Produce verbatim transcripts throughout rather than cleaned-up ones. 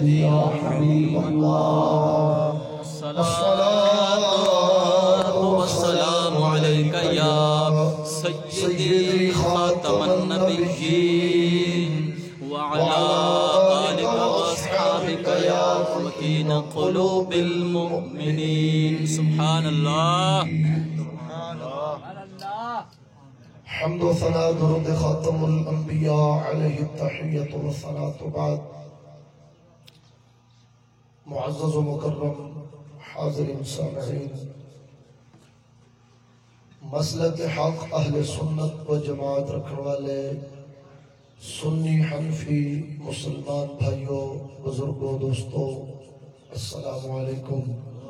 سيدي يا حبيب الله الصلاة والسلام عليك يا سيدي خاتم النبيين وعلى آلك وأصحابك يا مكين قلوب المؤمنين. سبحان الله. حمد و ثناء درود خاتم الانبیاء علیہ التحیت و الصلاة بعد. معزز و مکرم حاضرین سامعین، مسلک حق اہل سنت و جماعت رکھنے والے سنی حنفی مسلمان بھائیوں، بزرگوں، دوستوں، السلام علیکم.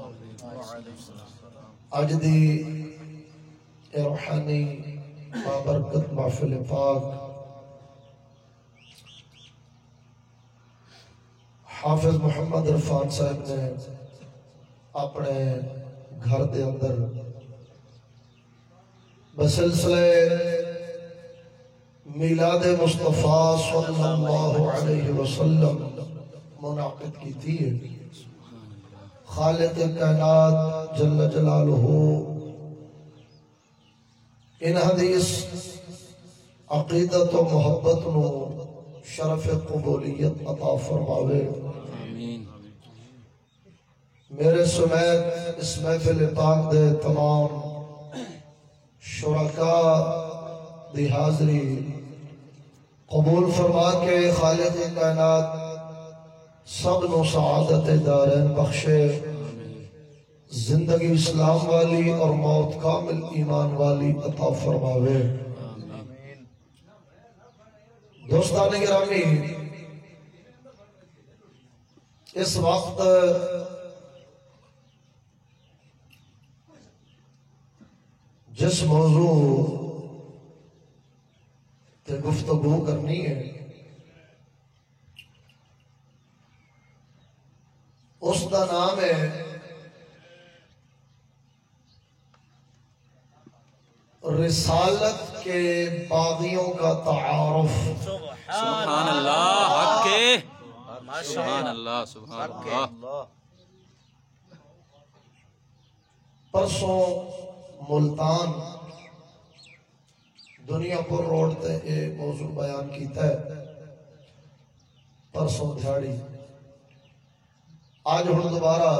آج دی روحانی بابرکت محفل پاک حافظ محمد عرفان صاحب نے اپنے گھر دے اندر بسلسلے میلاد مصطفیٰ صلی اللہ علیہ وسلم منعقد کی تھی. خالق کائنات جل جلالہ ان حدیث عقیدت و محبت نو شرف قبولیت عطا فرماوے. میرے سمیت اس محفل پاک دے تمام شرکاء دی حاضری قبول فرما کے خالق کائنات سب نو سعادت دارین بخشے، زندگی اسلام والی اور موت کامل ایمان والی عطا فرماوے. دوستان گرامی، اس وقت جس موضوع تے گفتگو کرنی ہے اس کا نام ہے رسالت کے باغیوں کا تعارف. سبحان اللہ. حق کے سبحان اللہ. سبحان اللہ. پرسوں ملتان دنیا پر روڈ تے یہ موضوع بیان کیتا ہے. پرسوں دھیاڑی آج ہن دوبارہ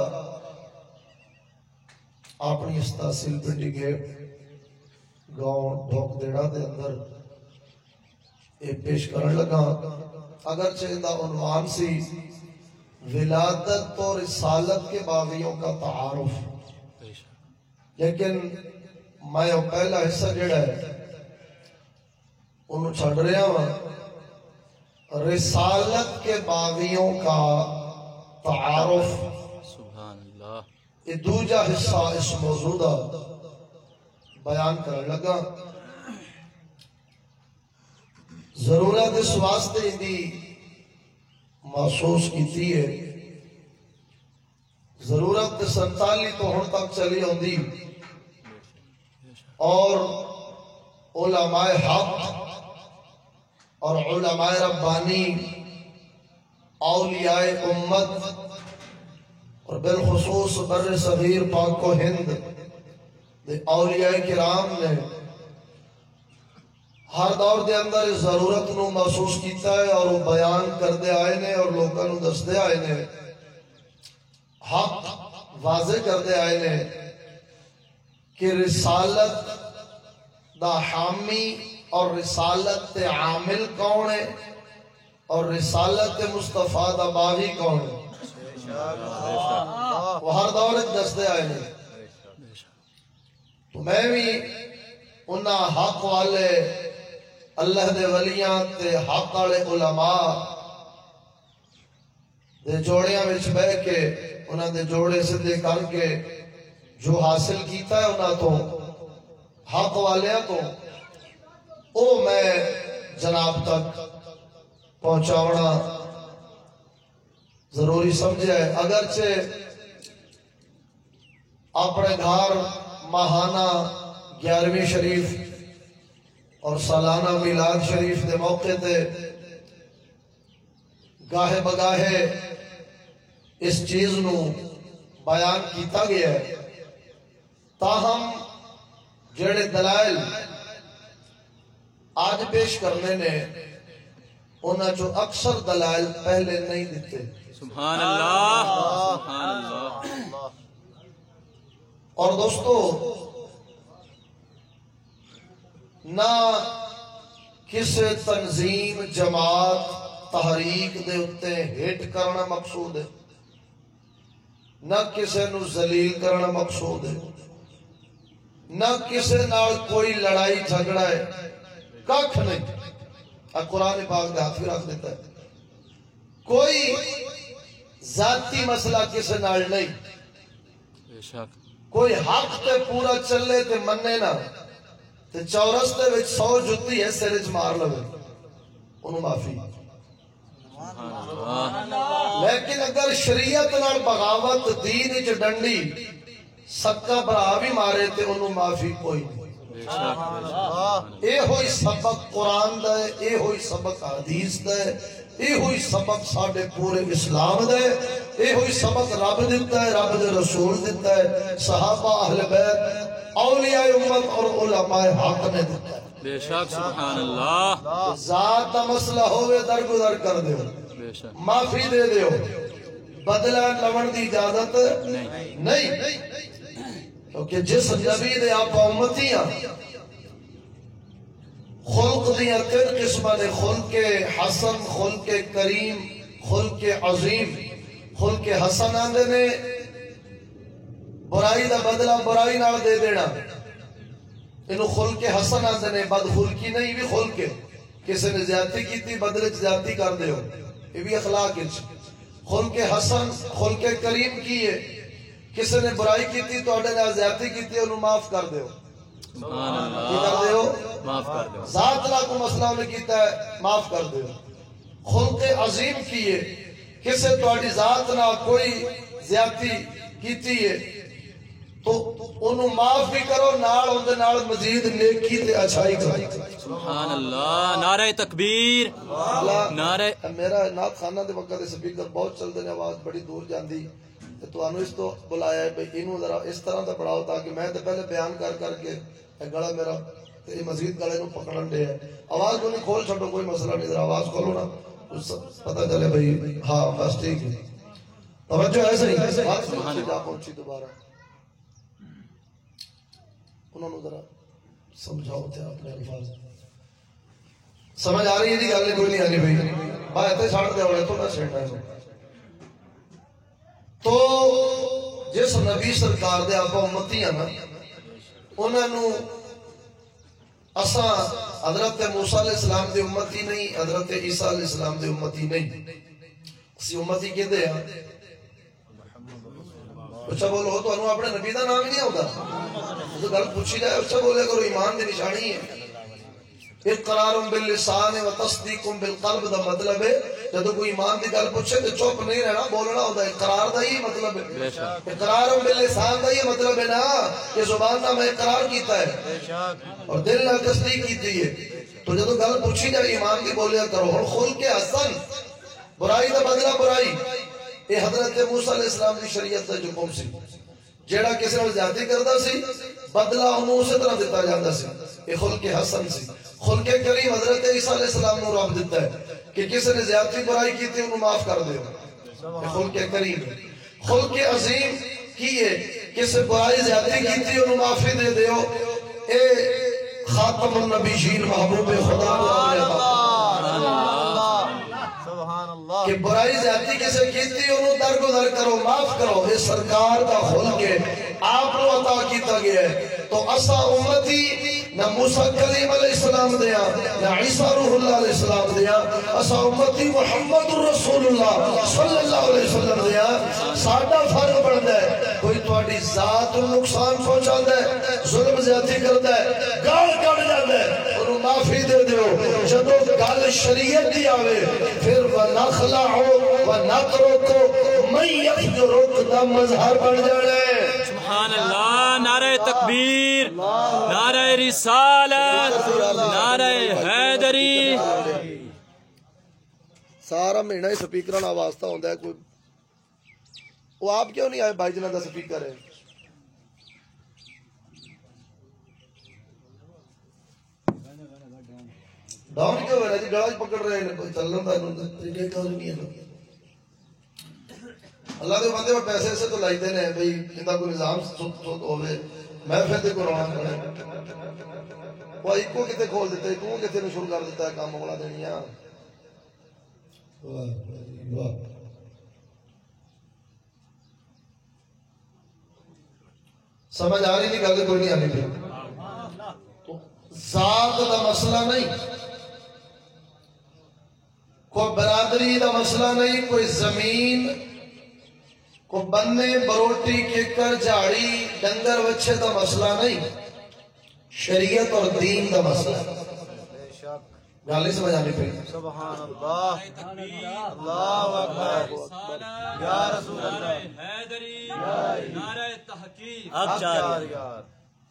اپنی اس تحصیل پنڈی گیٹ گاؤں ڈھوک دیڑا دے اندر یہ پیش کرن لگا. اگرچہ دا عنوان سی ولادت و رسالت کے باغیوں کا تعارف، لیکن میں پہلا حصہ جڑا ہے انہوں چھڑ رہا ہوں رسالت کے باغیوں کا تعارف. سبحان اللہ. یہ دوجا حصہ اس موضوع دا بیان کرنے لگا. ضرورت اس واسطے دی محسوس کی ہے، ضرورت سنتالی تو ہن تک چلی ہوندی اور علماء حق اور علماء ربانی اولیاء امت اور بالخصوص بر صغیر پاک و ہند اولیاء کرام نے ہر دور دے اندر اس ضرورت نو محسوس کیتا ہے اور وہ بیان کردے آئے نے اور لوگوں نو دسدے آئے نے، حق واضح کردے آئے نے کہ رسالت دا حامی اور رسالت تے عامل کون ہے اور رسالت مصطفیٰ دا باغی کون ہے. وہ ہر دور دسدے آئے نے. تو میں بھی انہاں حق والے اللہ دے ولیاں تے حق والے علماء دے جوڑیاں وچ بہ کے انہاں دے جوڑے سدھے کر کے جو حاصل کیتا ہے انہاں تو حق والیاں تو او میں جناب تک پہنچاونا ضروری سمجھے ہے. اگرچہ اپنے گھر ماہانہ گیارہویں شریف اور سالانہ میلاد شریف دے موقع تے گاہے بگاہے اس چیز نو بیان کیتا گیا ہے، تاہم جڑے دلائل آج پیش کرنے نے انہاں جو اکثر دلائل پہلے نہیں دیتے۔ سبحان اللہ، سبحان اللہ۔ اور دوستو، نہ کسی تنظیم، جماعت، تحریک دے اتے ہٹ کرنا مقصود ہے، نہ کسی نو ذلیل کرنا مقصود ہے، نہ کسی نال کوئی لڑائی جھگڑا ہے، ککھ نہیں۔ قرآن پاک دے ہاتھ بھی رکھ دیتا ہے، کوئی ذاتی مسئلہ کسی نال نہیں، بے شک کوئی حق تے پورا چلے تے مننے نہ تے چورس دے وچ سو جتی ہے سر وچ مار لوے، انہوں معافی۔ لیکن اگر شریعت نال بغاوت، دین وچ ڈنڈی، سکا برا بھی مارے تے انہوں معافی کوئی نہیں۔ اے ہوئی سبق قرآن دا ہے، اے ہوئی سبق حدیث دا ہے، اے ہوئی سبق ساڑھے پورے اسلام دا ہے، اے ہوئی سبق رب دیتا ہے، رب دے رسول دیتا ہے، صحابہ، اہل بیت، اولیاء امت اور علماء حق نے دیتا ہے۔ بے شک سبحان اللہ۔ ذات دا مسئلہ ہوئے درگزر کر دیو، بے شک معافی دے دیو، بدلہ لون دی اجازت نہیں۔ نہیں، کیونکہ جس نبی دے آپ امتیاں خلق دیاں تین قسمہ نے، خلق حسن، خلق کریم، خلق عظیم۔ خلق حسن آندے نے برائی دا بدلہ برائی نال دے دینا، انہوں خلق حسن آندے نے، بد خلقی نہیں بھی خلق ہے، کسی نے زیادتی کی تھی بدلے زیادتی کر دے ہو، یہ بھی اخلاق ہے۔ خلق حسن، خلق کریم کی ہے، کسی نے برائی کی تھی تو اڈے نے زیادتی کی تھی انہوں معاف کر دے ہو، سبحان اللہ، کی کر دے ہو؟ معاف کر دے ہو۔ ذات اللہ کو مسئلہ انہیں کیتا ہے، معاف کر دے ہو۔ خلق عظیم کی ہے، کسی تو اڈی ذات نہ کوئی زیادتی کیتی ہے تو انہوں معاف بھی کرو، نال اندے نال مزید نیکی تے اچھائی کرو۔ سبحان اللہ، نعرہ تکبیر، نعرہ۔ میرا نعت خانہ دے وقت سپیکر بہت چل دینے، آواز بڑی دور جاندی، تو انہوں اس تو بلایا ہے بھئی انہوں ذرا اس طرح دا پڑھاؤ تاکہ میں تے پہلے بیان کر کر کے گڑا میرا تیری مزید گڑے نو پکڑن دے ہے۔ آواز کو نہیں کھول چھوڑو، کوئی مسئلہ نہیں، ذرا آواز کھولو نا، پتہ چلے بھئی ہاں بس ٹھیک ہے۔ توجہ ہے صحیح، بات سمجھے جا پہنچی دوبارہ، انہوں نے ذرا سمجھاؤ تھے اپنے الفاظ، سمجھ آ رہی ہے جی گل کوئی نہیں آ رہی بھئی، بھائی اتنے چھاڑ دے ہوئے تو نہ چھڑنا ہے۔ تو جس نبی سرکار دے آپ امتی ہیں نا، انہوں نے اساں حضرت موسیٰ علیہ السلام دے امتی نہیں، حضرت عیسیٰ علیہ السلام دے امتی نہیں، اسی امتی کے دے ہیں۔ اچھا بولو تو انہوں اپنے نبی دا نام ہی نہیں ہوتا، تو گل پوچھی جائے اچھا بولے کرو، ایمان دی نشانی ہے۔ اقرار باللسان و تصدیق بالقلب دا مطلب ہے جب کوئی ایمان دی گل پوچھے تو چپ نہیں رہنا، بولنا ہوتا ہے، اقرار دا ہی مطلب ہے، اقرار باللسان دا ہی مطلب ہے نا کہ زبان نہ میں اقرار کیتا ہے اور دل نہ تصدیق کیتی ہے، تو جب گل پوچھی جائے ایمان دی بولیا کرو۔ اور خلق حسن، برائی دا بدلہ برائی، یہ حضرت موسیٰ علیہ السلام دی شریعت دا حکم سی، جیڑا کسی نے زیادتی کردا سی بدلہ انہوں اسی طرح دیتا جاندہ سی، یہ خلق حسن سی۔ خلق کریم حضرت عیسیٰ علیہ السلام نے رب دیتا ہے کہ کسی نے زیادتی برائی کی تھی انہوں معاف کر دے ہو، یہ خلق کریم ہے۔ خلق عظیم کی ہے، کسی برائی زیادتی کی تھی انہوں معافی دے دے ہو، اے خاتم النبیین محبوب خدا کہ برائی زیادتی کسی کی تھی انہوں درگزر کرو، معاف کرو، یہ سرکار کا خلق ہے، آپ کو عطا کیتا گیا ہے۔ تو اسا امتی نہ موسیٰ کلیم علیہ السلام دیا، نہ عیسیٰ روح اللہ علیہ السلام دیا، اسا امتی محمد رسول اللہ صلی اللہ علیہ وسلم دیا۔ ساڑھا فرق بڑھتا ہے، کوئی توڑی ذات نقصان پہنچا ہے، ظلم زیادتی کرتا ہے، گال کر جاتا ہے، انہوں معافی دے دیو۔ جدو گال شریعت دی آوے پھر وَنَخْلَعُ وَنَتْرُكُ مَنْ يَخْجُرُكُ دا مظہر بڑھ جانا ہے۔ سبحان اللہ، نعرہ تکبیر، نعرہ رسالت، نعرہ حیدری۔ سارا مہینہ ہی سپیکراں نال واسطہ ہوندا ہے، کوئی وہ آپ کیوں نہیں آئے بھائی جنہ دا سپیکر ہے؟ ڈاؤن کیوں ہے جی؟ گڑاج پکڑ رہے ہیں، کوئی چل رہا ہے طریقہ کار نہیں ہے۔ اللہ کے بندے وہ پیسے سے تو لائتے ہیں بھئی انہاں کو نظام سوت سوت ہوئے محفل تے کو روان کرے، وہ ایکو کتے کھول دیتے ہیں، ایکو کتے نشور کر دیتا ہے کام مولا دنیا۔ سمجھ آ رہی نہیں گل؟ کوئی نہیں آنی پھر ذات دا مسئلہ نہیں، کوئی برادری دا مسئلہ نہیں، کوئی زمین کو بننے بروٹی کیکر جھاڑی ڈنگر وچھے دا مسئلہ نہیں، شریعت اور دین دا مسئلہ ہے۔ گالی سمجھ آنی پہ سبحان اللہ، اللہ اکبر، یا رسول اللہ، حیدری، نعرہ تحقیق، حق چار یار۔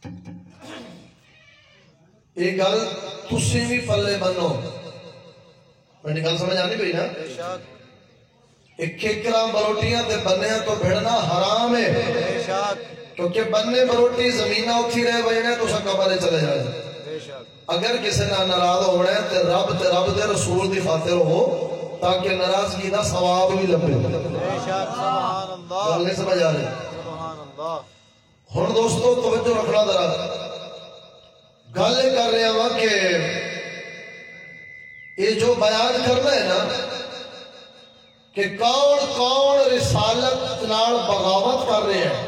ایک گل تسی بھی پلے بنو، میں گل سمجھ آنی پہ نا؟ بے شک ایک کیکرام بروٹیاں تے بنیاں تو بھڑنا حرام ہے، بے شک کیونکہ بننے بروٹی زمینہ اتھی رہے بہنے تو سکا بارے چلے جائے۔ بے شک اگر کسی نہ ناراض ہونا ہے تے رب تے رب دے رسول دی خاطر ہو تاکہ ناراضگی دا ثواب بھی لبے۔ بے شک سبحان اللہ، گل نہیں سمجھ آ رہی؟ سبحان اللہ۔ ہن دوستو توجہ رکھنا ذرا، گل کر رہے ہیں کہ یہ جو بیان کرنا ہے نا کہ کون کون رسالت نال بغاوت کر رہے ہیں،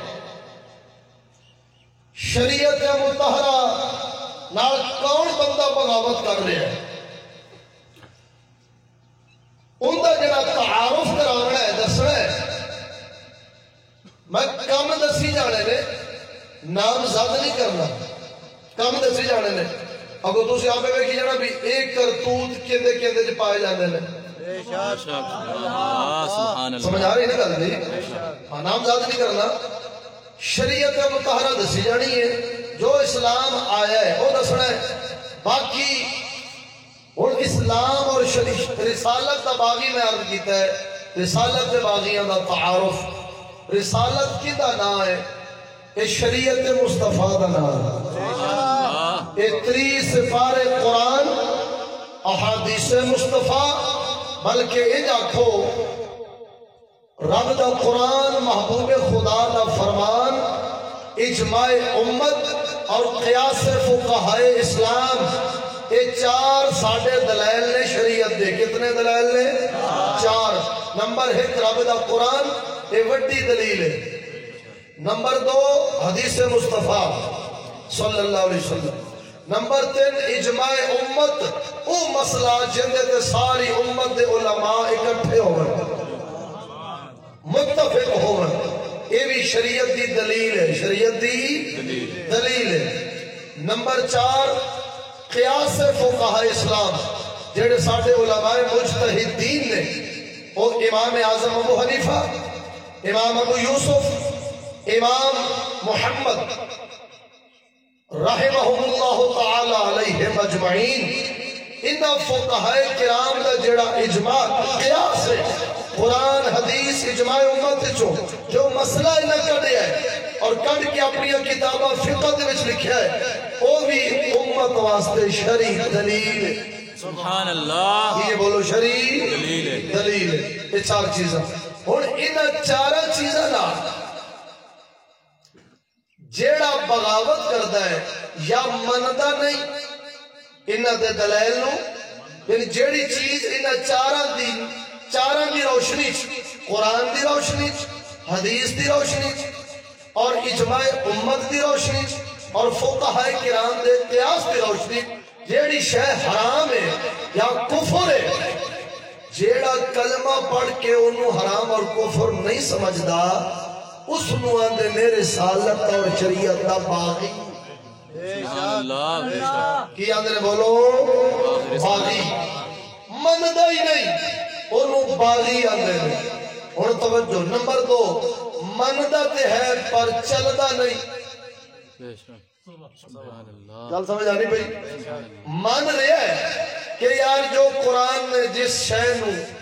شریعت مطہرہ نال کون بندہ بغاوت کر رہے ہیں، ان کا جڑا تعارف کرانا ہے، دسنا ہے۔ میں کم دسی جانے نے، نام زد نہیں کرنا، کم دسی جانے نے۔ اگو تسی آپ ویکھی جانا بھی ایک کرتوت کیندے کیندے چ پائے جاندے نے۔ بے شک سبحان اللہ، سمجھ آ رہی نا گل دی؟ ہاں، نام زد نہیں کرنا، شریعت مطہرہ دسی جانی ہے، جو اسلام آیا ہے وہ دسنا ہے۔ باقی اور اسلام اور رسالت دا باغی میں عرض کیتا ہے، رسالت دے باغیاں دا تعارف، رسالت کی دا نام ہے، یہ شریعت مصطفیٰ دا نام ہے، یہ تری سفار قرآن احادیث مصطفیٰ، بلکہ یہ آکھو رب دا قرآن، محبوب خدا دا فرمان، اجماع امت اور قیاس فقہاء اسلام، یہ چار ساڑھے دلائل نے شریعت دے۔ کتنے دلائل نے؟ چار۔ نمبر ایک رب دا قرآن، یہ وڈی دلیل ہے۔ نمبر دو حدیث مصطفیٰ صلی اللہ علیہ وسلم۔ نمبر تین اجماع امت، او مسئلہ جندے تے ساری امت دے علماء اکٹھے ہوئے متفق ہوئے، یہ بھی شریعت دی دلیل ہے، شریعت دی دلیل ہے۔ نمبر چار قیاس فقہاء اسلام، جڑے ساڑھے علماء مجتہدین نے، وہ امام اعظم ابو حنیفہ، امام ابو یوسف، امام محمد رحمہم اللہ تعالی علیہ مجمعین، انہا فقہاء کرام دا جڑا اجماع قیاس ہے، قرآن حدیث اجماع امت چو جو مسئلہ انہا کڑے ہے اور کڑ کے اپنی کتابہ فقہ دے وچ لکھیا ہے، وہ بھی امت واسطے شرعی دلیل ہے۔ سبحان اللہ، یہ بولو شرعی دلیل ہے، دلیل ہے۔ یہ چار چیزاں اور انہا چارہ چیزاں نا جیڑا بغاوت کرتا ہے یا مندا نہیں انہاں دے دلائل نو، یعنی جیڑی چیز انہاں چاراں دی چاراں دی روشنی قرآن دی روشنی حدیث دی روشنی اور اجماع امت دی روشنی اور فقہاء کرام دے قیاس دی روشنی جیڑی شے حرام ہے یا کفر ہے، جیڑا کلمہ پڑھ کے انہوں حرام اور کفر نہیں سمجھدا، اس نو آندے نے رسالت اور شریعت دا باغی۔ سبحان اللہ، بے شک، کی آندے نے بولو؟ باغی مندہ ہی نہیں، انہوں باغی آندے نے۔ اور توجہ نمبر دو، مندہ تے ہے پر چلدہ نہیں۔ بے شک، سبحان اللہ، گل سمجھ آنی بھئی؟ مان رہے ہے کہ یار جو قرآن نے جس شے نو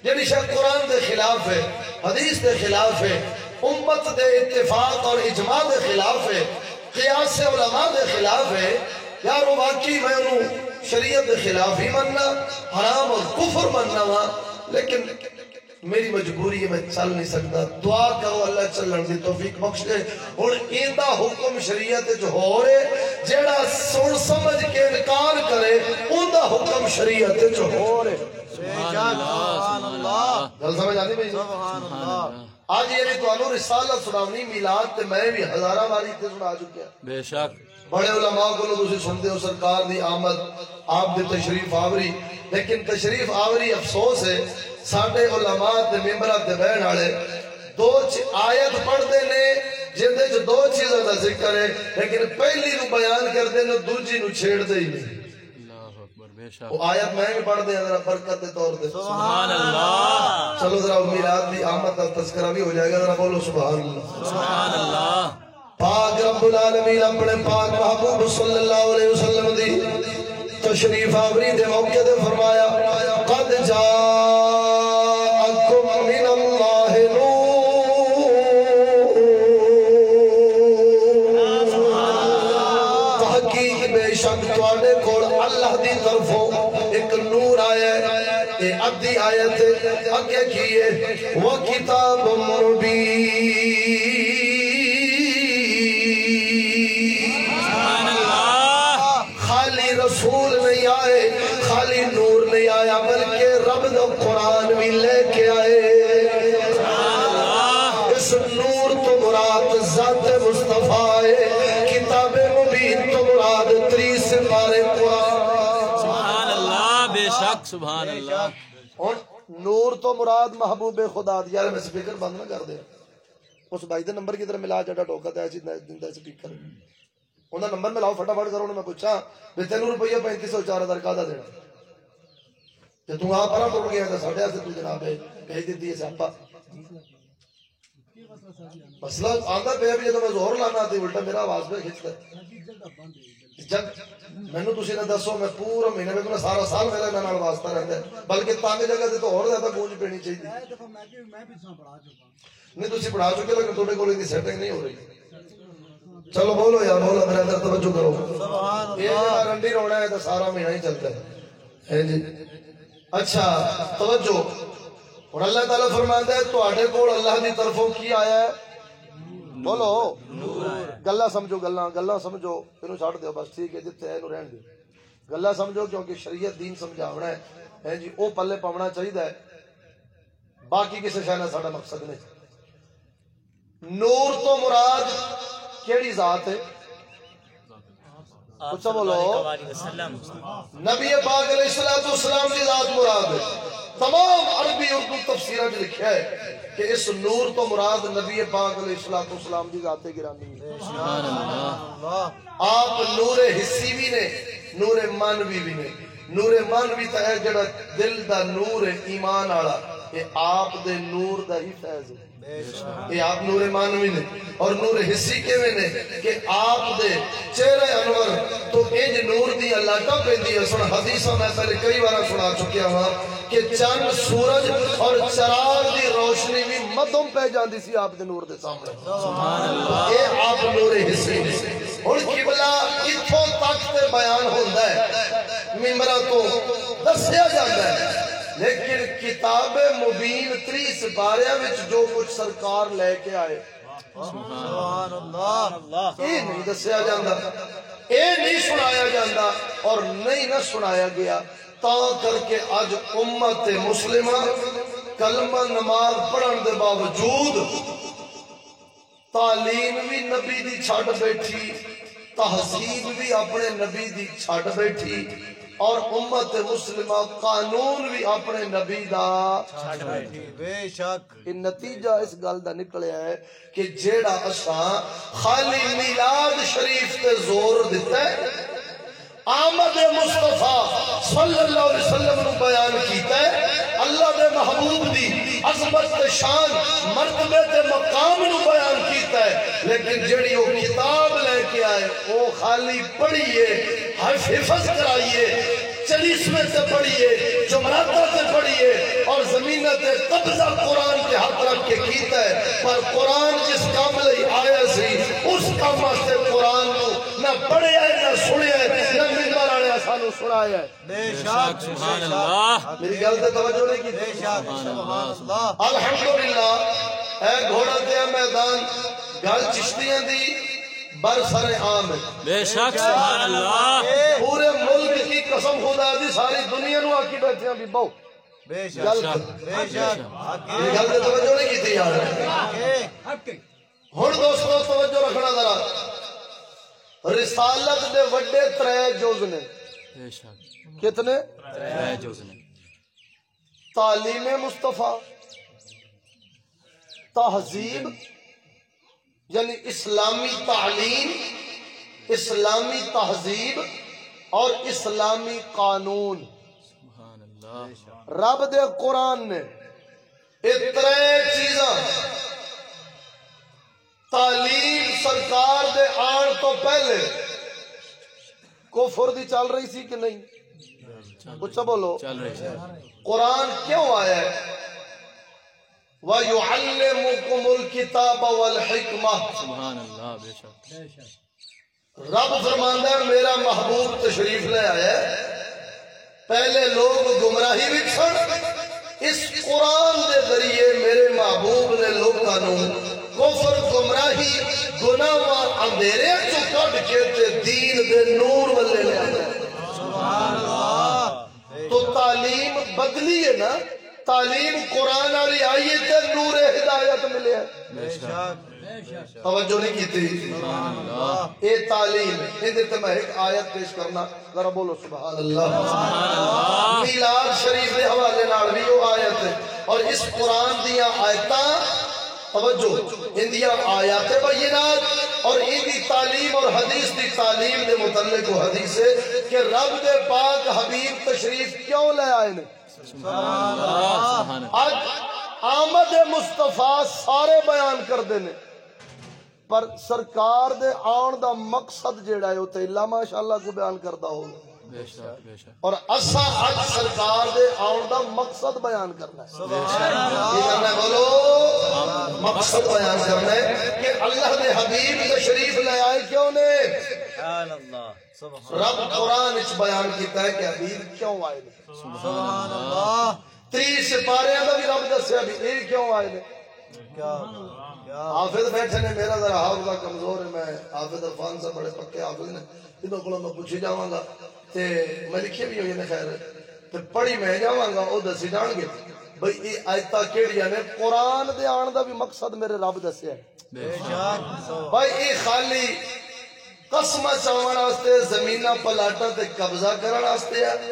جڑی شاید قرآن دے خلاف ہے، حدیث دے خلاف ہے، امت دے اتفاق اور اجماع دے خلاف ہے، قیاس علماء دے خلاف ہے، یار وہ واقعی میں انہوں شریعت دے خلاف ہی مننا، حرام اور کفر مننا وا، لیکن میری مجبوری ہے، میں چل نہیں سکتا، دعا کرو اللہ چلن دی توفیق بخش دے۔ اور ایندہ حکم شریعت جو ہو رہے جیڑا سن سمجھ کے انکار کرے اوندہ حکم شریعت جو ہو رہے۔ سبحان اللہ گل سمجھ آتی بھائی؟ سبحان اللہ۔ آج یہ تو انہوں رسالت سناونی میلاد تے میں بھی ہزارہ باری تے سنا چکیا، بے شک بڑے علماء کو لوگ اسے سنتے ہو، سرکار دی آمد، آپ دے تشریف آوری، لیکن تشریف آوری افسوس ہے ساڑھے علماء تے ممبرہ تے بہن آڑے دو آیت پڑھ دینے جندے جو دو چیزوں کا ذکر ہے، لیکن پہلی نو بیان کر دینے دوجی نو چھیڑ دے ہی نہیں۔ اللہ اکبر، بے شک وہ آیت میں بھی پڑھ دیں ذرا برکت دے طور دے۔ سبحان اللہ، چلو ذرا میلاد دی آمد کا تذکرہ بھی ہو جائے گا، ذرا بولو سبحان اللہ۔ سبحان اللہ۔ پاک رب العالمین اپنے پاک محبوب صلی اللہ علیہ وسلم دی تشریف آوری دے موقع دے فرمایا قد جاءکم من اللہ نور، تحقیق بے شک تواڈے کول اللہ دی طرفوں ایک نور آیا ہے، اے ادھی آیت اگے کیے وَكِتَابٌ مُّبِينٌ، رسول نہیں آئے، خالی نور نہیں آیا، بلکہ رب دا قرآن بھی لے کے آئے۔ اس نور تو مراد ذات مصطفیٰ ہے، کتاب مبین تو مراد تریس پارے قرآن۔ سبحان اللہ، بے شک سبحان اللہ۔ اور نور تو مراد محبوب خدا دی، یار میں سپیکر بند نہ کر دے، اس بھائی دے نمبر کی طرح ملا جڑا ٹوکا تے ایسی دندہ سپیکر انہاں نمبر میں لاؤ فٹا فٹ کرو، میں پوچھا بھی تینوں روپیہ پینتی سو چار ہزار کا دینا کہ تم آپ پرا ٹوٹ گیا تھا ساڑھے سے تو جناب کہہ دیتی ہے سیاپا مسئلہ آندہ پہ بھی جب میں زہر لانا آتی الٹا میرا آواز پہ کھچتا ہے جب میں نے تسی نے دسو میں پورا مہینے میں سارا سال میرا میں نال واسطہ رہتا ہے، بلکہ تانگ جگہ سے تو اور زیادہ گونج پینی چاہیے نہیں تسی پڑھا چکے لیکن تھوڑے کو لیتی سیٹنگ نہیں ہو رہی۔ چلو بولو یار بولو میرے اندر توجہ کرو، یہ جہاں رنڈی رونا ہے تو سارا مہینہ ہی چلتا ہے جی۔ اچھا توجہ، اور اللہ تعالیٰ فرماتا ہے تو آٹھے کول اللہ دی طرفوں کی آیا ہے، بولو گلہ سمجھو، گلہ گلہ سمجھو، انہوں چھاڑ دیو بس ٹھیک ہے جتے ہے انہوں رہن دیو، گلہ سمجھو کیونکہ شریعت دین سمجھاونا ہے جی، او پلے پاونا چاہیے ہے، باقی کسی شاہ ساڑھا مقصد نہیں۔ نور تو مراد کیڑی ذات ہے؟ کچھ بولو، نبی پاک علیہ السلام کی ذات مراد ہے۔ تمام عربی اردو تفسیرہ بھی لکھا ہے کہ اس نور تو مراد نبی پاک علیہ السلام کی ذات گرامی ہے۔ آپ نور حسی بھی نے، نور مانوی بھی نے۔ نور مانوی تا ہے جڑا دل دا نور ایمان آڑا، یہ آپ دے نور دا ہی فیض ہے، یہ آپ نور مانوی نے۔ اور نور حسی کے میں نے کہ آپ دے چہرے انور تو انج نور دی اللہ کا پیندی ہے۔ سن حدیثوں میں پہلے کئی بارہ سنا چکیا ہوا کہ چند سورج اور چراغ دی روشنی بھی مدھم پہ جاندی سی آپ دے نور دے سامنے، یہ آپ نور حسی نے۔ اور قبلہ اتھوں تک تے بیان ہوندہ ہے، ممبرہ تو دسیا جاندہ ہے، لیکن کتاب مبین تریس بارے وچ جو کچھ سرکار لے کے آئے سبحان اللہ، یہ نہیں دسیا جاندہ، یہ نہیں سنایا جاندہ اور نہیں نہ سنایا گیا، تا کر کے آج امت مسلمہ کلمہ نماز پڑھن دے باوجود تعلیم بھی نبی دی چھاڑ بیٹھی، تہذیب بھی اپنے نبی دی چھاڑ بیٹھی، اور امت مسلمہ قانون بھی اپنے نبی دا چھاڑ بیٹھی۔ بے شک نتیجہ اس گل دا نکلیا ہے کہ جیڑا اساں خالی میلاد شریف تے زور دیتا ہے، آمد مصطفیٰ صلی اللہ علیہ وسلم نے بیان کیتا ہے، اللہ دے محبوب دی عظمت شان مرتبے تے مقام نو بیان کیتا ہے، لیکن جڑی وہ کتاب لے کے آئے وہ خالی پڑھیے، حفظ کرائیے، چلیسویں سے پڑھیے جمعراتہ سے پڑھیے اور زمینہ تے قبضہ قرآن کے ہاتھ رکھ کے کیتا ہے پر قرآن جس کام لئی آیا سی اس کام سے قرآن کو نہ پڑھے ہے نہ سنے ہے نہ ممبر آنے آسانو سنایا ہے بے شک سبحان اللہ میری گل تے توجہ نہیں کی بے شک سبحان اللہ الحمدللہ اے گھوڑا دیا میدان گل چشتیاں دی برسر عام ہے بے شک سبحان اللہ پورے ملک کی قسم خدا دی ساری دنیا نو آکی بیٹھے ہیں بھی بہو بے شک گل بے شک یہ گل دے توجہ نہیں کی تھی یار ہن دوستو توجہ رکھنا ذرا رسالت دے وڈے ترے جز نے بے شک کتنے ترے جز نے تعلیم مصطفیٰ تہذیب یعنی اسلامی تعلیم اسلامی تہذیب اور اسلامی قانون سبحان اللہ رب دے قرآن نے اترے چیزاں تعلیم سرکار دے آن تو پہلے کفر دی چل رہی سی کہ نہیں کچھ بولو چل رہی ہے قرآن کیوں آیا ہے وَيُعَلِّمُكُمُ الْكِتَابَ وَالْحِكْمَةِ سبحان اللہ بے شک رب فرماندہ ہے میرا محبوب تشریف لے آیا ہے پہلے لوگ گمراہی بھی سن اس قرآن دے ذریعے میرے محبوب نے لوگوں کفر گمراہی گناہ و اندھیرے چو کٹ کے تے دین دے نور والے لے آیا سبحان اللہ تو تعلیم بدلی ہے نا تعلیم قرآن والی آئیے تے نور ہدایت ملے ہے بے شک توجہ نہیں کی تھی اے تعلیم اندر تے میں ایک آیت پیش کرنا ذرا بولو سبحان اللہ میلاد شریف دے حوالے نال بھی وہ آیت ہے اور اس قرآن دیاں آیتاں توجہ اندیاں آیات بینات اور ان دی تعلیم اور حدیث دی تعلیم دے متعلق و حدیث ہے کہ رب دے پاک حبیب تشریف کیوں لے آئے نے سبحان اللہ آج آمد مصطفیٰ سارے بیان کر دینے پر سرکار دے آن دا مقصد جیڑا ہے ہوتا ہے اللہ ماشاءاللہ کو بیان کردہ ہو بے شک بے شک اور اسا آج سرکار دے آن دا مقصد بیان کرنا ہے یہ کرنا ہے بولو مقصد بیان کرنا ہے کہ اللہ دے حبیب تشریف لے آئے کیوں نے سبحان اللہ سبحان رب قرآن اس بیان کیتا ہے کہ حبیب کیوں آئے نے سبحان اللہ تری سپارے دا بھی رب دسے ابھی یہ کیوں آئے نے کیا کیا حافظ بیٹھے نے میرا ذرا حافظہ کمزور ہے میں حافظ عرفان سے بڑے پکے حافظ نے انہوں کو میں پوچھی جاؤں گا تے میں لکھے بھی ہوئی نے خیر تے پڑھی میں جاؤں گا وہ دسی جان گے بھئی یہ آیتہ کیڑیاں نے قرآن دے آن دا بھی مقصد میرے رب دسے ہے بے شک بھئی یہ خالی قسمہ چاون واسطے زمینہ پلاٹا تے قبضہ کرن واسطے ہے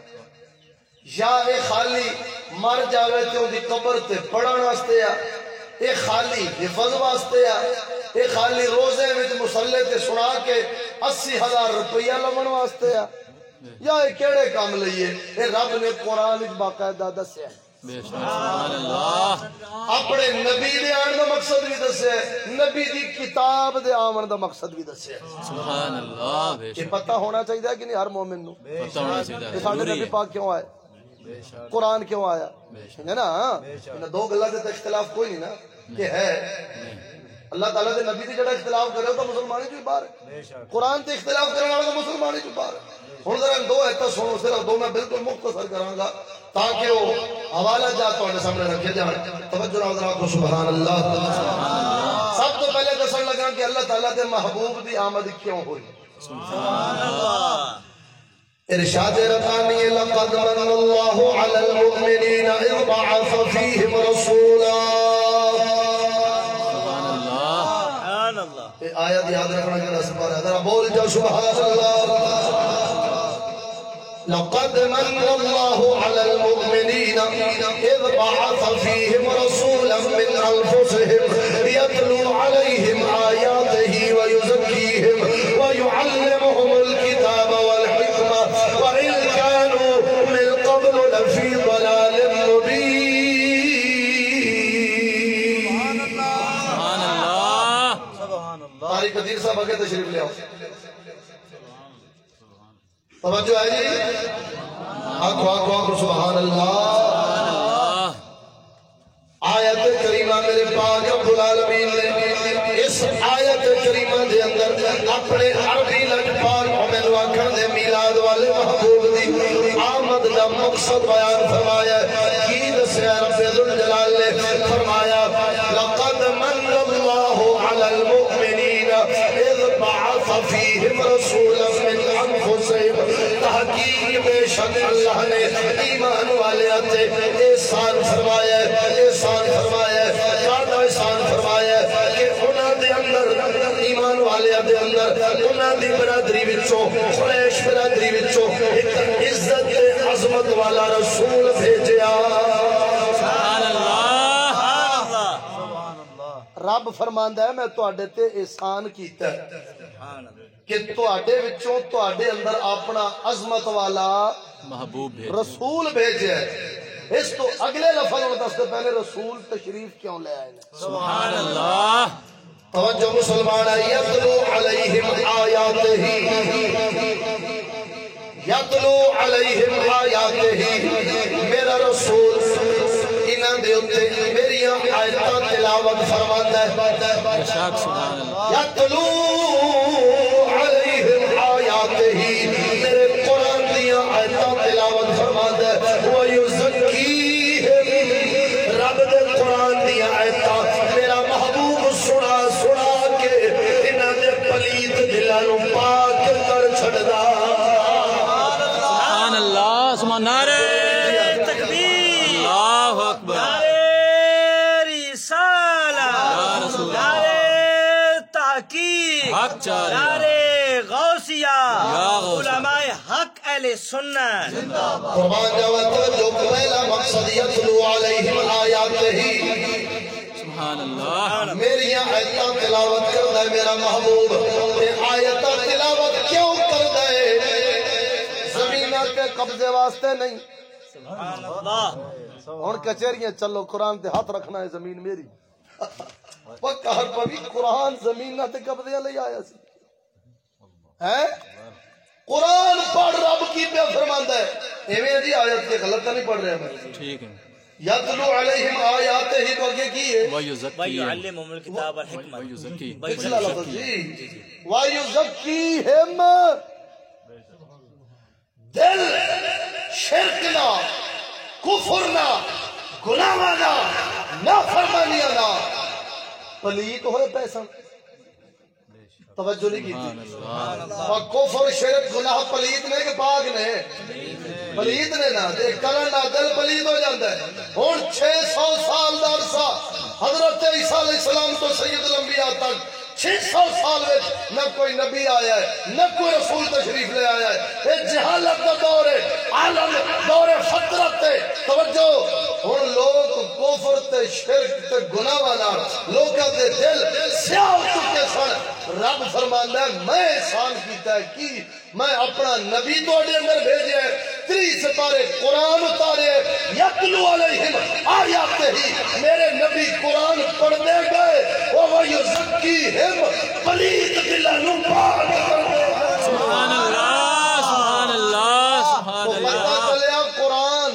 یا اے خالی مر جاوے تے اودی قبر تے پڑھن واسطے ہے اے خالی حفظ واسطے ہے اے خالی روزے وچ مصلی تے سنا کے اسی ہزار روپیہ لمن واسطے ہے یا اے کیڑے کام لئیے اے رب نے قرآن وچ باقاعدہ دسیا ہے بے شک سبحان اللہ اپنے نبی دے آن دا مقصد بھی دسیا ہے نبی دی کتاب دے آمن دا مقصد بھی دسیا ہے سبحان اللہ بے یہ شک پتہ ہونا چاہیے کہ نہیں ہر مومن نو پتہ ہونا چاہیے کہ ساڈے ضروری نبی ہے پاک کیوں آئے قرآن کیوں آیا ہے نا انہاں دو گلہ دے اختلاف کوئی نہیں نا کہ ہے اللہ تعالیٰ دے نبی دی جڑا اختلاف کرے تو مسلمانی جو بار ہے قرآن تے اختلاف کرنے والا تو مسلمانی جو بار ہے ہن ذرا دو ایتا سنو صرف دو میں بالکل مختصر کراں گا تاکہ وہ حوالہ جات تواڈے سامنے رکھے جان توجہ نال ذرا کو سبحان اللہ سب تو پہلے دسن لگا کہ اللہ تعالیٰ دے محبوب دی آمد کیوں ہوئی سبحان اللہ ارشاد ربانی لقد من اللہ علی المؤمنین اذ بعث فیہم رسولا سبحان اللہ سبحان اللہ یہ آیت یاد رکھنا کہ رسول ہے ذرا بول جاؤ سبحان اللہ لقد من الله على المؤمنين إذ بعث فيهم رسولا من أنفسهم يتلو عليهم آياته ويزكيهم ويعلمهم الكتاب والحكمة وإن كانوا من قبل لفي ضلال مبين سبحان اللہ سبحان اللہ طارق قدیر صاحب آگے تشریف لے آؤ توجہ ہے جی آنکھو آنکھو آنکھو سبحان اللہ آیت کریمہ میرے پاک رب العالمین نے اس آیت کریمہ دے اندر اپنے عربی لجپال مومن واکھن دے میلاد والے محبوب دی آمد دا مقصد بیان فرمایا کی دسیا رب ذوالجلال نے فرمایا لقد من اللہ علی المؤمنین اذ بعث فیہم رسولا من انفسہم تحقیق بے شک اللہ نے ایمان والے آتے احسان فرمایا احسان فرمایا کیا احسان فرمایا کہ انہاں دے اندر ایمان والے دے اندر انہاں دی برادری وچوں قریش برادری وچوں ایک عزت عظمت والا رسول بھیجیا سبحان اللہ رب فرماندا ہے میں تواڈے تے احسان کیتا ہے کہ تواڈے وچوں تواڈے اندر اپنا عظمت والا محبوب بھیج رسول بھیجیا ہے اس تو اگلے لفظ اور دس سے پہلے رسول تشریف کیوں لے آئے سبحان اللہ توجہ مسلمان یتلو علیہم آیاتہ یتلو علیہم آیاتہ میرا رسول انہاں دے اوتے میری آیتاں تلاوت فرماندا ہے ارشاد سبحان اللہ یتلو علیہم آیاتہ میرے قرآن دیاں آیتاں تلاوت فرماندا ہے وَيُزَكِّيهِمْ رب دے قرآن دیاں آیتاں میرا محبوب سنا سنا کے انہاں دے پلیت دلاں نوں پاک کر چھڑدا سبحان اللہ سبحان نعرہ تکبیر اللہ اکبر نعرہ رسالہ یا رسول اللہ نعرہ تحقیق حق چارہ نعرہ غوثیہ یا غوث علماء حق اہل سنت قربان جاوت جو پہلا مقصد یتلو علیہم آیاتہ سبحان اللہ میری آیتاں تلاوت کردا ہے میرا محبوب تے آیتاں تلاوت کیوں کردا ہے زمیناں تے قبضے واسطے نہیں سبحان اللہ ہن کچہریاں چلو قرآن تے ہاتھ رکھنا ہے زمین میری پکا ہر پوی قرآن زمیناں تے قبضے لئی آیا سی ہیں قرآن پڑھ رب کی پہ فرماندا ہے ایویں جی آیت کے غلط نہیں پڑھ رہے ہیں ٹھیک ہے یتلو علیہم آیاتہ ہی تو آگے کی ہے وَيُزَكِّيهِمْ وَيُعَلِّمُهُمُ الْكِتَابَ وَالْحِكْمَةَ وَيُزَكِّيهِمْ پچھلا لفظ جی وَيُزَكِّيهِمْ دل شرک نہ کفر نہ گناہ نہ نافرمانیاں نہ پلیت ہوئے پیسہ توجہ نہیں کی تھی کفر شرک گناہ پلیت نے کہ پاک نے پلیت نے نہ دے کرن نہ دل پلیت ہو جاندہ ہے ہون چھ سو سال دا عرصہ حضرت عیسیٰ علیہ السلام تو سید الانبیاء تک چھ سو سال میں نہ کوئی نبی آیا ہے نہ کوئی رسول تشریف لے آیا ہے یہ جہالت کا دور ہے عالم دور فطرت ہے توجہ ہن لوگ کفر تے شرک تے گناہ والا لوکاں دے دل سیاہ ہو چکے سن رب فرماندا ہے میں احسان کیتا ہے کی میں اپنا نبی تواڈے اندر بھیجیا ہے تری سپارے قرآن اتارے یتلو علیہم آیاتہ ہی میرے نبی قرآن پڑھنے گئے وَيُزَكِّيهِمْ پلیت دلاں نوں پاک کرنے گئے سبحان اللہ سبحان اللہ سبحان تو پتہ اللہ چلیا قرآن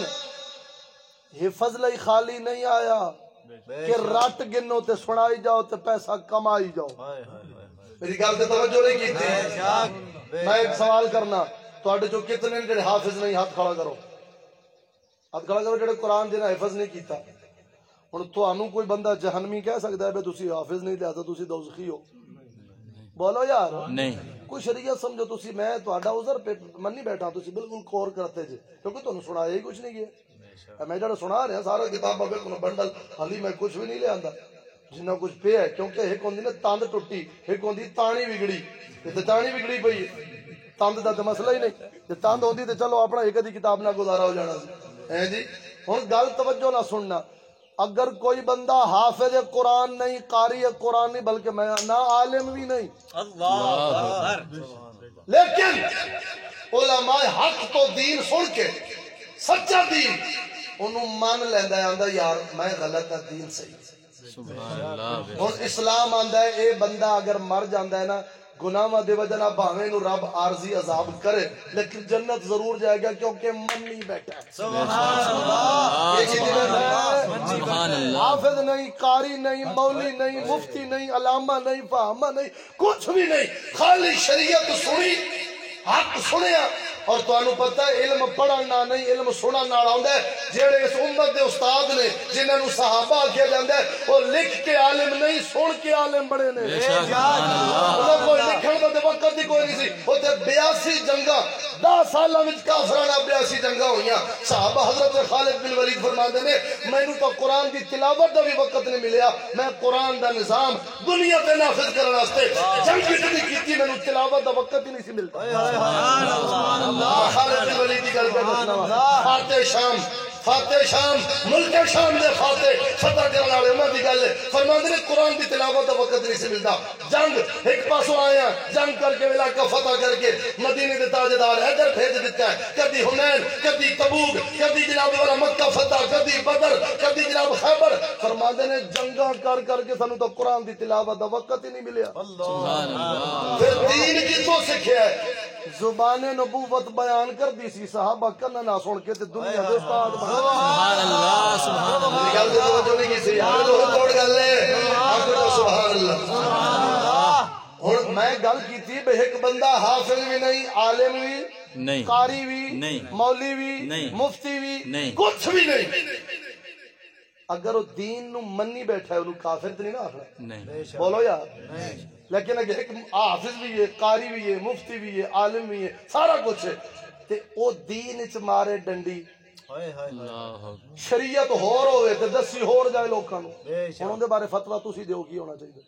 حفظ لئی خالی نہیں آیا کہ رٹ گنو تے سنائی جاؤ تے پیسہ کمائی جاؤ میری گل تے توجہ نہیں کیتی میں ایک سوال کرنا تواڈے جو کتنے جڑے حافظ نہیں ہاتھ کھڑا کرو ہاتھ کھڑا کرو جڑے قرآن جنہاں حفظ نہیں کیتا ہن تانوں کوئی بندہ جہنمی کہہ سکدا ہے بے تسی حافظ نہیں لہذا تسی دوزخی ہو بولو یار نہیں کوئی شریعت سمجھو تسی میں تہاڈا عذر پہ منی بیٹھا تسی بالکل کور کرتے جے کیونکہ تانوں سنایا ہی کچھ نہیں گیا میں جڑا سنا رہا سارا کتاب بے کو بنڈل حالی میں کچھ بھی نہیں لے آندا جنہ کچھ پہ ہے کیونکہ ایک ہوندی نا تاند ٹوٹی ایک ہوندی تانی بگڑی تے تانی بگڑی پئی تاند دا تے مسئلہ ہی نہیں تے تاند ہوندی تے چلو اپنا ایک دی کتاب نہ گزارا ہو جانا سی ہیں جی ہن گل توجہ نہ سننا اگر کوئی بندہ حافظ قرآن نہیں قاری قرآن نہیں بلکہ میں نہ عالم بھی نہیں اللہ اکبر لیکن علماء حق تو دین سن کے سچا دین انہوں مان لیندا ہے آندا یار میں غلط ہے دین صحیح سبحان اللہ ہن اسلام آندا ہے اے بندہ اگر مر جاندا ہے نا گناہاں دے وجہ نہ بھاویں نو رب عارضی عذاب کرے لیکن جنت ضرور جائے گا کیونکہ من نہیں بیٹھا ہے. سبحان اللہ یہ کتنے ہے؟ سبحان اللہ. حافظ نہیں، قاری نہیں، مولی نہیں، مفتی نہیں، علامہ نہیں، فہمہ نہیں، کچھ بھی نہیں، خالی شریعت سنی، حق سنیا. اور تانوں پتہ ہے علم پڑھنا نہیں علم سنن نال آوندا ہے. جڑے اس امت دے استاد نے جنہاں نوں صحابہ آکھیا جاندا ہے وہ لکھ کے عالم نہیں سن کے عالم بڑے نے. بے شک سبحان اللہ. انہاں کوئی لکھن دا وقت ہی کوئی نہیں سی. اوتے بیاسی جنگاں دس سالاں وچ کافراں بیاسی جنگاں ہوئیاں. صحابہ حضرت خالد بن ولید فرماندے نے مینوں تو قرآن دی تلاوت دا بھی وقت نہیں ملیا. میں قرآن دا نظام دنیا تے نافذ کرن واسطے جنگ کیتی کیتی مینوں تلاوت دا وقت ہی نہیں سی ملتا. سبحان اللہ خالد بن ولید دی گل کر دسنا فاتح شام فاتح شام ملک شام دے فاتح فتح کرنے والے انہاں دی گل فرماندے نے قرآن دی تلاوت دا وقت نہیں سی ملتا. جنگ ایک پاسوں آیا جنگ کر کے علاقہ فتح کر کے مدینے دے تاجدار ادھر بھیج دیتا ہے. کبھی حنین کبھی تبوک کبھی جناب والا مکہ فتح کبھی بدر کبھی جناب خیبر. فرماندے نے جنگاں کر کر کے سانوں تو قرآن دی تلاوت دا وقت ہی نہیں ملیا. سبحان اللہ. پھر دین کتوں سکھیا ہے؟ زبان نبوت بیان کر دی سی صحابہ کنا نہ سن کے تے دنیا دے استاد بن. سبحان اللہ. سبحان اللہ. گل تے توجہ نہیں کیتی ہن تو کوڑ گل ہے. آکھو سبحان اللہ. ہن میں گل کیتی بے ایک بندہ حافظ بھی نہیں عالم بھی نہیں قاری بھی نہیں مولوی بھی نہیں مفتی بھی نہیں کچھ بھی نہیں اگر وہ دین نو منی بیٹھا ہے انہوں کافر تو نہیں نہ آخنا. نہیں بولو یار. لیکن اگر ایک حافظ بھی ہے قاری بھی ہے مفتی بھی ہے عالم بھی ہے سارا کچھ ہے تے او دین وچ مارے ڈنڈی اللہ شریعت ہور ہوئے تے دسی ہور جائے لوکاں نو ہن اون دے بارے فتوی تسی دیو کی ہونا چاہیے.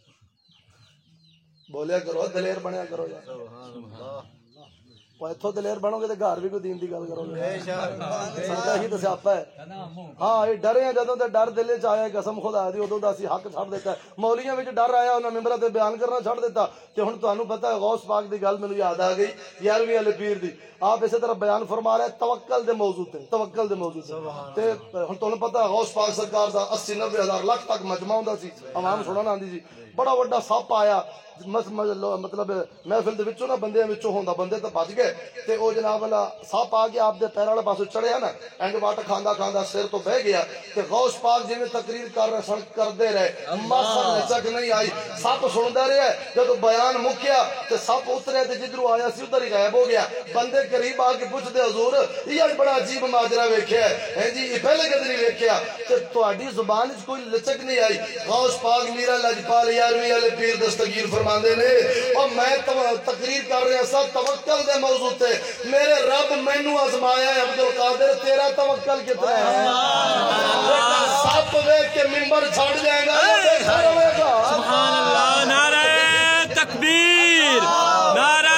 بولیا کرو دلیر بنیا کرو یار. سبحان اللہ. اتوں دلیر بنو گے تو گھر بھی کوئی دین دی گل کرو گے. سدا ہی تو سیاپا ہے. ہاں یہ ڈرے ہیں جدوں تے ڈر دل وچ آیا قسم خدا دی ادوں دا اسی حق چھڈ دیتا ہے. مولیاں وچ ڈر آیا انہاں ممبراں تے بیان کرنا چھڈ دیتا. تے ہن تانوں پتہ ہے غوث پاک دی گل مینوں یاد آ گئی یارویں والے پیر دی. آپ اسی طرح بیان فرما رہے توکل دے موضوع تے توکل دے موضوع تے تے ہن تانوں پتہ ہے غوث پاک سرکار دا اسی نوے ہزار لاکھ تک مجمع ہوندا سی. عوام سنن آندی سی. بڑا وڈا سپ آیا مطلب محفل دے وچوں نا بندیاں وچوں ہوندا بندے تے بچ گئے تے او جناب والا سپ آ کے آپ دے پیر والے پاسوں چڑھیا نا اینڈ واٹ کھاندا کھاندا سر تو بہ گیا تے غوث پاک جویں تقریر کر رہے سن کردے رہے ماسا لچک نہیں آئی. سپ سندا رہیا جدوں بیان مکیا تے سپ اتریا تے جدھروں آیا سی ادھر ہی غائب ہو گیا. بندے قریب آ کے پوچھدے حضور یہ بڑا عجیب ماجرا ویکھیا ہے ہیں جی یہ پہلے کدی نہیں ویکھیا تے تہاڈی زبان وچ کوئی لچک نہیں آئی. غوث پاک میرا لجپال یارویں والے پیر دستگیر فرماندے نے اور میں تقریر کر رہا سا توکل دے موضوع تے میرے رب مینوں آزمایا ہے عبد القادر تیرا توکل کتنا ہے. سپ ویکھ کے منبر چھڑ جائے گا سبحان اللہ. نعرہ تکبیر نعرہ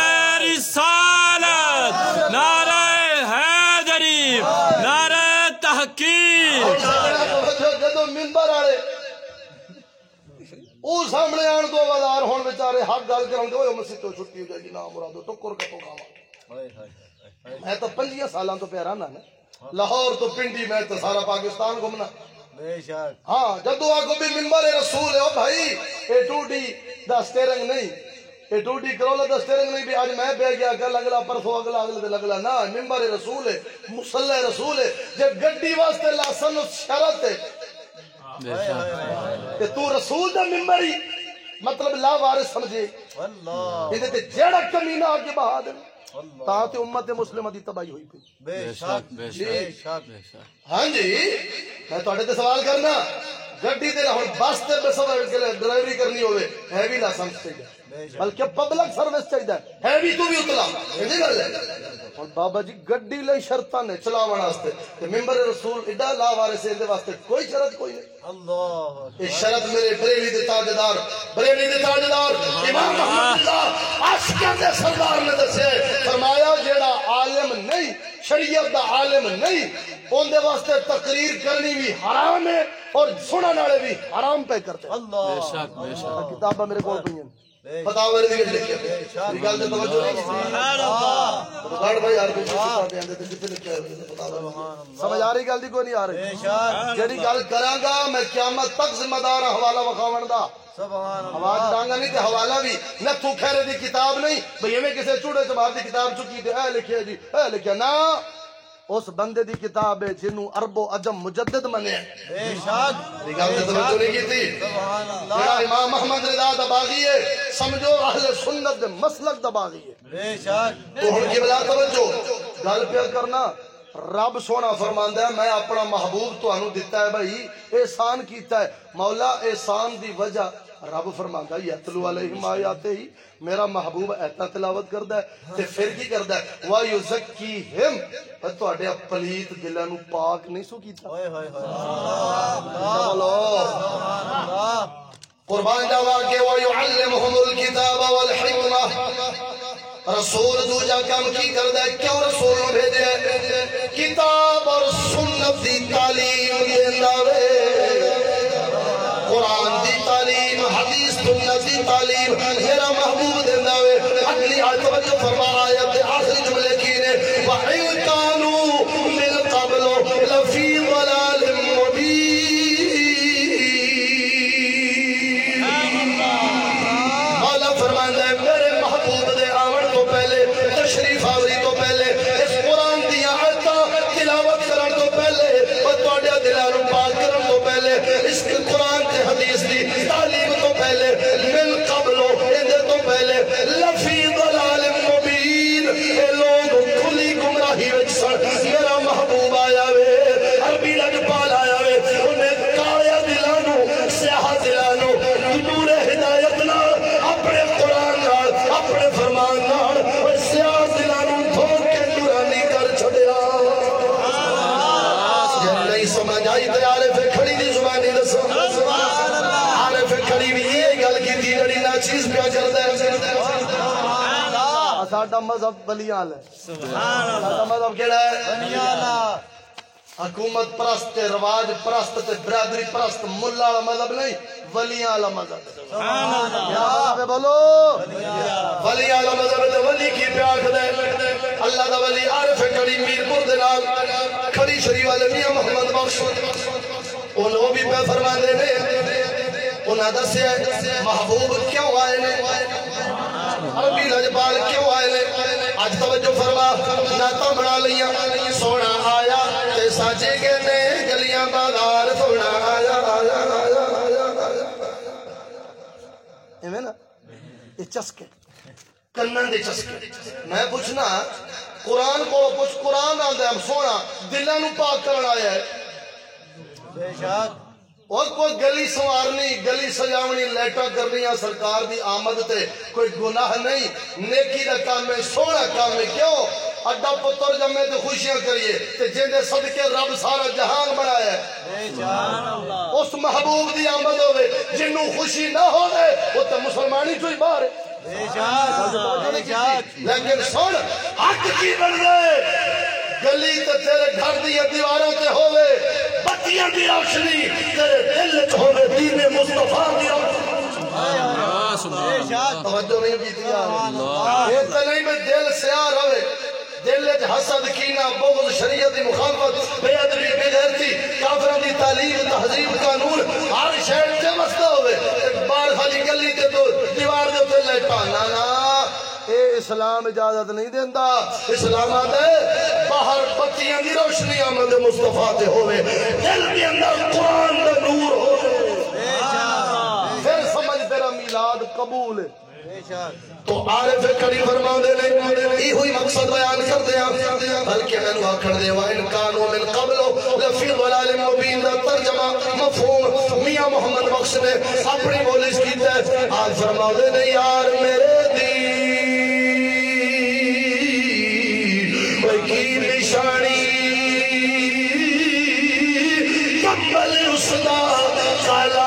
رسالت نعرہ حیدری نعرہ تحقیق. جدو منبر والے او سامنے آن دو بازار ہون بیچارے حق گل کرن دے مسجد تو چھٹی ہو جائے گی نا مرادو ٹکر کتوں کھاواں. میں تو پنجیاں سالاں تو پہ رہنا نا لاہور تو پنڈی میں تو سارا پاکستان گھومنا. ہاں جدو آگو بھی منبر رسول ہے بھائی اے ٹوٹی دا سٹیرنگ نہیں اے ٹوٹی کرولا دا سٹیرنگ نہیں بھی آج میں بہ گیا کل اگلا پرسوں اگلا اگلے دل اگلا نا منبر رسول ہے مصلی رسول ہے. جب گڈی واسطے لاسن شرط ہے کہ تو رسول دا ممبر ہی مطلب لا وارث سمجھے یہ تے جڑا کمینہ آگے بہا دے تاں تے امت مسلمہ دی تباہی ہوئی پئی. بے شک بے شک بے شک. ہاں جی میں تواڈے تے سوال کرنا گڈی تے ہن بس تے بس ڈرائیوری کرنی ہوے ہے بھی لائسنس چاہیے بلکہ پبلک سروس چاہیے ہے بھی تو بھی اتلا یہ گل ہے. ہن بابا جی گڈی لئی شرطاں نے چلاون واسطے تے ممبر رسول ایڈا لا وارث دے واسطے کوئی شرط کوئی نہیں. اللہ یہ شرط میرے بریلی دے تاجدار بریلی دے تاجدار امام محمد اللہ عاشقاں دے سردار نے دسے فرمایا جیڑا عالم نہیں شریعت دا عالم نہیں اون دے واسطے تقریر کرنی بھی حرام ہے اور سنن والے بھی حرام پہ کرتے. اللہ بے شک بے شک. کتاباں میرے کول پئی ہیں فتاوی دی لکھی ہے یہ گل تے توجہ نہیں. سبحان اللہ. بڑ بھائی ہر کوئی کتاب دے تے جتنے لکھیا ہے فتاوی سمجھ آ رہی گل دی کوئی نہیں آ رہی. جیڑی گل کراں گا میں قیامت تک ذمہ دار حوالہ وکھاون دا آواز ڈانگا نہیں تے حوالہ بھی نہ تو خیرے دی کتاب نہیں بھئی ہمیں کسے چوڑے سے باہر دی کتاب چکی تھے اے لکھے جی اے لکھے نا اس بندے دی کتاب ہے جنہوں عرب و عجم مجدد منے بے شک دیگل سے توجہ نہیں کی تھی میرا امام محمد رضا دباغی ہے سمجھو اہل سنت دے مسلک دباغی ہے بے شک تو ہن کی بلا توجہ گل پہ کرنا رب سونا فرماندا ہے میں اپنا محبوب تو انو دیتا ہے بھائی احسان کیتا ہے مولا احسان دی وجہ رب فرماندا ہے یتلو علیہم آیات ہی میرا محبوب ایتا تلاوت کردا ہے تے پھر کی کردا ہے وا یزکیہم پر تواڈے پلیت دلاں نو پاک نہیں سو کیتا اوئے ہوئے اللہ قربان جاوا کہ وہ يعلمهم الكتاب والحکمہ رسول دوجا کام کی کردا ہے کیوں رسول نو بھیجے ہے کتاب اور سنت دی تعلیم دیندا وے قرآن دی تعلیم حدیث سنت دی تعلیم میرا محبوب دیندا وے اگلی آیت توجہ فرما آیت آخری جملے کی نے وَإِن كَانُوا مِن قَبْلُ لَفِي ضَلَالٍ مُبِينٍ مولا فرماندا ہے میرے محبوب دے آون تو پہلے تشریف آوری تو پہلے اس قرآن دی آیتاں تلاوت کرن تو پہلے اور تواڈے دلاں نوں پاک کرن تو پہلے اس قرآن تے حدیث دی تعلیم تو پہلے من قبل اندے تو پہلے لفی ضلال مبین اے لوگ کھلی گمراہی وچ سن میرا محبوب آیا وے عربی لجپال آیا وے انہیں کالے دلاں نوں سیاہ دلاں نوں نور ہدایت نال اپنے قرآن نال اپنے فرمان نال اور سیاہ دلاں نوں دھو کے نورانی کر چھڈیا جب نہیں سمجھ آئی تے عارف کھڑی دی زبانی دسو عارف کھڑی بھی یہ گل کی تھی جڑی نا چیز پیا کردا ہے ساڈا مذہب ولیان ہے ساڈا مذہب کیڑا ہے ولیان حکومت پرست رواج پرست تے برادری پرست ملا والا مذہب نہیں ولیاں والا مذہب سبحان اللہ یا رب بولو ولی والا مذہب تے ولی کی پیا کھدا ہے اللہ دا ولی عارف کڑی میر پور دے نال کھڑی شری والے میاں محمد بخش انہوں بھی پہ فرماندے نے انہاں دسیا محبوب کیوں آئے نے عربی لجپال کیوں آئے نے اج توجہ فرما نعتاں بنا لیاں سونا آیا تے ساجے کے نے گلیاں بازار سونا آیا آیا آیا آیا ایویں نا یہ چسکے کنن دے چسکے میں پوچھنا قرآن کو پوچھ قرآن آندا ہے سونا دلاں نوں پاک کرن آیا ہے بے شک اور کوئی گلی سوارنی گلی سجاونی لیٹا کرنی سرکار دی آمد تے کوئی گناہ نہیں نیکی دا کام ہے سونا کام ہے کیوں اڈا پتر جمے تے خوشیاں کریے تے جندے صدقے رب سارا جہان بنایا ہے اس محبوب دی آمد ہوئے جنوں خوشی نہ ہوئے وہ تے مسلمانی چوئی باہر ہے لیکن سن حق کی بن گئے گلی تے تیرے گھر دیا دیواراں تے ہوئے بتیاں دی روشنی تیرے دل وچ ہوئے دین مصطفیٰ دی روشنی توجہ نہیں کی دیا یہ تے نہیں میں دل سیاہ رہے دل وچ حسد کینہ بغض شریعت دی مخالفت بے ادبی بے غیرتی کافراں دی تعلیم تہذیب قانون ہر شے تے مستا ہوئے ایک بار خالی گلی تے تو دیوار دے تے لائٹاں نا نا اے اسلام اجازت نہیں دیندا اسلام آدھے باہر بتیاں دی روشنی آمد مصطفیٰ تے ہوئے دل دی اندر قرآن دا نور ہوئے پھر سمجھ تیرا میلاد قبول ہے تو عارف کڑی فرما دے لے ای ہوئی مقصد بیان کر دیا بلکہ میں نوہ کر دے وَإِن كَانُوا مِن قَبْلُ لَفِي ضَلَالٍ مُبِينٍ دا ترجمہ مفہوم میاں محمد بخش نے اپنی بولش کی تے آج فرما دے لے یار میرے دین کی نشانی کمبل اس دا خلا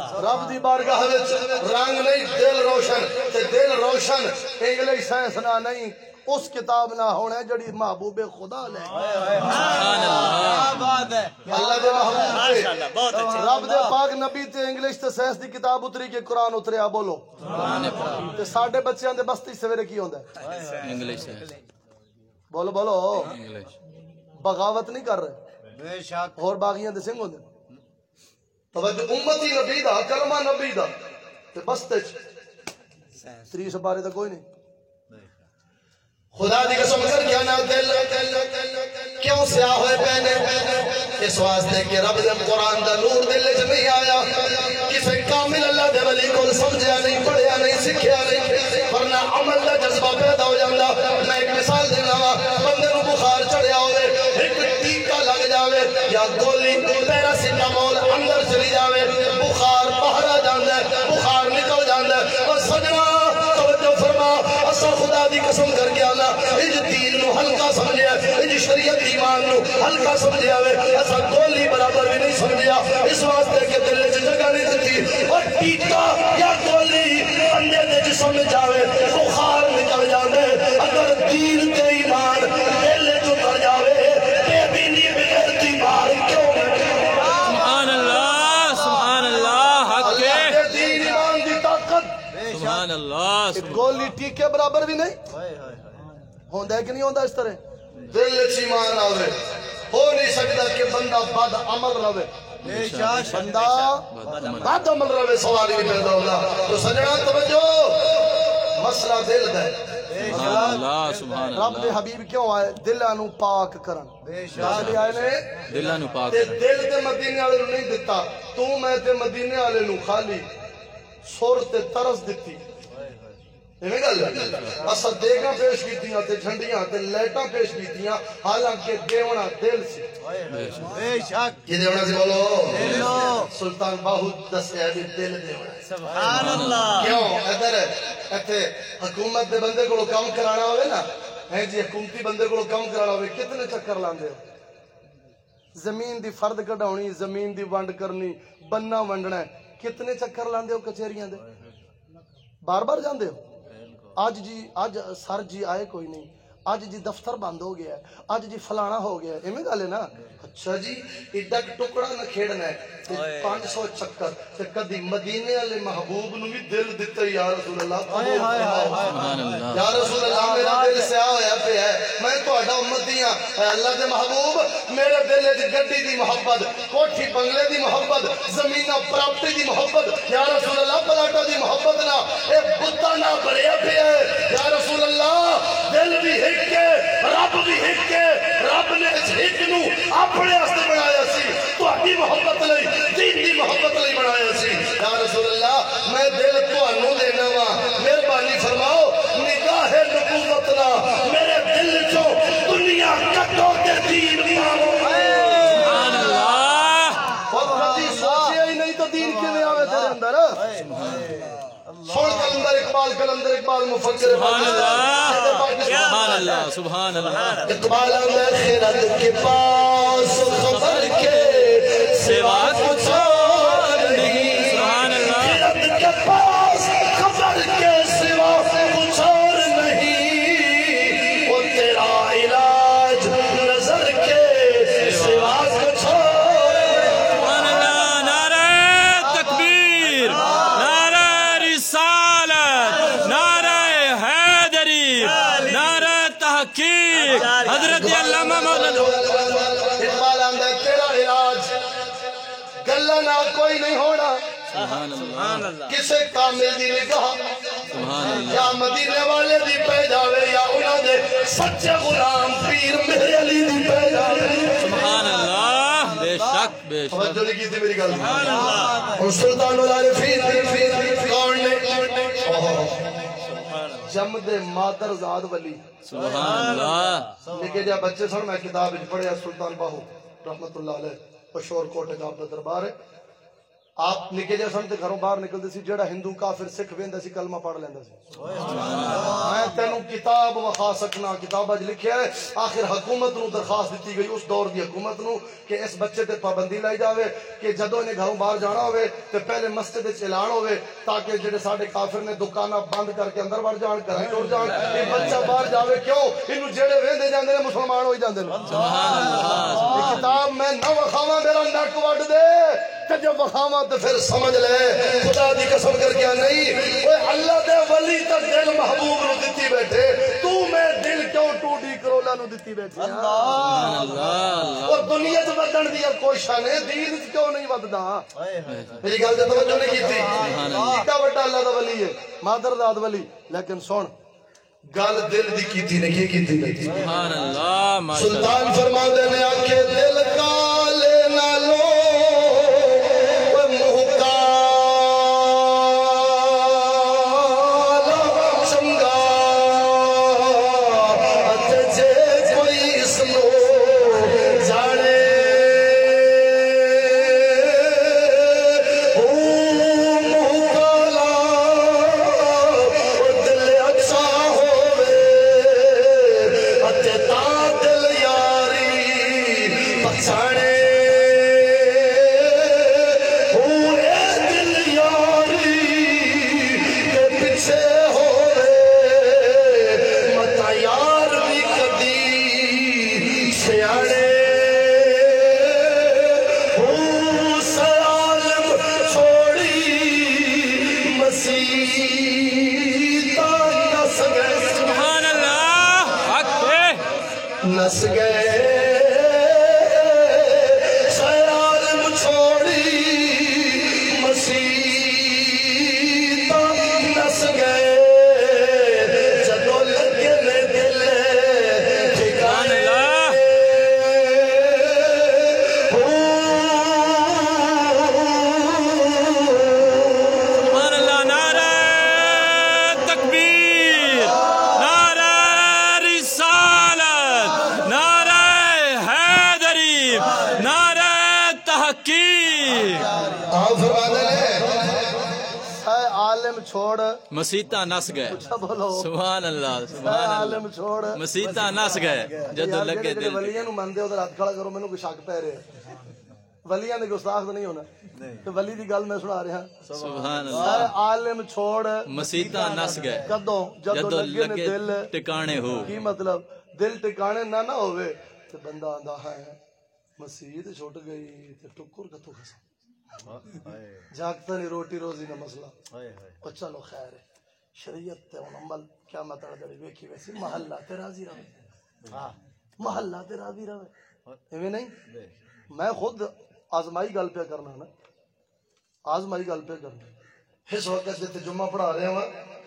رب دی بارگاہ وچ رنگ نہیں دل روشن تے دل روشن انگلش سائنس نہ نہیں اس کتاب نہ ہونا ہے جڑی محبوب خدا لے کیا بات ہے اللہ دے محبوب ماشاءاللہ بہت اچھا رب دے پاک نبی تے انگلش تے سائنس دی کتاب اتری کہ قرآن اتریا بولو تے ساڈے بچیاں دے بستی سویرے کی ہوندا ہے انگلش بولو بولو انگلش بغاوت نہیں کر رہے بے شک اور باغیاں دے سنگ ہوندے توجہ امتی نبی دا کلمہ نبی دا تے بستے چ تری سپارے تے کوئی نہیں خدا دی قسم کر کیا نہ دل کیوں سیاہ ہوئے پہنے اس واسطے کہ رب دے قرآن دا نور دل وچ نہیں آیا کسے کامل اللہ دے ولی کو سمجھیا نہیں پڑھیا نہیں سکھیا نہیں ورنہ عمل دا جذبہ پیدا ہو جاندا میں ایک مثال دینا وا بندے نو بخار چڑھیا ہوئے ایک ٹیکا لگ جاوے یا گولی پیراسیٹامول اندر چلی جاوے بخار باہر آ جاندا ہے بخار نکل جاندا ہے اور سجنا توجہ فرما اسا خدا دی قسم کر کے آنا اج دین نو ہلکا سمجھیا اج شریعت ایمان نو ہلکا سمجھیا وے اسا گولی برابر بھی نہیں سمجھیا اس واسطے کہ دل وچ جگہ نہیں دتی اور ٹیکا یا گولی بندے دے جسم میں جاوے بخار نکل جاندے اگر دین تے ایمان دل وچ اتر جاوے بے بینی بغیر مار کیوں سبحان اللہ سبحان اللہ حق اللہ ہے دے دین ایمان دی طاقت سبحان اللہ ایک گولی ٹیکے برابر بھی نہیں ہوندہ ہے کہ نہیں ہوندہ اس طرح دل وچ ایمان آوے ہو نہیں سکتا کہ بندہ بد عمل رہے بے شک بندہ بد عمل رہے سوال نہیں پیدا ہوگا تو سجنا توجہ مسئلہ دل دا ہے سبحان اللہ سبحان رب دے اللہ حبیب کیوں آئے دلہ نو پاک کرن بے اس لیے آئے نے دلہ نو پاک تے دل تے مدینے والے نو نہیں دیتا تو میں تے مدینے والے نو خالی سور تے طرز دیتی ایویں گل اسا دیگاں پیش کیتیاں تے جھنڈیاں تے لائٹاں پیش کیتیاں حالانکہ دیونا دل سی بے شک کی دیونا سی بولو دلو سلطان باہو دسیا بھی دل دیونا ہے سبحان اللہ کیوں ادھر ایتھے حکومت دے بندے کو کام کرانا ہوئے نا ہے جی حکومتی بندے کو کام کرانا ہوئے کتنے چکر لاندے ہو زمین دی فرد کڈاونی زمین دی ونڈ کرنی بننا ونڈنا ہے کتنے چکر لاندے ہو کچہریاں دے بار بار جاندے ہو آج جی آج سر جی آئے کوئی نہیں آج جی دفتر بند ہو گیا ہے آج جی فلانا ہو گیا ہے ایمیں گالے نا اچھا جی ایڈا ٹکڑا نہ کھیڑنا ہے پانچ سو چکر تے کدی مدینے والے محبوب نو بھی دل دیتا یا رسول اللہ قبول فرماؤ سبحان اللہ یا رسول اللہ میرا دل سیاہ ہویا پہ ہے میں تو اڈا امتی ہاں اے اللہ دے محبوب میرے دل دی گڈی دی محبت کوٹھی بنگلے دی محبت زمینہ پراپرٹی دی محبت یا رسول اللہ پلاٹا دی محبت نہ اے بتا نہ بڑھیا پہ ہے یا رسول اللہ دل بھی ہک کے رب بھی ہک کے رب نے اس ہک نو اپنے واسطے بنایا سی تو اپنی محبت لئی دین دی محبت لئی بنایا سی یا رسول اللہ میں دل تانوں دینا وا مہربانی فرماؤ نگاہ نبوت نا میرے دل چوں دنیا کٹو تے دین پاؤ سبحان اللہ اور کبھی سوچیا ہی نہیں تو دین کیویں آوے تیرے اندر سن کلندر اقبال کلندر اقبال مفکر سبحان اللہ سبحان اللہ سبحان اللہ اقبال میں خیرت کے پاس خبر کے سوا کچھ اور نہیں سبحان اللہ خیرت کے پاس خبر کے سوا کچھ اور نہیں وہ تیرا علاج نظر کے سوا کچھ اور سبحان اللہ نعرہ تکبیر نعرہ رسالت نعرہ حیدری نعرہ تحقیق حضرت علامہ مولانا اقبال آندہ ہے تیرا علاج گلہ نہ کوئی نہیں ہونا سبحان اللہ کسے کامل دی نگاہ سبحان اللہ یا مدینے والے دی پہ جاوے یا انہاں دے سچے غلام پیر میرے علی دی پہ جاوے سبحان اللہ بے شک بے شک توجہ نہیں کی تھی میری گل اور سلطان العارفین کون نے جمد مادر زاد ولی سبحان اللہ نکے جا بچے سن میں کتاب پڑھیا سلطان باہو رحمت اللہ علیہ پشور کوٹے کا اپنا دربار ہے آپ نکے جے سن تے گھروں باہر نکلدے سی جڑا ہندو کافر سکھ ویندا سی کلمہ پڑھ لیندا سی میں تینوں کتاب وخا سکنا کتاب اج لکھیا ہے آخر حکومت نو درخواست دیتی گئی اس دور دی حکومت نو کہ اس بچے تے پابندی لائی جاوے کہ جدوں نے گھروں باہر جانا ہوئے تے پہلے مسجد وچ اعلان ہوئے تاکہ جڑے ساڈے کافر نے دکاناں بند کر کے اندر وڑ جان گھر ٹر جان یہ بچہ باہر جاوے کیوں اینو جڑے ویندے جاندے نے مسلمان ہوئی جاندے نے سبحان اللہ یہ کتاب میں نہ وکھاواں میرا نک وڈ دے کہ جب وکھاواں تو پھر سمجھ لے خدا دی قسم کر کے نہیں اوے اللہ دے ولی تے دل محبوب نو دتی بیٹھے تو میں دل کیوں ٹوٹی کرولا نو دتی بیٹھے اللہ اللہ اور دنیا تے ودن دی کوششاں نے دین وچ کیوں نہیں وددا میری گل تے توجہ نہیں کیتی ایڈا بڑا اللہ دا ولی ہے مادر ذات ولی لیکن سن گل دل دی کیتی نے کی کیتی بیٹھی سبحان اللہ ماشاءاللہ سلطان فرماندے نے آکھے دل کالے نالو نس گئے سیالم چھوڑی مسیح نس گئے جدو لگے نے دل ٹھکانے سبحان اللہ نعرہ تکبیر نعرہ رسالت نعرہ حیدری نعرہ تحقیق آپ فرمانے لے اے عالم چھوڑ مسیطہ نس گئے اچھا بولو سبحان اللہ اے سبحان عالم اللہ چھوڑ مسیطہ نس گئے جدو لگے دل ولیاں نو مندے ادھر ہاتھ کھڑا کرو مینوں کوئی شک پہ رہے ولیاں دے گستاخ نہیں ہونا تو ولی دی گل میں سنا رہا سبحان اے اللہ عالم چھوڑ مسیطہ نس گئے کدوں جدو جدو لگے نے لگے دل ٹکانے ہو کی مطلب دل ٹکانے نہ نہ ہوئے تو بندہ آندا ہے مسیح چھوٹ گئی تے ٹکر کتوں کھسا جاگتا نہیں روٹی روزی کا مسئلہ اور چلو خیر ہے شریعت تے ہن عمل کیا مطلب جڑی ویکھی ویسی محلہ تے راضی رہے محلہ تے راضی رہے ایویں نہیں میں خود آزمائی گل پہ کرنا نا آزمائی گل پہ کرنا اس وقت جتے جمعہ پڑھا رہے ہوں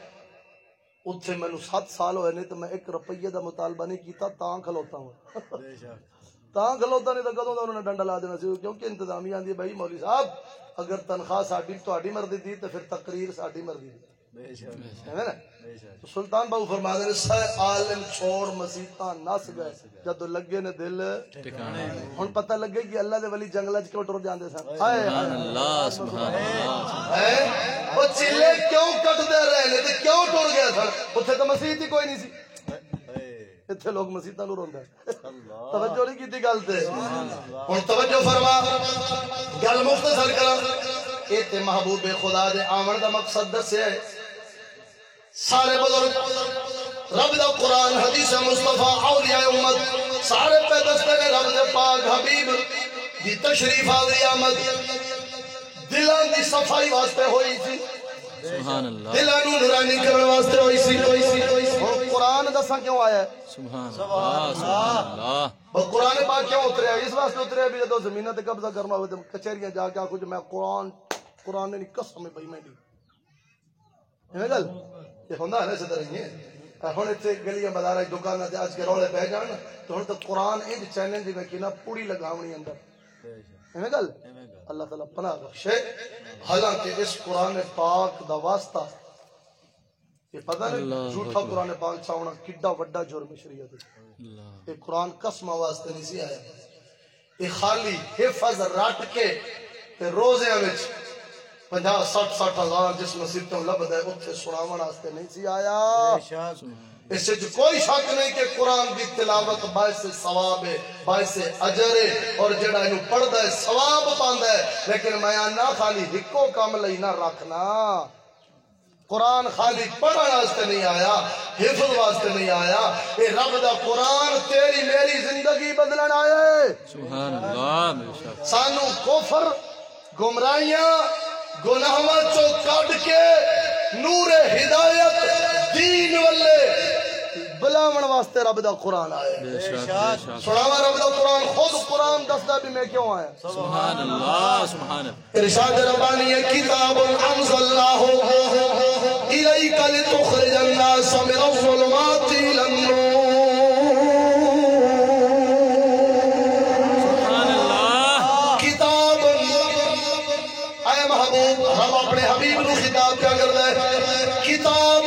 اتھے میں نو سات سال ہوئے نہیں تو میں ایک روپیے دا مطالبہ نہیں کیتا تاں کھلوتا ہوں تاں کھلوتا نہیں تو کدوں دا انہوں نے ڈنڈا لا دینا سی کیونکہ انتظامیہ آندی ہے بھائی مولوی صاحب اگر تنخواہ ساڈی تہاڈی مرضی دی تو پھر تقریر ساڈی مرضی دی ہے نا تو سلطان بابو فرما دے سہ عالم چھوڑ مسیطاں نس گئے جدو لگے نے دل ٹکانے ہن پتہ لگے کہ اللہ دے ولی جنگل وچ کیوں ٹر جاندے سن ہائے سبحان اللہ سبحان اللہ ہے او چلے کیوں کٹدے رہے نے تے کیوں ٹر گئے سن اوتھے تو مسیت ہی کوئی نہیں سی اتھے لوگ مسیطاں نو روندا ہے توجہ نہیں کیتی گل تے ہن توجہ فرما گل مختصر کراں اے تے محبوب خدا دے آمن دا مقصد دسیا ہے سارے بزرگ رب دا قرآن حدیث مصطفیٰ اولیاء امت سارے پہ دستے نے رب دے پاک حبیب دی تشریف آوری آمد دلان دی صفائی واسطے ہوئی تھی سبحان اللہ دلان نورانی کرنے واسطے ہوئی سی اور قرآن دسا کیوں آیا ہے سبحان اللہ سبحان اللہ اور قرآن پاک کیوں اترے ہیں اس واسطے اترے ہیں بھی جدو زمینہ تے قبضہ کرنا ہوئے تے کچھریاں جا کے آکھو جو میں قرآن قرآن نے قسم میں بھئی میں دی ہے گل یہ ہوندہ ہے نا سے طرح یہ ہن اتنے گلیاں بازار دکان آج کے رولے پہ جان تو ہن تو قرآن انج چیلنج میں کینا پوری لگاونی اندر ہے گل اللہ تعالیٰ پناہ بخشے حالانکہ اس قرآن پاک دا واسطہ یہ پتہ نہیں جھوٹا قرآن پاک چاہونا کڈا وڈا جرم شریعت ہے یہ قرآن قسم واسطے نہیں سی آیا یہ خالی حفظ رٹ کے تے روزے وچ پنجا سٹھ سٹھ ہزار جس مسیطوں لبد ہے اتھے سناون واسطے نہیں سی آیا. اس سے کوئی شک نہیں کہ قرآن کی تلاوت باعث ثواب ہے، باعث اجر ہے، اور جڑا انہوں پڑھدا ہے ثواب پاندا ہے. لیکن میں نہ خالی ہکو کام لئی نہ رکھنا. قرآن خالی پڑھن واسطے نہیں آیا، حفظ واسطے نہیں آیا. اے رب دا قرآن تیری میری زندگی بدلن آیا ہے. سبحان اللہ. بے شک سانو کفر گمراہیاں گناہاں چو کڈ کے نور ہدایت دین والے بلاون واسطے رب دا قرآن آیا. بے شک بے شک. سناوا رب دا قرآن، خود قرآن دسدا بھی میں کیوں آیا. سبحان اللہ. سبحان اللہ. ارشاد ربانی ہے کتاب انزلناہ الیک لتخرج الناس من الظلمات الى النور. سبحان اللہ. کتاب اے محبوب، ہم اپنے حبیب نو خطاب کیا کردا ہے. کتاب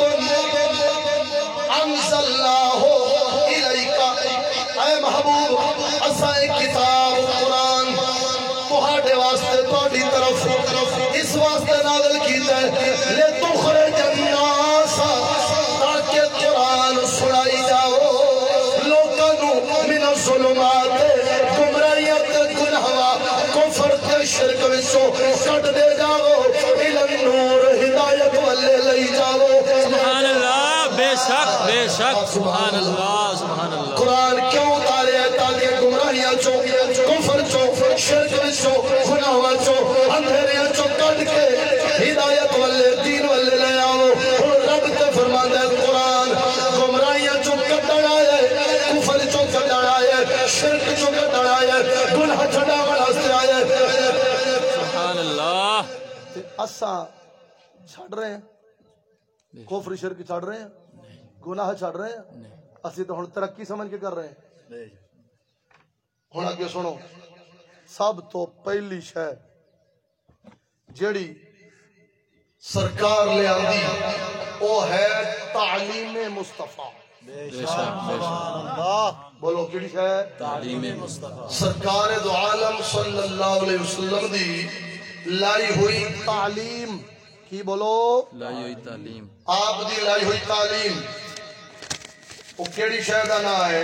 انزلناہ الیک، اے محبوب اساں کتاب قرآن تہاڈے واسطے تہاڈی طرف اس واسطے نازل کیتا ہے لتخرج الناس، تاکہ قرآن سنائی جاؤ لوکاں نو من الظلمات، گمراہیاں تے گناہاں کفر تے شرک وچوں کڈ دے جاؤ الی النور، ہدایت والے لئی جاؤ. سبحان اللہ. بے شک بے شک. سبحان اللہ. سبحان اللہ. قرآن کیوں اتارے ہیں؟ تاکہ گمراہیاں چو کفر چو شرک چو گناہاں چو اندھیریاں چو کڈ کے ہدایت والے دین والے لے آؤ. اور رب تے فرماندا ہے قرآن گمراہیاں چو کڈن آیا ہے، کفر چو کڈن آیا ہے، شرک چو کڈن آیا ہے، گناہ چھڈاون واسطے آیا ہے. سبحان اللہ. تے اساں چھڈ رہے ہیں کفر شرک چھڈ رہے ہیں، گناہ چھڈ رہے ہیں. اسی تو ہن ترقی سمجھ کے کر رہے ہیں. ہن اگے سنو، سب تو پہلی شے جیڑی سرکار لے آندی وہ ہے تعلیم مصطفیٰ. بے شک بے شک. بولو کیڑی شے؟ تعلیم مصطفیٰ. سرکار دو عالم صلی اللہ علیہ وسلم دی لائی ہوئی تعلیم کی، بولو لائی ہوئی تعلیم. آپ دی لائی ہوئی تعلیم وہ کیڑی شے دا نام ہے؟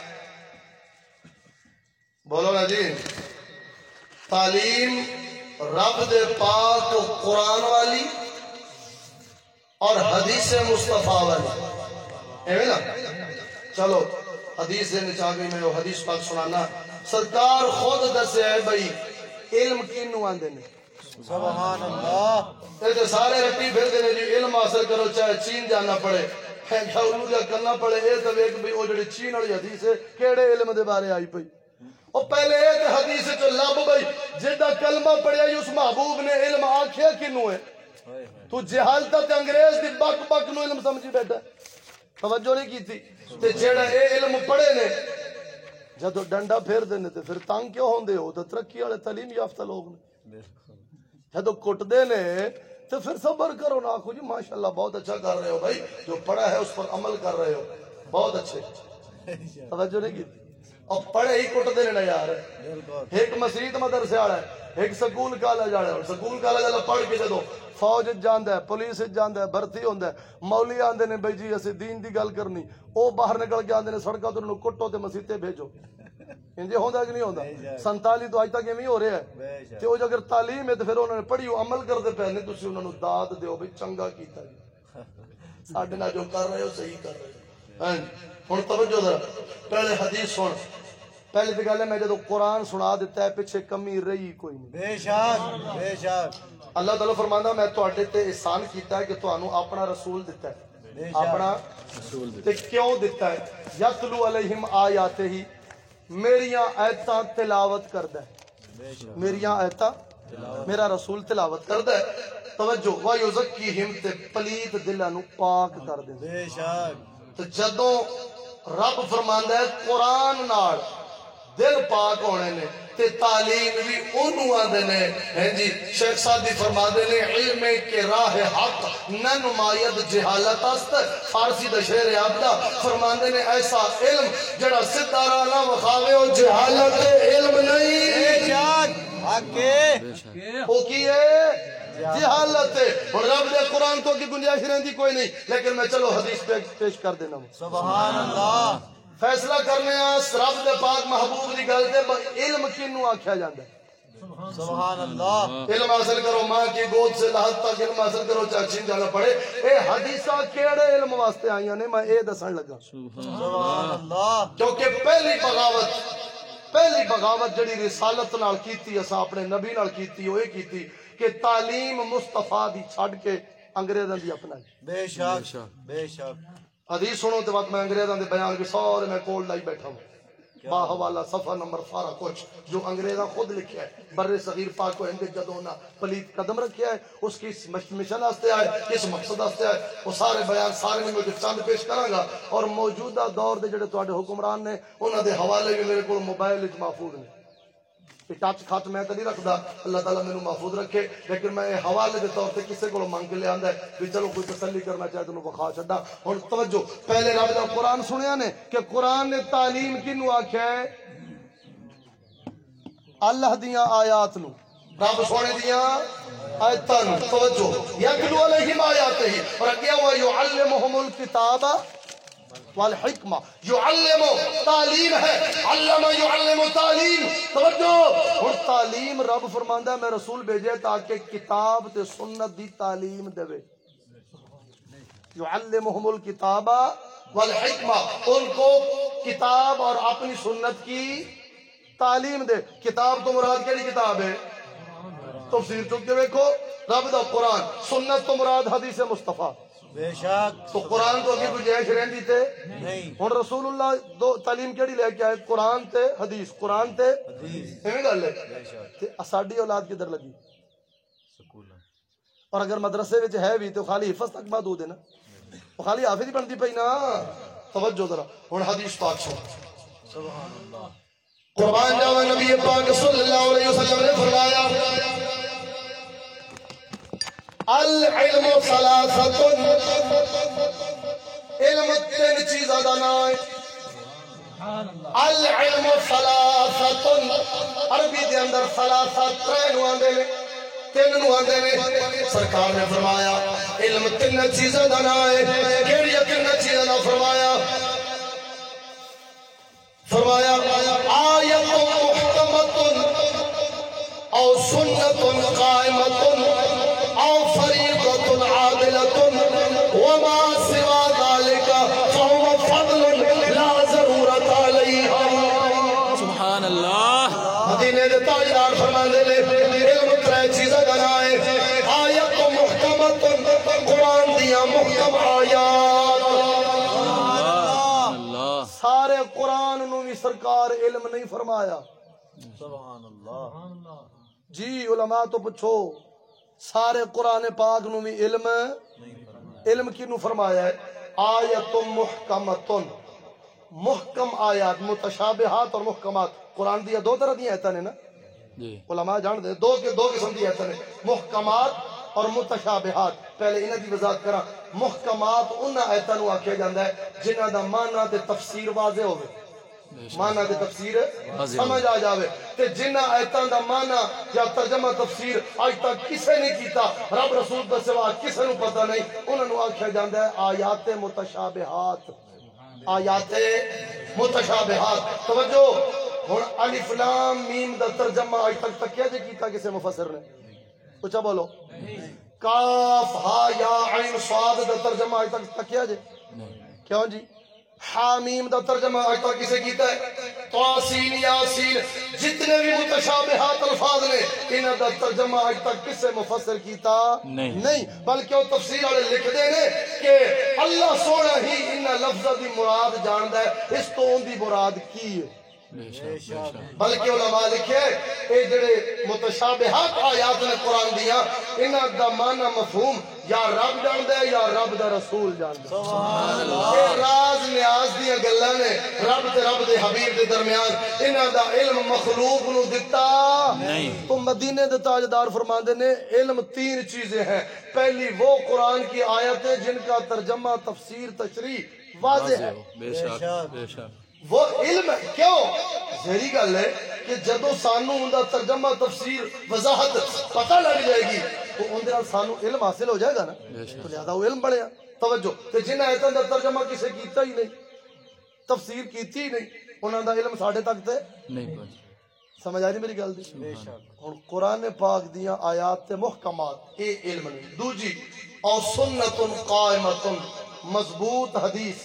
بولو نا جی. تعلیم رب دے پاک قرآن والی اور حدیث مصطفیٰ والی. ایویں نا. چلو حدیث سے نچا گئی میں وہ حدیث پاک سنانا. سرکار خود دسے ہے بھئی علم کینوں آندے نے. سبحان اللہ. یہ تو سارے رٹی پھر دے نے جی علم حاصل کرو چاہے چین جانا پڑے، کیا انہوں نے کرنا پڑے. یہ تو ایک بھی وہ جڑی چین والی حدیث ہے کیڑے علم دے بارے آئی پئی. اور پہلے یہ کہ حدیث چ لب بھئی جیدہ کلمہ پڑھیا اس محبوب نے علم آکھیا کنوں ہے. تو جہالتا تے انگریز دی بک بک نو علم سمجھی بیٹھا، توجہ نہیں کی تھی. تے جیڑا اے علم پڑھے نے جدو ڈنڈا پھیر دینے تے پھر تنگ کیوں ہوندے ہو؟ تو ترقی والے تعلیم یافتہ لوگ نے. جدو کٹ دے نے تو پھر صبر کرو نا، آخو جی ماشاءاللہ بہت اچھا کر رہے ہو بھائی، جو پڑھا ہے اس پر عمل کر رہے ہو، بہت اچھے. توجہ نہیں کی. اور پڑھے ہی کٹ دے نے یار. ایک مسجد مدرسے والا ہے، ایک سکول کالج والا ہے. سکول کالج والا پڑھ کے جدو فوج جاندا ہے، پولیس جاندا ہے، بھرتی ہوندا ہے، مولی آندے نے بھائی جی اسی دین دی گل کرنی، او باہر نکل کے آندے نے سڑکاں تے انہاں نوں کٹو تے مسیتے بھیجو. انج ہوندا کہ نہیں ہوندا؟ سنتالی تو اج تک ایویں ہو رہا ہے. تے او اگر تعلیم ہے تے پھر انہوں نے پڑھی عمل کردے پے نے، تسی انہاں نوں داد دیو بھائی چنگا کیتا جی، ساڈے نال جو کر رہے ہو صحیح کر رہے ہو. ہاں ہن توجہ ذرا پہلے حدیث سن. پہلے تو گل ہے میں جدو قرآن سنا دیتا ہے پیچھے کمی رہی کوئی نہیں. بے شک بے شک. اللہ تعالیٰ فرماندا میں تواڈے تے احسان کیتا ہے کہ تانوں اپنا رسول دیتا ہے. اپنا رسول تے کیوں دیتا ہے؟ یتلو علیہم آیاتہ ہی، میریاں آیتاں تلاوت کردا ہے. میریاں آیتاں میرا رسول تلاوت کردا ہے. توجہ وَيُزَكِّيهِمْ تے پلیت دلاں نوں پاک کر دیندا ہے. بے شک. تو جدوں رب فرماندا ہے قرآن نال دل پاک ہونے نے تے تعلیم بھی انہوں آدھے نے. ہیں جی شیخ سعدی فرما دے نے علم کے راہ حق نہ نمایت جہالت است. فارسی دا شعر عبدہ فرما دے نے ایسا علم جڑا ستارہ نہ وخاوے ہو جہالت علم نہیں. حق کے بے شک وہ کی ہے جہالت ہے. اور رب دے قرآن تو کی گنجائش رہندی کوئی نہیں, لیکن میں چلو حدیث پہ پیش کر دینا ہوں. سبحان اللہ فیصلہ کرنے آس رب دے پاک محبوب دی گل تے علم کینوں آکھیا جاندا ہے. سبحان اللہ علم حاصل کرو ماں کی گود سے لحد تک علم حاصل کرو چاچی جانا پڑے. اے حدیثاں کیڑے علم واسطے آئیاں نے میں اے دسن لگا. سبحان اللہ کیونکہ پہلی بغاوت پہلی بغاوت جڑی رسالت نال کیتی اساں اپنے نبی نال کیتی وہ یہ کیتی کہ تعلیم مصطفیٰ دی چھڈ کے انگریزاں دی اپنائی. بے شک بے شک حدیث سنو تے وقت میں انگریزاں دے بیان کے سارے میں کول لائی بیٹھا ہوں, با حوالہ صفحہ نمبر سارا کچھ جو انگریزاں خود لکھیا ہے. بر صغیر پاک و ہند جدوں نہ پلیت قدم رکھیا ہے اس کی مشن واسطے آئے, کس مقصد واسطے آئے, وہ سارے بیان سارے میں چند پیش کراں گا. اور موجودہ دور دے جڑے تواڈے حکمران نے انہاں دے حوالے بھی میرے کول موبائل وچ محفوظ نے. ٹچ خط میں نہیں رکھدا, اللہ تعالیٰ میرے محفوظ رکھے, لیکن میں حوالے دے طور پہ کسے کو مانگ کے لے آندا ہے بھی چلو کوئی تسلی کرنا چاہے تو بخا چھڈا. ہن توجہ, پہلے رب دا قرآن سنیا نے کہ قرآن نے تعلیم کینوں آکھیا ہے؟ اللہ دیاں آیات نو, رب سونے دیاں آیتاں نو. توجہ, یتلو علیہم آیاتہ, اور اگے ہوا یعلمہم الکتاب والحکمہ. یعلم تعلیم ہے, علم یعلم تعلیم. توجہ, اور تعلیم رب فرماندا ہے میں رسول بھیجے تاکہ کتاب تے سنت دی تعلیم دے. یعلمہم الکتاب والحکمہ, ان کو کتاب اور اپنی سنت کی تعلیم دے. کتاب تو مراد کیڑی کتاب ہے؟ تفسیر چک کے دیکھو, رب دا قرآن. سنت تو مراد حدیث مصطفیٰ. بے شک تو قرآن تو اگے گنجائش رہندی تے نہیں. ہن رسول اللہ دو تعلیم کیڑی لے کے آئے؟ قرآن تے حدیث, قرآن تے حدیث ایویں گل ہے. بے شک تے ساڈی اولاد کدھر لگی؟ سکول اور اگر مدرسے وچ ہے بھی تو خالی حفظ تک محدود ہے نا, وہ خالی حافظ ہی بنتی پئی نا. توجہ ذرا, ہن حدیث پاک سن. سبحان اللہ قربان جاواں نبی پاک صلی اللہ علیہ وسلم نے فرمایا العلم ثلاثۃ, علم تین چیزاں دا نام ہے. العلم ثلاثۃ, عربی دے اندر ثلاثہ ترے نو آندے نے, تین نو آندے نے. سرکار نے فرمایا علم تین چیزاں دا نام ہے. کیڑی تین چیزاں دا فرمایا؟ فرمایا آیت محکمت او سنت قائمت او فریضت عادلت وما سوا ذلك فهو فضل لا ضرورت علیہ. سبحان اللہ. مدینے دے تاجدار فرماندے نے علم ترے چیزاں دا نام ہے. آیت محکمت, قرآن دیاں محکم آیات. اللہ سارے قرآن نو بھی سرکار علم نہیں فرمایا. سبحان اللہ جی علماء تو پوچھو, سارے قرآن پاک نو بھی علم علم کی نو فرمایا ہے؟ آیت محکمت, محکم آیات, متشابہات اور محکمات. قرآن دیا دو طرح دیا آیتاں نے نا, جی علماء جان دے دو کے دو قسم دی آیتاں نے, محکمات اور متشابہات. پہلے انہاں دی وضاحت کراں. محکمات انہاں آیتاں نو آکھیا جاندا ہے جنہاں دا معنی تے تفسیر واضح ہوے, معنی تے تفسیر سمجھ آ جاوے. تے جنہاں آیتاں دا معنی یا ترجمہ تفسیر اج تک کسے نہیں کیتا, رب رسول دا سوا کسے نو پتہ نہیں, انہاں نو آکھیا جاندا ہے آیات متشابہات. آیات متشابہات. توجہ, ہن الف لام میم دا ترجمہ اج تک تکیا جے کیتا کسے مفسر نے؟ اچھا بولو. کاف ہا یا عین صاد دا ترجمہ اج تک تکیا جے؟ کیوں جی؟ حامیم دا ترجمہ اج تک کسے کیتا ہے؟ طاسین یاسین, جتنے بھی متشابہات الفاظ نے انہاں دا ترجمہ اج تک کسے مفسر کیتا نہیں, بلکہ وہ تفسیر والے لکھ دے نے کہ اللہ سونا ہی انہاں لفظاں دی مراد جاندا ہے, اس تو ان دی مراد کی ہے. بلکہ علماء لکھے اے جڑے متشابہات آیات نے قرآن دیا, انہاں دا معنی مفہوم یا رب جاندا ہے یا رب دا رسول جاندا ہے. اے راز نیاز دیاں گلاں نے رب تے رب دے حبیب دے درمیان, انہاں دا علم مخلوق نو دتا نہیں. تو مدینے دے تاجدار فرماندے نے علم تین چیزیں ہیں. پہلی وہ قرآن کی آیتیں جن کا ترجمہ تفسیر تشریح واضح ہے, بے شک بے شک. وہ علم ہے. کیوں ظاہری گل ہے کہ جدو سانو ان دا ترجمہ تفسیر وضاحت پتہ لگ جائے گی تو ان دے نال سانو علم حاصل ہو جائے گا نا, تو لہذا وہ علم بڑھیا. توجہ تے جنہ ایتاں دا ترجمہ کسے کیتا ہی نہیں, تفسیر کیتی ہی نہیں, انہاں دا علم ساڈے تک تے نہیں پہنچ. سمجھ آ رہی میری گل دی؟ ہن قرآن پاک دیاں آیات تے محکمات اے علم نہیں. دوجی او سنت قائمت, مضبوط حدیث,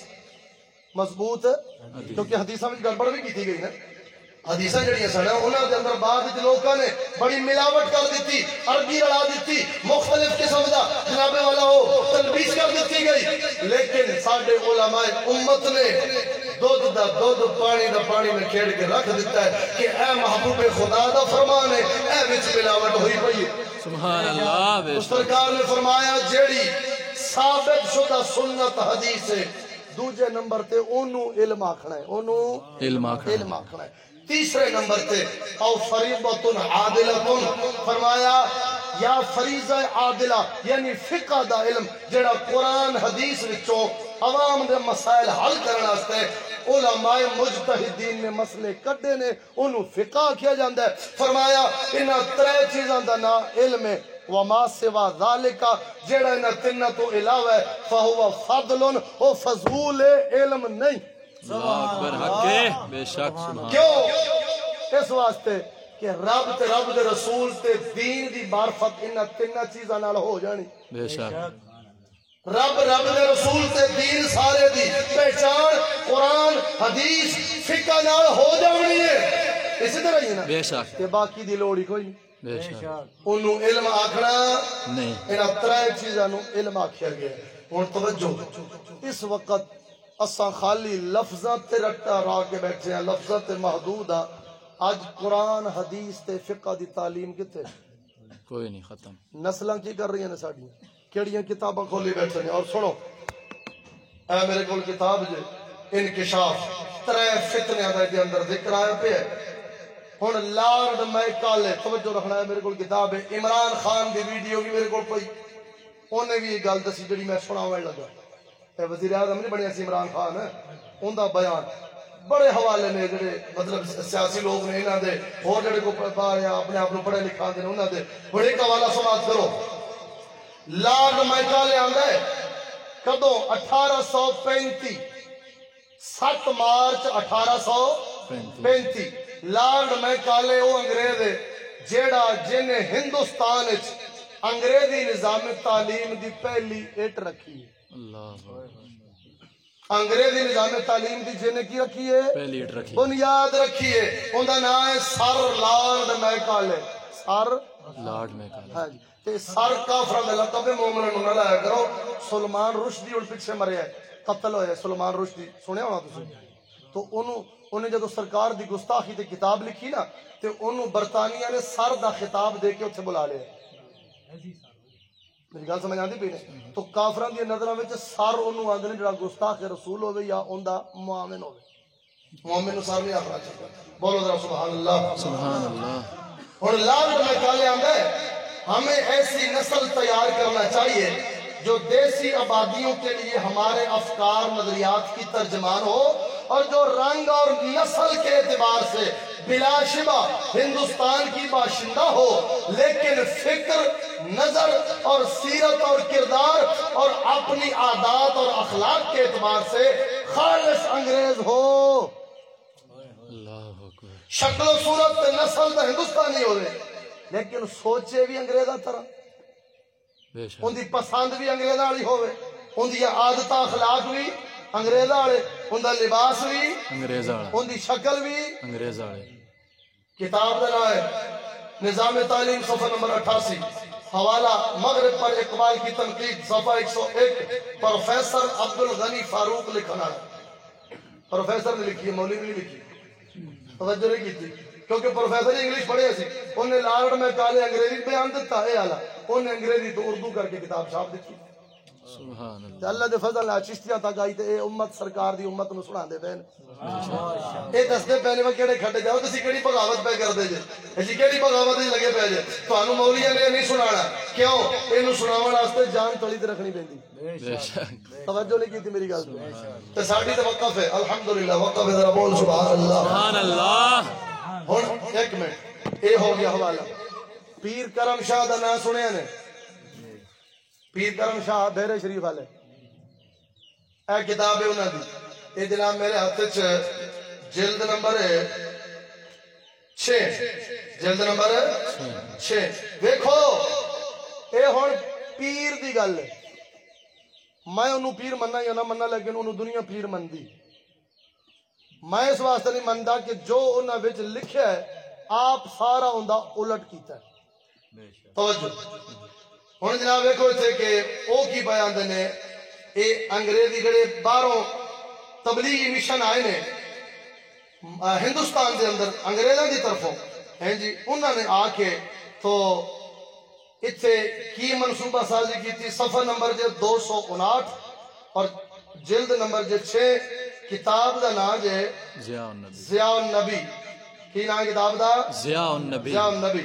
مضبوط کیونکہ حدیثاں وچ گڑبڑ بھی کیتی گئی نا. حدیثاں جڑیاں سن انہاں دے اندر بعد وچ لوکاں نے بڑی ملاوٹ کر دیتی, عربی رلا دیتی, مختلف قسم دا جناب والا ہو تلبیس کر دیتی گئی. لیکن ساڈے علماء امت نے دودھ دا دودھ, پانی دا پانی میں کھیڑ کے رکھ دیتا ہے کہ اے محبوب خدا دا فرمان ہے, اے وچ ملاوٹ ہوئی پئی ہے. سبحان اللہ. بے شک سرکار نے فرمایا جیڑی ثابت شدہ سنت حدیث ہے, دوجے نمبر تے اونوں علم آکھنا ہے, اونوں علم آکھنا ہے. علم آکھنا ہے. تیسرے نمبر تے او فریضۃ عادلۃ, فرمایا یا فریضہ عادلہ یعنی فقہ دا علم جڑا قرآن حدیث وچوں عوام دے مسائل حل کرنے واسطے علماء مجتہدین نے مسئلے کڈے نے, انہوں فقہ آکھیا جاندا ہے. فرمایا انہاں ترے چیزاں دا نام علم ہے. وما سوا ذالک, جڑا انہاں تیناں تو علاوہ ہے فہو فضل, او فضول علم نہیں. اللہ اکبر. حق ہے. بے شک. سبحان. کیوں؟ اس واسطے کہ رب تے رب دے رسول تے دین دی معرفت انہاں تیناں چیزاں نال ہو جانی. بے شک. رب رب دے رسول تے دین سارے دی پہچان قرآن حدیث فقہ نال ہو جانی ہے. اسی طرح ہی نا بے شک. تے باقی دی لوڑ ہی کوئی نہیں. بے شک. انہوں علم آکھنا نہیں. انہاں ترے چیزاں نو علم آکھیا گیا. ہن توجہ, اس وقت اساں خالی لفظاں تے رٹا را کے بیٹھے ہیں, لفظاں تے محدود آ. اج قرآن حدیث تے فقہ دی تعلیم کتے؟ کوئی نہیں. ختم. نسلاں کی کر رہی ہیں ساڈیاں, کیڑیاں کتاباں کھولی بیٹھے ہیں. اور سنو, اے میرے کول کتاب جے انکشاف, ترے فتنیاں دا دے اندر ذکر آیا پہ ہے. ہن لارڈ میکالے, توجہ رکھنا ہے, میرے کول کتاب ہے. عمران خان دی ویڈیو بھی میرے کول پئی, انہیں بھی یہ گل دسی جڑی میں سناون لگا. اے وزیر اعظم نہیں بنیا سی عمران خان, ان دا بیان بڑے حوالے نے جڑے مطلب سیاسی لوگ نے انہاں دے, اور جڑے کو باہر اپنے آپ کو پڑھے لکھا دے انہاں دے بڑے ایک حوالہ سماعت کرو. لارڈ میکالے آندا ہے کدوں اٹھارہ سو پینتی, سات مارچ اٹھارہ سو پینتی. لارڈ میکالے او انگریز ہے جیڑا جن ہندوستان وچ انگریزی نظام تعلیم دی پہلی اٹ رکھی ہے. اللہ انگریزی نظام تعلیم دی جن کی رکھی ہے, پہلی اٹ رکھی, بنیاد رکھی ہے. ان دا نام ہے سر لارڈ میکالے. سر لارڈ میکالے. ہاں جی. تے سر کافراں دا لقب مومناں نوں نہ لایا کرو. سلمان رشدی ہن پیچھے مریا ہے, قتل ہویا ہے سلمان رشدی, سنیا ہونا تسی. تو انہوں انہیں جدو سرکار دی گستاخی تے کتاب لکھی نا, تے انہوں برطانیہ نے سر دا خطاب دے کے اتھے بلا لیا. میری گل سمجھ آندی پئی نے؟ تو کافران دی نظراں وچ سر انہوں آندے نے جڑا گستاخ رسول ہوے یا اوندا معاون ہوے. مومن نوں سر نہیں آکھنا چاہیے. بولو ذرا سبحان اللہ. سبحان اللہ. اور لارڈ میکالے آندا ہے ہمیں ایسی نسل تیار کرنا چاہیے جو دیسی آبادیوں کے لیے ہمارے افکار نظریات کی ترجمان ہو, اور جو رنگ اور نسل کے اعتبار سے بلا شبہ ہندوستان کی باشندہ ہو, لیکن فکر, نظر اور سیرت اور کردار اور اپنی عادات اور اخلاق کے اعتبار سے خالص انگریز ہو. اللہ اکبر. شکل و صورت نسل تو ہندوستانی ہو رہے, لیکن سوچے بھی انگریزاں طرح, بے شک. ان دی پسند بھی انگریزاں والی ہوے, ان دی عادت اخلاق بھی انگریزاں والے, ان دا لباس بھی انگریز والا, ان دی شکل بھی انگریز والے. کتاب کا نام ہے نظام تعلیم صفحہ نمبر اٹھاسی, حوالہ مغرب پر اقبال کی تنقید صفحہ ایک سو ایک, پروفیسر عبد الغنی فاروق لکھنا ہے. پروفیسر نے لکھی ہے, مولوی نے لکھی, توجہ نہیں کی تھی کیونکہ پروفیسر انگلش پڑھے سی. انہیں لارڈ میکالے انگریزی بیان دیتا ہے, اعلیٰ انہیں انگریزی تو اردو کر کے کتاب چھاپ دیتی. سبحان تے اللہ دے فضل نال چشتیاں تک آئی تے اے امت سرکار دی امت نو سناندے پے نے اے دسدے پے نے کیڑے کھڈے جاؤ تسی کیڑی بغاوت پہ کردے جے اسی کیڑی بغاوت وچ لگے پے جے تانوں مولیاں نے نہیں سنانا کیوں اینو سناون واسطے جان تلی تے رکھنی پیندی بے شک توجہ نہیں کیتی میری گل تے ساڈی تے وقف ہے الحمدللہ وقف ہے ذرا بول سبحان اللہ سبحان اللہ ہن ایک منٹ اے ہو گیا حوالہ پیر کرم شاہ دا نام سنیا نے پیر کرم شاہ بیرے شریف والے اے کتاب ہے انہاں دی اے جناب میرے ہاتھ وچ جلد نمبر چھ جلد نمبر چھ دیکھو اے ہن پیر دی گل ہے میں انہوں پیر مننا یا نہ مننا لیکن انہوں دنیا پیر مندی میں اس واسطے نہیں مندا کہ جو انہاں وچ لکھیا ہے آپ سارا اوندا الٹ کیتا ہے توجہ ہن جناب ویکھو اتھے کہ او کی بیان دے نے اے انگریزی جڑے باہروں تبلیغی مشن آئے نے ہندوستان دے اندر انگریزاں دی طرفوں ہیں جی انہاں نے آ کے تو اتھے کی منصوبہ سازی کی تھی صفحہ نمبر جے دو سو اناٹھ اور جلد نمبر جے چھ کتاب دا نام جے ضیاء النبی ضیاء النبی کی نام کتاب دا ضیاء النبی ضیاء النبی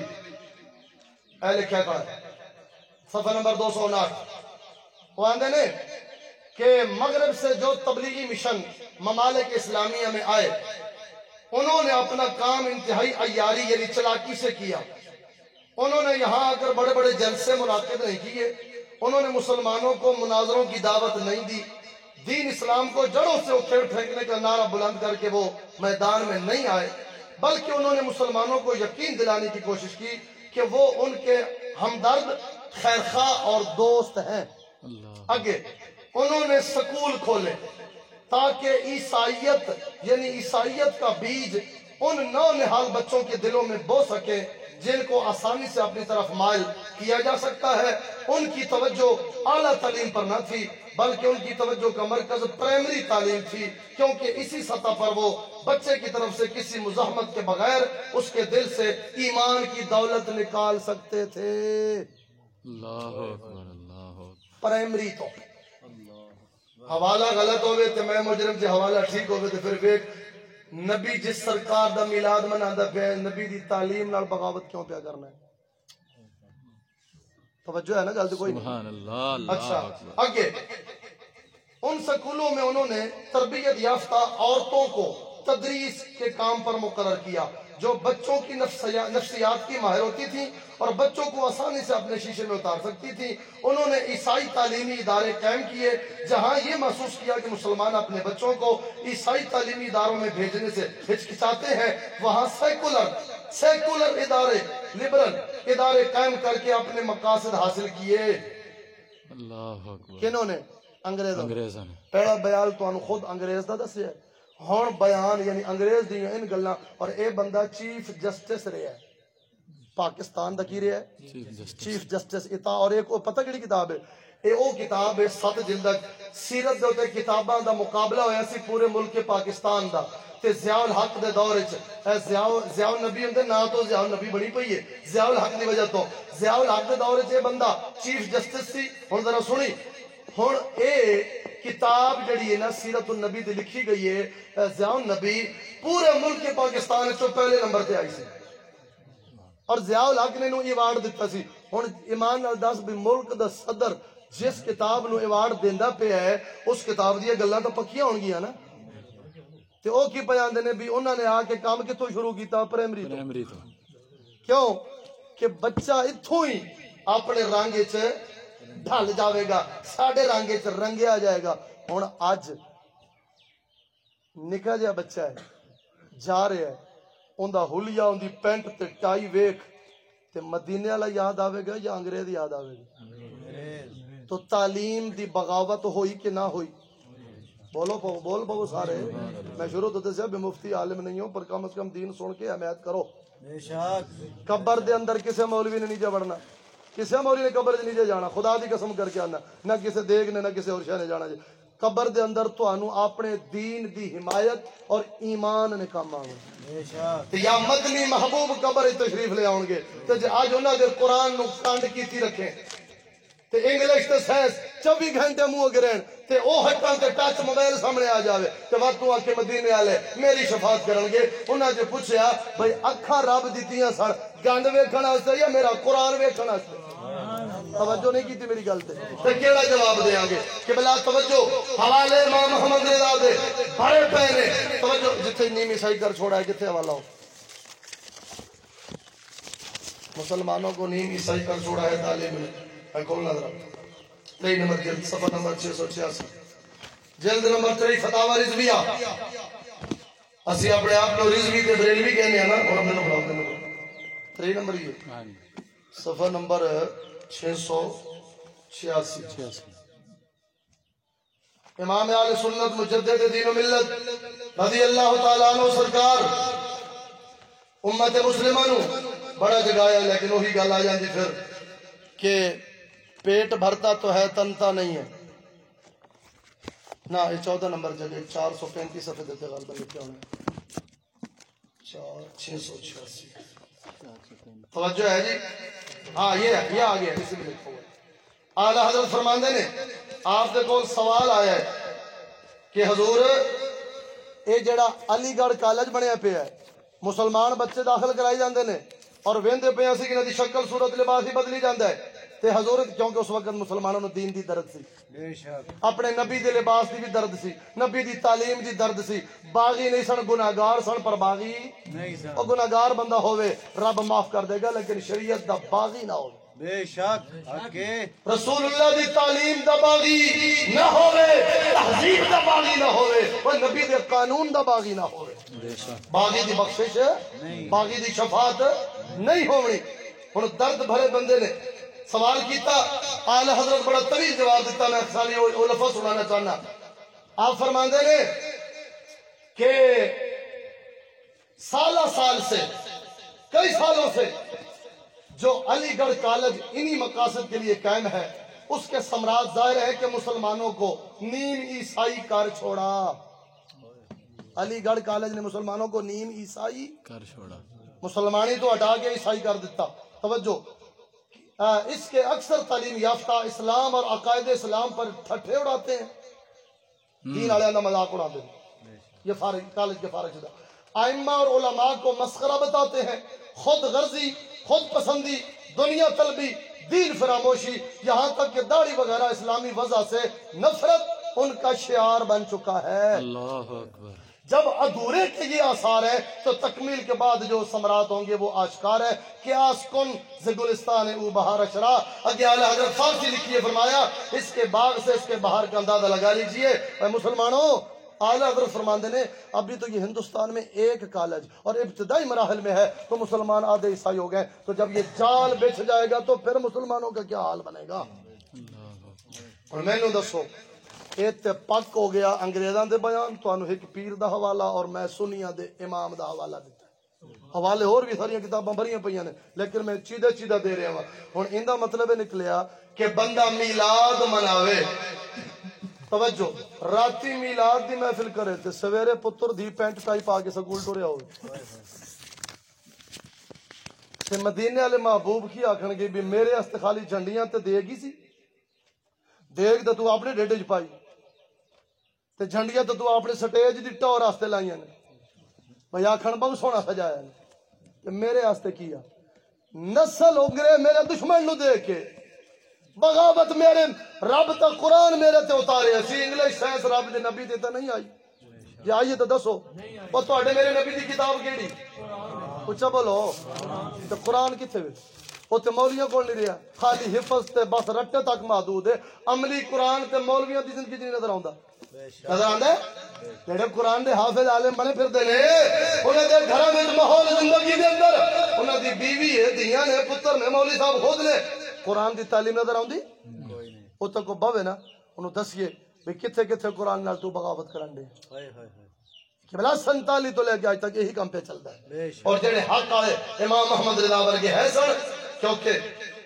اے لکھا پڑا صفحہ نمبر دو سو اناٹھ وہ آندے نے کہ مغرب سے جو تبلیغی مشن ممالک اسلامیہ میں آئے انہوں نے اپنا کام انتہائی عیاری یعنی چلاکی سے کیا انہوں نے یہاں آ کر بڑے بڑے جلسے منعقد نہیں کیے انہوں نے مسلمانوں کو مناظروں کی دعوت نہیں دی دین اسلام کو جڑوں سے اکھیڑ پھینکنے کا نعرہ بلند کر کے وہ میدان میں نہیں آئے بلکہ انہوں نے مسلمانوں کو یقین دلانے کی کوشش کی کہ وہ ان کے ہمدرد خیرخواہ اور دوست ہیں آگے انہوں نے سکول کھولے تاکہ عیسائیت یعنی عیسائیت کا بیج ان نو نہال بچوں کے دلوں میں بو سکے جن کو آسانی سے اپنی طرف مائل کیا جا سکتا ہے ان کی توجہ اعلیٰ تعلیم پر نہ تھی بلکہ ان کی توجہ کا مرکز پرائمری تعلیم تھی کیونکہ اسی سطح پر وہ بچے کی طرف سے کسی مزاحمت کے بغیر اس کے دل سے ایمان کی دولت نکال سکتے تھے اللہ اکبر اللہ اکبر پرائمری تو حوالہ غلط ہوئے تو میں مجرم سے حوالہ ٹھیک ہوئے تو پھر ایک نبی جس سرکار دا میلاد مناندہ پہ نبی دی تعلیم نال بغاوت کیوں پہ کرنا ہے توجہ ہے نا گل تو کوئی نہیں سبحان اللہ اللہ اچھا اکبر آگے ان سکولوں میں انہوں نے تربیت یافتہ عورتوں کو تدریس کے کام پر مقرر کیا جو بچوں کی نفسیات کی ماہر ہوتی تھیں اور بچوں کو آسانی سے اپنے شیشے میں اتار سکتی تھیں انہوں نے عیسائی تعلیمی ادارے قائم کیے جہاں یہ محسوس کیا کہ مسلمان اپنے بچوں کو عیسائی تعلیمی اداروں میں بھیجنے سے ہچکچاتے ہیں وہاں سیکولر سیکولر ادارے لبرل ادارے قائم کر کے اپنے مقاصد حاصل کیے اللہ اکبر کنہوں نے انگریزوں انگریزاں نے پہلا بیان تو انہوں خود انگریز دا دسیا ہے ہون بیان یعنی انگریز دی ان گلاں اور اے بندہ چیف جسٹس رہا ہے پاکستان دا کی رہا ہے چیف جسٹس چیف جسٹس اتا اور ایک پتہ کیڑی کتاب ہے اے او کتاب ہے سات جلد سیرت دے تے کتاباں دا مقابلہ ہویا سی پورے ملک پاکستان دا تے ضیاء الحق دے دور وچ اے ضیاء ضیاء النبی ہندے نا تو ضیاء النبی بنی پئی ہے ضیاء الحق دی وجہ تو ضیاء الحق دے دور وچ اے بندہ چیف جسٹس سی ہن ذرا سنی ہن اے کتاب جڑی ہے نا سیرت النبی دی لکھی گئی ہے ضیاء النبی پورے ملک پاکستان وچ پہلے نمبر تے آئی سی اور ضیاء الحق نے نو ایوارڈ دیتا سی ہن ایمان نال دس بھی ملک دا صدر جس کتاب نو ایوارڈ دیندا پیا ہے اس کتاب دی گلاں تو پکیاں ہون گیاں نا تے او کی بیان دے نے بھی انہاں نے آ کے کام کتھوں شروع کیتا پرائمری تو پرائمری تو کیوں کہ بچہ اتھوں ہی اپنے رنگ وچ ڈھل جاوے گا ساڈے رنگ وچ رنگیا جائے گا ہن اج نکا جہا بچہ ہے جا رہا ہے اوندا حلیہ اوندی پینٹ تے ٹائی ویکھ تے مدینے والا یاد آوے گا یا انگریز یاد آوے گا تو تعلیم دی بغاوت ہوئی کہ نہ ہوئی بولو پو بول پو سارے میں شروع تو دسیا بھی مفتی عالم نہیں ہوں پر کم از کم دین سن کے حمایت کرو قبر دے اندر کسے مولوی نے نیچے بڑھنا کسے مولوی نے قبر دے نیچے جانا خدا دی قسم کر کے آنا نہ کسے دیکھ نے نہ کسے اور شے نے جانا جی قبر دے اندر تو انو اپنے دین دی حمایت اور ایمان نے کام آنا یا مدنی محبوب قبر تشریف لے آؤں گے تو جی آج انہاں دے قرآن نو کانڈ کیتی رکھیں تے انگلش تے سائنس چوبی گھنٹے منہ گرین تے او ہٹاں تے ٹچ موبائل سامنے آ جاوے تے وقت تو آ کے مدینے والے میری شفاعت کرن گے انہاں جو پوچھیا بھئی اکھاں رب دتیاں سن گند ویکھن واسطے یا میرا قرآن ویکھن واسطے توجہ نہیں کی میری گل تے تے کیڑا جواب دیاں گے کہ بلا توجہ حوالے امام محمد رضا دے بڑے پے نے توجہ جتھے نیم عیسائی کر چھوڑا ہے کتنے حوالہ ہو مسلمانوں کو نیم عیسائی کر چھوڑا ہے تعلیم میں کھول نظر تئی نمبر جلد صفحہ نمبر چھ سو چھیاسی جلد نمبر تری فتاوی رضویہ اسی اپنے آپ کو رضوی تے بریلوی کہنے ہیں نا اور اپنے کو بڑھاؤ تری نمبر یہ صفحہ نمبر چھ سو چھیاسی امام اہل سنت مجدد دین و ملت رضی اللہ تعالیٰ عنہ سرکار امت مسلمہ نو بڑا جگایا لیکن وہی گل آ جاندی پھر کہ پیٹ بھرتا تو ہے تنتا نہیں ہے نا یہ چودہ نمبر جگہ چار سو پینتیس صفحے دیتے غالبا لکھے ہونے چار چھ سو چھیاسی توجہ ہے جی ہاں یہ ہے یہ آگیا ہے اسی میں لکھا ہوا ہے اعلیٰ حضرت فرماندے نے آپ دے کول سوال آیا ہے کہ حضور اے جڑا علی گڑھ کالج بنیا پیا ہے مسلمان بچے داخل کرائی جاندے نے اور ویندے پہ اسی کہ شکل صورت لباس ہی بدلی جاندا ہے تے حضور کیونکہ اس وقت مسلمانوں نے دین دی درد سی اپنے نبی دے لباس دی بھی درد سی نبی دی تعلیم دی درد سی باغی نہیں سن گناہگار سن پر باغی او گناہگار بندہ ہوئے رب معاف کر دے گا لیکن شریعت دا باغی نہ ہوئے بے شک رسول اللہ دی تعلیم دا باغی نہ ہوئے تہذیب دا باغی نہ ہوئے اور نبی دے قانون دا باغی نہ ہوئے باغی دی بخشش باغی دی شفاعت نہیں ہونی ہن درد بھرے بندے نے سوال کیتا اعلی حضرت بڑا طویل جواب دیتا میں خالی وہ لفظ سنانا چاہنا آپ فرماندے نے کہ سالہ سال سے کئی سالوں سے جو علی گڑھ کالج انہی مقاصد کے لیے قائم ہے اس کے ثمرات ظاہر ہے کہ مسلمانوں کو نیم عیسائی کر چھوڑا علی گڑھ کالج نے مسلمانوں کو نیم عیسائی کر چھوڑا مسلمانی تو ہٹا کے عیسائی کر دیتا توجہ اس کے اکثر تعلیم یافتہ اسلام اور عقائد اسلام پر ٹھٹھے اڑاتے ہیں دین والے کا مذاق اڑاتے ہیں یہ فارغ کالج کے فارغ شدہ ائمہ اور علماء کو مسخرہ بتاتے ہیں خود غرضی خود پسندی دنیا طلبی دین فراموشی یہاں تک کہ داڑھی وغیرہ اسلامی وضع سے نفرت ان کا شعار بن چکا ہے اللہ اکبر جب ادھورے کے یہ آثار ہے تو تکمیل کے بعد جو ثمرات ہوں گے وہ آشکار ہے قیاس کن ز گلستان او بہار اشرا اگے اعلیٰ حضرت فارسی لکھیے فرمایا اس کے باغ سے اس کے بہار کا اندازہ لگا لیجئے اے مسلمانوں اعلیٰ حضرت فرماندے نے ابھی تو یہ ہندوستان میں ایک کالج اور ابتدائی مراحل میں ہے تو مسلمان آدھے عیسائی ہو گئے تو جب یہ جال بچھ جائے گا تو پھر مسلمانوں کا کیا حال بنے گا اور میں نے دسو ایت پک ہو گیا انگریزاں دے بیان تو انو ایک پیر دا حوالہ اور میں سنیاں دے امام دا حوالہ دیتا ہے حوالے اور بھی ساری کتاباں بھریاں پئیاں نے لیکن میں چیدہ چیدہ دے رہا ہوں ہن ایندا مطلب نکلیا کہ بندہ میلاد مناوے توجہ راتی میلاد دی محفل کرے تے سویرے پتر دی پینٹ ٹائی پا کے سکول ٹریا ہوئے تے مدینے والے محبوب کی آکھن گے بھی میرے واسطے خالی جھنڈیاں تے دے گی سی دیکھ تے تو اپنے ڈیڈے چ پائی تے جھنڈیاں تے تو اپنے سٹیج دی ٹور واسطے لائیاں نے بھئی آکھن بہت سونا سجایا نے تے میرے واسطے کیا نسل اگرے میرے دشمن نو دیکھ کے بغاوت میرے رب تا قرآن میرے تے اتارے اسی انگلش سائنس رب دے نبی تے تا نہیں آئی جی آئیے تو دسو وہ تواڈے میرے نبی دی کتاب کیڑی اچھا بولو تے قرآن کتھے وے وہ تے مولیاں کول نہیں رہا خالی حفظ تے بس رٹے تک محدود ہے عملی قرآن تے مولویاں دی زندگی نہیں نظر آوندا نظر آندا ہے جڑے قرآن دے حافظ عالم بنے پھردے نے انہاں دے گھراں وچ ماحول زندگی دے اندر انہاں دی بیوی ہے دھیاں نے پتر نے مولوی صاحب خود نے قرآن دی تعلیم نظر آوندی کوئی نہیں او تک بوے نا انہوں دسیے بھئی کتھے کتھے قرآن نال تو بغاوت کرن دے ہائے ہائے کہ بلا سنتالی تو لے کے آج تک یہی کام پہ چلتا ہے اور جڑے حق والے امام محمد رضا ورگے ہے سن کیونکہ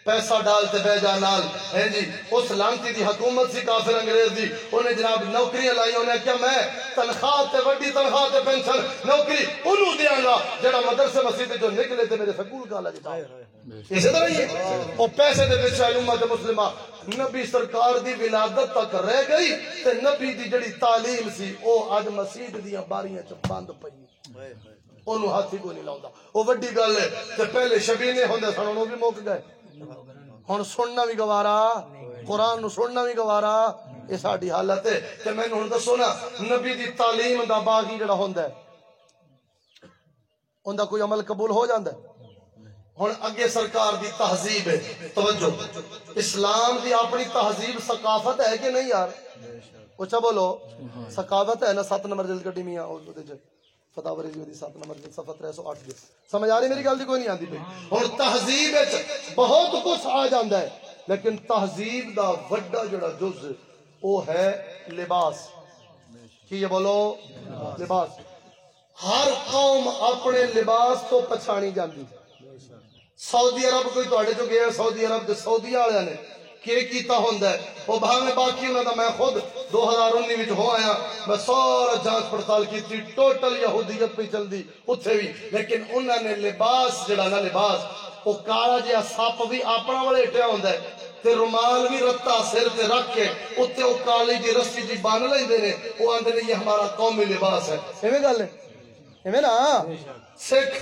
پیسہ ڈالتے بے جا نال ہے جی اس لانتی دی حکومت سی کافر انگریز دی انہیں جناب نوکریاں لائی انہیں کیا میں تنخواہ تے وڈی تنخواہ تے پینشن نوکری انہوں دیاں گا جڑا مدرسے مسجد جو نکلے تے میرے سکول کالا جی اسی طرح ہی وہ پیسے دے وچ امت مسلمہ نبی سرکار دی ولادت تک رہ گئی تے نبی دی جڑی تعلیم سی او اج مسجد دیاں باریاں چ بند پئی انہوں ہاتھی کو نہیں لاؤندا وہ وڈی گل ہے تے پہلے شبینے ہوندے سن انہوں بھی موک گئے ہن سننا بھی گوارا قرآن نو سننا بھی گوارا یہ ساڈی حالت ہے کہ میں ہن دسو نا نبی دی تعلیم دا باغی جڑا ہوندا ہے اوندا کوئی عمل قبول ہو جاندا ہے ہن اگے سرکار دی تہذیب ہے توجہ اسلام دی اپنی تہذیب ثقافت ہے کہ نہیں یار اچھا بولو ثقافت ہے نا سات نمبر جلد گڈی میاں او دے فتح بریلوی دی سات نمبر جلد صفحہ تین سو آٹھ دی سمجھ آ رہی میری گل دی کوئی نہیں آندی پئی ہن تہذیب وچ بہت کچھ آ جاندا ہے لیکن تہذیب دا وڈا جڑا جز او ہے لباس کی یہ بولو لباس ہر قوم اپنے لباس تو پچھانی جاندی سعودی عرب کوئی تواڈے جو گیا سعودی عرب تے سعودی والے نے کی کیتا ہوندا ہے وہ بھاویں باقی انہاں دا میں خود دو ہزار انیس وچ ہو آیا میں سارا جانچ پڑتال کیتی ٹوٹل یہودیت پہ چلدی اوتھے بھی لیکن انہاں نے لباس جڑا نا لباس وہ کالا جہا سپ بھی اپنا ولیٹیا ہوندا ہے تے رومال بھی رتا سر تے رکھ کے اوتے او کالی جی رسی جی بن لیندے نے وہ آندے نے یہ ہمارا قومی لباس ہے ایویں گل ہے ایویں نا سکھ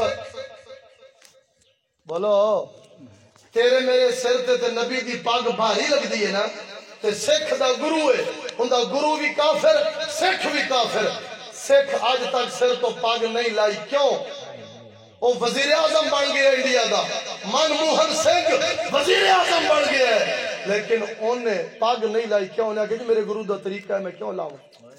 بولو تیرے میرے سر تے تے نبی دی پاگ بھاری لگ دی ہے نا تے سکھ دا گرو ہے ان دا گرو بھی کافر سکھ بھی کافر سکھ آج تک سر تو پاگ نہیں لائی کیوں وہ وزیر اعظم بن گیا انڈیا دا منموہن سنگھ وزیر اعظم بن گیا ہے لیکن انہیں پاگ نہیں لائی کیوں انہیں کہ میرے گرو دا طریقہ ہے میں کیوں لاؤں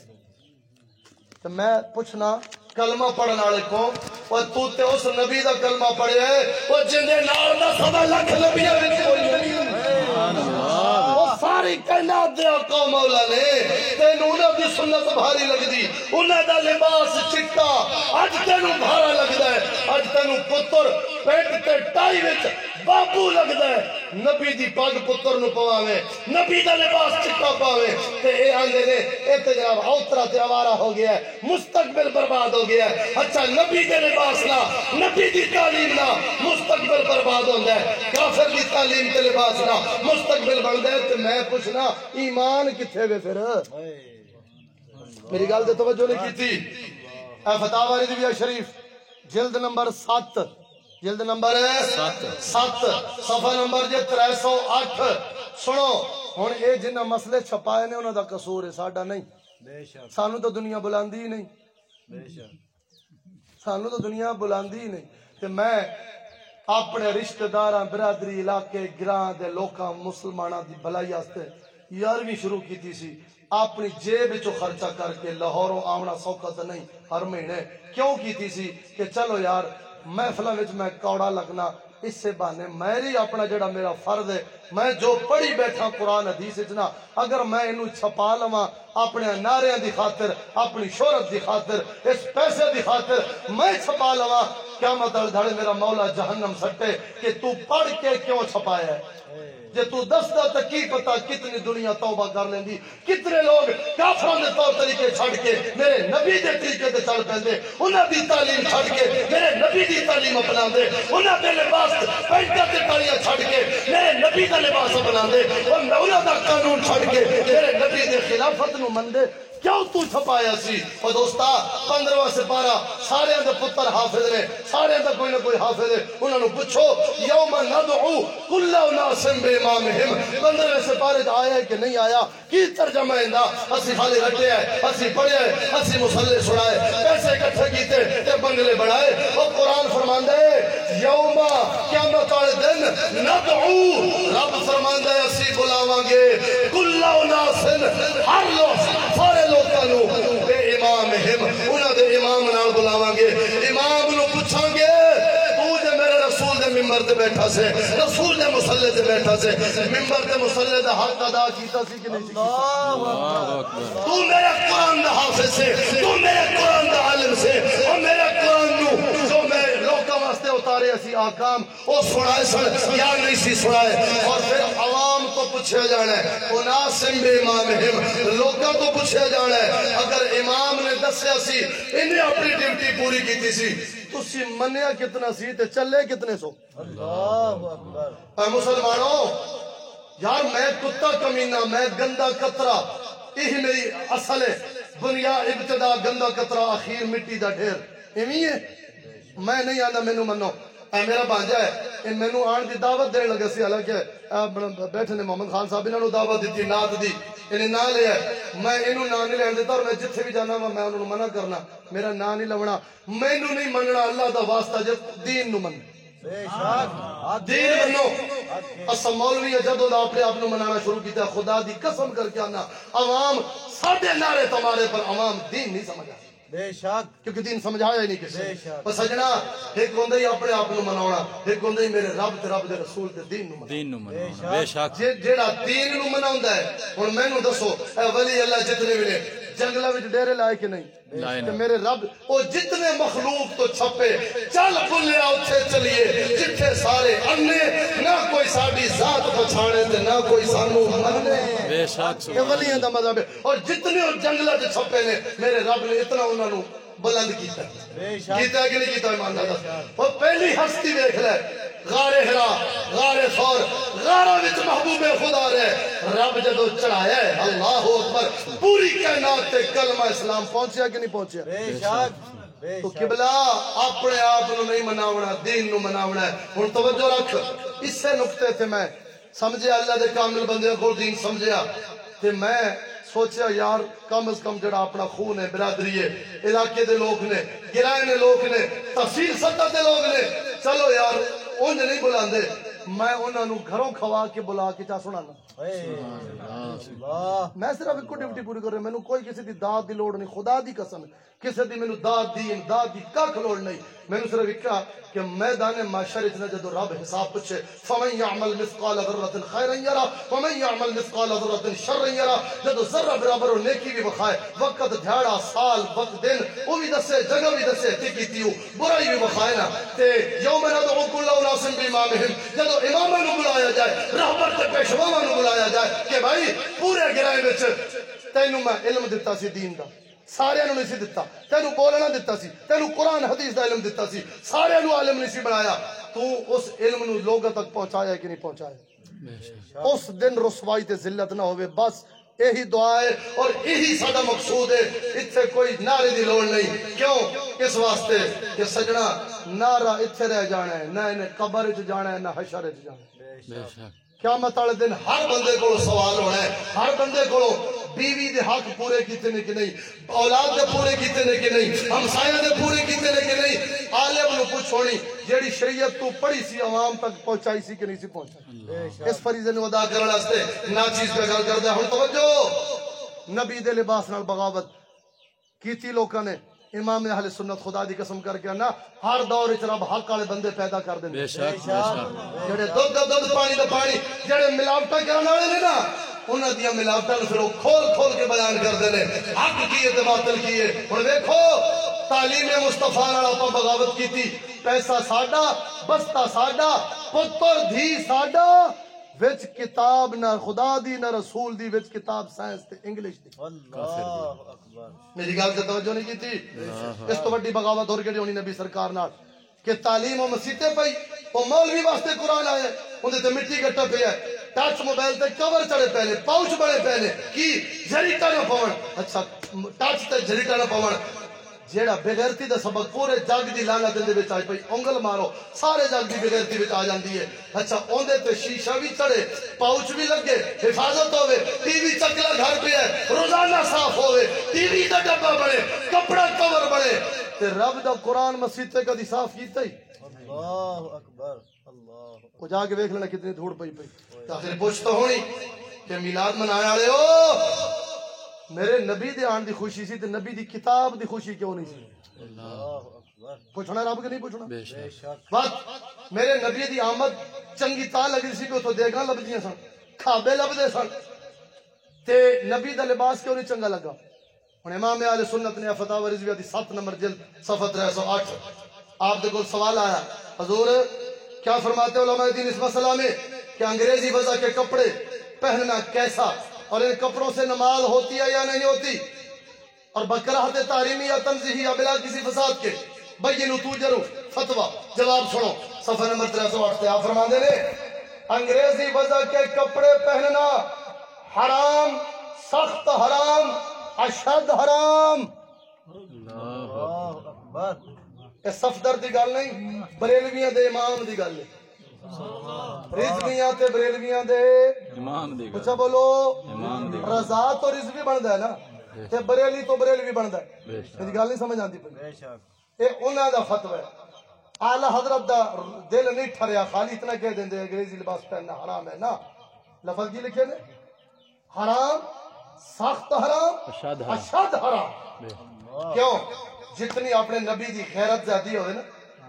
تو میں پوچھنا کلمہ پڑھن والے کو اور تو تے اس نبی دا کلمہ پڑھے ہے وہ جندے نال دا سوا لاکھ نبیاں وچ کوئی نہیں سبحان اللہ وہ ساری کائنات دے آقا مولا نے تینوں انہاں دی سنت بھاری لگدی انہاں دا لباس چٹا اج تینوں بھارا لگدا ہے اج تینوں پتر پینٹ تے ٹائی وچ بابو لگدا ہے نبی دی پگ پتر نو پواوے نبی دا لباس چٹا پاوے تے اے آندے نے اے تے جناب اوترا تے آوارہ ہو گیا ہے مستقبل برباد ہو گیا ہے اچھا نبی دے لباس نہ نبی دی تعلیم نہ مستقبل برباد ہوندا ہے کافر دی تعلیم تے لباس نہ مستقبل بندا ہے تے میں پوچھنا ایمان کتھے وے پھر میری گل تے توجہ نہیں کیتی اے فتاوی رضویہ شریف جلد نمبر سات جلد نمبر سات سات صفحہ نمبر جے تین سو آٹھ سنو ہن اے جنہ مسئلے چھپائے نے انہاں دا قصور ہے ساڈا نہیں بے شک سانو تو دنیا بلاندی ہی نہیں بے شک سانو تو دنیا بلاندی ہی نہیں تے میں اپنے رشتہ داراں برادری علاقے گراں دے لوکاں مسلماناں دی بھلائی واسطے یارویں شروع کیتی سی اپنی جیب وچوں خرچہ کر کے لاہوروں آونا سوکھا تے نہیں ہر مہینے کیوں کیتی سی کہ چلو یار محفلاں وچ میں کوڑا لگنا اس سے بہانے میری اپنا جڑا میرا فرض ہے میں جو پڑھی بیٹھا قرآن حدیث اتنا اگر میں انہوں چھپا لواں اپنے نعریاں دی خاطر اپنی شہرت دی خاطر اس پیسے دی خاطر میں چھپا لواں کیا مطلب دھڑے میرا مولا جہنم سٹے کہ تو پڑھ کے کیوں چھپایا ہے جے تو دستا تا کی پتا کتنی دنیا توبہ کر لیندی کتنے لوگ کافروں دے طور طریقے چھڑ کے میرے نبی دے طریقے تے چل پیندے انہاں دی تعلیم چھڑ کے میرے نبی دی تعلیم اپنا دے انہاں دے لباس پینٹا تے ٹاڑیاں چھڑ کے میرے نبی دا لباس اپنا دے انہاں دا قانون چھڑ کے میرے نبی دے خلافت نو مندے کیوں تو چھپایا سی اور دوستا پندرواں سے پارا سارے دے پتر حافظ نے سارے دے کوئی نہ کوئی حافظ ہے انہوں نے پوچھو یوم ندعو کل اناس بامامہم پندرواں سے پارے آیا ہے کہ نہیں آیا کی ترجمہ ہے اسی خالی رٹے ہیں اسی پڑھے ہیں اسی مسلح سنائے پیسے اکٹھے کیتے تے بنگلے بڑھائے اور قرآن فرماندہ ہے یوم قیامت والے دن ندعو رب فرماندہ ہے اسی بلاواں گے کل اناس ہر لوگ سارے لوکانو بے امام ہم انہاں دے امام نال بلاواں گے امام نو پوچھاں گے تو جے میرے رسول دے ممبر تے بیٹھا سے رسول دے مصلی تے بیٹھا سے ممبر تے مصلی دا حق ادا کیتا سی کہ نہیں کیتا تو میرے قرآن دا حافظ سے تو میرے قرآن دا عالم سے اور میرے قرآن نو جو میں لوکاں واسطے اتارے اسی آکام وہ سنائے سن یا نہیں سی سنائے اور پھر عوام تو پوچھے جانا ہے اناسم بے امامہم لوگوں تو پوچھے جانا ہے اگر امام نے دسیا سی انہیں اپنی ڈیوٹی پوری کی سی تسی منیا کتنا سی تے چلے کتنے سو اللہ اکبر اے مسلمانوں یار میں کتا کمینہ میں گندا قطرہ یہی میری اصل ہے دنیا ابتدا گندا قطرہ آخر مٹی دا ڈھیر ایویں ہے میں نہیں آنا مینوں منو اے میرا بانجا ہے اے مینوں آن دی دعوت دین لگا سی حالانکہ بیٹھے نے محمد خان صاحب انہوں دعوت دیتی نعت دی انہیں نہ لیا میں انہوں نہ نہیں لین دیتا اور میں جتھے بھی جانا وا میں انہوں منع کرنا میرا نہ نہیں لونا مینوں نہیں مننا اللہ دا واسطہ جب دین نو من بے شک دین منو اسا مولوی جدوں دا اپنے آپ نو منانا شروع کیتا خدا دی قسم کر کے آنا عوام ساڈے نعرے تمہارے پر عوام دین نہیں سمجھا بے شک کیونکہ دین سمجھایا ہی نہیں کسی بے شک پر سجنا ایک ہوندے ہی اپنے آپ نو مناونا ایک ہوندے ہی میرے رب تے رب دے رسول تے دین نو مناونا دین نو مناونا بے شک جیڑا دین نو مناوندا ہے ہن مینوں دسو اے ولی اللہ جتنے بھی نے جنگلاں وچ ڈیرے لائے کہ نہیں کہ میرے رب او جتنے مخلوق تو چھپے چل بلیا اوتھے چلیے جتھے سارے انے نہ کوئی ساڈی ذات پہچانے تے نہ کوئی سانو مننے بے شک یہ ولیاں دا مذہب ہے اور جتنے جنگلاں وچ چھپے نے میرے رب نے اتنا انہاں نو بلند کیتا بے شک کیتا ہے کہ نہیں کیتا ایماندار اور پہلی ہستی دیکھ لے غار ہرا غار ثور غارہ وچ محبوب خدا رہے رب جدو چڑھایا ہے اللہ اکبر پوری کائنات تے کلمہ اسلام پہنچیا کہ نہیں پہنچیا بے شک بے تو شک قبلہ اپنے آپ نو نہیں مناونا دین نو مناونا ہے ہن توجہ رکھ اس سے نقطے تے میں سمجھیا اللہ دے کامل بندے کو دین سمجھیا تے میں سوچیا یار کم از کم جڑا اپنا خون ہے برادری ہے علاقے دے لوگ نے گرائے نے لوگ نے تحصیل سطح دے لوگ نے چلو یار انج نہیں بلاندے میں انہاں نو گھروں کھوا کے بلا کے چا سنانا اللہ میں صرف ایک ڈیوٹی پوری کر رہا میں کوئی کسی دی داد دی لوڑ نہیں خدا دی قسم کسی دی مینوں داد دی امداد دی ککھ لوڑ نہیں مینوں صرف ایک کہ میدان محشر وچ جدوں رب حساب پوچھے فمن يعمل مثقال ذرة خيرا يرى ومن يعمل مثقال ذرة شرا يرى جدوں ذرہ برابر ہو نیکی بھی بخائے وقت دھیاڑا سال وقت دن وہ بھی دسے جگہ بھی دسے تے کیتی ہو برائی بھی بخائے نا تے یوم ندعو کل اناس بامامہم جدوں اماماں نو بلایا جائے رہبر تے پیشواواں نو بلایا جائے کہ بھائی پورے گرائے وچ تینوں میں علم دتا سی دین دا سارے نو نہیں سی دتا تینوں بولنا دتا سی تینوں قرآن حدیث دا علم دتا سی سارے نو عالم نہیں سی بنایا تو اس علم نو لوگوں تک پہنچایا کہ نہیں پہنچایا اس دن رسوائی تے ذلت نہ ہوئے بس یہی دعا ہے اور یہی سادہ مقصود ہے اتھے کوئی نعرے دی لوڑ نہیں کیوں اس واسطے کہ سجنا نعرہ اتھے رہ جانا ہے نہ انہیں قبر وچ جانا ہے نہ حشر وچ جانا ہے بے شک قیامت والے دن ہر بندے کو سوال ہونا ہے ہر بندے کو بیوی دے حق پورے کیتے نے کہ نہیں اولاد دے پورے کیتے نے کہ نہیں ہمسایہ دے پورے کیتے نے کہ نہیں عالم نو پوچھ ہونی جیڑی شریعت تو پڑھی سی عوام تک پہنچائی سی کہ نہیں سی پہنچائی اس فریضے نو ادا کرنے واسطے نا چیز پہ گل کردا ہن توجہ نبی دے لباس نال بغاوت کیتی لوکاں نے امام اہل سنت خدا دی قسم کر کے نا ہر دور وچ رب حق والے بندے پیدا کر دے بے شک بے شک جڑے دودھ دا دودھ پانی دا پانی جڑے ملاوٹاں کرن والے نے نا انہاں دیاں ملاوٹاں نوں پھر او کھول کھول کے بیان کردے نے حق کی تے باطل کی ہے ہن دیکھو تعلیم مصطفیٰ نال اپاں بغاوت کیتی پیسہ ساڈا بستا ساڈا پتر دھی ساڈا وچ کتاب نہ خدا دی نہ رسول دی وچ کتاب سائنس تے انگلش دی اللہ اکبر میری گل تے توجہ نہیں کیتی اس تو بڑی بغاوت اور کیڑی ہونی نبی سرکار نال کہ تعلیم و مسیتے پئی او مولوی واسطے قرآن آئے اندے تے مٹی گٹا پیا ہے ٹچ موبائل تے کور چڑے پے نے پاؤچ بڑے پے نے کی جھریٹا نہ پون اچھا ٹچ تے جھریٹا نہ پون جیڑا بغیرتی دا سبق پورے جگ دی لعنت دے وچ آئی پئی انگل مارو سارے جگ دی بغیرتی وچ آ جاندی ہے اچھا اوندے تے شیشہ بھی چڑھے پاؤچ بھی لگے حفاظت ہوے ٹی وی چکلا گھر پہ ہے روزانہ صاف ہوے ٹی وی دا ڈبہ بنے کپڑا کور بنے تے رب دا قرآن مسیتے کدی صاف کیتا ہی اللہ اکبر اللہ وہ جا کے دیکھ لینا کتنی دھوڑ پئی پئی آخر پوچھ تو ہونی کہ میلاد منایا والے ہو میرے نبی دے آن دی خوشی سی تے نبی دی کتاب دی خوشی کیوں نہیں سی اللہ اکبر پوچھنا رب کے نہیں پوچھنا بے بے شک شک بس میرے نبی دی آمد چنگی تا لگی سی کہ تو دیکھاں لبدیاں سن کھابے لبدے سن تے نبی دا لباس کیوں نہیں چنگا لگا ہن امام اہل سنت نے فتاوی رضویہ دی سات نمبر جلد صفحہ تین سو آٹھ آپ دے کو سوال آیا حضور کیا فرماتے علماء دین اس مسئلہ میں کہ انگریزی وضع کے کپڑے پہننا کیسا اور ان کپڑوں سے نماز ہوتی ہے یا نہیں ہوتی اور بکراہت تحریمی یا تنزیہی یا بلا کسی فساد کے بینو توجرو فتوہ جواب سنو صفحہ نمبر تیرہ سو آٹھ سے آپ فرما دے رہے انگریزی وضع کے کپڑے پہننا حرام سخت حرام اشد حرام اللہ اکبر کہ صفدر دی گل نہیں بریلویاں دے امام دی گل نہیں رضویاں تے بریلویاں دے امام دی کچھ بولو امام دی رضا تو رضوی بندا ہے نا تے بریلی تو بریلوی بندا ہے میری گل نہیں سمجھ آندی پئی بے شک اے انہاں دا فتوی ہے اعلی حضرت دا دل نہیں ٹھریا خالی اتنا کہہ دیندے انگریزی لباس پہننا حرام ہے نا لفظ کی لکھے نے حرام سخت حرام اشد حرام اشد حرام کیوں جتنی اپنے نبی دی غیرت زیادی ہوئے نا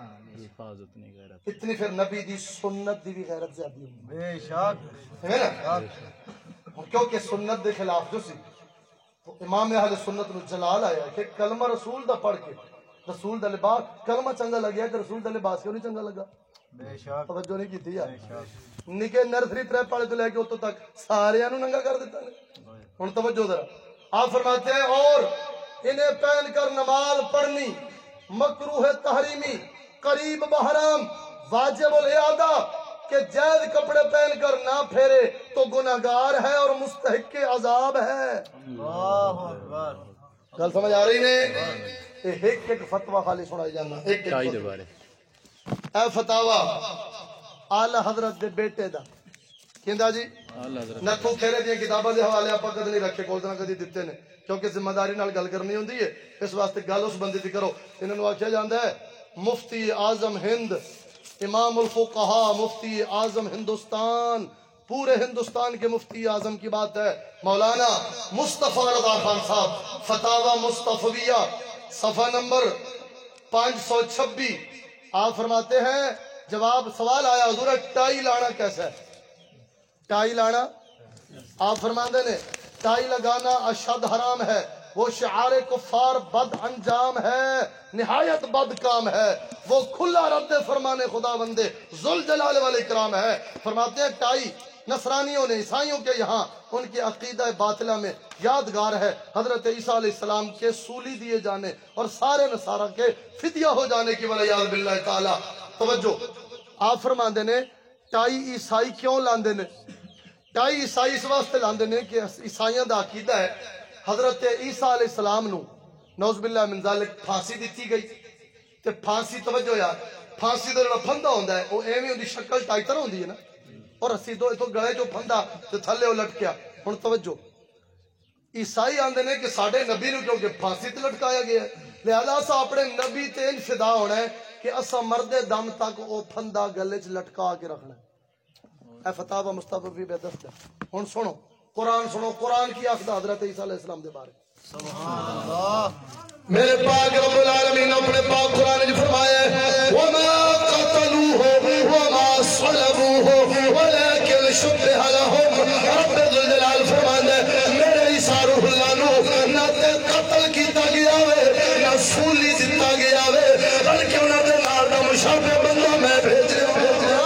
حفاظت نہیں غیرت اتنی پھر نبی دی سنت دی بھی غیرت زیادی ہوئی بے شک ہے نا کیونکہ سنت دے خلاف جو سی تو امام اہل سنت نو جلال آیا کہ کلمہ رسول دا پڑھ کے رسول دا لباس کلمہ چنگا لگیا کہ رسول دا لباس کیوں نہیں چنگا لگا بے شک توجہ نہیں کی یار نکے نرسری پریپ والے تو لے کے اتوں تک سارے انہوں ننگا کر دیتا ہے ہن توجہ ذرا آپ فرماتے ہیں اور انہیں پہن کر نماز پڑھنی مکروہ تحریمی قریب بحرام واجب الاعادہ کہ جائز کپڑے پہن کر نہ پھیرے تو گناہگار ہے اور مستحق عذاب ہے اللہ اکبر گل سمجھ آ رہی نے ایک ایک فتویٰ خالی سنائی جانا ایک ایک چاہیے دے بارے اے فتاوا اعلی حضرت دے بیٹے دا کہندا جی اللہ حضرت نہ تو کھیرے دیاں کتاباں دے حوالے اپا کد نہیں رکھے کول نہ کدی دتے نے کیونکہ ذمہ داری نال گل کرنی ہوندی ہے اس واسطے گل اس بندے دی کرو انہاں نوں آکھیا جاندا ہے مفتی اعظم ہند امام الفقہاء مفتی اعظم ہندوستان پورے ہندوستان کے مفتی اعظم کی بات ہے مولانا مصطفیٰ رضا خان صاحب فتاوا مصطفیہ صفحہ نمبر پانچ سو چھبی آپ فرماتے ہیں جواب سوال آیا حضور ٹائی لانا کیسا ہے ٹائی لانا آپ فرماتے نے ٹائی لگانا اشد حرام ہے وہ شعار کفار بد انجام ہے نہایت بد کام ہے وہ کھلا رد فرمانے خدا بندے ذل جلال والے کرام ہے فرماتے ہیں ٹائی نصرانیوں نے عیسائیوں کے یہاں ان کی عقیدہ باطلہ میں یادگار ہے حضرت عیسیٰ علیہ السلام کے سولی دیے جانے اور سارے نصارہ کے فدیہ ہو جانے کی ولیعاذ باللہ تعالی توجہ آپ فرماندے نے ٹائی عیسائی کیوں لاندے نے ٹائی عیسائی اس واسطے لاندے نے کہ عیسائیاں دا عقیدہ ہے حضرت عیسیٰ علیہ السلام نو نعوذ باللہ من ذالک پھانسی دیتی گئی تے پھانسی توجہ یار پھانسی دا جڑا پھندا ہوندا ہے او ایویں اودی شکل ٹائی طرح ہوندی ہے نا اور اسی دو تو گلے جو پھندا تے تھلے او لٹکیا ہن توجہ عیسائی آندے نے کہ ساڈے نبی نو کیونکہ پھانسی تے لٹکایا گیا ہے لہذا اسا اپنے نبی تے فدا ہونا ہے کہ اسا مرد دم تک او پھندا گلے چ لٹکا کے رکھنا ہے اے فتاوا مصطفی بھی بے دست ہے ہن سنو قرآن سنو قرآن کی آخدہ حضرت عیسیٰ علیہ السلام دے بارے سبحان اللہ میرے پاک رب العالمین اپنے پاک قرآن نے فرمایا ہے وَمَا قَتَلُوهُ وَمَا صَلَبُوهُ وَلَكِنْ شُبِّهَ لَهُمْ رب ذوالجلال فرماتا ہے میرے عیسیٰ روح اللہ نو نہ تے قتل کیتا گیا وے نہ سولی دتا گیا وے بلکہ انہاں دے نال دا مشابہ بندہ میں بھیج رہا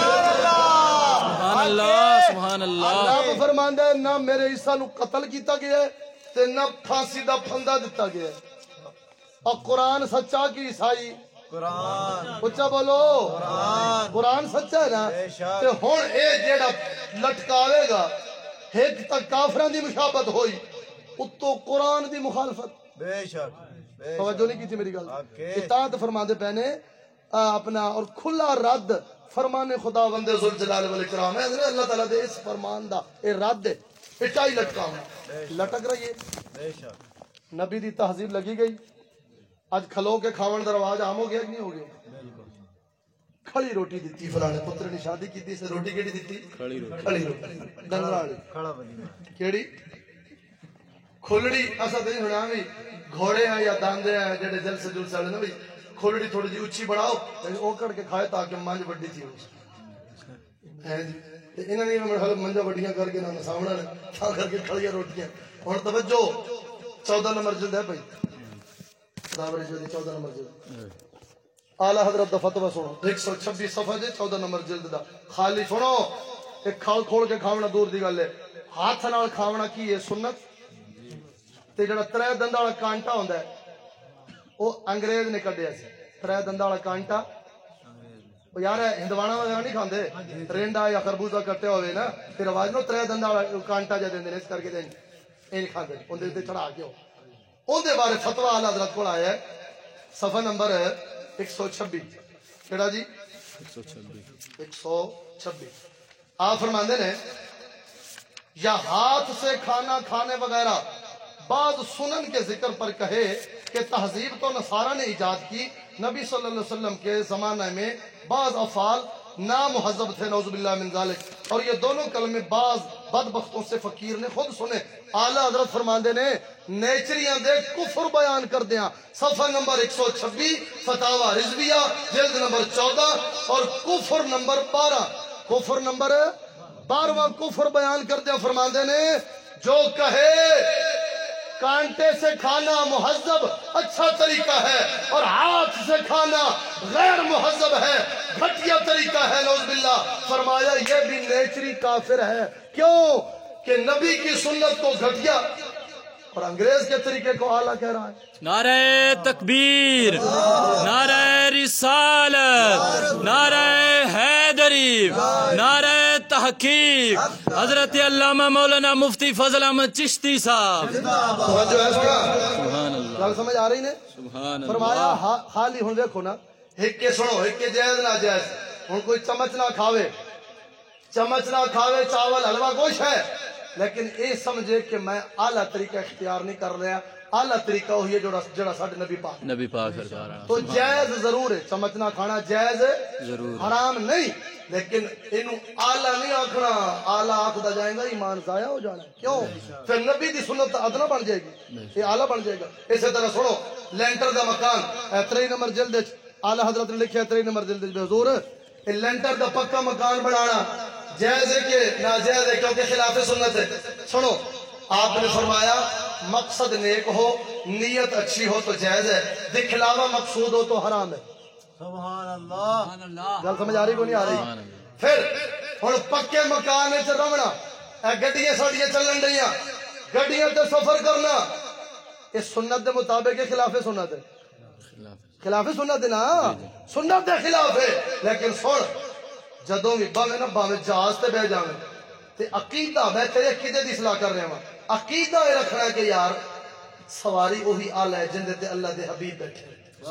سبحان اللہ سبحان اللہ اللہ فرماندا ہے نہ میرے عیسیٰ نو قتل کیتا گیا ہے تے نہ پھانسی دا پھندا دتا گیا ہے اور قرآن سچا کی عیسائی قرآن اچھا بولو قرآن قرآن سچا ہے نا بے شک تے ہن اے جیڑا لٹکاوے گا ایک تک کافران دی مشابت ہوئی اتو قرآن دی مخالفت بے شک بے توجہ نہیں کی تھی میری گل اوکے۔ اطاعت فرما دے پہنے اپنا اور کھلا رد فرمان خدا بندے ذوالجلال والاکرام ہے اللہ تعالیٰ دے اس فرمان دا اے رد ہے اٹائی لٹکاؤں لٹک رہی ہے بے شک نبی دی تہذیب لگی گئی آج کھلو کے کھاون دا رواج عام ہو گیا کہ نہیں ہو گیا کھڑی روٹی دیتی فلانے پتر نے شادی کی سے روٹی کیڑی دیتی کھڑی روٹی کھڑی روٹی ڈنگر والی کھڑا بنی کیڑی کھلڑی اسا تے سنیا وی گھوڑے ہیں یا داندے ہیں جڑے جلسے جلسے والے نا بھئی کھلڑی تھوڑی جی اچھی بڑھاؤ اوکڑ کے کھائے تاکہ مانج بڑی تھی ہو انہوں نے میرے منجا بڑیاں کر کے نہ سامنا نے تھا کر کے کھڑیاں روٹیاں اور توجہ چودہ نمبر جلد ہے بھائی داوری جو چودہ نمبر جلد آلہ حضرت دا فتوہ سنو ایک سو چھبیس صفحہ جے چودہ نمبر جلد دا خالی سنو ایک کھال کھول کے کھاونا دور دی گل ہے ہاتھ نال کھاونا کی ہے سنت تے جڑا ترے دندہ والا کانٹا ہوندا ہے وہ انگریز نے کڈیا سی ترے دندہ والا کانٹا وہ یار ہندوانا وغیرہ نہیں کھاندے رینڈا یا خربوزہ کٹے ہوئے نا پھر آواز نو ترے دندہ والا کانٹا جا دیندے نے اس کر کے دیں این کھاندے ان دے تے چڑھا کے ہو ان دے بارے فتوی اعلی حضرت کو آیا ہے صفحہ نمبر ہے ایک سو چھبیس کیڑا جی ایک سو چھبیس آپ فرماندے نے یا ہاتھ سے کھانا کھانے وغیرہ بعض سنن کے ذکر پر کہے کہ تہذیب تو نصارہ نے ایجاد کی نبی صلی اللہ علیہ وسلم کے زمانہ میں بعض افعال نامہذب تھے نعوذ باللہ من ذالک اور یہ دونوں کلمے بعض بدبختوں سے فقیر نے خود سنے اعلیٰ حضرت فرماندے نے نیچریاں دے کفر بیان کر دیاں صفحہ نمبر ایک سو چھبیس فتاوہ رضویہ جلد نمبر چودہ اور کفر نمبر بارہ کفر نمبر بارہواں کفر بیان کر دیا فرماندے نے جو کہے کانٹے سے کھانا مہذب اچھا طریقہ ہے اور ہاتھ سے کھانا غیر مہذب ہے گھٹیا طریقہ ہے نعوذ باللہ فرمایا یہ بھی نیچری کافر ہے کیوں کہ نبی کی سنت کو گھٹیا اور انگریز کے طریقے کو اعلیٰ کہہ رہا ہے نعرہ تکبیر نعرہ رسالت نعرہ حیدری نعرہ تحقیق حضرت علامہ مولانا مفتی فضل احمد چشتی صاحب جو ہے سنا سبحان اللہ گل سمجھ آ رہی نے سبحان فرمایا اللہ خالی ہن دیکھو نا ہکے سنو ہکے جائز نہ جائز ہن کوئی چمچ نہ کھاوے چمچ نہ کھاوے چاول حلوہ گوشت ہے لیکن اے سمجھے کہ میں اعلیٰ طریقہ اختیار نہیں کر رہا اعلیٰ طریقہ ہوئی ہے جڑا ساڈے نبی پاک نبی پاک سرکار تو جائز ضرور ہے چمچنا کھانا جائز ضرور حرام نہیں لیکن انہوں اعلیٰ نہیں آکھنا اعلیٰ آکھدا جائے گا ایمان ضائع ہو جانا ہے کیوں پھر نبی دی سنت ادنا بن جائے گی یہ اعلیٰ بن جائے گا اسی طرح سنو لینٹر دا مکان تری نمبر جلد اعلیٰ حضرت نے لکھیا تری نمبر جلد حضور لینٹر دا پکا مکان بنانا جائز ہے کہ ناجائز ہے کیونکہ خلاف سنت ہے سنو آپ نے فرمایا مقصد نیک ہو نیت اچھی ہو تو جائز ہے دکھلاوا مقصود ہو تو حرام ہے سبحان اللہ گل سمجھ آ رہی کو نہیں آ رہی پھر ہن پکے مکان وچ رہنا اے گڈیاں ساڈیاں چلن ڈیاں گڈیاں تے سفر کرنا اس سنت دے مطابق ہے خلاف سنت ہے خلاف سنت ہے نا سنت دے خلاف ہے لیکن سن جدوں بھی باویں نا باویں جہاز تے بہ جاویں تے عقیدہ میں تیرے عقیدے دی اصلاح کر رہا ہوں عقیدہ یہ رکھنا ہے کہ یار سواری وہی آلہ ہے جن دے اللہ دے حبیب بیٹھے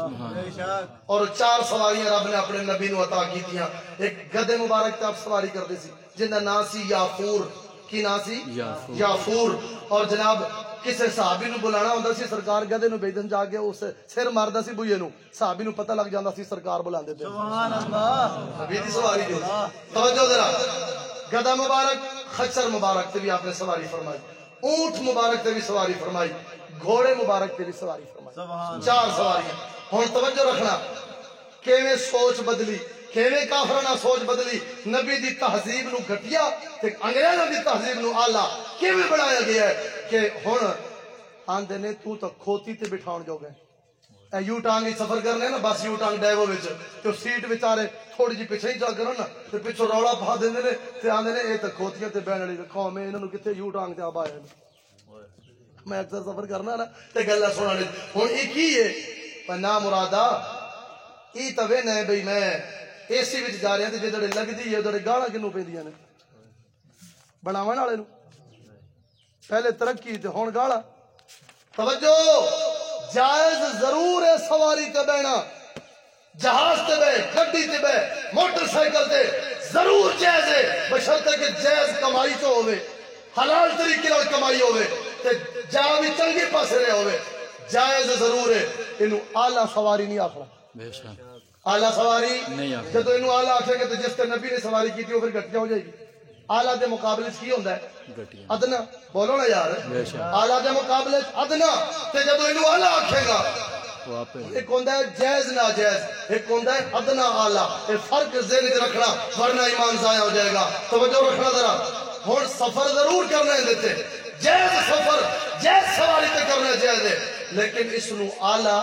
اور چار سواریاں رب نے اپنے نبی نو عطا کی تھیاں ایک گدے مبارک تے آپ سواری کرتے سی جن دا نام سی یافور کی نام سی یافور اور جناب کسے صحابی نو بلانا ہوندا سی سرکار گدے نو بھیجن جا کے اس سر ماردا سی بوئے نو صحابی نو پتہ لگ جاندا سی سرکار بلاندے تے سبحان اللہ نبی دی سواری جو توجہ ذرا گدا مبارک خچر مبارک تے بھی آپ نے سواری فرمائی اونٹ مبارک تے بھی سواری فرمائی گھوڑے مبارک تے بھی سواری فرمائی چار سواریاں ہن توجہ رکھنا کیویں سوچ بدلی کیویں کافرانہ سوچ بدلی نبی دی تہذیب نو گھٹیا تے انگریزاں دی تہذیب نو اعلیٰ کیویں بنایا گیا ہے کہ ہن آندے نے تو تو کھوتی تے بٹھاون جو گئے اے یو ٹانگ وچ سفر کرنے نا بس یو ٹانگ ڈیوو وچ تے سیٹ وچارے تھوڑی جی پیچھے ہی جا کرن نا تے پیچھے رولا پا دیندے نے تے آندے نے اے تے کھوتیاں تے بہن والی قوم ہے انہاں نو کتے یو ٹانگ تے آبا ہے میں اکثر سفر کرنا نا تے گلاں سنانے ہن اے کی ہے پر نا مرادا ای تے وینا ہے بھئی میں اے سی وچ جا رہا تے جڑے لگدی ہے جڑے گالاں کینوں پیندیاں نے بناون والے نو پہلے ترقی تے ہن گالاں توجہ جائز ضرور ہے سواری تے بہنا جہاز تے بہ گڈی تے بہ موٹر سائیکل تے ضرور جائز ہے بشرطے کہ جائز کمائی تو ہوے حلال طریقے نال کمائی ہوے تے جا بھی چنگے پاسے رہے ہوے جائز ضرور ہے اینو اعلی سواری نہیں آکھنا بے شک اعلی سواری نہیں آکھنا جدوں اینو اعلی آکھے گے تے جس تے نبی نے سواری کی تھی وہ پھر گھٹیا ہو جائے گی اعلی دے مقابلے وچ کی ہوندا ہے گٹیا ادنا بولو نا یار بے شک اعلی دے مقابلے وچ ادنا تے جدوں اینو اعلی آکھے گا وہ آپ ایک ہوندا ہے جائز ناجائز ایک ہوندا ہے ادنا اعلی یہ فرق ذہن وچ رکھنا ورنہ ایمان ضائع ہو جائے گا توجہ رکھنا ذرا ہن سفر ضرور کرنا ہے دیتے جائز سفر جائز سواری تے کرنا جائز ہے لیکن اس نو اعلی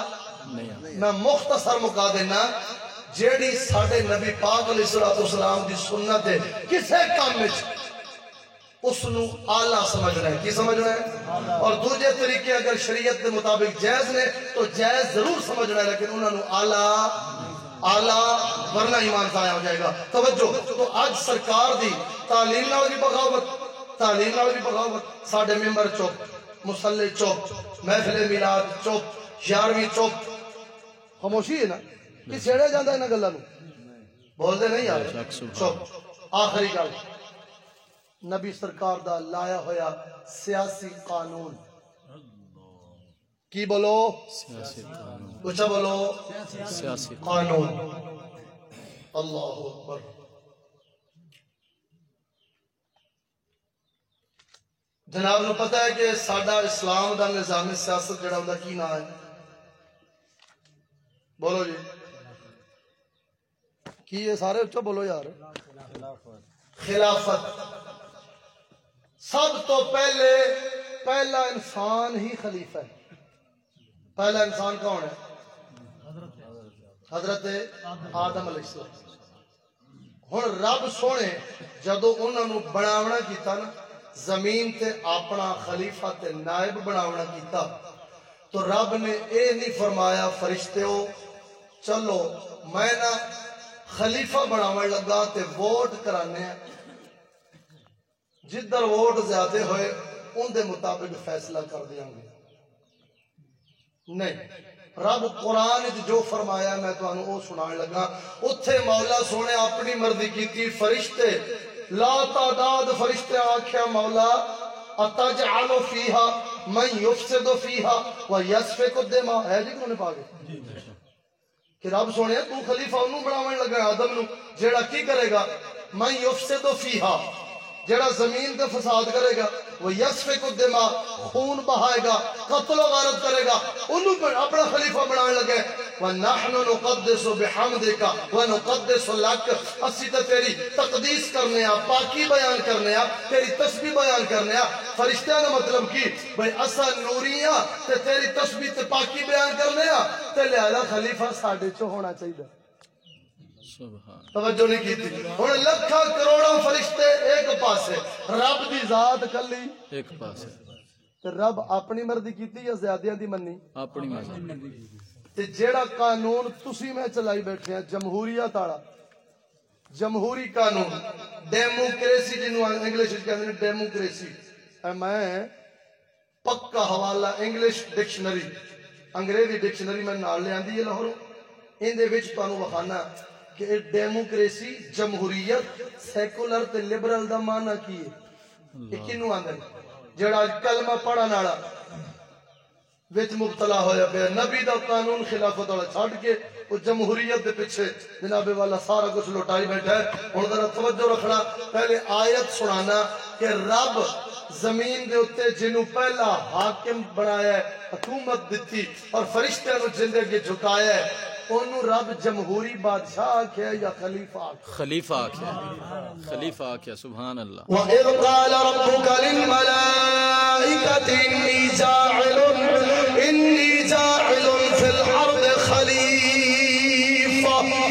میں مختصر مکا دینا جیڑی ساڑھے نبی پاک علیہ السلام دی سنت ہے کسے کام میں اس نو آلہ سمجھنا ہے کی سمجھنا ہے اور دوجہ طریقے اگر شریعت کے مطابق جائز نے تو جائز ضرور سمجھنا ہے لیکن انہوں نے آلہ آلہ ورنہ ایمان ضائع ہو جائے گا توجہ تو آج سرکار دی تعلیم نال بھی بغاوت تعلیم نال بھی بغاوت ساڑھے ممبر چوک مسلح چوک محفل میلاد چوک یارویں چوک خاموشی ہے نا کہ چھیڑے جاندہ ہے نا گلہ نو بول دے نہیں یار چوک آخری گل نبی سرکار دا لایا ہویا سیاسی قانون کی بولو سیاسی قانون اچھا بولو سیاسی قانون اللہ اکبر جناب نو پتہ ہے کہ ساڈا اسلام دا نظام سیاست جڑا ہوندا کی نام ہے بولو جی کی یہ سارے اچھا بولو یار خلافت سب تو پہلے پہلا انسان ہی خلیفہ ہے پہلا انسان کون ہے حضرت آدم علیہ السلام ہن رب سونے جدو انہوں نے بناونا کیتا نا زمین تے اپنا خلیفہ تے نائب بناونا کیتا تو رب نے اے نہیں فرمایا فرشتے ہو چلو میں نا خلیفہ بناون لگا تے ووٹ کرانے ہیں جدھر ووٹ زیادہ ہوئے ان دے مطابق فیصلہ کر دیاں گے نہیں رب قرآن جو فرمایا میں تو انہوں او سنان لگا اتھے مولا سونے اپنی مرضی کی تھی فرشتے لا تعداد فرشتے آکھیا مولا اتجعل فیہا من یفسد فیہا ویسفک الدماء ہے جی کنہوں نے پاگے کہ رب سونے تو خلیفہ انہوں بڑھاویں لگا آدم نو جیڑا کی کرے گا من یفسد فیہا جڑا زمین دے فساد کرے گا وہ یسفک الدماء خون بہائے گا قتل و غارت کرے گا انہوں پر اپنا خلیفہ بنانے لگے وَنَحْنُ نُقَدِّسُ بِحَمْدِكَ وَنُقَدِّسُ لَكَ اسی تے تیری تقدیس کرنے آ پاکی بیان کرنے آ تیری تسبیح بیان کرنے آ فرشتہ کا مطلب کی بھئی اسا نوریاں تے تیری تسبیح تے پاکی بیان کرنے آ تے لہذا خلیفہ ساڑھے چو ہونا چاہیے توجہ نہیں کی تھی اور لکھا کروڑوں فرشتے ایک پاسے رب دی ذات کلی ایک پاسے تے رب اپنی مرضی کیتی یا زیادیاں دی منی اپنی مرضی تے جیڑا قانون تسی میں چلائی بیٹھے ہیں جمہوریت آڑا جمہوری قانون ڈیموکریسی جنہوں انگلش کہتے ہیں ڈیموکریسی اے میں پکا حوالہ انگلش ڈکشنری انگریزی ڈکشنری میں نال لے آندی ہے لاہوروں ان دے وچ تانوں وکھانا کہ ڈیموکریسی جمہوریت سیکولر تے لبرل دا معنی کی ہے یہ کنوں آندہ ہے جڑا کلمہ پڑھن والا وچ مبتلا ہویا پیا نبی دا قانون خلافت والا چھڈ کے وہ جمہوریت دے پیچھے جناب والا سارا کچھ لوٹائی بیٹھا ہے ہن ذرا توجہ رکھنا پہلے آیت سنانا کہ رب زمین دے اتے جنوں پہلا حاکم بنایا ہے حکومت دیتی اور فرشتوں نو جندے کے جھکایا ہے انہوں رب جمہوری بادشاہ آکھیا یا خلیفہ آکھیا خلیفہ آکھیا خلیفہ آکھیا سبحان اللہ وَإِذْ قَالَ رَبُّكَ لِلْمَلَائِكَةِ إِنِّي جَاعِلٌ إِنِّي جَاعِلٌ فِي الْأَرْضِ خَلِيفَةً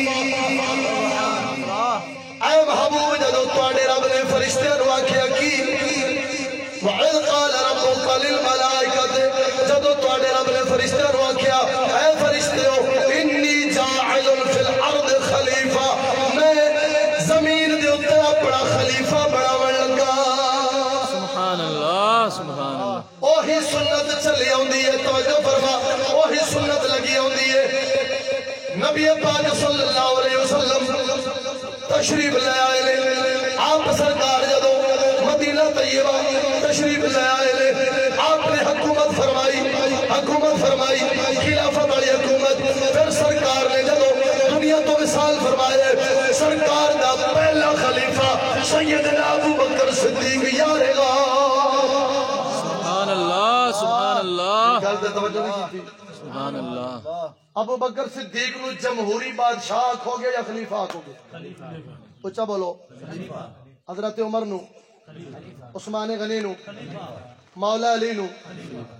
اے محبوب جدو تواڈے رب نے فرشتے نو آکھیا کی وَإِذْ قَالَ رَبُّكَ لِلْمَلَائِكَةِ جدو تواڈے رب نے فرشتے نو آکھیا اے فرشتے ہو انی جاعل فی الارض خلیفہ میں زمین دے اوپر اپنا خلیفہ بناون لگا سبحان اللہ سبحان اللہ اوہی سنت چلی اوندی ہے توجہ فرما اوہی سنت لگی اوندی ہے نبی پاک صلی اللہ علیہ وسلم تشریف لے آئے آپ سرکار جدو مدینہ طیبہ تشریف لے آئے آپ نے حکومت فرمائی حکومت فرمائی خلافت والی حکومت پھر سرکار نے جدو دنیا تو وصال فرمائے سرکار دا پہلا خلیفہ سیدنا ابو بکر صدیق یارے گا سبحان اللہ سبحان اللہ گل تے توجہ نہیں کی تھی سبحان اللہ ابو بکر صدیق نو جمہوری بادشاہ آکھو گے یا خلیفہ آکھو گے اچھا بولو حضرت عمر نو عثمان غنی نو مولا علی نو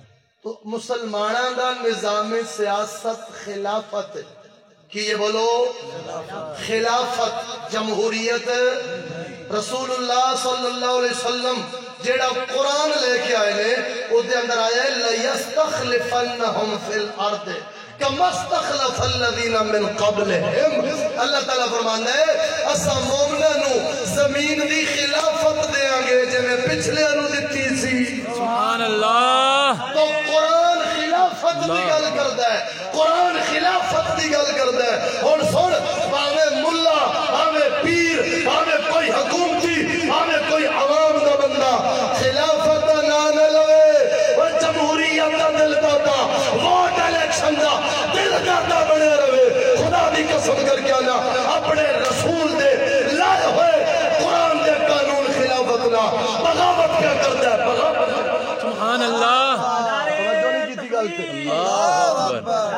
تو مسلمانوں دا نظام سیاست خلافت کی یہ بولو خلافت جمہوریت رسول اللہ صلی اللہ علیہ وسلم جیڑا قرآن لے کے آئے نے او دے اندر آیا ہے لَيَسْتَخْلِفَنَّهُمْ فِي الْأَرْضِ كَمَا اسْتَخْلَفَ الَّذِينَ مِنْ قَبْلِهِمْ اللہ تعالیٰ فرمانا ہے اسا مومنہ نو زمین دی خلافت دیاں گے جنہیں پچھلے انو دیتی سی سبحان اللہ تو قرآن خلافت دی گل کردا ہے قرآن خلافت دی گل کردا ہے اور سن باویں ملا باویں پیر باویں کوئی حکومتی باویں کوئی عوام دا بندہ خلافت دا نام نہ لوے اور جمہوریت دا دل کردا ووٹ الیکشن دا دل کردا بنے رہے خدا دی قسم کر کے آنا اپنے رسول دے لائے ہوئے قرآن دے قانون خلافت نہ بغاوت کیا کردا ہے بغاوت سبحان اللہ توجہ نہیں کی تھی گل تے اللہ اکبر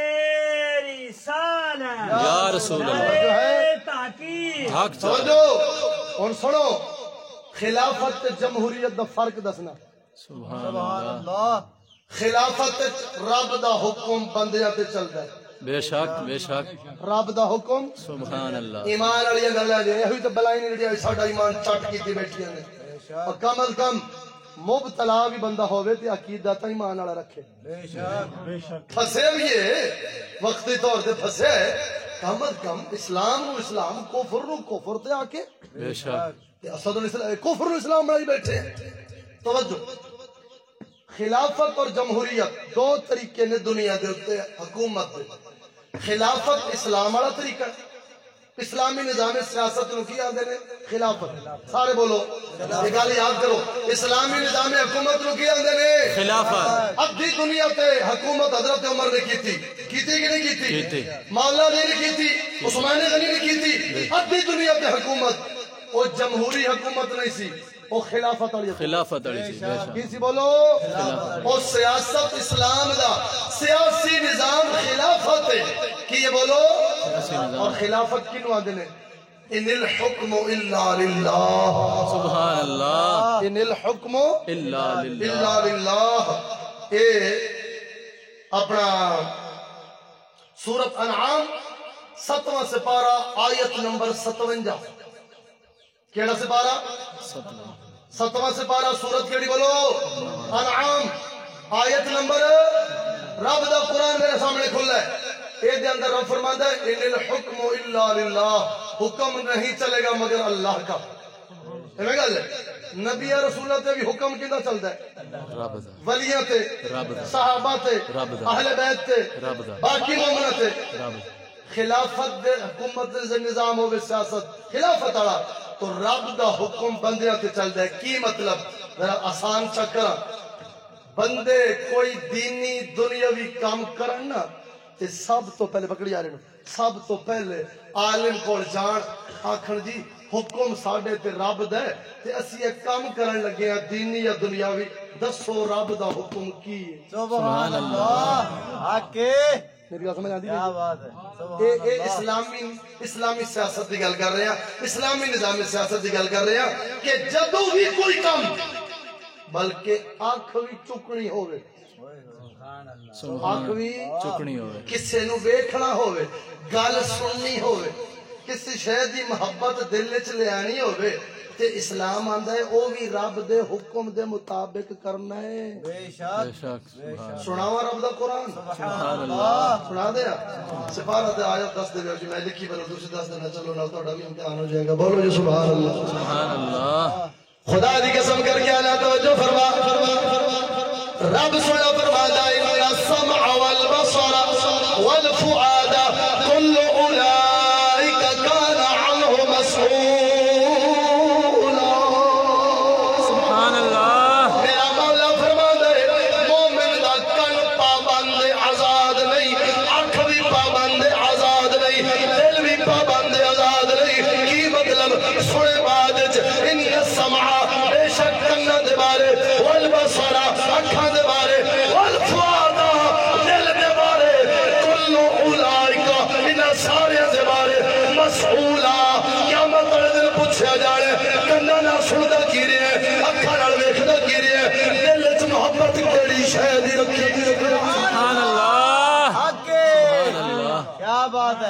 یا رسول اللہ جو ہے حق سمجھو اور سنو خلافت تے جمہوریت دا فرق دسنا سبحان اللہ خلافت رب دا حکم بندیاں تے چلدا ہے بے شک بے شک رب دا حکم سبحان اللہ ایمان والی گلاں دے ہوئی تے بلائی نہیں دی ساڈا ایمان چٹ کیتی بیٹھیاں نے اور کم از کم مبتلا بھی بندہ ہوئے تے عقیدہ تا ایمان والا رکھے بے شک بے شک پھسے بھی ہے وقتی طور تے پھسے ہے کم از کم اسلام نو اسلام کفر نو کفر تے آ کے بے شک تے اسد الاسلام کفر نو اسلام بنائی بیٹھے ہیں توجہ خلافت اور جمہوریت دو طریقے نے دنیا دے اوتے حکومت دے خلافت اسلام والا طریقہ اسلامی نظام سیاست نو کی آندے نے خلافت سارے بولو یہ گل یاد کرو اسلامی نظام حکومت نو کی آندے نے خلافت ادھی دنیا تے حکومت حضرت عمر نے کیتی کیتی کہ نہیں کیتی کیتی مولا علی نے کیتی عثمان غنی نے کیتی ادھی دنیا تے حکومت وہ جمہوری حکومت نہیں سی وہ خلافت والی خلافت علی سی بے شک کی سی بولو وہ سیاست اسلام دا سیاسی نظام خلافت ہے کی یہ بولو اور خلافت کینو آندے نے ان الحکم الا للہ سبحان اللہ ان الحکم الا للہ الا للہ اے اپنا سورۃ انعام ستواں سپارہ آیت نمبر ستوجا کیڑا سپارہ ستواں سپارہ سورت کیڑی بولو انعام آیت نمبر رب دا قرآن میرے سامنے کھلا ہے اے دے اندر رب فرماتا ہے ان الحکم الا للہ حکم نہیں چلے گا مگر اللہ کا ایویں گل ہے نبی رسولہ تے بھی حکم کیندا چلدا ہے رب دا ولیاں تے رب دا صحابہ تے رب دا اہل بیت تے رب دا باقی مومناں تے رب دا خلافت دے حکومت دے نظام ہوے سیاست خلافت والا تو رب دا حکم بندیاں تے چلدا ہے کی مطلب ذرا آسان چکر بندے کوئی دینی دنیاوی کام کرن نا تے سب تو پہلے پکڑی آ رہے سب تو پہلے عالم کول جان آکھن جی حکم ساڈے تے رب دا ہے تے اسی ایک کام کرن لگے ہیں دینی یا دنیاوی دسو رب دا حکم کی ہے سبحان اللہ حق میری گل سمجھ آندی کیا بات ہے اے سبحان اے اسلامی اسلامی سیاست دی گل کر رہے ہیں اسلامی نظام سیاست دی گل کر رہے ہیں کہ جدوں بھی کوئی کام بلکہ آنکھ بھی چکنی ہوے آنکھ بھی چکنی ہوئے کسے نو ویکھنا ہوے گل سننی ہوے کسی شے دی محبت دل وچ لیانی ہوے تے اسلام آندا ہے او بھی رب دے حکم دے مطابق کرنا ہے بے بے شک شک سبحان سناوا رب دا قرآن سبحان اللہ سنا دیا سفارت آیت دس دے جو میں لکھی بولو دوسری دس دینا چلو نال تہاڈا بھی امتحان ہو جائے گا بولو جی سبحان اللہ سبحان اللہ خدا دی قسم کر کے اللہ توجہ فرما رب سنا فرماتا ہے ان السمع والبصر والفؤاد كل اولئک کان عنه مسؤولا سبحان اللہ میرا مولا فرماتا ہے مومن دا کن پابند آزاد نہیں آنکھ بھی پابند آزاد نہیں دل بھی پابند آزاد نہیں کی مطلب سنے بعد ان السمع بے شک کناں دے بارے والبصر اکھاں دے بارے والفؤاد دل دے بارے کل اولئک ان سارے دے بارے مسئولا قیامت والے دن پوچھا جانے کناں نال سندا کی رہے اکھاں نال ویکھدا کی رہے دل وچ محبت کیڑی شے دی رکھی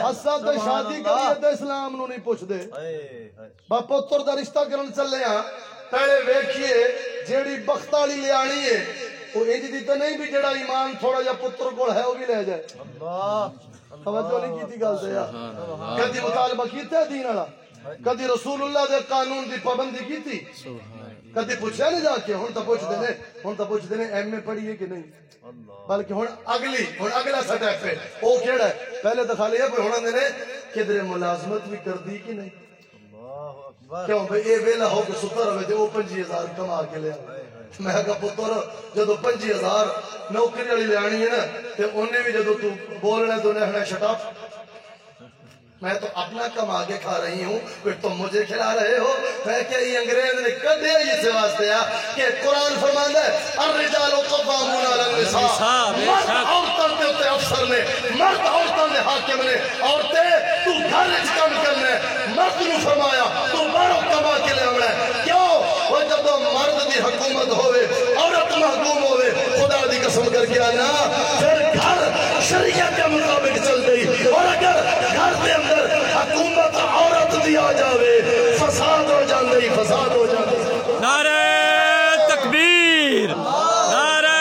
اسا تے شادی کریے تے اسلام نو نہیں پوچھ دے با پتر دا رشتہ کرن چلے ہاں پہلے ویکھیے جیڑی بخت والی لیانی ہے وہ انج دی تے نہیں بھی جڑا ایمان تھوڑا جا پتر کول ہے وہ بھی لے جائے اللہ توجہ نہیں کیتی گل تے یار کدی مطالبہ کیتا دین والا کدی رسول اللہ دے قانون دی پابندی کیتی کدی پوچھا نہیں جا کے ہن تا پوچھ دے نے ہن تا پوچھ دے نے ایم اے پڑھی ہے کہ نہیں بلکہ ہن اگلی ہن اگلا سٹیپ ہے او کیڑا ہے پہلے تو خالی ہے کوئی ہن نے کدھر ملازمت بھی کر دی کہ نہیں کیوں بھئی اے ویلا ہو کے ستر ہوئے تے وہ پنجی ہزار کما کے لے آئے میں کہا پتر جدو پنجی ہزار نوکری والی لے آنی ہے نا تے انہیں بھی جدو تو بولنے تو نہنا شٹا میں تو اپنا کما کے کھا رہی ہوں پھر تم مجھے کھلا رہے ہو میں کہ یہ انگریز نے کر دیا یہ سے واسطے ہے کہ قرآن فرماندا ہے الرجال قوامون علی النساء مرد عورتوں کے اوپر افسر نے مرد عورتوں کے حاکم نے عورتیں تو گھر وچ کام کرنا ہے مرد نے فرمایا تو باہر کما کے لے آونا ہے کیوں وہ جب مرد دی حکومت ہوئے عورت محکوم ہوئے خدا دی قسم کر کے آنا پھر گھر شریعت کے مطابق چل گئی اور اگر گھر دے اندر حکومت عورت دی آ جاوے فساد ہو جاندی فساد ہو جاندی نعرہ تکبیر نعرہ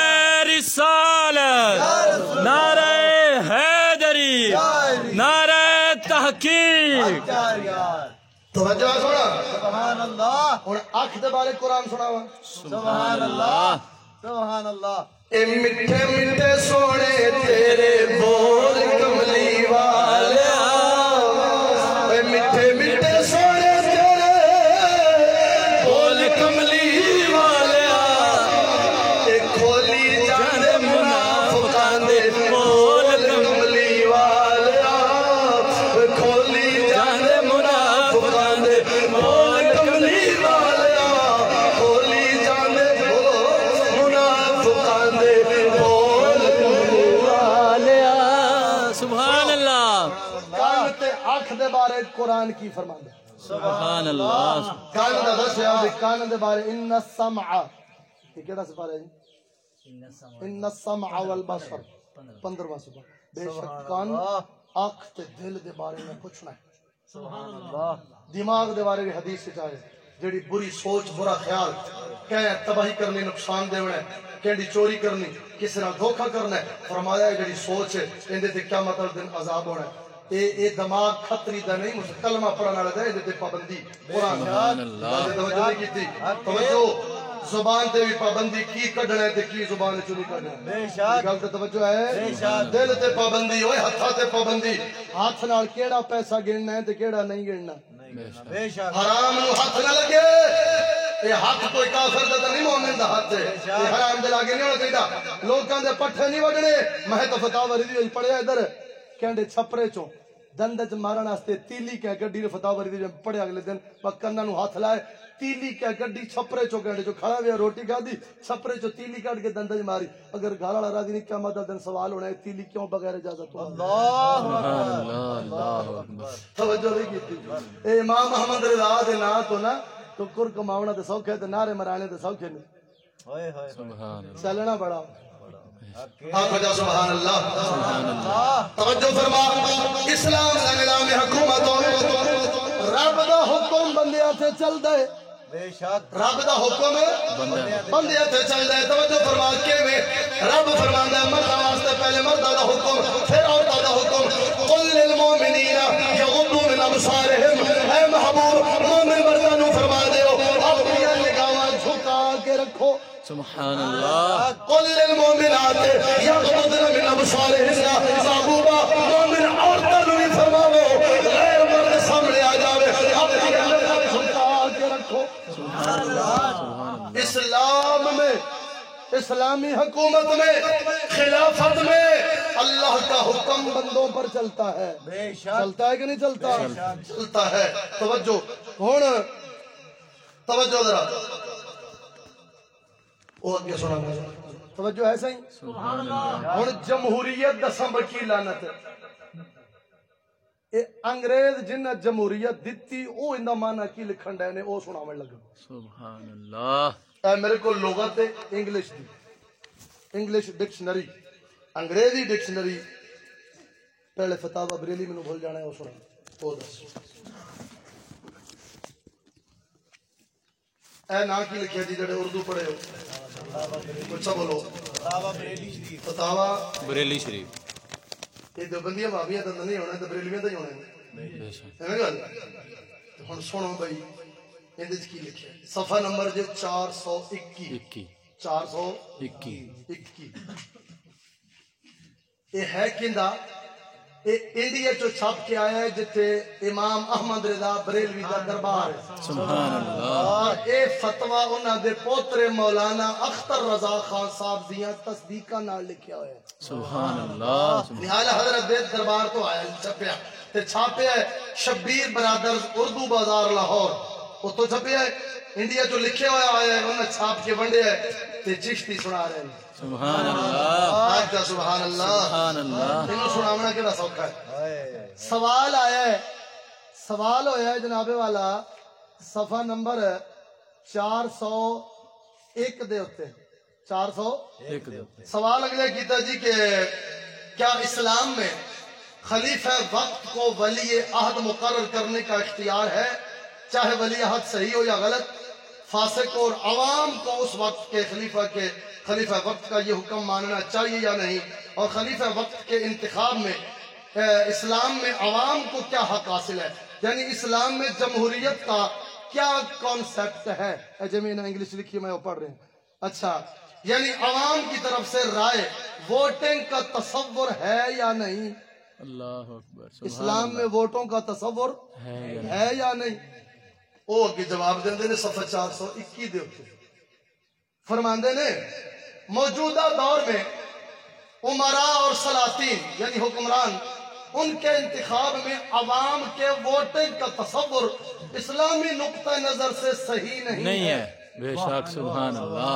رسالت نعرہ حیدری نعرہ تحقیق توجہ سنا سبحان اللہ اور آنکھ دے بارے قرآن سناوا سبحان اللہ سبحان اللہ اے مٹھے مٹھے سونے تیرے بول کملی والے اے مٹھے مٹھے سونے تیرے بول کملی والے اے کھولی جاندے منافقان دے بول کملی والے اے کھولی جاندے منافقان دے بول کملی والے کھولی جاندے منافقان دے بول کملی والے سبحان اللہ کان تے آنکھ دے بارے قرآن کی فرماندا سبحان اللہ کان دا دسیا بھی کان دے بارے ان السمع یہ کیڑا سپارہ ہے جی ان السمع والبصر پندرواں سپارہ بے شک کان آنکھ تے دل دے بارے میں پوچھنا ہے سبحان اللہ دماغ دے بارے بھی حدیث سے چاہے جڑی بری سوچ برا خیال کہ تباہی کرنی نقصان دیونا ہے کینڈی چوری کرنی کسی نہ دھوکہ کرنا ہے فرمایا ہے جڑی سوچ ہے اندے تے کیا مطلب دن عذاب ہونا ہے اے اے دماغ خطری دا نہیں مجھے کلمہ پڑھنا رہتا ہے اندے تے پابندی قرآن سبحان اللہ توجہ نہیں کی تھی توجہ زبان تے بھی پابندی کی کڈنا ہے تے کی زبان چ نہیں کڈنا بے شک گل تے توجہ ہے دل تے پابندی ہوئے ہتھاں تے پابندی ہاتھ نال کیڑا پیسہ گننا ہے تے کیڑا نہیں گننا بے شک حرام نو ہاتھ نہ لگے یہ ہاتھ کوئی کافر دا نہیں مومن دا ہاتھ ہے یہ حرام دے لاگے نہیں ہونا چاہیے لوکاں دے پٹھے نہیں وڈنے میں تو فتاوی دی پڑھیا ادھر کہندے چھپرے چوں دند چ مارن واسطے تیلی کہ گڈی نے فتاوی دی پڑھیا اگلے دن کناں نو ہاتھ لائے تیلی کہ گڈی چھپرے چوں کہندے جو کھڑا ویا روٹی کھادی چھپرے چوں تیلی کٹ کے دند چ ماری اگر گھر والا راضی نہیں قیامت دا دن سوال ہونا ہے تیلی کیوں بغیر اجازت اللہ اللہ اکبر توجہ نہیں کیتی اے امام محمد رضا دے نا تو نا تو کر کماونا تے سوکھے تے نعرے مرانے تے سوکھے نے ہوئے ہوئے سبحان اللہ چلنا بڑا آپ وجہ سبحان اللہ توجہ فرما اسلام دا نظام حکومت رب دا حکم بندیاں تے چل دے بے شک رب دا حکم بندیاں تے چل دے توجہ فرما کے میں رب فرماندا ہے مرداں واسطے پہلے مرداں دا حکم پھر عورتاں دا حکم قل للمؤمنین یغضوا من ابصارهم اے محبوب مومن مرداں نو فرما دیو اپنی نگاہاں جھکا کے رکھو سبحان اللہ قل للمؤمنات یغضضن من ابصارهن محبوبہ مومن عورتاں نو بھی فرماؤ غیر مرد سامنے آ جاوے اپنی نگاہاں جھکا کے رکھو سبحان اللہ اسلام میں اسلامی حکومت میں خلافت میں اللہ کا حکم بندوں پر چلتا ہے بے شک چلتا ہے کہ نہیں چلتا چلتا ہے توجہ ہون توجہ ذرا او اگے سنا توجہ ہے صحیح سبحان اللہ ہن جمہوریت دا سمبھ کی لعنت اے انگریز جن جمہوریت دتی او ایندا معنی کی لکھن ڈے نے او سناون لگا سبحان اللہ اے میرے کو لغت انگلش دی انگلش ڈکشنری انگریزی ڈکشنری پہلے فتاوا بریلی میں بھول جانا ہے وہ سنا وہ دس اے نا کی لکھیا جی جڑے اردو پڑھے ہو کچھ بولو فتاوا بریلی شریف فتاوا بریلی شریف یہ دیوبندیاں بھابیاں تو نہیں ہونا تو بریلویاں تو ہی ہونے بے شک ہے نا گل ہن سنو بھائی اندے وچ کی لکھیا صفحہ نمبر جو چار سو اکی اکی چار سو اکی اکی یہ ہے کیندا یہ انڈیا چو چھپ کے آیا ہے جتے امام احمد رضا بریلوی دا دربار ہے سبحان اللہ اور اے فتویٰ انہاں دے پوترے مولانا اختر رضا خان صاحب دیاں تصدیقہ نال لکھیا ہویا ہے سبحان اللہ نہالا حضرت دے دربار تو آیا چھپیا تے چھاپیا ہے شبیر برادرز اردو بازار لاہور وہ تو چھپیا ہے انڈیا جو لکھے ہویا آیا ہے انہاں چھاپ کے ونڈے ہے تے چشتی سنا رہے ہیں سبحان اللہ آجا سبحان اللہ سبحان اللہ انہوں سنامنا کیڑا سوکھا ہے ہائے سوال آیا ہے سوال ہویا ہے جناب والا صفحہ نمبر چار سو ایک دے ہوتے چار سو ایک دو سوال اگلے کیتا جی کہ کیا اسلام میں خلیفہ وقت کو ولی عہد مقرر کرنے کا اختیار ہے چاہے ولی عہد صحیح ہو یا غلط فاسق اور عوام کو اس وقت کے خلیفہ کے خلیفہ وقت کا یہ حکم ماننا چاہیے یا نہیں اور خلیفہ وقت کے انتخاب میں اسلام میں عوام کو کیا حق حاصل ہے یعنی اسلام میں جمہوریت کا کیا کانسیپٹ ہے جمعین انگلش لکھی میں وہ پڑھ رہے ہیں اچھا یعنی عوام کی طرف سے رائے ووٹنگ کا تصور ہے یا نہیں اللہ اکبر اسلام میں ووٹوں کا تصور ہے یا نہیں وہ اگے جواب دیندے نے صفحہ چار سو اکی دے ہوتے فرماندے نے موجودہ دور میں عمراء اور سلاطین یعنی حکمران ان کے انتخاب میں عوام کے ووٹنگ کا تصور اسلامی نقطہ نظر سے صحیح نہیں, نہیں ہے بے شک سبحان اللہ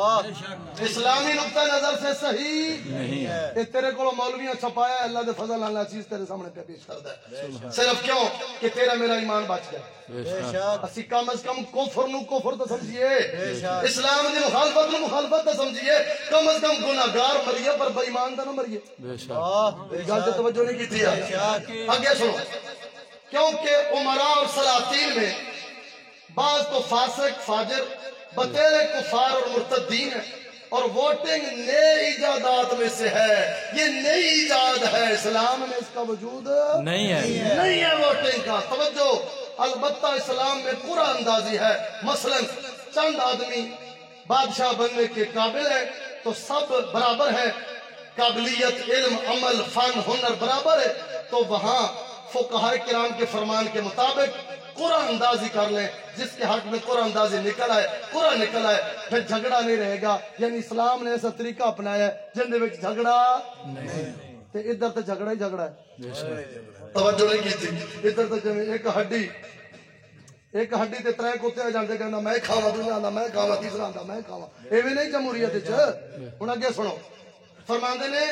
اسلامی نقطہ نظر سے صحیح نہیں ہے یہ تیرے کو مولویاں چھپایا ہے اللہ دے فضل اللہ چیز تیرے سامنے پہ پیش کرتا ہے صرف کیوں کہ تیرا میرا ایمان بچ گیا بے بے شک شک اسی کم از کم کفر نو کفر تو سمجھئے شک اسلام دی مخالفت نو مخالفت تو سمجھئے کم از کم گناہگار مریے پر بے ایمان تو نہ مریے بے شک آہ بے گل تے شک توجہ نہیں کی تھی آگے سنو کیونکہ عمراء اور سلاطین میں بعض تو فاسق فاجر بطیرے کفار اور مرتدین ہیں اور ووٹنگ نئے ایجادات میں سے ہے یہ نئی ایجاد ہے اسلام میں اس کا وجود نہیں ہے نہیں ہے ووٹنگ کا توجہ البتہ اسلام میں قرآن اندازی ہے مثلا چند آدمی بادشاہ بننے کے قابل ہے تو سب برابر ہے قابلیت علم عمل فن ہنر برابر ہے تو وہاں فقہاء کرام کے فرمان کے مطابق قرآن اندازی کر لیں جس کے حق میں قرآن اندازی نکل آئے قرآن نکل آئے پھر جھگڑا نہیں رہے گا یعنی اسلام نے ایسا طریقہ اپنایا ہے جن دے وچ جھگڑا تے ادھر تے جھگڑا ہی جھگڑا ہے بے شک توجہ نہیں کی تھی ادھر تے جویں ایک ہڈی ایک ہڈی تے ترے کتے آ جاندے کہندا میں کھاواں دوجا آندا میں کھاواں تیسرا آندا میں کھاواں ایویں نہیں جمہوریت وچ ہن اگے سنو فرماندے نے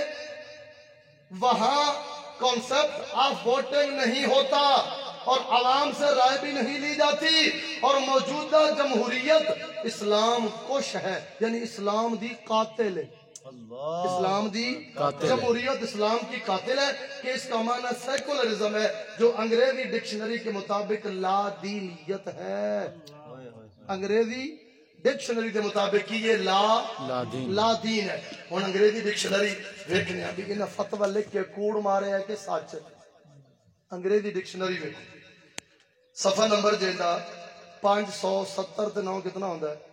وہاں کانسیپٹ آف ووٹنگ نہیں ہوتا اور عوام سے رائے بھی نہیں لی جاتی اور موجودہ جمہوریت اسلام کش ہے یعنی اسلام دی قاتل ہے اللہ اسلام دی قاتل ہے۔ جمہوریت اسلام کی قاتل ہے کہ اس کا معنی سیکولرزم ہے جو انگریزی ڈکشنری کے مطابق لا دینیت ہے انگریزی ڈکشنری کے مطابق کی یہ لا لا دین لا دین ہے ہن انگریزی ڈکشنری ویکھنے ابھی انہاں فتوی لکھ کے کوڑ مارے ہے کہ سچ انگریزی ڈکشنری میں صفحہ نمبر جیندہ پانچ سو ستر تے نو کتنا ہوندہ ہے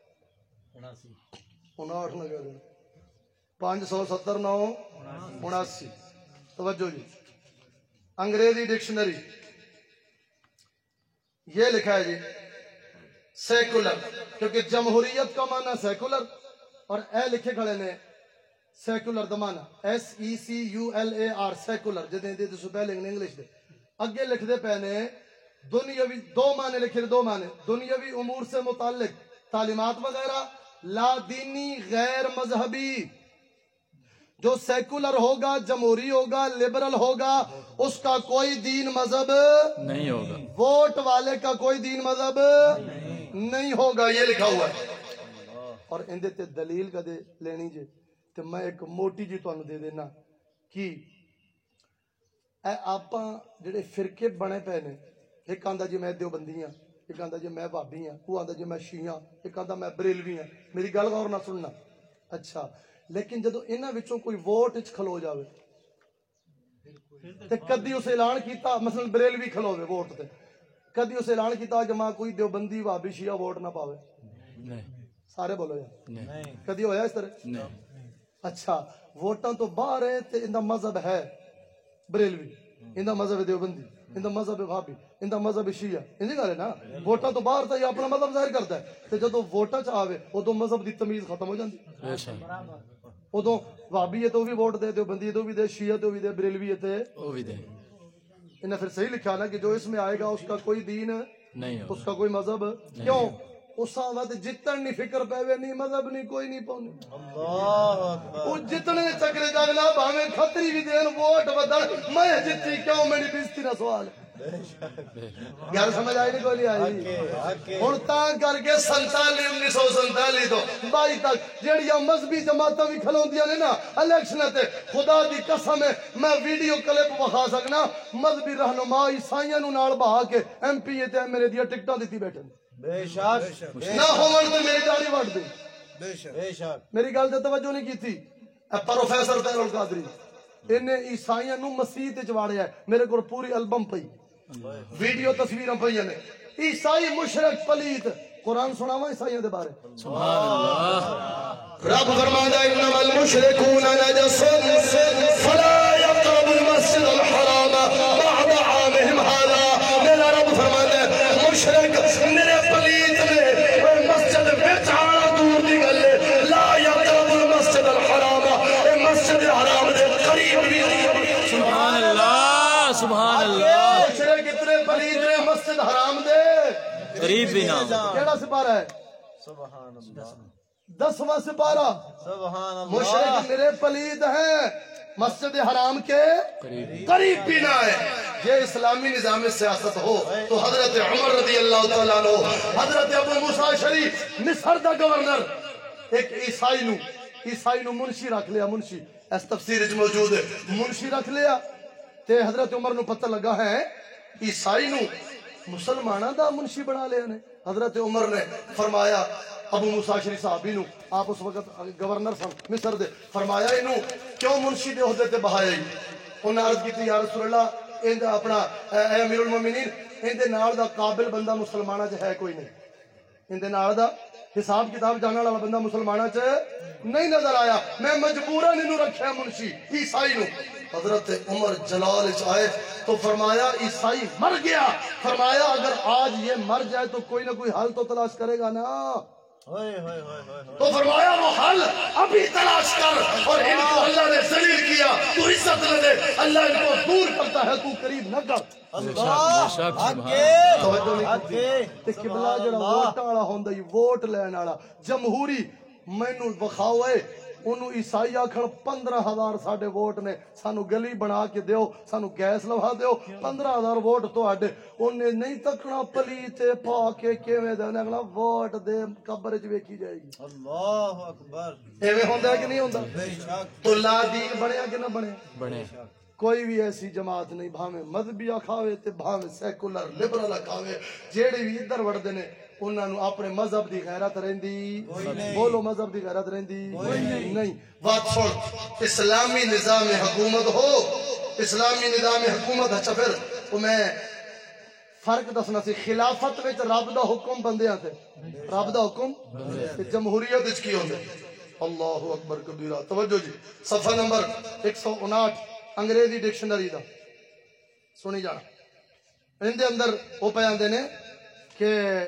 اناٹھ نہ کہہ دینا پانچ سو ستر نو اناسی توجہ جی انگریزی ڈکشنری یہ لکھا ہے جی سیکولر کیونکہ جمہوریت کا معنی سیکولر اور اے لکھے کھڑے نے سیکولر دا معنی S E C U L A R secular جدیں دے تو سپیلنگ انگلش دے اگے لکھ دے پہنے دنیاوی دو معنی لکھے دو معنی دنیاوی امور سے متعلق تعلیمات وغیرہ لا دینی غیر مذہبی جو سیکولر ہوگا جمہوری ہوگا لبرل ہوگا اس کا کوئی دین مذہب نہیں ہوگا ووٹ والے کا کوئی دین مذہب نہیں ہوگا یہ لکھا ہوا ہے اور اندے تے دلیل کا دے لینی جے تو میں ایک موٹی جی تو انہوں دے دینا کی اے آپاں جڑے فرقے بنے پے نے، ایک آندا جی میں دیوبندی ہاں، ایک آندا جی میں بھابی ہاں، وہ آندا جی میں شیعہ، ایک آندا میں بریلوی ہاں. میری گل غور نہ سننا. اچھا لیکن جدو انہاں وچوں کوئی ووٹ وچ کھلو جاوے تے کدی اس اعلان کیتا مثلا بریلوی کھلوے ووٹ تے، کدی اس اعلان کیتا کہ ماں کوئی دیوبندی وہابی شیعہ ووٹ نہ پاوے؟ سارے بولو یار، کدی ہویا اس طرح؟ اچھا ووٹاں تو باہر ہے تے اندا مذہب ہے بریلوی، اندا مذہب ہے دیوبندی، اندا مذہب ہے بھابی، اندا مذہب ہے شیعہ، انجی گل ہے نا. ووٹاں تو باہر تے اپنا مذہب ظاہر کردا ہے تے جدوں ووٹاں چ آوے ادوں مذہب دی تمیز ختم ہو جاندی. ادوں بھابی ہے تو بھی ووٹ دے، دیوبندی ہے تو بھی دے، شیعہ تو بھی دے، بریلوی ہے تے او بھی دے. انہیں پھر صحیح لکھا نا کہ جو اس میں آئے گا اس کا کوئی دین نہیں، اس کا کوئی مذہب کیوں؟ اس وقت جتن نہیں فکر پہوے نہیں مذہب نہیں کوئی نہیں پاؤنی. وہ جتنے چکرے جاگلا بھاویں کھتری بھی دین ووٹ بدل میں جتی کیوں میری بےزتی نہ سوال. گل سمجھ آئی نہیں کوئی نہیں آئی؟ ہن تاں کر کے سنتالی انیس سو سنتالی تو بائی تک جڑیاں مذہبی جماعتاں بھی کھلوندیاں نے نا الیکشن تے، خدا دی قسم ہے میں ویڈیو کلپ وکھا سکنا مذہبی رہنما عیسائیاں نو نال بہا کے ایم پی اے تے ایم ایل اے دی ٹکٹاں دتی بیٹھے بے شک نہ ہون تے میری داڑھی وڈ دے. بے شک بے شک میری گل تے توجہ نہیں کیتی. پروفیسر طاہر القادری انہیں عیسائیاں نو مسیح تے چواڑیا ہے. میرے کول پوری البم پئی، ویڈیو تصویراں پئیاں نے. عیسائی مشرک پلیت. قرآن سناواں عیسائیاں دے بارے. سبحان اللہ. رب فرماتا ہے انما المشركون نجس فلا يقربوا المسجد الحرام بعد عامهم هذا. میرا رب فرماتا ہے مشرک میرے پلیت نے مسجد وچ آنا دور دی گل ہے. لا يقربوا المسجد الحرام، اے مسجد حرام دے قریب بھی نہیں. سبحان اللہ سبحان اللہ. مشرک اتنے پلیت نے مسجد حرام دے قریب بھی نہ. کیڑا سپارہ ہے؟ سبحان اللہ دسواں سپارہ. سبحان اللہ. مشرک میرے پلید ہیں مسجد حرام کے قریب بھی نہ ہے. یہ اسلامی نظام سیاست ہو تو حضرت عمر رضی اللہ تعالیٰ عنہ، حضرت ابو موسیٰ شریف مصر دا گورنر ایک عیسائی نو عیسائی نو منشی رکھ لیا. منشی اس تفسیر وچ موجود ہے. منشی رکھ لیا تے حضرت عمر نو پتہ لگا ہے عیسائی نو مسلمانہ دا منشی بنا لیا نے. حضرت عمر نے فرمایا ابو موسیٰ شریف صحابی نو، آپ اس وقت گورنر سن مصر دے، فرمایا انہوں کیوں منشی دے عہدے تے بہایا ہی؟ انہوں نے عرض کی یا رسول اللہ ان دا اپنا اے امیر المومنین ان دے نال دا قابل بندہ مسلمانہ چ ہے کوئی نہیں. ان دے نال دا حساب کتاب جاننے والا بندہ مسلمانہ چ نہیں نظر آیا، میں مجبوراً انہوں رکھا منشی عیسائی نو. حضرت عمر جلال چ آئے تو فرمایا عیسائی مر گیا. فرمایا اگر آج یہ مر جائے تو کوئی نہ کوئی حل تو تلاش کرے گا نا. تو فرمایا وہ حل ابھی تلاش کر اور ان کو اللہ نے ذلیل کیا تو عزت نہ دے، اللہ ان کو دور کرتا ہے تو قریب نہ کر. اللہ تے قبلہ جڑا ووٹاں والا ہوندا ہی ووٹ لین والا جمہوری مینوں وکھاؤ اے انہوں عیسائی آکھن پندرہ ہزار ساڑھے ووٹ نے سانو گلی بنا کے دیو سانو گیس لوا دیو پندرہ ہزار ووٹ تو آڈے انہیں نہیں تکنا پلیتے پا کے کیویں دے انہیں اگلا ووٹ دے قبر جو ویکھی جائے گی. اللہ اکبر. ایویں ہوندہ ہے کہ نہیں ہوندہ؟ تو لا دین بنے کہ نہ بنے؟ بنے. کوئی بھی ایسی جماعت نہیں بھاویں مذہبی آکھاوے تے بھاویں سیکولر لبرل آکھاوے جیڑے بھی ادھر وڑ دینے انہاں نو اپنے مذہب دی غیرت رہندی. بولو مذہب دی غیرت رہندی نہیں. بات سن اسلامی نظام حکومت ہو اسلامی نظام حکومت اچھا پھر تو میں فرق دسنا سی خلافت وچ رب دا حکم بندیاں تے رب دا حکم تے جمہوریت وچ کی ہوندے. اللہ اکبر کبیرہ. توجہ جی صفحہ نمبر ایک سو اناٹھ انگریزی ڈکشنری دا سنی جانا. ان دے اندر وہ پیاندے نے کہ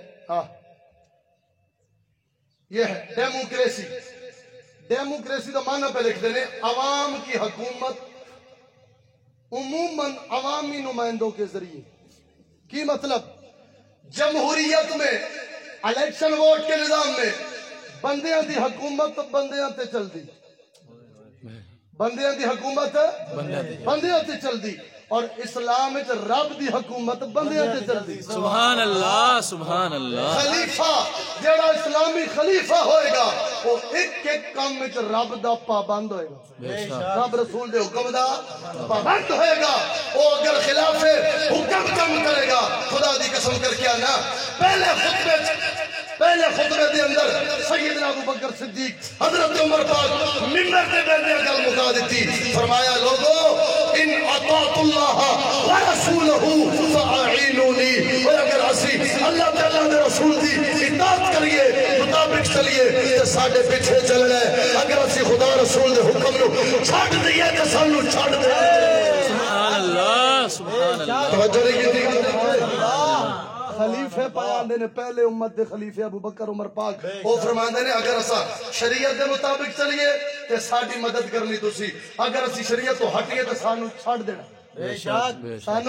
یہ ہے ڈیموکریسی. ڈیموکریسی دا معنی پہ لکھتے ہیں عوام کی حکومت عموماً عوامی نمائندوں کے ذریعے. کی مطلب جمہوریت میں الیکشن ووٹ کے نظام میں بندیاں دی حکومت بندیاں تے چل دی بندیاں دی حکومت بندیاں تے چل دی. اور اسلام وچ رب دی حکومت بندیاں تے چلدی سبحان اللہ سبحان اللہ خلیفہ جیڑا اسلامی خلیفہ ہوئے گا وہ ایک ایک کام وچ رب دا پابند ہوئے گا بے شک رب رسول دے حکم دا پابند ہوئے گا وہ اگر خلاف حکم کم کرے گا خدا دی قسم کر کے آنا پہلے خطبے پہلے خطبے دے اندر سیدنا ابو بکر صدیق حضرت عمر پاک ممبر تے بیٹھے گل مکا دیتی فرمایا لوگو ان اطاعت اللہ ورسولہ فاعینونی اور اگر اسی اللہ تعالیٰ دے رسول دی اطاعت کریے مطابق چلیے تے ساڈے پیچھے چلنا ہے اگر اسی خدا رسول دے حکم نو چھڈ دئیے تے سانو چھڈ دے سبحان اللہ سبحان اللہ توجہ نہیں کیتی خلیفے پاندے نے پہلے امت دے خلیفے ابو بکر عمر پاک وہ فرماندے نے اگر اسا شریعت دے مطابق چلیے تے ساڈی مدد کرنی تسی اگر اسی شریعت تو ہٹیے تے سانو چھڈ دینا بے شک سانو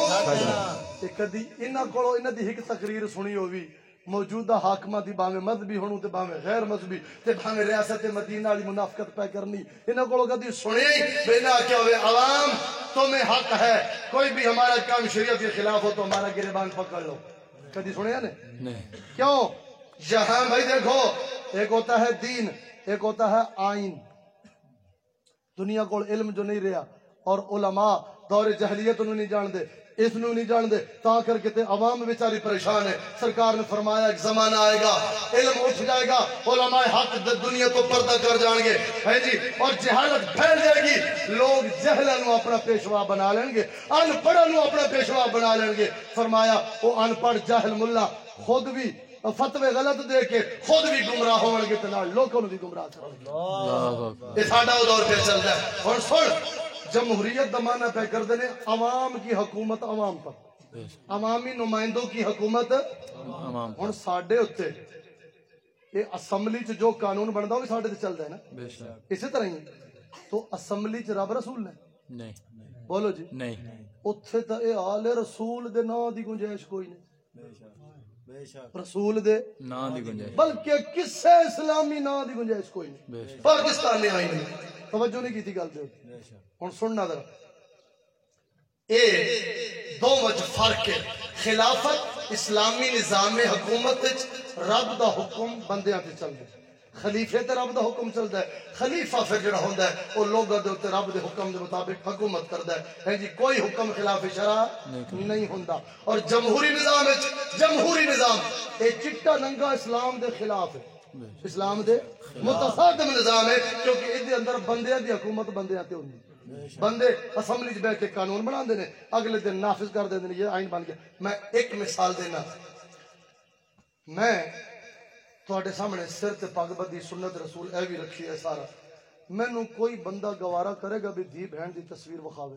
تے کدی انہاں کولوں انہاں دی ایک تقریر سنی ہووی موجودہ حاکماں دی باویں مذہبی ہونوں تے باویں غیر مذہبی تے باویں ریاست مدینہ والی منافقت پہ کرنی انہاں کولوں کدی سنی بے نہ کیا ہوئے عوام تمہیں حق ہے کوئی بھی ہمارا کام شریعت کے خلاف ہو تو ہمارا گریبان پکڑ لو کدی سنیا نے کیوں یہاں بھائی دیکھو ایک ہوتا ہے دین ایک ہوتا ہے آئین دنیا کو علم جو نہیں رہا اور علماء دور جہلیت انہوں نہیں جان دے اس نو نہیں جان دے تا کر کے تے عوام بیچاری پریشان ہے سرکار نے فرمایا ایک زمانہ آئے گا علم اٹھ جائے گا علماء حق دنیا تو پردہ کر جائیں گے ہے جی اور جہالت پھیل جائے گی لوگ جہلن نو اپنا پیشوا بنا لیں گے ان پڑھن نو اپنا پیشوا بنا لیں گے فرمایا وہ ان پڑھ جاہل ملا خود بھی فتوے غلط دے کے خود بھی گمراہ ہون گے تے نال لوکاں نو بھی گمراہ کرن گے اللہ اکبر یہ ساڈا دور پہ چلدا ہے اور سن جمہوریت دمانہ پہ کر دینے عوام کی حکومت عوام پر عوامی نمائندوں کی حکومت امام ہن ساڈے اوتے یہ اسمبلی چ جو قانون بندا وہ ساڈے تے چلدا ہے نا بے شک اسی طرح ہی تو اسمبلی چ رب رسول نے نہیں بولو جی نہیں اوتھے تے اے آل رسول دے نام دی گنجائش کوئی نہیں بے شک رسول دے نا دی گنجائش بلکہ کسے اسلامی نام دی گنجائش کوئی نہیں بے شک پاکستان نے آئی نہیں توجہ نہیں کی گل دے ہن سننا ذرا اے دو وجہ فرق ہے خلافت اسلامی نظام حکومت رب دا حکم بندیاں تے چلدا ہے خلیفے تے رب دا حکم چلدا ہے خلیفہ پھر جڑا ہوندا ہے او لوگاں دے اوتے رب دے حکم دے مطابق حکومت کردا ہے ہے جی کوئی حکم خلاف شرع نہیں ہوندا اور جمہوری نظام وچ جمہوری نظام اے چٹا ننگا اسلام دے خلاف ہے اسلام دے متصادم نظام ہے کیونکہ اس دے اندر بندیاں دی حکومت بندیاں تے ہوندی بندے اسمبلی چ بیٹھ کے قانون بنا دے نے اگلے دن نافذ کر دے نے یہ آئین بن گیا میں ایک مثال دینا میں تواڈے سامنے سر تے پگ بدی سنت رسول اے بھی رکھی ہے سارا مینوں کوئی بندہ گوارا کرے گا بھی دھی بہن دی تصویر وکھاوے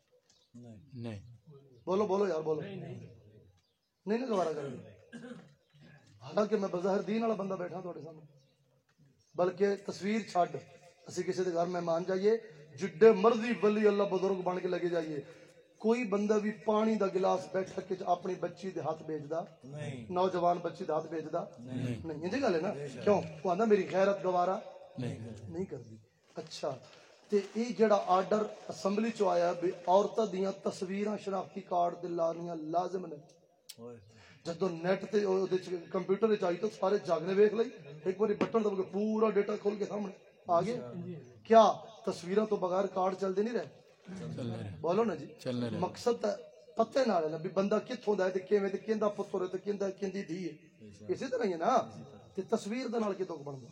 نہیں بولو بولو یار بولو نہیں نا گوارا کرے گا حالانکہ میں بظاہر دین والا بندہ بیٹھا تواڈے سامنے بلکہ تصویر چھڈ اسی کسی دے گھر مہمان جائیے جڈے مرضی ولی اللہ بزرگ بن کے لگے جائیے کوئی بندہ بھی پانی دا گلاس بیٹھا کے اپنی بچی دے ہاتھ بھیجدا نوجوان بچی دے ہاتھ بھیجدا نہیں یہ گل ہے نا کیوں وہ آندا میری غیرت گوارا نہیں کردی اچھا تے یہ جڑا آرڈر اسمبلی چ آیا بھی عورتاں دیاں تصویراں شناختی کارڈ تے لانیاں لازم نے جدو نیٹ تے کمپیوٹر وچ آئی تو سارے جاگنے ویکھ لئی ایک بار بٹن دبا کے پورا ڈیٹا کھول کے سامنے آ گیا کیا تصویراں تو بغیر کارڈ چلدے نہیں رہے بولو نا جی مقصد پتے نال ہے نا بھی بندہ کتھوں دا ہے تے کیویں تے کیندا پتر ہے تے کیندا کیندی دھی ہے اسی طرح ہی ہے نا تے تصویر دے نال کتوں بندا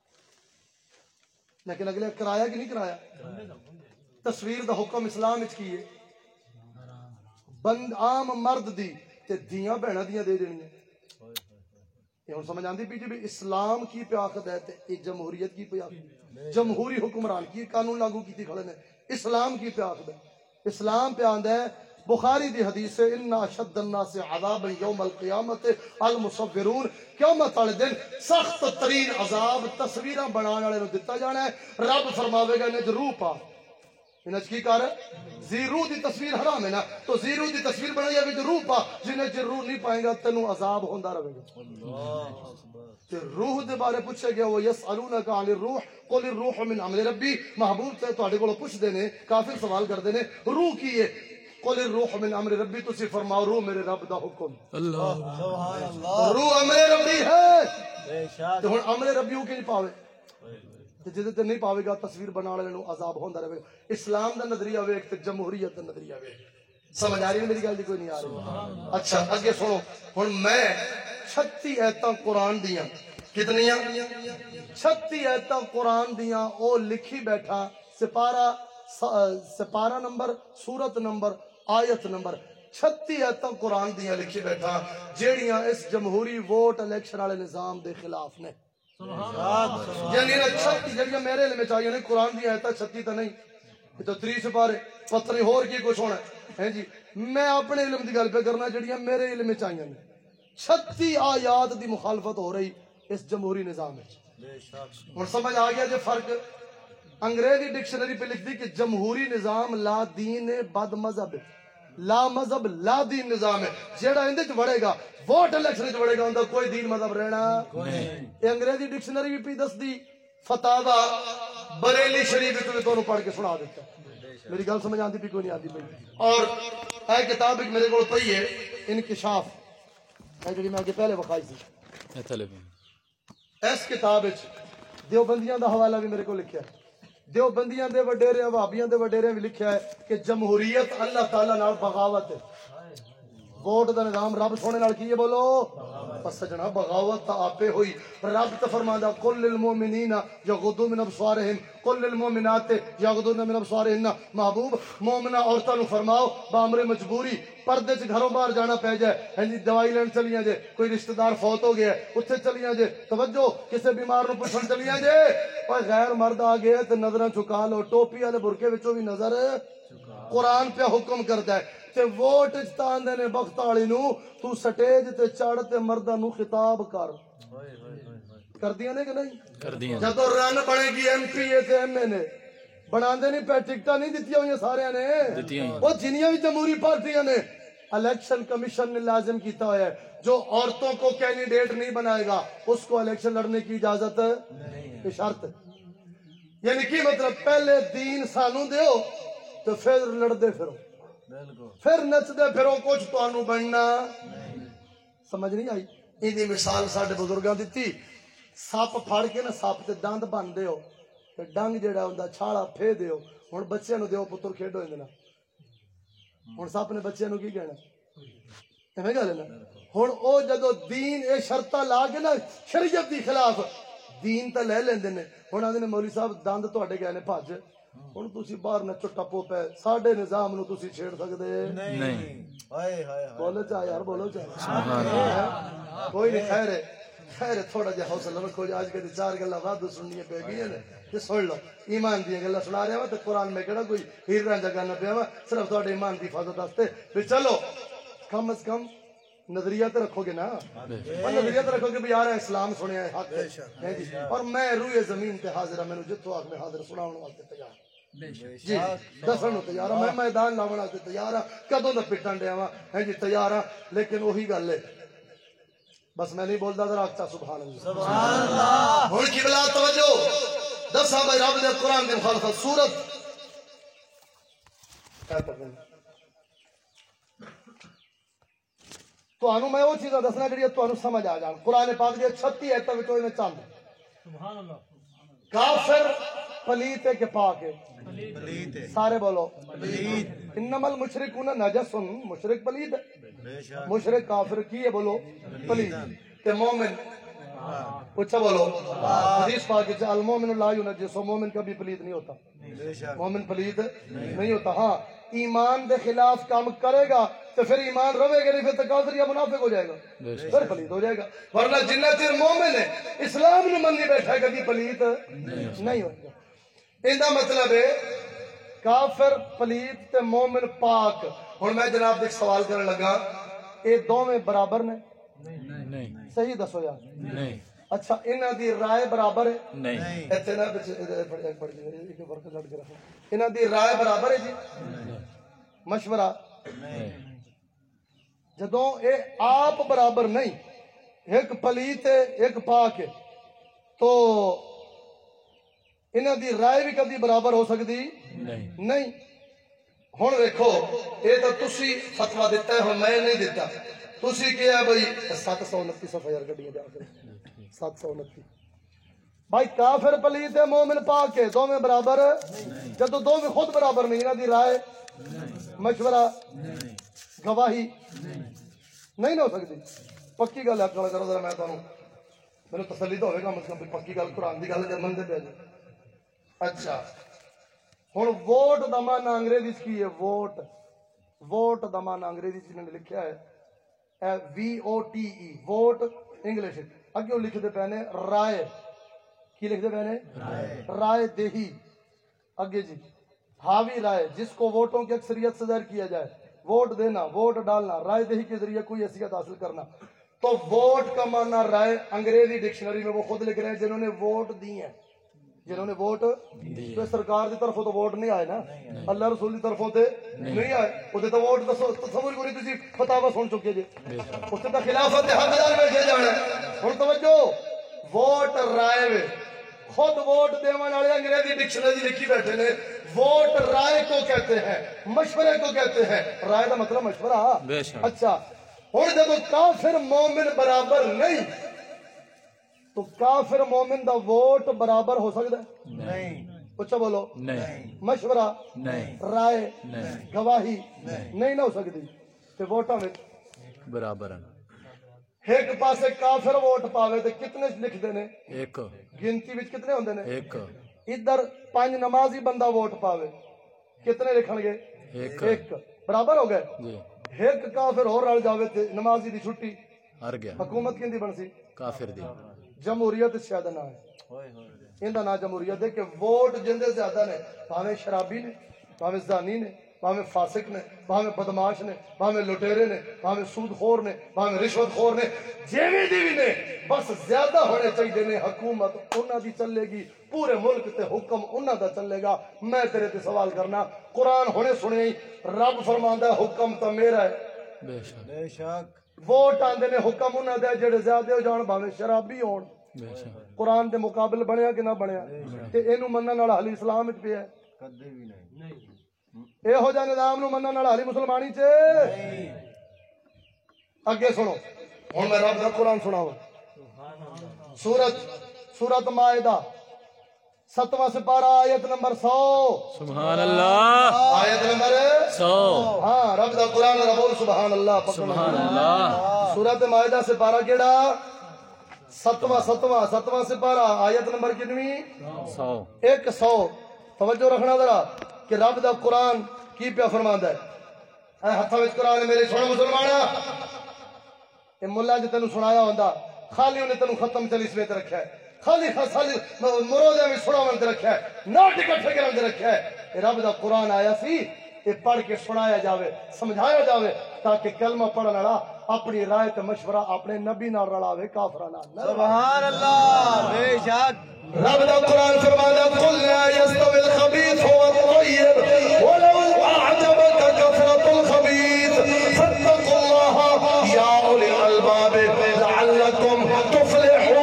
لیکن اگلے کرایا کہ نہیں کرایا تصویر دا حکم اسلام وچ کی ہے بند عام مرد دی تے دیاں بہناں دیاں دے دینیاں یہ ہن سمجھ آندی پی جی بھی اسلام کی پہ آخد ہے تے یہ جمہوریت کی پہ آخد جمہوری حکمران کی قانون لاگو کی کھڑے نے اسلام کی پہ آخد ہے اسلام پہ آندا ہے بخاری دی حدیث ہے ان اشد الناس عذابا یوم القیامت المصورون قیامت والے دن سخت ترین عذاب تصویراں بنانے والے نو دتا جانا ہے رب فرماوے گا انہیں روح پا انہیں کی کار ہے زیرو دی تصویر حرام ہے نا تو زیرو دی تصویر بنائی ابھی روح پا جنہیں جن روح نہیں پائیں گا تینوں عذاب ہوندا رہے گا تے روح دے بارے پوچھے گیا وہ یسالونک عن الروح قل الروح من امر ربی محبوب تے تواڈے کولوں پوچھ دے نے کافر سوال کردے نے روح کی ہے قل الروح من امر ربی تسی فرماؤ روح میرے رب دا حکم اللہ سبحان اللہ روح امر ربی ہے بے شک تو ہن امر ربی کہ نہیں پاوے تے جدے تے نہیں پاوے گا تصویر بنا والے نو عذاب ہوندا رہے گا اسلام دا نظریہ ویکھ تے جمہوریت دا نظریہ ویکھ سمجھ آ رہی ہے میری گل دی کوئی نہیں آ رہی اچھا اگے سنو ہن میں چھتی ایتاں قرآن دیاں کتنیاں چھتی ایتاں قرآن دیاں او لکھی بیٹھا سپارہ سپارہ نمبر سورت نمبر آیت نمبر چھتی ایتاں قرآن دیاں لکھی بیٹھا جیڑیاں اس جمہوری ووٹ الیکشن والے نظام دے خلاف نے یعنی نا چھتی جڑیاں میرے علم میں چاہیے نے قرآن دی ایتاں چھتی تا نہیں یہ تو تری سپارے پتری ہور کی کچھ ہونا ہے جی میں اپنے علم دی گل پہ کرنا جڑیاں میرے علم میں چاہیے نے چھتی آیات دی مخالفت ہو رہی اس جمہوری نظام میں بے شک اور سمجھ آ گیا جو فرق انگریزی ڈکشنری پہ لکھ دی کہ جمہوری نظام لا دین بد مذہب لا مذہب لا دین نظام ہے جیڑا اندے چ وڑے گا ووٹ الیکشن چ وڑے گا اوندا کوئی دین مذہب رہنا یہ انگریزی ڈکشنری بھی پی دس دی فتاوا بریلی شریف تو تانوں پڑھ کے سنا دیتا میری گل سمجھ آندی بھی کوئی نہیں آندی پئی اور اے کتاب ایک میرے کول پئی ہے انکشاف ہے جڑی میں اگے پہلے وکھائی سی اس کتاب وچ دیوبندیاں دا حوالہ بھی میرے کو لکھیا ہے دیوبندیاں دے وڈیرے وہابیاں دے وڈیرے بھی لکھیا ہے کہ جمہوریت اللہ تعالیٰ نال بغاوت ہے ووٹ دا نظام رب سونے نال کی ہے بولو پس سجنا بغاوت تا آپے ہوئی رب تا فرماندا قل للمؤمنین یغضوا من ابصارہم قل للمؤمنات یغضضن من ابصارہن محبوب مومنہ عورتاں نو فرماؤ بامر مجبوری پردے چ گھروں باہر جانا پہ جائے ہاں جی دوائی لین چلیاں جے کوئی رشتہ دار فوت ہو گیا ہے اتھے چلیاں جے توجہ کسے بیمار نو پوچھن چلیاں جے اور غیر مرد آ گئے تے نظراں چکا لو ٹوپی والے برقے وچوں بھی نظر قرآن پہ حکم کردا ہے تے ووٹ چ تاں دے نے بخت والی نو تو سٹیج تے چڑھ تے مرداں نو خطاب کر کردیاں نے کہ نہیں کردیاں جدوں رن بنے گی ایم پی اے تے ایم اے نے بناندے نہیں پہ ٹکٹاں نہیں دتیاں ہوئیاں سارے نے دتیاں وہ جنیاں بھی جمہوری پارٹیاں نے الیکشن کمیشن نے لازم کیتا ہوا ہے جو عورتوں کو کینڈیڈیٹ نہیں بنائے گا اس کو الیکشن لڑنے کی اجازت یہ شرط یعنی کی مطلب پہلے دین سانو دیو تو پھر لڑدے پھرو پھر نچدے پھرو کچھ تانوں بننا سمجھ نہیں آئی ایدی مثال ساڈے بزرگاں دتی سپ پھڑ کے نا سپ تے دند بن دیو تے ڈنگ جڑا ہوندا چھالا پھے دیو ہن بچے نو دیو پتر کھیڈو اندے نال ہن سپ نے بچے نو کی کہنا ایویں گل ہے نا ہن او جدو دین اے شرطاں لا کے نا شریعت دی خلاف دین تے لے لیندے نے ہن آندے نے مولوی صاحب دند تواڈے گئے نے بھج ہن تسی باہر نچو ٹپو پے ساڈے نظام نو تسی چھیڑ سکدے نہیں ہائے ہائے بولو چا یار بولو چا کوئی نہیں خیر ہے خیر تھوڑا جہا حوصلہ رکھو آج کے چار گلاں وادو سننی پہ گئی ہیں تے سن لو ایمان دی گلاں سنا رہا وا تے قرآن میں کہڑا کوئی ہیر رانجا گانا پیا وا صرف تہاڈے ایمان دی حفاظت واسطے پھر چلو کم از کم نظریہ تے رکھو گے نا اور نظریہ تے رکھو گے بھی یار اسلام سنیا ہے حق ہے جی اور میں روئے زمین تے حاضر ہوں مینوں جتھوں آکھ میں حاضر سناون واسطے تیار جی دسن نو تیار ہوں میں میدان لاون واسطے تیار ہوں کدوں دا پٹن ڈیا وا ہے جی تیار ہوں لیکن وہی گل ہے بس میں نہیں بولدا ذرا اچھا سبحان اللہ سبحان اللہ ہن کی بلا توجہ دساں بھائی رب دے قرآن دی مخالفت سورت کیا پڑھنا تانوں میں وہ چیزاں دسنا جڑیاں تانوں سمجھ آ جان قرآن پاک دی چھتی ایتاں وچوں نے چند سبحان اللہ کافر پلیت ہے کہ پاک ہے پلیت ہے سارے بولو پلیت انما المشرکون نجس مشرک پلیت ہے مشرک کافر کی ہے بولو پلیت تے مومن اچھا بولو حدیث پاک ہے المومن لا ينجس مومن کبھی پلیت نہیں ہوتا مومن پلیت نہیں ہوتا ہاں ایمان دے خلاف کام کرے گا تو پھر ایمان روے گا نہیں پھر تو کافر یا منافق ہو جائے گا پھر پلیت ہو جائے گا ورنہ جنہ چیر مومن ہے اسلام نے منی بیٹھا ہے کبھی پلیت نہیں ہوگا ان کا مطلب ہے کافر پلیت تے مومن پاک ہن میں جناب ایک سوال کرنے لگا اے دوویں برابر نے نہیں صحیح دسو یار نہیں اچھا انہاں دی رائے برابر ہے نہیں ایتھے نا وچ ایک پڑھ کے ایک فرق لڑ کے رکھو انہاں دی رائے برابر ہے جی مشورہ نہیں جدوں اے آپ برابر نہیں ایک پلیت ہے ایک پاک ہے تو انہاں دی رائے بھی کبھی برابر ہو سکتی نہیں ہن ویکھو اے تے تسی فتوی دیتا ہے ہن میں نہیں دیتا تسی کیا بھئی سات سو انتیس صفحہ یار گڈیاں دے آخر سات سو انتیس بھائی کافر پلیت ہے مومن پاک ہے دو میں برابر جدو دو میں خود برابر نہیں انہاں دی رائے مشورہ گواہی نہیں نہ ہو سکتی پکی گل ہے کرو ذرا میں تانوں میرے تسلی تو ہوئے گا مطلب پکی گل قرآن دی گل جب منتے پہ جائے اچھا ہن ووٹ دا معنی انگریزی کی ہے ووٹ ووٹ دا معنی انگریزی جنہوں نے لکھیا ہے V O T E vote English اگے لکھ دے پہنے رائے کی لکھ دے پہنے رائے دہی اگے جی حاوی رائے جس کو ووٹوں کی اکثریت سے ظاہر کیا جائے ووٹ دینا ووٹ ڈالنا رائے دہی کے ذریعے کوئی حیثیت حاصل کرنا تو ووٹ کا معنی رائے انگریزی ڈکشنری میں وہ خود لکھ رہے ہیں جنہوں نے ووٹ دی ہیں جنہوں نے ووٹ تو سرکار دی طرفوں تو ووٹ نہیں آئے نا اللہ رسول دی طرفوں تے نہیں آئے وہ تو ووٹ تصور کو نہیں تسی فتاوا سن چکے جی اس تے خلافت حقدار بیٹھے جانا ہن توجہ ووٹ رائے وے خود ووٹ دیون والے انگریزی ڈکشنری لکھی بیٹھے نے ووٹ رائے کو کہتے ہیں مشورے کو کہتے ہیں رائے کا مطلب مشورہ اچھا ہن جب کافر مومن برابر نہیں تو کافر مومن دا ووٹ برابر ہو سکتا ہے نہیں اچھا بولو نہیں مشورہ نہیں رائے نہیں گواہی نہیں نہ ہو سکتی تے ووٹاں وچ برابر ایک پاسے کافر ووٹ پاوے تے کتنے لکھ دے نے ایک گنتی وچ کتنے ہوندے نے ایک ادھر پانچ نمازی بندہ ووٹ پاوے کتنے لکھن گے ایک ایک برابر ہو گئے جی ایک کافر اور رل جاوے تے نمازی دی چھٹی ہر گیا حکومت کیندی بن سی کافر دی جمہوریت شاید نہ ہے اندہ نا جمہوریت ہے کہ ووٹ جندے زیادہ نے پاویں شرابی نے پاویں زانی نے پاویں فاسق نے پاویں بدماش نے پاویں لٹیرے نے پاویں سود خور نے پاویں رشوت خور نے جیویں دی بھی نے بس زیادہ ہونے چاہیے نے حکومت انہاں دی چلے گی پورے ملک تے حکم انہاں دا چلے گا میں تیرے تے سوال کرنا قرآن ہونے سنے ہی رب فرماندا ہے حکم تا میرا ہے بے شک بے شک ووٹ آندے نے حکم انہاں دے جڑے زیادہ ہو جان بھاویں شرابی ہون قرآن دے مقابل بنیا کہ نہ بنیا تے اینو منن والا اہل اسلام وچ پیا ہے کدی بھی نہیں اے ہو جا نظام نو منن والا اہل مسلمانی چ اگے سنو ہن میں رب دا قرآن سناواں سورت سورت مائدہ ستواں سپارہ آیت نمبر سو سبحان اللہ آیت نمبر سو ہاں رب دا قرآن ربول سبحان اللہ سبحان اللہ سورت مائدہ سپارہ کیڑا ستواں ستواں ستواں سپارہ آیت نمبر کتنی سو ایک سو توجہ رکھنا ذرا کہ رب دا قرآن کی پیا فرماندا ہے اے ہتھاں وچ قرآن میرے سنو مسلمانا اے مولا جے تینوں سنایا ہوندا خالی انہیں تینوں ختم چلی سویت رکھا ہے خالی خالی مرودے میں سناون تے رکھا ہے نوٹ اکٹھے کرن تے رکھا ہے اے رب دا قرآن آیا سی اے پڑھ کے سنایا جاوے سمجھایا جاوے تاکہ کلمہ پڑھن والا اپنی رائے تے مشورہ اپنے نبی نال رلاوے کافراں نال سبحان اللہ بے شک رب دا قرآن فرماتا قل لا يستوي الخبيث والطيب ولو اعجبك كثرة الخبيث فاتقوا الله يا اولي الالباب لعلكم تفلحون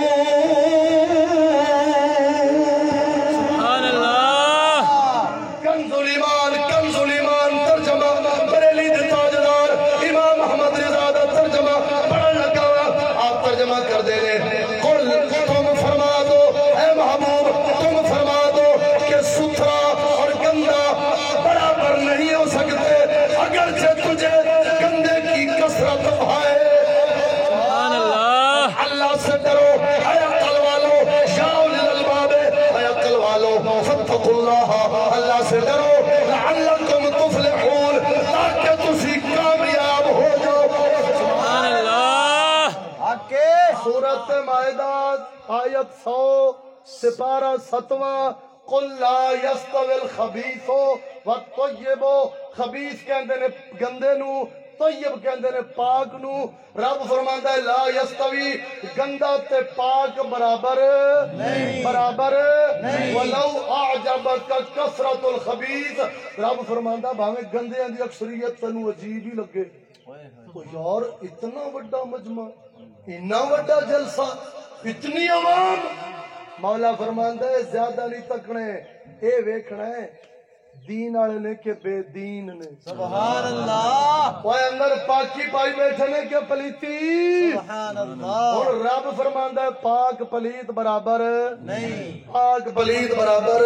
سبحان اللہ کنز الایمان کنز الایمان ترجمہ بریلی دے تاجدار امام احمد رضا دا ترجمہ پڑھن لگا آپ ترجمہ کر دے رہے قل تم فرما دو اے محبوب تم فرما دو کہ ستھرا اور گندا برابر نہیں ہو سکتے اگرچہ تجھے گندے کی کثرت بھائے سبحان اللہ اللہ سے ڈرو اے عقل والو یا اولی الالباب اے عقل والو فاتقوا اللہ اللہ سے ڈرو لعلکم تفلحون تاکہ تسی کامیاب ہو جاؤ سبحان اللہ حق کے سورت مائدہ آیت سو سپارہ ستواں قل لا یستوی الخبیث والطیب خبیث کہندے نے گندے نو طیب کہندے نے پاک نو رب فرماندا ہے لا یستوی گندا تے پاک برابر نہیں برابر نہیں ولو اعجبک کثرت الخبیث رب فرماندا بھاویں گندیاں دی اکثریت تینوں عجیب ہی لگے تو یار اتنا بڑا مجمع اتنا بڑا جلسہ اتنی عوام مولا فرماندا ہے زیادہ نہیں تکنے اے ویکھنا ہے دین والے نے کہ بے دین نے؟ سبحان اللہ وہ اندر پاکی پائی بیٹھے نے کہ پلیتی؟ سبحان اللہ اور رب فرماندا ہے پاک پلیت برابر نہیں پاک پلیت برابر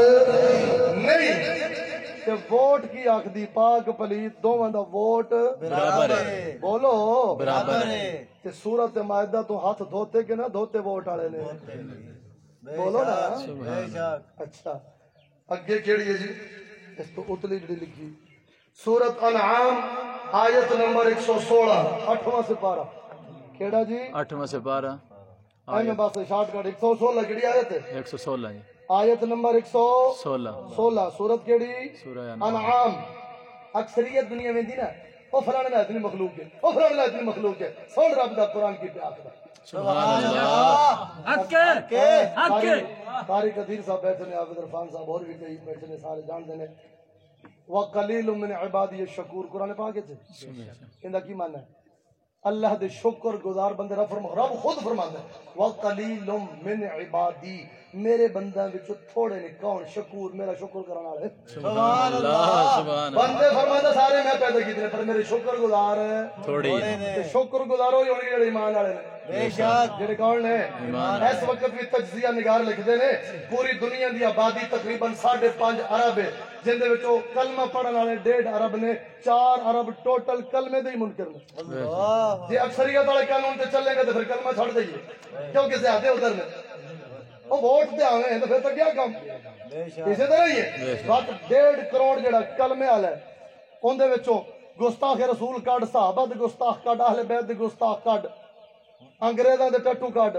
نہیں تے ووٹ کی آخدی پاک پلیت دوواں دا ووٹ برابر ہے بولو برابر ہے تے سورۃ مائدہ تو ہاتھ دھوتے کہ نہ دھوتے ووٹ والے نے؟ بولو نا بے شک اچھا اگے کیڑی ہے جی اس تو اتلی جڑی لکھی سورۃ انعام آیت نمبر ایک سو سولہ اٹھواں سپارہ کیڑا جی آٹھواں سے بارہ میں بس شارٹ کٹ ایک سو سولہ کیڑی آیت ہے ایک سو سولہ جی آیت نمبر ایک سو سولہ سولہ سورت کیڑی سورہ انعام اکثریت دنیا میں دی نا او فلانے میں اتنی مخلوق ہے او فلانے میں اتنی مخلوق ہے سن رب دا قرآن کی پہ آخر سبحان اللہ حق کے حق کے طارق قدیر صاحب بیٹھے نے عابد عرفان صاحب اور بھی کئی بیٹھے نے سارے جان دینے وَقَلِيلٌ مِّنْ عِبَادِيَ الشَّكُورُ قرآن پاک ہے اندہ کی معنی ہے اللہ دے شکر گزار بندے رب فرما رب خود فرماندا ہے وَقَلِيلٌ مِّنْ عِبَادِي میرے بندہ وچ تھوڑے نے کون شکور میرا شکر کرن والے سبحان اللہ سبحان اللہ بندے فرماندا سارے میں پیدا کیتے نے پر میرے شکر گزار تھوڑی تے شکر گزار ہوئی ہونگے جڑے ایمان والے نے بے شک جڑے کون نے اس وقت بھی تجزیہ نگار لکھدے نے پوری دنیا دی آبادی تقریباً ساڑھے پانچ ارب ہے جن دے وچوں کلمہ پڑھن والے ڈیڑھ ارب نے چار ارب ٹوٹل کلمے دے ہی منکر نے اللہ جی اکثریت والے قانون تے چلیں گے تو پھر کلمہ چھوڑ دئیے کیونکہ زیادہ ادھر نے وہ ووٹ دے آویں تو پھر تو کیا کام بے شک اسی طرح ہی ہے بات ڈیڑھ کروڑ جڑا کلمے والا ہے اون دے وچوں گستاخ رسول کڈ صحابہ دے گستاخ کڈ اہل بیت دے گستاخ کڈ انگریزاں دے ٹٹو کڈ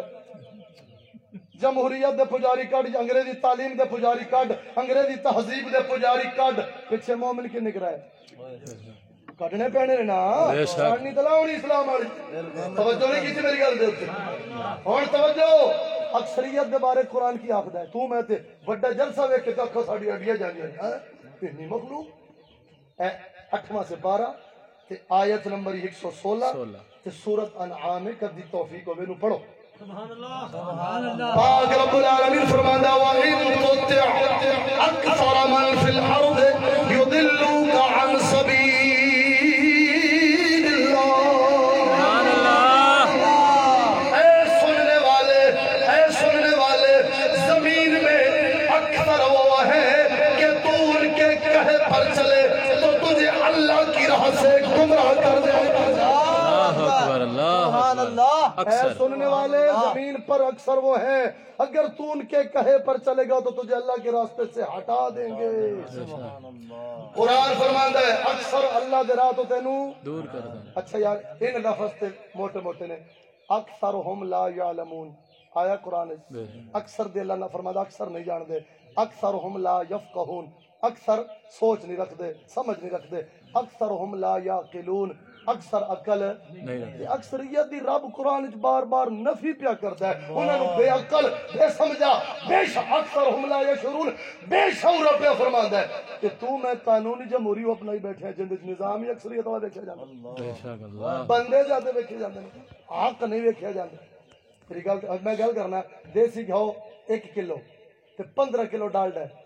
جمہوریت دے پجاری کڈ انگریزی تعلیم دے پجاری کڈ انگریزی تہذیب دے پجاری کڈ پیچھے مومن کی نگرائے کڈنے پینے نے نا پڑھنی تو لاؤنی اسلام والی توجہ نہیں کی میری گل دے اوپر ہن توجہ اکثریت دے بارے قرآن کی آخدا ہے تو میں تے بڑا جلسہ ویکھ کے اکھاں ساڈی اڈیاں جاندیاں ہیں اتنی مخلوق اے اٹھواں سے بارہ تے آیت نمبر ایک سو سولہ تے سورۃ انعام کدی توفیق ہوے نو پڑھو سبحان اللہ سبحان اللہ پاک رب العالمین فرماندا وَإِن تُطِعْ أَكْثَرَ مَن فِي الْأَرْضِ يُضِلُّوكَ عَن سَبِيلِ اللَّهِ اے سننے والے اے سننے والے زمین میں اکثر وہ ہے کہ تو ان کے کہے پر چلے تو تجھے اللہ کی راہ سے گمراہ کر دے اکبر اللہ سبحان اللہ اے سننے والے زمین پر اکثر وہ ہیں اگر تو ان کے کہے پر چلے گا تو تجھے اللہ کے راستے سے ہٹا دیں گے سبحان اللہ قرآن فرماندا ہے اکثر اللہ دے راہ تو تینوں دور کر دیں اچھا یار ان لفظ تے موٹے موٹے نے اکثرہم لا یعلمون آیا قرآن اکثر دے اللہ نہ فرمادا اکثر نہیں جان دے اکثرہم لا یفقہون اکثر سوچ نہیں رکھ دے سمجھ نہیں رکھ دے اکثرہم لا یعقلون اکثر عقل نہیں اکثریت دی رب قرآن وچ بار بار نفی پیا کردا ہے انہاں نو بے عقل بے سمجھا بے شک اکثرہم لا یشعرون بے شعور پیا فرماندا ہے کہ تو میں قانونی جمہوری اپنائی بیٹھے ہیں جن وچ نظام ہی اکثریت والا دیکھا جاندا بے شک اللہ بندے زیادہ ویکھے جاندے نے حق نہیں ویکھیا جاندا میری گل میں گل کرنا دیسی گھیو ایک کلو تے پندرہ کلو ڈالڈا ہے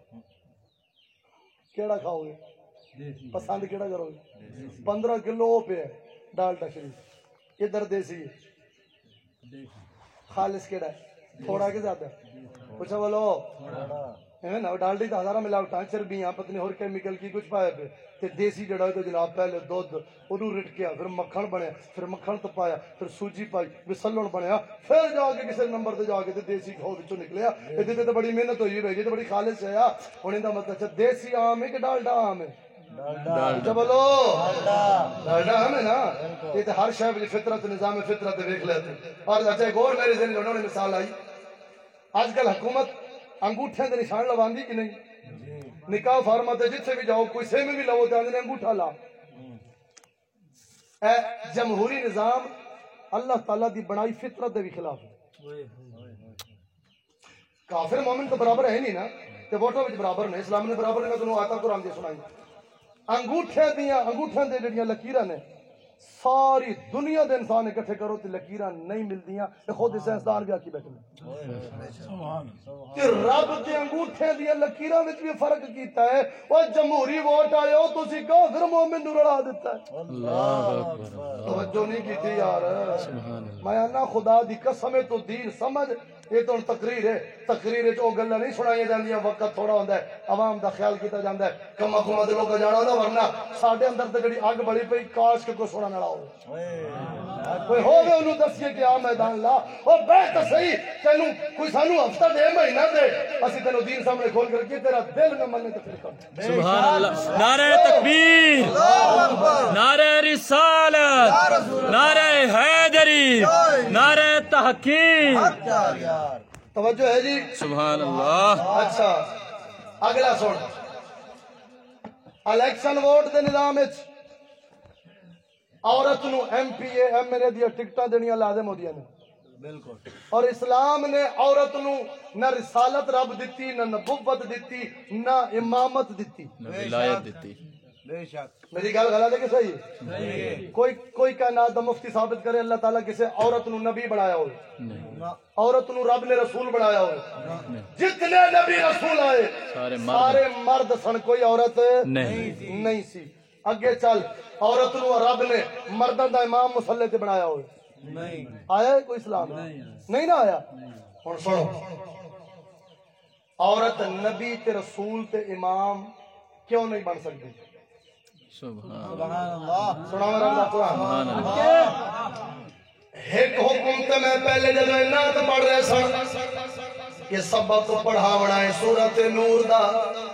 کیڑا کھاؤ گے پسند کیڑا کرو گے پندرہ کلو پہ ہے ڈالڈا شریف ادھر دیسی ہے خالص کیڑا ہے تھوڑا کے زیادہ پوچھا بولو نا ڈالڈی تو ہزارہ ملاوٹاں چربیاں پتنی اور کیمیکل کی کچھ پایا پہ تے دیسی جڑا ہے تو جناب پہلے دودھ انہوں رٹ کیا پھر مکھن بنیا پھر مکھن تپایا پھر سوجی پائی پھر سلڑ بنیا پھر جا کے کسی نمبر تے جا کے تے دیسی گھو وچوں نکلیا ایدے تے بڑی محنت ہوئی ہے یہ تو بڑی خالص ہے ہن دا مطلب اچھا دیسی عام ہے کہ ڈالڈا عام ہے ڈالڈا بولو ڈالڈا عام ہے نا یہ تے ہر شے وچ فطرت نظام فطرت دیکھ لیتے اور اچھا ایک اور میرے ذہن میں مثال آئی آج کل حکومت انگوٹھے دے نشان لواندی کہ نہیں نکاح فارما تے جتھے بھی جاؤ کوئی سے میں بھی لو تے آندے انگوٹھا لا اے جمہوری نظام اللہ تعالیٰ دی بنائی فطرت دے بھی خلاف ہے کافر مومن تو برابر ہے نہیں نا تے ووٹاں وچ برابر نے اسلام نے برابر نے میں تانوں آیات قرآن دی سنائی انگوٹھے دیاں انگوٹھاں دے جڑیاں لکیراں نے ساری دنیا دے انسان اکٹھے کرو تے لکیراں نہیں ملدیاں تے خود سائنسدان بھی آکی بیٹھے تے رب دے انگوٹھے دیاں لکیراں وچ بھی فرق کیتا ہے او جمہوری ووٹ آئے ہو تسی کافر مومن نو رڑا دیتا ہے اللہ اکبر توجہ نہیں کیتی یار میں انا خدا دی قسم تو دین سمجھ یہ تو تقریر ہے تقریر وچ او گلاں نہیں سنائیاں جاندیاں وقت تھوڑا ہوندا ہے عوام دا خیال کیتا جاندا ہے کما کما دے لوگ جانا ہوندا ورنہ ساڈے اندر تے جڑی اگ بڑی پئی کاش کہ کوئی سونا نہ لاؤ کوئی ہوے انہوں دسیے کہ آ میدان لا او بیٹھ صحیح تینوں کوئی سانو ہفتہ دے مہینہ دے اسی تینوں دین سامنے کھول کر کے تیرا دل نہ منے تے پھر کر سبحان اللہ نعرہ تکبیر نعرہ رسالت نعرہ حیدری نعرہ تحقیق توجہ ہے جی سبحان اللہ اچھا اگلا سن الیکشن ووٹ دے نظام وچ عورت نو M P A M L A دیا ٹکٹاں دینیاں لازم ہوندیاں نے بالکل اور اسلام نے عورت نو نہ رسالت رب دتی نہ نبوت دتی نہ امامت دتی نہ ولایت دیتی بے شک میری گل غلط ہے کہ صحیح ہے کوئی کوئی کائنات دا مفتی ثابت کرے اللہ تعالیٰ کسی عورت نو نبی بنایا ہوئے عورت نو رب نے رسول بنایا ہوئے جتنے نبی رسول آئے سارے مرد سارے مرد سن کوئی عورت نہیں نہیں سی اگے چل عورت نو رب نے مرداں دا امام مصلی تے بنایا ہوئے نہیں آیا ہے کوئی اسلام نہیں نہ آیا ہن سنو عورت نبی تے رسول تے امام کیوں نہیں بن سکتی سبحان سبحان اللہ سنا میں رب دا قرآن سبحان اللہ ایک حکم تے میں پہلے جب نعت پڑھ رہے سن کہ سبق پڑھاونا ہے سورت نور دا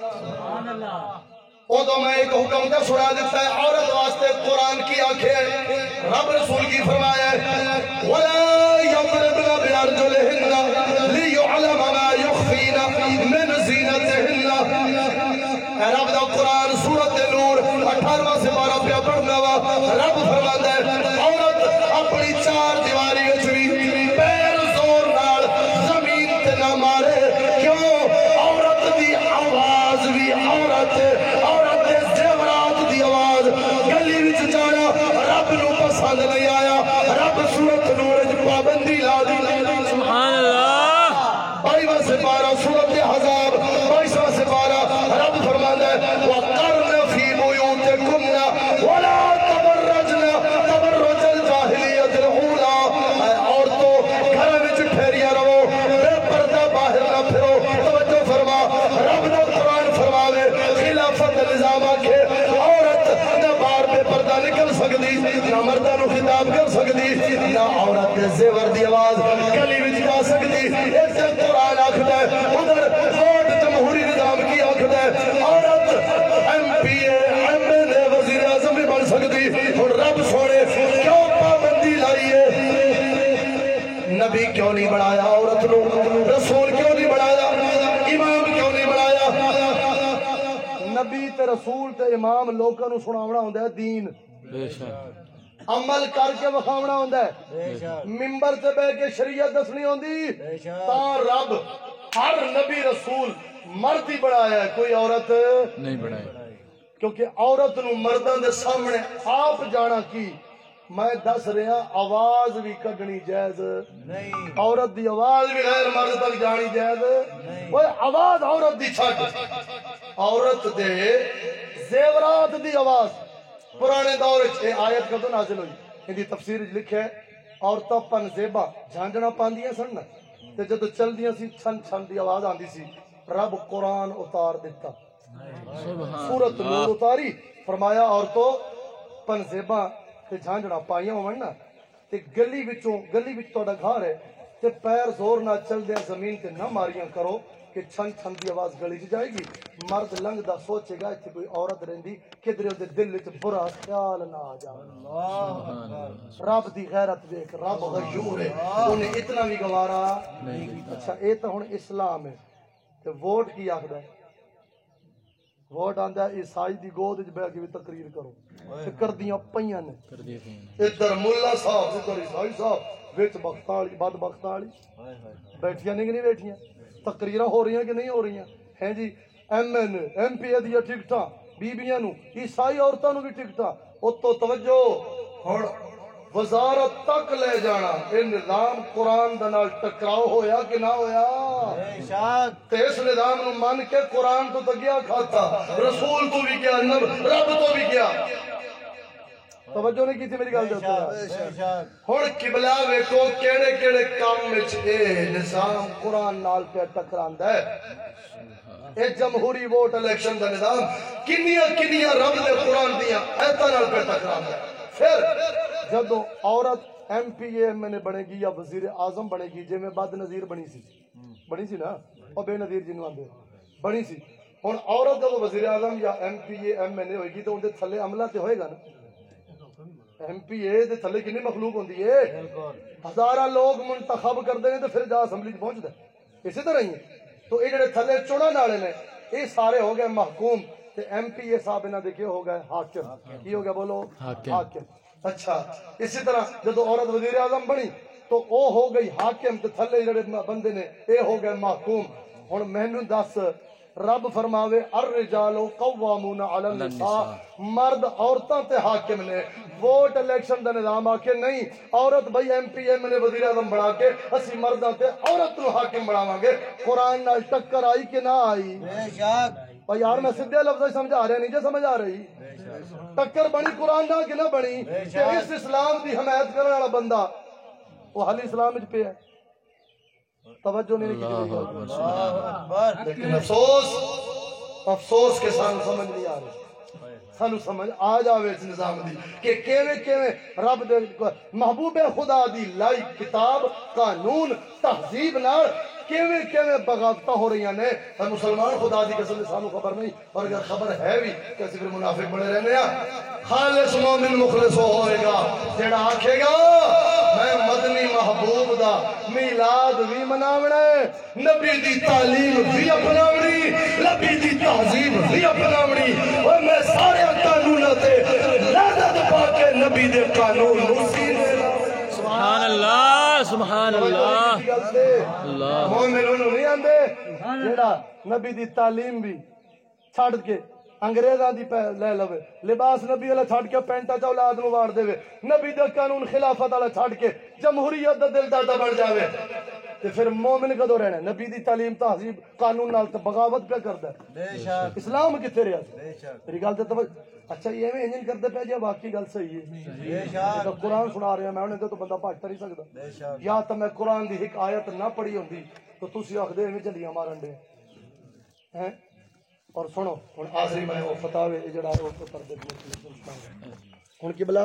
او تو میں ایک حکم تے سنا دیتا ہے عورت واسطے قرآن کی آنکھیں رب رسول کی فرمایا ہے وَلَا يَضْرِبْنَ بِأَرْجُلِهِنَّ لِيُعْلَمَ مَا يُخْفِينَ مِنْ زِينَتِهِنَّ اے رب دا قرآن سورت نور اٹھارواں سے بارہ پہ پڑھنا وا رب فرماندا ہے عورت اپنی چار دیواری وچ بھی پیر زور نال زمین تے نہ مارے کیوں عورت دی آواز بھی عورت عورت دے زیورات دی آواز گلی وچ جانا رب نو پسند نہیں آیا رب سورت نور وچ پابندی لا دی سبحان اللہ بائیواں سے بارہ سورت حزاب بائیسواں سے بارہ رب فرماندا ہے وَقَرْنَ فِي بُيُوتِكُنَّ وَلَا تَبَرَّجْنَ تَبَرُّجَ الْجَاهِلِيَّةِ الْأُولَىٰ اے عورتوں گھر وچ ٹھہریا رہو بے پردہ باہر نہ پھرو توجہ فرما رب دا قرآن فرماوے خلافت نظام آکھے عورت نہ باہر بے پردہ نکل سکتی نہ مرداں نو خطاب کر سکتی نہ عورت دے زیور دی آواز گلی وچ جا سکتی اس قرآن آکھدا ہے ادھر ووٹ جمہوری نظام کی آکھدا ہے عورت M P A M L A وزیر اعظم بھی بن سکتی اور رب سونے کیوں پابندی لائی ہے نبی کیوں نہیں بنایا عورت نو رسول کیوں نہیں بنایا امام کیوں نہیں بنایا نبی تے رسول تے امام لوکاں نو سناونا ہوندا ہے دین بے شک عمل کر کے وکھاونا ہوندا ہے منبر تے بیٹھ کے شریعت دسنی ہوندی تا رب ہر نبی رسول مرد ہی بنایا ہے کوئی عورت نہیں بنائے کیونکہ عورت نو مرداں دے سامنے آپ جانا کی میں دس رہا آواز بھی کڈنی جائز نہیں عورت دی آواز بھی غیر مرد تک جانی جائز وہ آواز عورت دی چھٹ عورت دے زیورات دی آواز پرانے دور چھے آیت کدو نازل ہوئی ان دی تفسیر لکھے عورتاں پن زیبا جھانجنا پاندیاں سن نا تے جدو چل دیاں سی چھن چھن دی آواز آندی سی رب قرآن اتار دیتا سورت نور اتاری فرمایا عورتوں پن زیبا تے جھانجنا پائیاں ہوئن نا تے گلی وچوں گلی وچ توڑا گھار ہے تے پیر زور نہ چل دیا زمین تے نہ ماریاں کرو کہ چھن چھن دی آواز گلی چ جائے گی مرد لنگ دا سوچے گا کہ کوئی عورت رہندی کدھر دے دل وچ برا خیال نہ آ جائے رب دی غیرت دیکھ رب غیور ہے انہیں اتنا بھی گوارا اچھا اے تو ہن اسلام ہے تے ووٹ کی آکھدا ہے ووٹ آندا ہے عیسائی دی گود وچ بیٹھ کے بھی تقریر کرو تے کردیاں پیاں نے کر دیے تھے ادھر ملا صاحب ادھر عیسائی صاحب وچ بختاں والی بد بختاں والی بیٹھیاں نہیں کہ نہیں بیٹھیاں تقریراں ہو رہی ہیں کہ نہیں ہو رہی ہیں ہیں جی M N A P P دیا ٹکٹاں بیبیاں نو عیسائی عورتاں نو بھی ٹکٹاں او تو توجہ ہن وزارت تک لے جانا یہ نظام قرآن دے نال ٹکراؤ ہویا کہ نہ ہویا؟ بے شک تے اس نظام نو من کے قرآن تو تگیا کھاتا، رسول تو بھی کیا، نب رب تو بھی کیا۔ توجہ نہیں کی تھی میری گل دے بے اوپر؟ شک ہن قبلہ ویکھو کیڑے کیڑے کام وچ اے نظام قرآن نال پہ ٹکراندا ہے۔ اے جمہوری ووٹ الیکشن دا نظام کنیاں کنیاں رب دے قرآن دیاں ایتاں نال پہ ٹکراندا ہے۔ پھر جدو عورت ایم پی اے ایم نے بنے گی یا وزیر اعظم بنے گی، جے میں بد نظیر بنی سی بنی سی نا، اور بے نظیر جنوں آندے بنی سی، ہن عورت جدو وزیر اعظم یا M P A M N A ہوئے گی تو اندے تھلے عملہ تے ہوئے گا نا۔ ایم پی اے دے تھلے کنی مخلوق ہوندی ہے؟ ہزارہ لوگ منتخب کردے نے تو پھر جا اسمبلی چ پہنچدا ہے، اسی طرح ہی ہے۔ تو یہ جڑے تھلے چنن والے نے یہ سارے ہو گئے محکوم، تے ایم پی اے صاحب انہاں دے ہو گئے حاکم۔ کی ہو گیا بولو؟ حاکم۔ اچھا اسی طرح جدو عورت وزیر اعظم بنی تو او ہو گئی حاکم، تے تھلے جڑے بندے نے اے ہو گئے محکوم۔ ہن مینوں دس رب فرماوے الرجال قوامون علی النساء، مرد عورتاں تے حاکم نے۔ ووٹ الیکشن دا نظام آ کے نہیں، عورت بھائی ایم پی ایم نے وزیر اعظم بنا کے اسی مرداں تے عورت نو حاکم بناواں گے۔ قرآن نال ٹکر آئی کہ نہ آئی؟ بے شک اور یار میں سیدھے لفظ سمجھا رہا نہیں جے سمجھ آ رہی؟ ٹکر بنی قرآن نال کہ نہ بنی؟ کہ اس اسلام دی حمایت کرنے والا بندہ وہ حالی اسلام وچ پیا ہے۔ توجہ نہیں کی میری گل۔ اللہ اکبر لیکن افسوس افسوس کے سانو سمجھ نہیں آ رہی، سانو سمجھ آ جاوے اس نظام دی کہ کیویں کیویں رب دے محبوب خدا دی لائی کتاب قانون تہذیب نال کیویں کیویں بغاوتاں ہو رہی نے۔ اور مسلمان خدا دی قسم سانو خبر نہیں، اور اگر خبر ہے بھی کہ اسی پھر منافق بنے رہنے ہیں۔ خالص مومن مخلص ہوئے گا جیڑا آکھے گا میں مدنی محبوب دا میلاد بھی مناونا ہے، نبی دی تعلیم بھی اپناونی، نبی دی تہذیب بھی اپناونی، اور میں سارے قانوناں تے لعنت پا کے نبی دے قانون نو سینے لاؤں۔ سبحان اللہ سبحان اللہ اللہ۔ مومن انہوں نہیں آندے جیڑا نبی دی تعلیم بھی چھڑ کے انگریزاں دی لے لوے، لباس نبی والا چھڑ کے پینٹا چا اولاد نو وار دے، نبی دا قانون خلافت والا چھڑ کے جمہوریت دا دل دادا بن جاوے، تے پھر مومن کدو رہنا؟ نبی دی تعلیم تہذیب قانون نال تے بغاوت پہ کردا ہے۔ بے شک اسلام کتے رہیا؟ بے شک میری گل تے توجہ۔ اچھا یہ میں انجن کرتے پہ جی واقعی گل صحیح ہے؟ بے شک تو قرآن سنا رہا میں انہیں تو بندہ بھاجتا نہیں سکتا۔ بے شک یا تو میں قرآن دی ایک آیت نہ پڑھی ہوندی تو تسی آخدے میں چلیاں مارن دے ہیں۔ اور سنو ہن آخری میں وہ فتاوی جڑا ہے وہ کر دے ہن قبلہ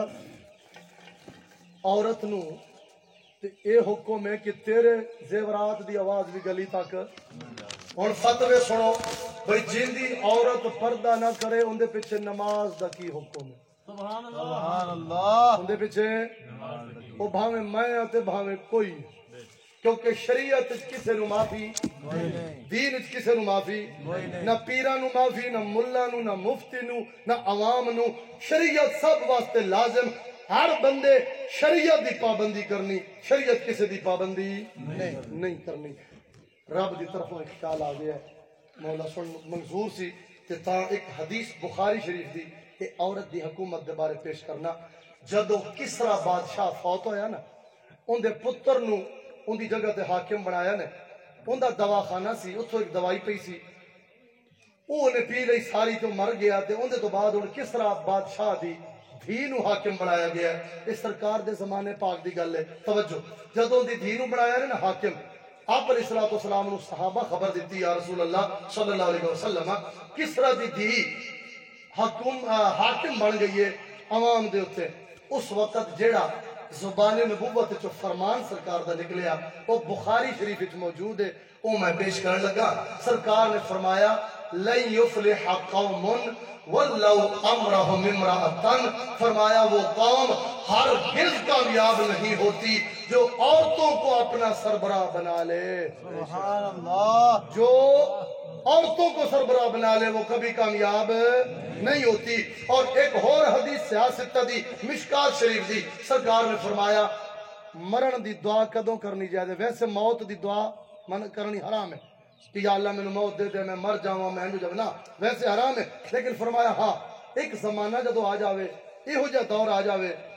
عورت نو تے اے حکم ہے کہ تیرے زیورات دی آواز بھی گلی تک۔ ہن فتوی سنو بھئی جن دی عورت پردہ نہ کرے ان دے پیچھے نماز دا کی حکم ہے؟ سبحان اللہ ان دے پیچھے وہ بھاویں میں تے بھاویں کوئی، کیونکہ شریعت کسے نو معافی، دین کسے نو معافی، نہ پیرا نو معافی، نہ ملا نو، نہ مفتی نو، نہ عوام نو۔ شریعت سب واسطے لازم، ہر بندے شریعت دی پابندی کرنی، شریعت کسے دی پابندی نہیں کرنی۔ رب دی طرفوں ایک خیال آ گیا ہے مولا سن منظور سی کہ تا ایک حدیث بخاری شریف دی کہ عورت دی حکومت دے بارے پیش کرنا۔ جدو کسرا بادشاہ فوت ہویا نا، ان دے پتر نو ان دی جگہ تے حاکم بنایا نے، ان دا دواخانہ سی، اتھو ایک دوائی پئی سی، وہ نے پی لئی ساری تو مر گیا، تے ان دے تو بعد ان کسرا بادشاہ دی دھی نو حاکم بنایا گیا ہے۔ اس سرکار دے زمانے پاک دی گل ہے، توجہ جدو دی دھی نو بنایا نے نا حاکم، آپ علیہ الصلوۃ والسلام نے صحابہ خبر دیتی یا رسول اللہ صلی اللہ علیہ وسلم کسرا دی دھی حکم حاکم بن گئی ہے عوام دے اوتے۔ اس وقت جیڑا زبان نبوت چو فرمان سرکار دا نکلیا وہ بخاری شریف وچ موجود ہے، وہ میں پیش کرنے لگا۔ سرکار نے فرمایا لن یفلح قوم ولو امرهم امرأۃ، فرمایا وہ قوم ہرگز کامیاب نہیں ہوتی جو عورتوں کو اپنا سربراہ بنا لے۔ سبحان اللہ جو عورتوں کو سربراہ بنا لے وہ کبھی کامیاب نہیں ہوتی۔ اور ایک اور حدیث سیاست دی مشکات شریف دی سرکار نے فرمایا مرن دی دعا کدوں کرنی جائے؟ ویسے موت دی دعا من کرنی حرام ہے کہ یا اللہ میں موت دے دے میں مر جاؤں میں جب نا، ویسے حرام ہے، لیکن فرمایا ہاں ایک زمانہ جدو آ جاوے، یہ ہو جا دور آ جاوے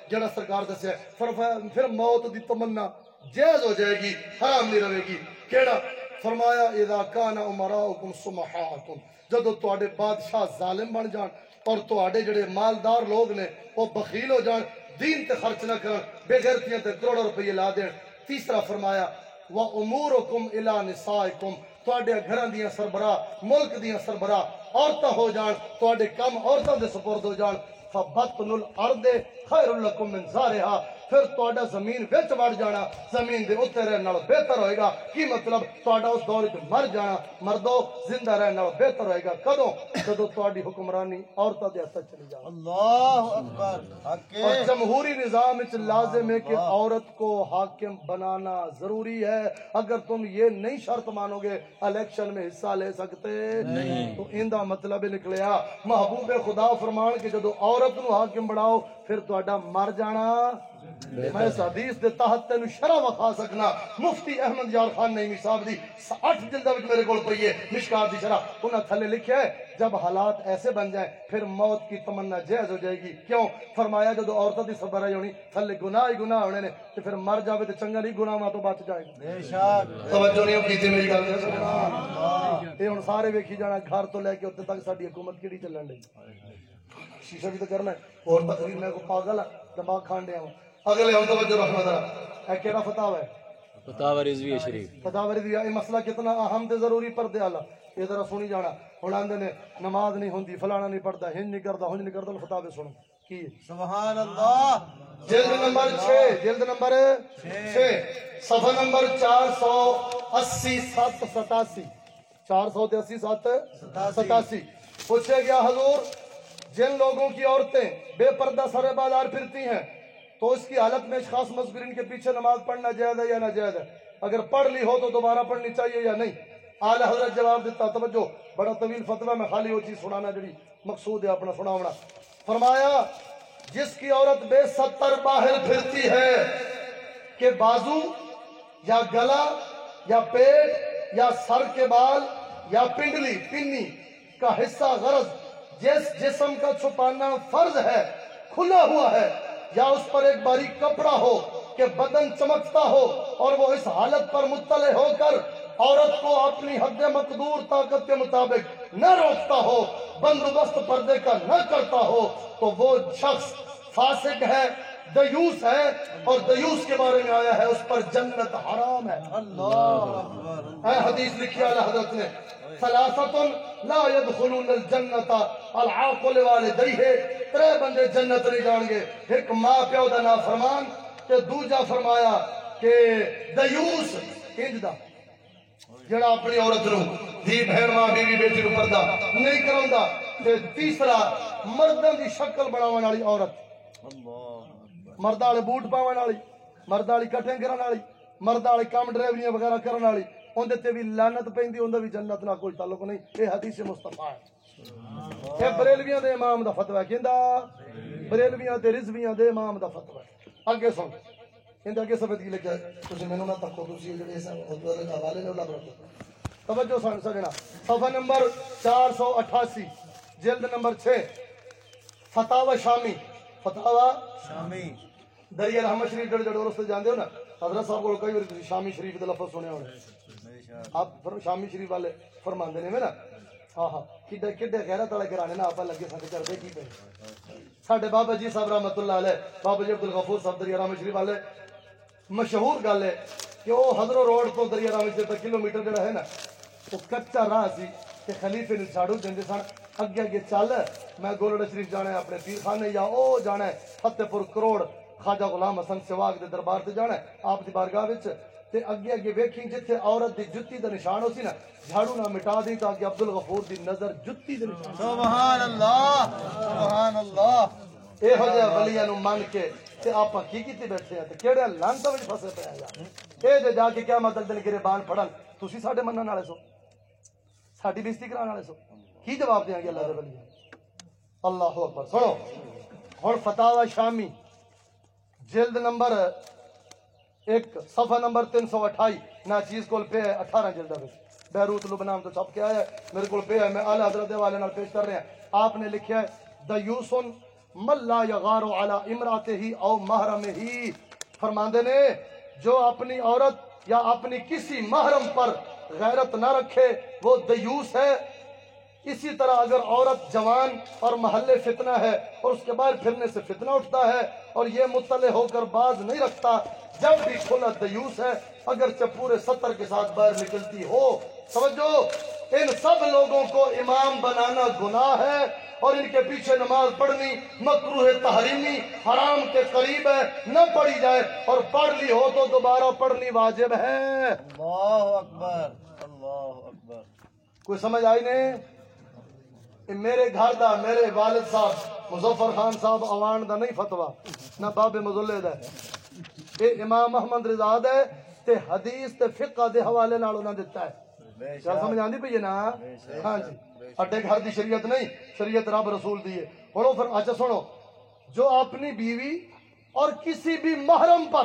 جڑا سرکار دسیا فرمایا پھر موت دی تمنا جائز ہو جائے گی حرام نہیں رہے گی کیڑا فرمایا اذا کان امراؤکم سمحاءکم جدو تواڈے بادشاہ ظالم بن جان اور تواڈے جڑے مالدار لوگ نے وہ بخیل ہو جان دین تے خرچ نہ کرن بے غیرتیاں تے کروڑوں روپے لا دین تیسرا فرمایا وامورکم الی نسائکم تواڈے گھراں دیاں سربراہ ملک دیاں سربراہ عورتاں ہو جان تواڈے کم عورتاں دے سپرد ہو جان فبطن الارض خیر لکم من زارہا پھر تواڈا زمین وچ وڑ جانا زمین دے اوتے رہن نال بہتر ہوئے گا کی مطلب تواڈا اس دور وچ مر جانا مردو زندہ رہن نال بہتر ہوئے گا کدوں جدوں تواڈی حکمرانی عورتاں دے ہتھ چلی جائے اللہ اکبر حق اور جمہوری نظام وچ لازم ہے کہ عورت کو حاکم بنانا ضروری ہے اگر تم یہ نہیں شرط مانو گے الیکشن میں حصہ لے سکتے نہیں تو ایندا مطلب نکلیا محبوب خدا فرمان کہ جدوں عورت نو حاکم بناؤ پھر تواڈا مر جانا میں اس حدیث دے تحت تینوں شرح وکھا سکنا مفتی احمد یار خان نعیمی صاحب دی اٹھ جلدہ وچ میرے کول پئی ہے مشکات دی شرح انہاں تھلے لکھیا ہے جب حالات ایسے بن جائیں پھر موت کی تمنا جائز ہو جائے گی کیوں فرمایا جدو عورتوں دی سربراہی ہونی تھلے گناہ ہی گناہ ہونے نے تو پھر مر جاوے تو چنگا نہیں گناہاں تو بچ جائے گا بے شک توجہ نہیں کیتی میری گل اے ہن سارے ویکھی جانا گھر تو لے کے اوتے تک ساڈی حکومت کیڑی چلن لئی شیشہ بھی تو کرنا ہے اور تقریر میں کو پاگل دماغ کھان دیا ہوں اگلے ہم توجہ رکھنا ذرا اے کیڑا فتاوا ہے فتاوی رضویہ شریف فتاوا رضویہ یہ مسئلہ کتنا اہم تے ضروری پردے والا یہ ذرا سنی جانا ہن آندے نے نماز نہیں ہوندی فلانا نہیں پڑھدا ہن نہیں کردا ہن نہیں کردا فتاوے سنو کی سبحان اللہ جلد نمبر چھ جلد نمبر چھ صفحہ نمبر چار سو اسی سات ستاسی چار سو اسی سات ستاسی پوچھے گیا حضور جن لوگوں کی عورتیں بے پردہ سرے بالار پھرتی ہیں تو اس کی حالت میں خاص مذکورین کے پیچھے نماز پڑھنا جائز ہے یا ناجائز ہے اگر پڑھ لی ہو تو دوبارہ پڑھنی چاہیے یا نہیں اعلی حضرت جواب دیتا توجہ بڑا طویل فتویٰ میں خالی وہ چیز سنانا جڑی مقصود ہے اپنا سناونا فرمایا جس کی عورت بے ستر باہر پھرتی ہے کہ بازو یا گلا یا پیٹ یا سر کے بال یا پنڈلی پنی کا حصہ غرض جس جسم کا چھپانا فرض ہے کھلا ہوا ہے یا اس پر ایک باریک کپڑا ہو کہ بدن چمکتا ہو اور وہ اس حالت پر مطلع ہو کر عورت کو اپنی حد مقدور طاقت کے مطابق نہ روکتا ہو بندوبست پردے کا نہ کرتا ہو تو وہ شخص فاسق ہے دیوس ہے اور دیوس کے بارے میں آیا ہے اس پر جنت حرام ہے اللہ اکبر اے حدیث لکھی اعلی حضرت نے ثلاثۃ لا يدخلون الجنت العاقل والدیہ ترے بندے جنت نہیں جان گے ایک ماں پیو دا نافرمان تے دوجا فرمایا کہ دیوس انج دا جڑا اپنی عورت نو دھی بہن ماں بیوی بیٹی نو پردہ نہیں کروندا تے تیسرا مرداں دی شکل بناون والی عورت مرد والے بوٹ پاون والی مرد والی کٹنگ کرن والی مرد والے کام ڈرائیوریاں وغیرہ کرن والی اون دے تے بھی لعنت پیندی اون دا بھی جنت نال کوئی تعلق نہیں یہ حدیث مصطفی ہے اے بریلویاں دے امام دا فتوی کیندا بریلویاں تے رضویاں دے امام دا فتوی اگے سن اندر اگے سبق کی لکھا ہے تسی مینوں نہ تکو تسی جڑے اس حوالے نے لگ رکھو توجہ سن سجنا صفحہ نمبر چار سو اٹھاسی جلد نمبر چھ فتاوی شامی فتاوی شامی دریا رحمت شریف جڑے جڑے رستے جاندے ہو نا حضرت صاحب کو کئی بار تسی شامی شریف دے لفظ سنے ہونے آپ شامی شریف والے فرماندے نے نا ہاں ہاں کڈے کڈے غیرت والے گھرانے نا آپ لگے سن کردے کی پے ساڈے بابا جی صاحب رحمت اللہ علیہ بابا جی عبدالغفور صاحب دریا رحمت شریف والے مشہور گل ہے کہ وہ حضرت روڈ تو دریا رحمت شریف تک کلو میٹر جڑا ہے نا وہ کچا راہ سی کہ خلیفے نے جھاڑو دیندے سن اگے اگے چل میں گولڑا شریف جانا ہے اپنے پیر خانے یا او جانا ہے فتح پور کروڑ خواجہ غلام حسن سواگ دے دربار تے جانا ہے آپ دی بارگاہ وچ تے اگے اگے ویکھی جتھے عورت دی جُتی دا نشان ہو سی نا جھاڑو نہ مٹا دی تاکہ عبدالغفور دی نظر جُتی دے نشان سبحان اللہ سبحان اللہ اے ہو جے ولیاں نو مان کے تے آپاں کی کیتی بیٹھے ہیں تے کیڑے لعنتاں وچ پھسے پے ہیں اے جے جا کے قیامت دے دن گریبان پھڑن تسی ساڈے منن والے سو ساڈی بےزتی کران والے سو کی جواب دیاں گے اللہ دے ولی اللہ اکبر سنو ہن فتاوی شامی جلد نمبر ایک صفحہ نمبر تین سو اٹھائی نا چیز کول پہ ہے اٹھارہ جلدہ وچ بیروت لبنان تو چھپ کے آیا ہے میرے کول پہ ہے میں اعلی حضرت والے نال پیش کر رہے ہیں آپ نے لکھیا ہے دیوسن من لا یغار علی امرأتہ او محرمہ، فرماندے نے جو اپنی عورت یا اپنی کسی محرم پر غیرت نہ رکھے وہ دیوس ہے۔ اسی طرح اگر عورت جوان اور محل فتنہ ہے اور اس کے بعد پھرنے سے فتنہ اٹھتا ہے اور یہ مطلع ہو کر باز نہیں رکھتا، جب بھی کھلا دیوس ہے، اگرچہ پورے ستر کے ساتھ باہر نکلتی ہو۔ سمجھو ان سب لوگوں کو امام بنانا گناہ ہے اور ان کے پیچھے نماز پڑھنی مکروہ تحریمی حرام کے قریب ہے، نہ پڑھی جائے، اور پڑھ لی ہو تو دوبارہ پڑھنی واجب ہے۔ اللہ اکبر، اللہ اکبر۔ کوئی سمجھ آئی نہیں؟ میرے گھر دا میرے والد صاحب مظفر خان صاحب اوان دا نہیں فتوا، نہ باب مظلے دا ہے، یہ امام احمد رضا دا ہے تے حدیث تے فقہ دے حوالے نال انہاں دتا ہے۔ کیا سمجھ آندی پئی ہے نا؟ ہاں جی، اڈے گھر دی شریعت نہیں، شریعت رب رسول دی ہے۔ ہنو پھر اچھا سنو، جو اپنی بیوی اور کسی بھی محرم پر،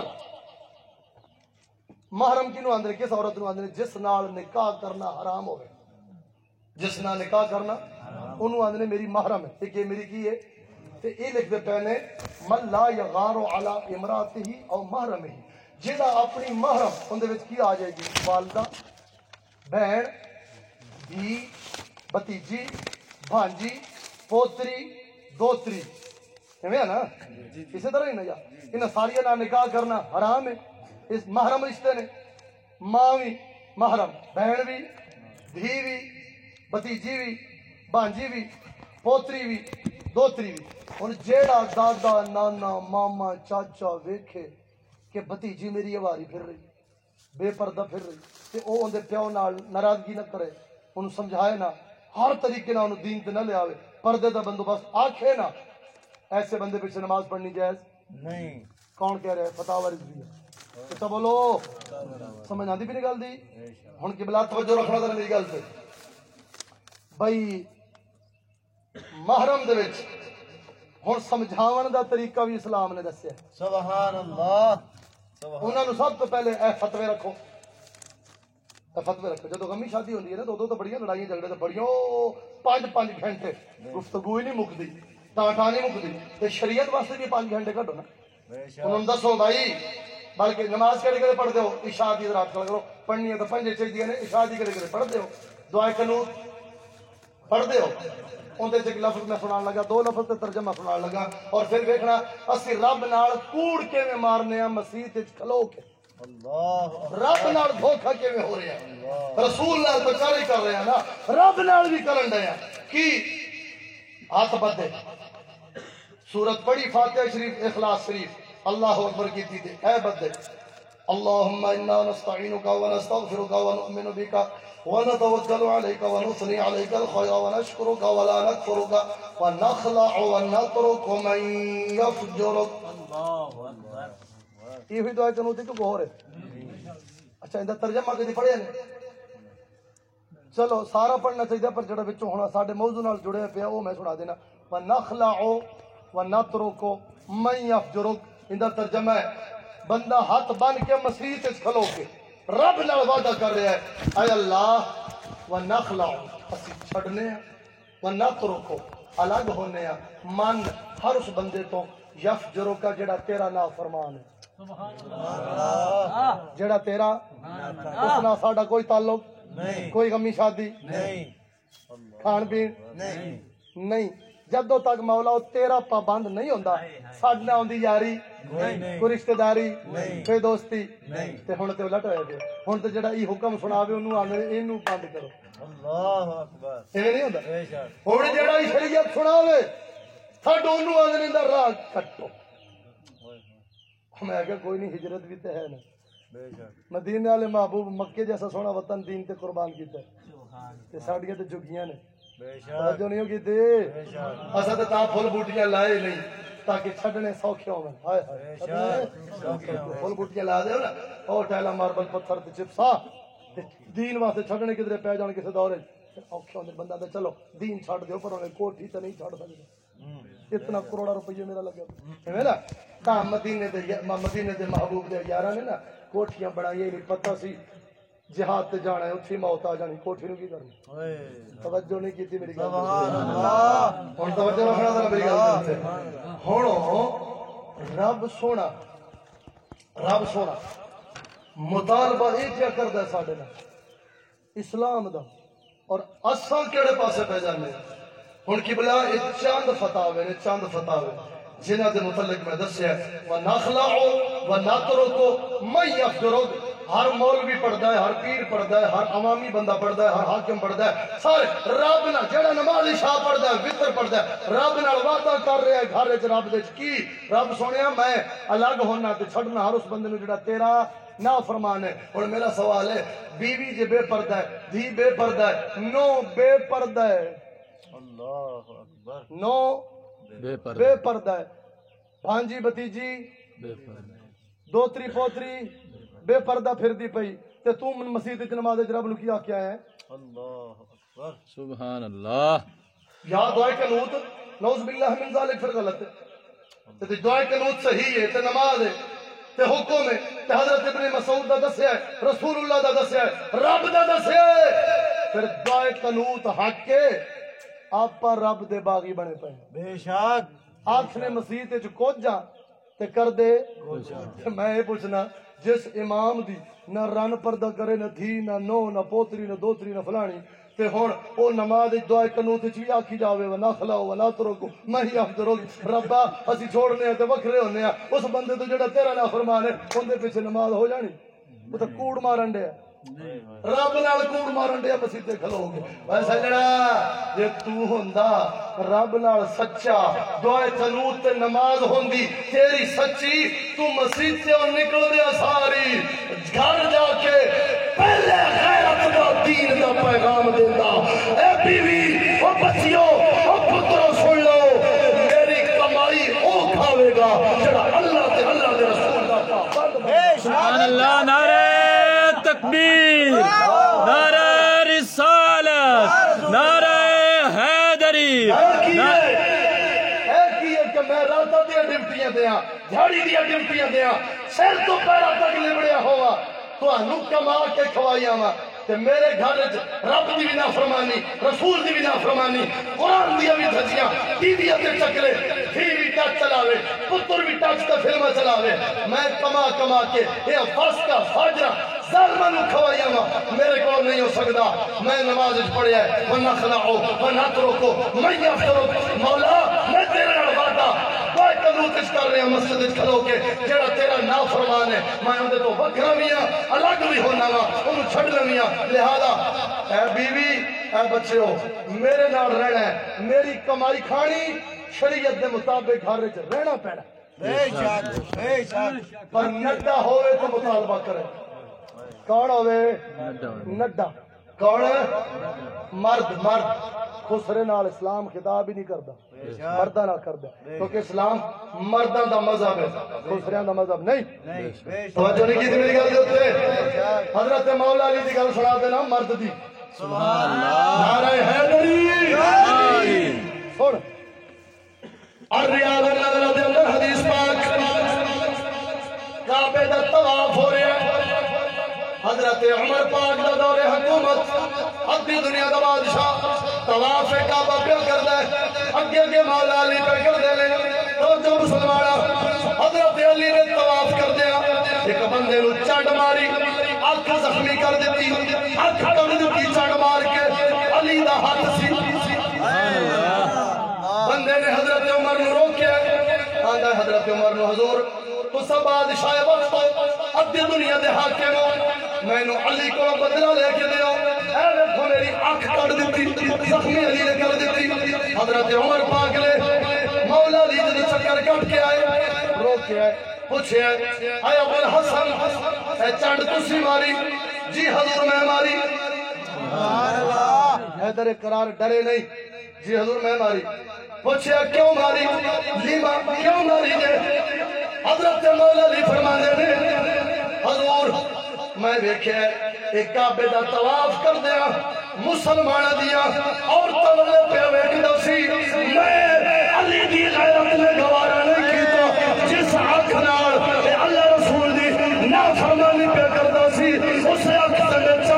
محرم کنو آندے کس عورت نو آندے جس نال نکاح کرنا حرام ہوئے، جس نال نکاح کرنا انہوں آندے میری محرم ہے، ایک یہ میری کی ہے تے اے لکھ دے پہنے من لا یغار علی امراتہ او محرمہ، جہاں اپنی محرم اندے وچ کی آ جائے گی والدہ، بہن، دھی، بھتیجی، بھانجی، پوتری، دوتری، ایویں نا اسی طرح ہی نا جا انہاں ساریاں نال نکاح کرنا حرام ہے، اس محرم رشتے نے، ماں بھی محرم، بہن بھی، دھی بھی، بھتیجی بھی، بانجی بھی، پوتری بھی، دوتری بھی۔ ہن جیڑا دادا نانا ماما چاچا ویکھے کہ بھتیجی میری اواری پھر رہی، بے پردہ پھر رہی، تے او اندے پیو نال ناراضگی نہ کرے، انہوں سمجھائے نا، ہر طریقے نال انہوں دین تے نہ لے آوے، پردے دا بندوبست آکھے نا، ایسے بندے پیچھے نماز پڑھنی جائز نہیں۔ کون کہہ رہے ہیں؟ فتاوی رضویہ۔ اچھا بولو، سمجھ آندی بھی نہیں گل دی؟ ہن قبلہ توجہ رکھنا ذرا میری گل تے، بھائی محرم دے وچ ہن سمجھاون دا طریقہ بھی اسلام نے دسیا، سبحان اللہ، سبحان انہاں نو سب تو پہلے اے فتوے رکھو، اے فتوے رکھو۔ جدو غمی شادی ہوندی ہے نا تو ادو تو بڑیاں لڑائیاں جھگڑے تے بڑیاں پانچ پانچ گھنٹے گفتگو ہی نہیں مکدی، ٹانٹا نہیں مکدی، تے شریعت واسطے بھی پانچ گھنٹے کڈو نا۔ بے شک۔ انہوں دسو بھائی، بلکہ نماز کہڑے کہڑے پڑھ دیو؟ عشاء دی رات کرو پڑھنی ہے تو پنج چاہیے نے، عشاء دی کہڑے کہڑے پڑھ دیو؟ دعائے قنوت پڑھ دیو؟ اندر ایک لفظ میں سنان لگا، دو لفظ تے ترجمہ سنان لگا، اور پھر دیکھنا اسی رب نال کوڑ کے میں مارنے ہیں مسیح تے کھلو کے، اللہ رب نال دھوکھا کے میں ہو رہے ہیں، رسول نال تو کر ہی کر رہے ہیں نا، رب نال بھی کرن دے ہیں کی ہاتھ بدے۔ سورت پڑھی فاتحہ شریف اخلاص شریف اللہ اکبر کی تھی دے اے بدے، اللہم انا نستعینک ونستغفرک ونؤمن بک ونتوکل علیک ونثنی علیک الخیر ونشکرک ولا نکفرک ونخلع ونترک من یفجرک۔ یہ ہوئی دعائے قنوتی کو گو رہے۔ اچھا اندر ترجمہ کدی پڑھے نہیں؟ چلو سارا پڑھنا چاہیے پر جڑا بچوں ہونا ساڈے موضوع نال جڑے پیا وہ میں سنا دینا۔ ونخلع ونترک من یفجرک، اندر ترجمہ ہے بندہ ہاتھ بن کے مسیح تے کھلو کے رب نال وعدہ کر رہا ہے، اے اللہ ونخلع اسی چھڑنے ہیں، ونترک الگ ہونے ہیں، من ہر اس بندے تو یفجرو کا جڑا تیرا نافرمان ہے، جڑا تیرا اس نال ساڈا کوئی تعلق نہیں، کوئی غمی شادی نہیں، کھان پین نہیں، نہیں، جدو تک مولا تیرا پابند نہیں ہوندا ساڈے نال ہوندی یاری نہیں، کوئی رشتہ داری نہیں، کوئی دوستی نہیں۔ تے ہن تے الٹ ہوئے پے، ہن تے جڑا ای حکم سناوے اونوں آندے اینوں بند کرو، اللہ اکبر، ایویں نہیں ہوندا؟ بے شک، ہن جڑا ای شریعت سناوے ساڈے اونوں آندے دا راہ کٹو۔ میں کہ کوئی نہیں، ہجرت بھی تے ہے نا، بے شک، مدینے والے محبوب مکے جیسا سونا وطن دین تے قربان کیتا تے ساڈیاں تے جھگیاں نے، بے شک، توجہ نہیں کی تے بے شک، اساں تے تاں پھل بوٹیاں لائے نہیں تاکہ چھڈنے سوکھے ہون، ہائے ہائے سوکھے ہون۔ پھل بوٹیاں لا دیو نا او ٹیلا ماربل پتھر تے چپسا تے دین واسطے چھڈنے کدھر پے جان کسے دور وچ اوکھے ہوندے، بندہ تے چلو دین چھڈ دیو پر انہیں کوٹھی تے نہیں چھڈ سکدے، اتنا کروڑا روپیہ میرا لگا ایویں نا۔ تاں مدینے دے مدینے دے محبوب دے یاراں نے نا کوٹھیاں بنائی نہیں، پتہ سی جہاد تے جانا ہے اتھی موت آ جانی کوٹھی نو کی کرنا اوئے توجہ نہیں کیتی میری گل سبحان اللہ ہن توجہ رکھنا ذرا میری گل تے ہن رب سونا رب سونا مطالبہ یہ کیا کردا ہے ساڈے نال اسلام دا اور اساں کیڑے پاسے پہ جانے ہن قبلہ ایک چند فتاوے نے چند فتاوے جنہاں دے متعلق میں دسیا وَنَخْلَعُ وَنَتْرُكُ مَن يَفْجُرُ ہر مولوی پڑھدا ہے ہر پیر پڑھدا ہے ہر عوامی بندہ پڑھدا ہے ہر حاکم پڑھدا ہے سارے رب نال جڑا نماز عشاء پڑھدا ہے وتر پڑھدا ہے رب نال وعدہ کر رہا ہے گھر وچ رب دے کی رب سونیا میں الگ ہونا تے چھڈنا ہر اس بندے نو جڑا تیرا نا فرمان ہے اور میرا سوال ہے بیوی جے بے پردہ ہے دھی بے پردہ ہے نو بے پردہ ہے اللہ اکبر نو بے پردہ بے پردہ ہے بھانجی بتیجی بے پردہ دوتری پوتری بے پردہ پھر دی پئی تے تو من مسجد وچ نماز وچ رب نو کیا کیا ہے اللہ اکبر سبحان اللہ یا دعائے قنوت نعوذ باللہ من ذالک پھر غلط ہے تے دعائے قنوت صحیح ہے تے نماز ہے تے حکم ہے تے حضرت ابن مسعود دا دسیا ہے رسول اللہ دا دسیا ہے رب دا دسیا ہے پھر دعائے قنوت حق ہے آپ پر رب دے باغی بنے پے بے شک آنکھ نے مسیح تے کود جا تے کر دے تے میں یہ پوچھنا جس امام دی نہ رن پردہ کرے نہ دھی نہ نو نہ پوتری نہ دوتری نہ فلانی تے ہن او نماز دعائے قنوت وچ وی آکھی جاوے و نہ خلاؤ و نہ ترکو میں ہی افضل ربا اسی چھوڑنے ہیں تے وکھرے ہونے ہیں اس بندے تو جڑا تیرا نافرمان ہے اون دے پیچھے نماز ہو جانی وہ تے کوڑ مارن دے رب نال کوڑ مارن دے مسیح تے کھلو گے اے سجنا جے تو ہوندا رب نال سچا دعائے قنوت تے نماز ہوندی تیری سچی تو مسیح تے نکل دے ساری گھر جا کے پہلے غیرت دا دین دا پیغام دیندا اے بیوی او بچیو او پترو سن لو میری کمائی او کھاوے گا جڑا اللہ تے اللہ دے رسول دا پابند سبحان اللہ نعرہ تکبیر نعرہ رسالت نعرہ حیدری میں راتاں دیاں ڈیوٹیاں دیاں دھیاڑی دیاں ڈیوٹیاں دیاں سر تو پیرا تک لبڑیا ہوا تانوں کما کے کھوائیاں وا تے میرے گھر وچ رب دی بھی نافرمانی رسول دی بھی نافرمانی قرآن دی بھی دھجیاں ٹی وی تے چکرے تھی بھی ٹچ چلاوے پتر بھی ٹچ تے فلم چلاوے میں کما کما کے اے فاسقہ فاجرہ ظالماں نوں کھوائیاں وا میرے کول نہیں ہو سکدا میں نماز وچ پڑھیا ہے ونخلعو ونترکو من یفرق مولا میں تیرے نال وعدہ دعائے قنوت وچ کر رہا مسجد وچ کھلو کے جڑا تیرا نافرمان ہے میں اون دے تو وکھرا وی ہاں الگ بھی ہونا وا اونوں چھڈنا وی ہاں لہذا اے بیوی اے بچیو میرے نال رہنا ہے میری کمائی کھانی شریعت دے مطابق گھر وچ رہنا پینا بے شک بے شک پر نڈا ہوئے تو مطالبہ کرے کون ہوئے نڈا کون مرد مرد خسرے نال اسلام خطاب ہی نہیں کردا مرداں نال کردا کیونکہ اسلام مرداں دا مذہب ہے خسریاں دا مذہب نہیں توجہ نہیں کیتی میری گل دے اوتے حضرت مولا علی دی گل سنا دینا مرد دی سبحان اللہ نعرہ حیدری سن الریاض النظر دے اندر حدیث پاک کعبے دا طواف ہو رہا ہے حضرت عمر پاک دا دور حکومت ادھی دنیا دا بادشاہ طواف کعبہ پہ کردا ہے اگے اگے مولا علی پہ کردے نے تو جو مسلماناں حضرت علی نے طواف کردیا ایک بندے نو چڑ ماری اکھ زخمی کر دتی اکھ کڈ دتی چڑ مار کے علی دا ہاتھ سی بندے نے حضرت عمر نو روکیا آندا حضرت عمر نو حضور تسا بادشاہ وقت ادھی دنیا دے حاکم میں نو علی کو بدلہ لے کے دیو اے دیکھو میری آنکھ کٹ دیتی زخمی علی نے کر دیتی حضرت عمر پاک نے مولا علی جب چکر کٹ کے آئے روک کے آئے پوچھے اے ابو الحسن اے چنڈ تسی ماری جی حضور میں ماری حیدر قرار ڈرے نہیں جی حضور میں ماری پوچھے کیوں ماری لیما کیوں ماری جے حضرت مولا علی فرمانے نے حضور میں دیکھے ایک کعبے دا طواف کر دیا مسلمان دیا اور تولے پہ ویکھدا سی میں علی دی غیرت نے گوارا نہیں کیتا جس آنکھ نال اللہ رسول دی نافرمانی پہ کردا سی اس آنکھ تے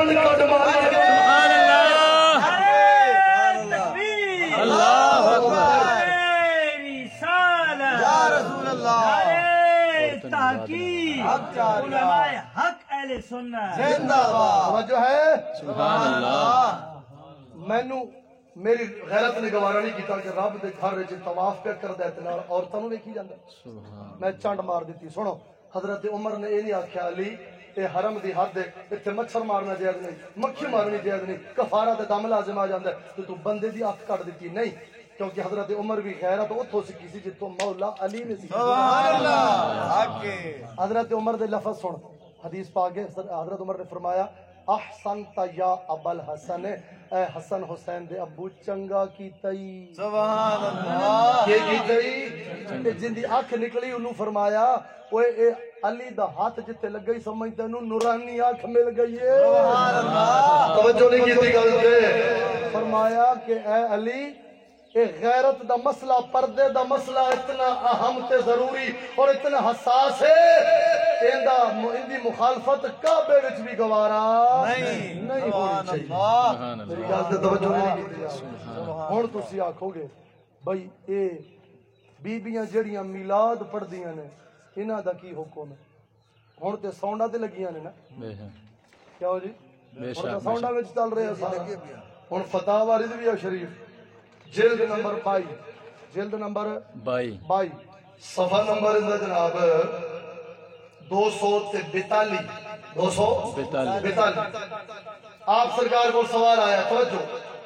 حق جاری علماء حق اہل سنت زندہ باد توجہ ہے سبحان اللہ مینو میری غیرت نے گوارا نہیں کیتا کہ رب دے گھر وچ طواف پہ کر دے تے نال عورتاں نوں ویکھی جاندا سبحان میں چانڈ مار دیتی سنو حضرت عمر نے یہ نہیں آخیا علی اے حرم دی حد ہے اتنے مچھر مارنا جائز نہیں مکھی مارنی جائز نہیں کفارہ تے دم لازم آ جاندا ہے تو تو بندے دی اکھ کٹ دیتی نہیں کیونکہ حضرت عمر بھی غیرت اتھوں سیکھی سی جتوں مولا علی نے سیکھی سبحان اللہ حق حضرت عمر دے لفظ سن حدیث پاک ہے حضرت عمر نے فرمایا احسنت یا ابا الحسن اے حسن حسین دے ابو چنگا کیتئی سبحان اللہ یہ کیتئی کہ جن دی اکھ نکلی انہوں فرمایا اوے اے علی دا ہاتھ جتے لگ گئی سمجھ تینوں نورانی اکھ مل گئی ہے سبحان اللہ توجہ نہیں کیتی گل تے فرمایا کہ اے علی اے غیرت دا مسئلہ پردے دا مسئلہ اتنا اہم تے ضروری اور اتنا حساس ہے ایندا اندی مخالفت کعبے وچ بھی گوارا نہیں نہیں ہونی چاہیے سبحان میری اللہ گل تے توجہ نہیں کیتی ہن تسی آکھو گے بھائی اے بیبییاں جڑیاں میلاد پڑھدیاں نے انہاں دا کی حکم ہے ہن تے ساؤنڈاں تے لگیاں نے نا بے شک کیا ہو جی بے ہن شک، تے بے ساؤنڈاں وچ چل رہے ہیں سارا ہن فتاوی رضویہ شریف جلد نمبر بائی جلد نمبر بائی بائی صفحہ نمبر اندر جناب دو سو تے بیتالی دو سو بیتالی بیتالی آپ سرکار کو سوال آیا توجہ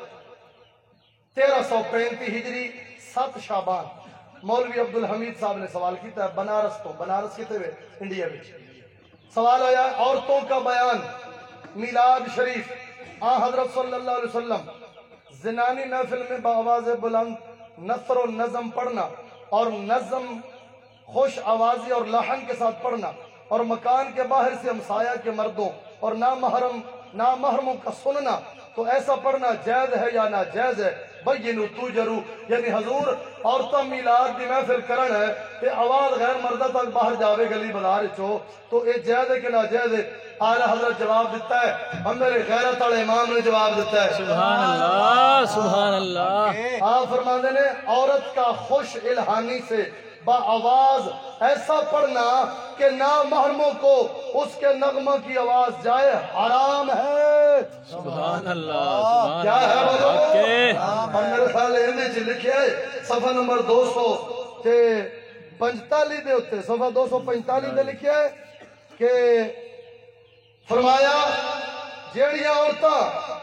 تیرہ سو پینتی ہجری سات شعبان مولوی عبدالحمید صاحب نے سوال کیتا ہے بنارس تو بنارس کتے ہوئے انڈیا میں سوال آیا عورتوں کا بیان میلاد شریف آن حضرت صلی اللہ علیہ وسلم زنانی محفل میں بآواز بلند نثر و نظم پڑھنا اور نظم خوش آوازی اور لحن کے ساتھ پڑھنا اور مکان کے باہر سے ہمسایہ کے مردوں اور نامحرم نامحرموں کا سننا تو ایسا پڑھنا جائز ہے یا ناجائز ہے بینو توجرو یعنی حضور عورتاں میلاد دی محفل کرن ہے تے آواز غیر مردہ تک باہر جاوے گلی بازار چو تو اے جائز ہے کہ ناجائز ہے اعلی حضرت جواب دیتا ہے ہم میرے غیرت والے امام نے جواب دیتا ہے سبحان اللہ سبحان اللہ آپ فرماندے نے عورت کا خوش الہانی سے با آواز ایسا پڑھنا کہ نامحرموں کو اس کے نغمہ کی آواز جائے حرام ہے سبحان اللہ سبحان کیا ہے اللہ بولو حق ہے اور میرے خیال ہے ہندی چ لکھے صفحہ نمبر دو سو تے پنجتالی دے ہوتے صفحہ دو سو پنجتالی دے لکھے ہے کہ فرمایا جیڑیاں عورتاں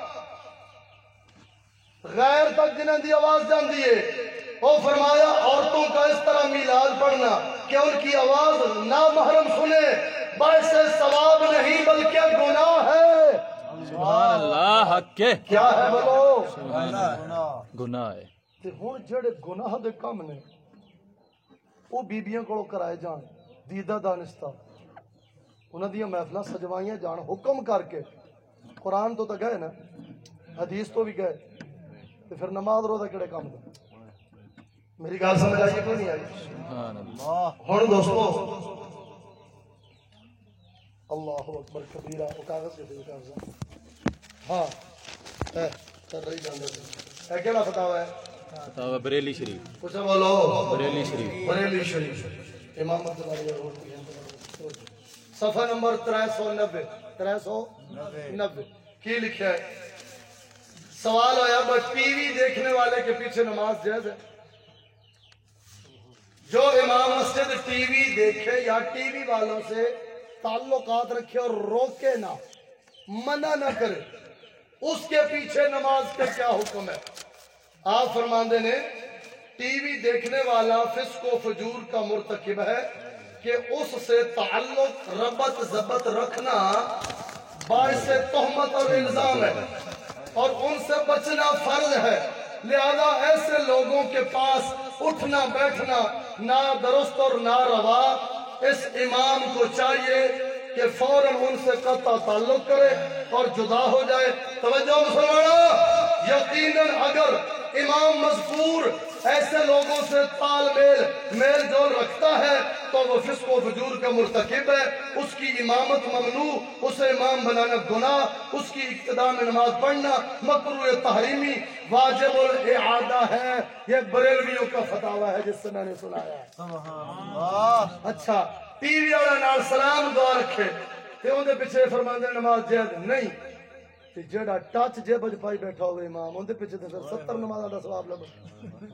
غیر تک جنہاں دی آواز جاندی ہے وہ فرمایا عورتوں کا اس طرح میلاد پڑھنا کہ ان کی آواز نامحرم سنے باعث ثواب نہیں بلکہ گناہ ہے سبحان اللہ حق ہے کیا ہے بولو سبحان اللہ گناہ ہے تے ہن جڑے گناہ دے کم نے وہ بیبیاں کو کرائے جان دیدہ دانستہ انہاں دیاں محفلاں سجوائیاں جان حکم کر کے قرآن تو تو گئے نا حدیث تو بھی گئے تے پھر نماز روزہ کیڑے کام دے میری گل سمجھ آئی کہ نہیں آئی سبحان اللہ ہن دوستو اللہ اکبر کبیرہ وہ کاغذ کے دے کاغذ ہاں اے کر رہی جان دے اے کیڑا فتاوا ہے فتاوی بریلی شریف کچھ بولو بریلی شریف بریلی شریف امام عبداللہ صفحہ نمبر ترے سو نبے ترے سو نبے کی لکھا ہے سوال آیا بس ٹی وی دیکھنے والے کے پیچھے نماز جائز ہے جو امام مسجد ٹی وی دیکھے یا ٹی وی والوں سے تعلقات رکھے اور روکے نہ منع نہ کرے اس کے پیچھے نماز کا کیا حکم ہے آپ فرماندے نے ٹی وی دیکھنے والا فسق و فجور کا مرتکب ہے کہ اس سے تعلق ربط ضبط رکھنا باعث تہمت اور الزام ہے اور ان سے بچنا فرض ہے لہذا ایسے لوگوں کے پاس اٹھنا بیٹھنا نہ درست اور نہ روا اس امام کو چاہیے کہ فوراً ان سے قطع تعلق کرے اور جدا ہو جائے توجہ مسلمانوں یقیناً اگر امام مذکور ایسے لوگوں سے تال میل میل جول رکھتا ہے تو وہ فسق و فجور کا مرتکب ہے اس کی امامت ممنوع اسے امام بنانا گناہ اس کی اقتداء میں نماز پڑھنا مکروہ تحریمی واجب الاعادہ ہے یہ بریلویوں کا فتاوی ہے جس سے میں نے سنایا ہے اچھا ٹی وی والا نال سلام دعا رکھے تے اون دے پیچھے فرماندے نماز جائز نہیں تے جڑا ٹچ جیب وچ پائی بیٹھا ہوے امام اون دے پیچھے تے پھر ستر نمازاں دا ثواب لبے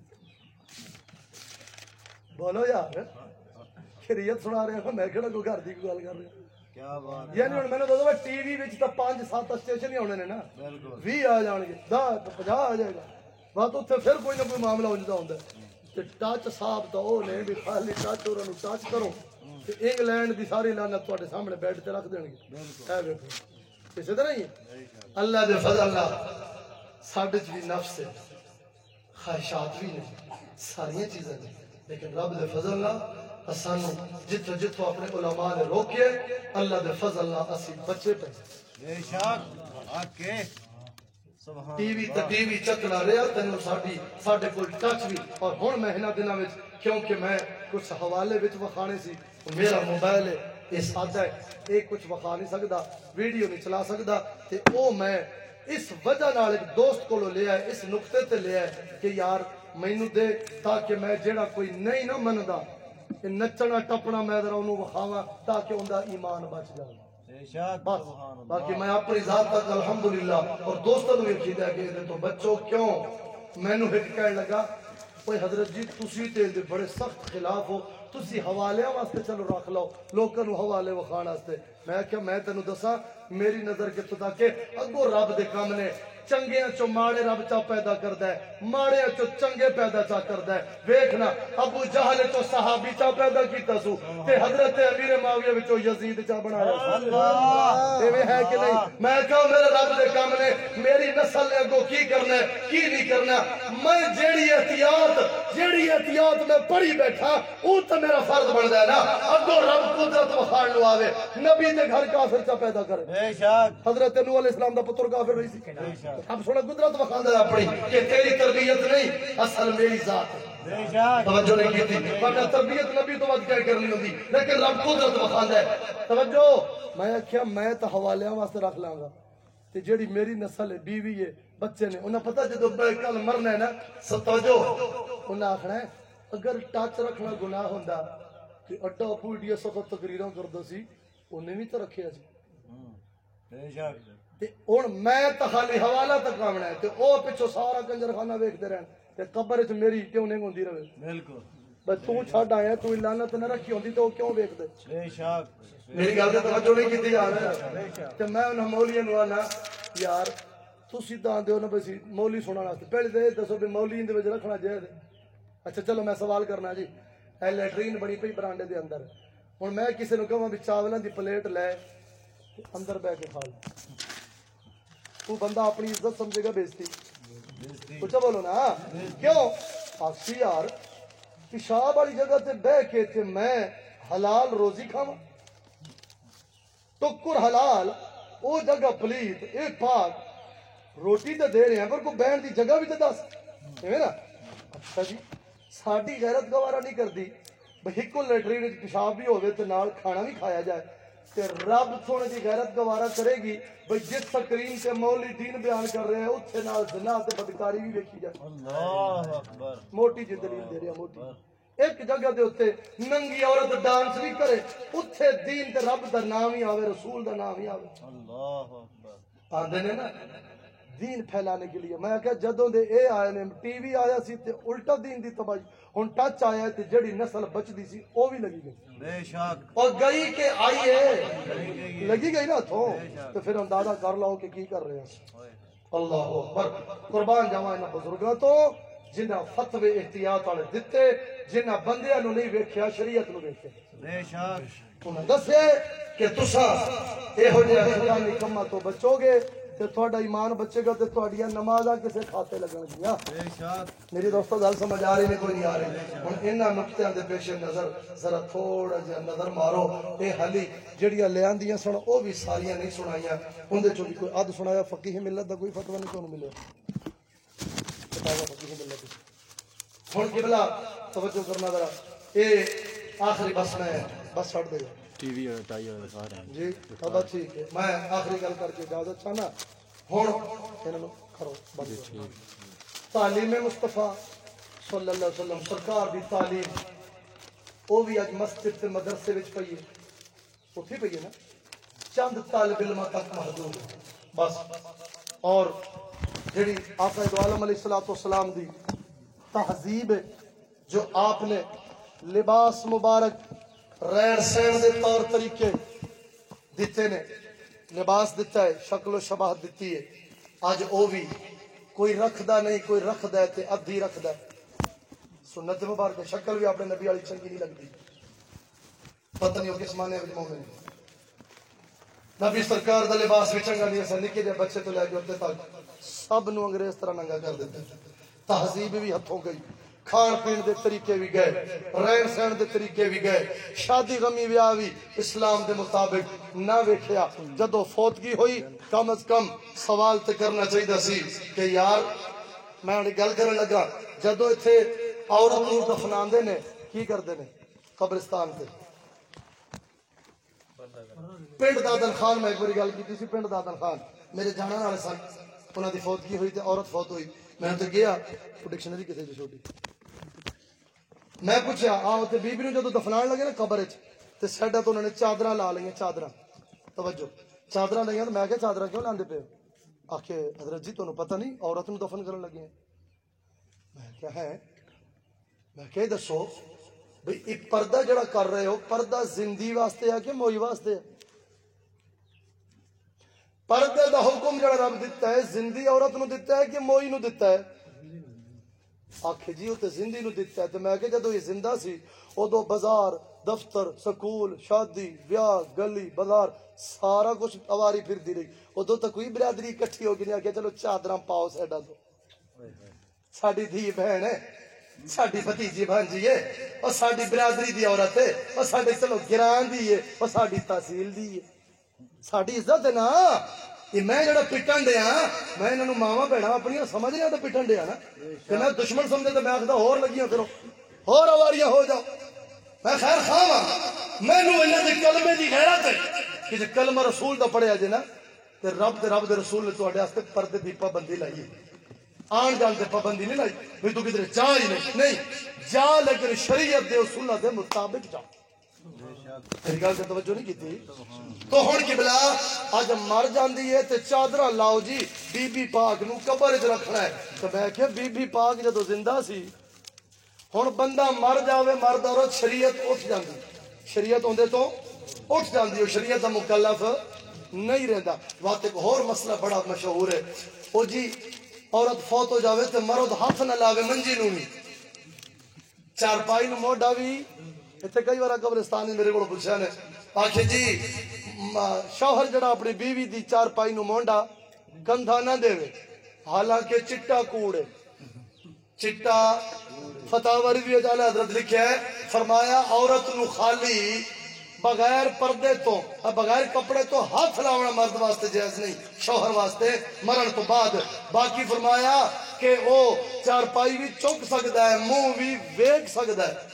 بولو یار شریعت سنا رہے ہو میں کہڑا کوئی گھر دی کوئی گل کر رہا کیا بات یعنی ہن مینوں دسو ٹی وی وچ تے پانچ سات اسٹیشن ہی ہونے نے نا بیس آ جان گے دس پچاس آ جائے گا بات اتنے پھر کوئی نہ کوئی معاملہ ہوندا ہوندا تے ٹچ صاحب تو او نے بھی خالی ٹچ اوروں ٹچ کرو تے انگلینڈ دی ساری لعنت تواڈے سامنے بیڈ تے رکھ دین گے اے ویکھو اسی طرح ہی اللہ دے فضل نال ساڈے چ بھی نفس ہے خواہشات بھی نے ساری چیزاں نے لیکن رب دے فضل نال اسانو جتھوں جتھوں اپنے علماء نے روکے اللہ دے فضل نال اسی بچے پے بے شک آکے سبحان ٹی وی تے ٹی وی چکنا رہا تینوں ساڈی ساڈے کول ٹچ بھی اور ہن میں انہاں دناں وچ کیونکہ میں کچھ حوالے وچ وکھانے سی میرا موبائل ہے یہ سادہ ہے یہ کچھ وکھا نہیں سکدا ویڈیو نہیں چلا سکدا تے او میں اس وجہ نال ایک دوست کولوں لیا ہے اس نقطے تے لیا ہے کہ یار مینوں دے تاکہ میں جیڑا کوئی نہیں نہ مندا کہ نچنا ٹپنا میں ذرا انہوں وکھاواں تاکہ اندا ایمان بچ جائے بے شک بس سبحان اللہ باقی میں اپنی ذات تک الحمدللہ اور دوستوں نے بھی کہا کہ تو بچوں کیوں میں نو ایک کہنے لگا کوئی حضرت جی تسی تے دے بڑے سخت خلاف ہو تسی حوالے واسطے چلو رکھ لو لوکاں نو حوالے وکھان واسطے میں کہ میں تینوں دساں میری نظر کے خدا کے اگوں رب دے کام نے چنگے چو ماڑے رب چا پیدا کردا ہے ماڑے چو چنگے پیدا چا کردا ہے ویکھنا ابو جہل چو صحابی چا پیدا کیتا سو تے حضرت امیر معاویہ وچوں یزید چا بنایا اللہ ایویں ہے کہ نہیں میں کہا میرے رب دے کام نے میری نسل نے اگوں کی کرنا ہے کی نہیں کرنا میں جیڑی احتیاط جیڑی احتیاط میں پڑھی بیٹھا او تے میرا فرض بندا ہے نا اگوں رب قدرت وکھان لو آوے نبی دے گھر کافر چا پیدا کرے بے شک حضرت نوح علیہ السلام دا پتر کافر رہی سی اب سونا قدرت وکھاندا ہے اپنی کہ تیری تربیت نہیں اصل میری ذات ہے بے شک توجہ نہیں کی تھی ورنہ تربیت نبی تو ود کیا کرنی ہوندی لیکن رب قدرت وکھاندا ہے توجہ میں آخیا میں تو حوالیاں واسطے رکھ لاں گا تے جیڑی میری نسل ہے بیوی ہے بچے نے انہیں پتہ جدو کل مرنا ہے نا سب توجہ انہیں آخنا ہے اگر ٹچ رکھنا گناہ ہوندا تے اڈا پوڈیا سخت تقریراں کردا سی انہیں بھی تو رکھیا سی بے شک تے ہن میں تو خالی حوالہ تک آونا ہے تے او پچھو سارا کنجر خانہ ویکھدے رہن تے قبر وچ میری کیوں نہیں ہوندی رہے بالکل بس تو چھڈ آیا تو لعنت نہ رکھی ہوندی تو کیوں ویکھدے بے شک میری گل تے توجہ نہیں کیتی یار تے میں انہاں مولیاں نوں آنا یار تسی تاں دیو نا بسی مولی سنن واسطے پہلے تے دسو بھی مولی دے وچ رکھنا جائز اچھا چلو میں سوال کرنا جی اے لیٹرین بنی پئی برانڈے دے اندر ہن میں کسے نوں کہاں بھی چاولاں دی پلیٹ لے اندر بیٹھ کے کھا لے وہ بندہ اپنی عزت سمجھے گا بیزتی کچھ بولو نا کیوں آخسی یار پیشاب والی جگہ تے بہ کے تے میں حلال روزی کھاواں ٹکر حلال او جگہ پلیت اے پاک روٹی تے دے رہے ہیں پر کو بہن دی جگہ بھی تے دس ایویں نا اچھا جی ساڈی غیرت گوارا نہیں کردی بھئی ہکو لیٹرین وچ پیشاب بھی ہوے تے نال کھانا بھی کھایا جائے تے رب سونے دی غیرت گوارا کرے گی بھئی جس سکرین تے مولی دین بیان کر رہے ہیں اتھے نال زنا تے بدکاری بھی ویکھی جائے اللہ اکبر موٹی جی دلیل دے رہا موٹی ایک جگہ دے اتنے ننگی عورت ڈانس بھی کرے اتھے دین تے رب دا نام ہی آوے رسول دا نام ہی آوے اللہ اکبر آندے نے نا دین پھیلانے کے لیے میں کہا جدوں دے اے آئے نے ٹی وی آیا سی تے الٹا دین دی تباہی ہن ٹچ آیا تے جڑی نسل بچدی سی او بھی لگی گئی بے شک اور گئی کہ آئی ہے لگی گئی نا تو تو پھر اندازہ کر لو کہ کی کر رہے ہیں اللہ اکبر قربان جاواں انہاں بزرگاں تو جنہاں فتوے احتیاط والے دتے جنہاں بندیاں نو نہیں ویکھیا شریعت نو ویکھیا بے شک انہاں دسے کہ تساں ایہو جہے خدائی کماں تو بچو گے تے تہاڈا ایمان بچے گا تے تہاڈیاں نمازاں کسے کھاتے لگن گیاں بے شک میری دوستو گل سمجھ آ رہی نہیں کوئی نہیں آ رہی ہن انہاں نقطیاں دے پیش نظر ذرا تھوڑا جہا نظر مارو اے حالی جڑیاں لے آندیاں سن او بھی ساریاں نہیں سنائیاں اون دے چوں کوئی اد سنایا فقیہ ملت دا کوئی فتوی نہیں تانوں ملیا کتاب فقیہ ملت ہن قبلہ توجہ کرنا ذرا اے آخری بس میں بس چھڑ دے ٹی وی اور ٹائی اور سارے ہیں جی اب ٹھیک ہے میں آخری گل کر کے اجازت چاہنا ہن انہاں نوں کرو بس تعلیم مصطفیٰ صلی اللہ علیہ وسلم سرکار دی تعلیم وہ بھی اج مسجد تے مدرسے وچ پئی ہے اتھی پئی ہے نا چند طالب علم تک محدود ہے بس اور جڑی آقا دو عالم علیہ الصلوۃ والسلام دی تہذیب ہے جو آپ نے لباس مبارک رہن سہن دے طور طریقے دیتے نے لباس دیتا ہے شکل و شباہت دیتی ہے آج او بھی کوئی رکھدا نہیں کوئی رکھدا ہے تے ادھی رکھدا ہے سنت مبارک شکل بھی اپنے نبی والی چنگی نہیں لگتی پتہ نہیں وہ کس معنی میں مومن نبی سرکار دا لباس بھی چنگا نہیں ہے نکے دے بچے تو لے کے اتنے تک سب نو انگریز طرح ننگا کر دیتے تہذیب بھی ہتھوں گئی کھان پین دے طریقے بھی گئے رہن سہن دے طریقے بھی گئے شادی غمی بیاہ بھی اسلام دے مطابق نہ ویکھیا جدو فوتگی ہوئی کم از کم سوال تے کرنا چاہیے سی کہ یار میں گل کرن لگا جدو ایتھے عورت نوں دفناندے نے کی کردے نے قبرستان تے پنڈ دادن خان میں ایک باری گل کی سی پنڈ دادن خان میرے جانن والے سن انہاں دی فوتگی ہوئی تے عورت فوت ہوئی میں تے گیا ڈکشنری کتے جو چھوٹی میں پوچھا آؤ تے بی بی نوں جدوں دفنان لگے نا قبر وچ تے سیڈا تو انہوں نے چادراں لا لئیاں چادراں توجہ چادراں لائیاں تے میں کہ چادراں کیوں لاندے پے آکھے حضرت جی تانوں پتہ نہیں عورت نوں دفن کرن لگے ہیں میں کیا ہے میں کہ دسو بھئی ایک پردہ جڑا کر رہے ہو پردہ زندگی واسطے ہے کہ موئی واسطے ہے پردے دا حکم جڑا رب دیتا ہے زندگی عورت نو دیتا ہے کہ موئی نو دیتا ہے آکھے جی تے زندگی نو دیتا ہے تے میں کہ جدو یہ زندہ سی ادو بازار دفتر سکول شادی بیاہ گلی بازار سارا کچھ اواری پھر دی رہی ادو تک کوئی برادری اکٹھی ہو گئی کہ چلو چادراں پاؤ سیڈا تو ساڈی دھی بہن ہے ساڈی بھتیجی بھانجی ہے اور ساڈی برادری دی عورت ہے اور ساڈے چلو گران دی ہے اور ساڈی تحصیل دی ہے ساڈی عزت ہے نا یہ میں جڑا پٹن دیا میں انہوں ماوا بھیڑا اپنی سمجھ رہا تو پٹن دیا نا کہ میں دشمن سمجھے تو میں آخدا ہور لگیاں پھرو ہور اواریاں ہو جاؤ میں خیر خواہ ہاں مینوں انہاں دے کلمے دی غیرت ہے کہ جے کلمہ رسول دا پڑھیا جے نا تے رب تے رب دے رسول نے تواڈے واسطے پردے دی پابندی لائی ہے آن جان تے پابندی نہیں لائی بھی تو کدھر جا ہی نہیں نہیں جا لیکن شریعت دے اصولہ دے مطابق جا میری گل تے توجہ نہیں کیتی تو ہن قبلہ اج مر جاندی ہے تے چادر لاؤ جی بی بی پاک نو قبر وچ رکھنا ہے تے میں کہ بی بی پاک جدوں زندہ سی ہن بندہ مر جاوے مرد عورت شریعت اٹھ جاندی شریعت اوندے تو اٹھ جاندی ہے شریعت دا مکلف نہیں رہندا وقت ایک اور مسئلہ بڑا مشہور ہے او جی عورت فوت ہو جاوے تے مرد ہاتھ نہ لاوے منجی نو نہیں چارپائی نو موڈا بھی اتنے کئی بار قبرستان میرے کو پوچھا نے آخر جی شوہر جڑا اپنی بیوی دی چارپائی نو مونڈا کندھا نہ دے حالانکہ چٹا کوڑ ہے چٹا فتح رضوی اعلی حضرت لکھا ہے فرمایا عورت نو خالی بغیر پردے تو بغیر کپڑے تو ہاتھ لاؤنا مرد واسطے جائز نہیں شوہر واسطے مرن تو بعد باقی فرمایا کہ وہ چارپائی بھی چک سکتا ہے منہ بھی ویک سکتا ہے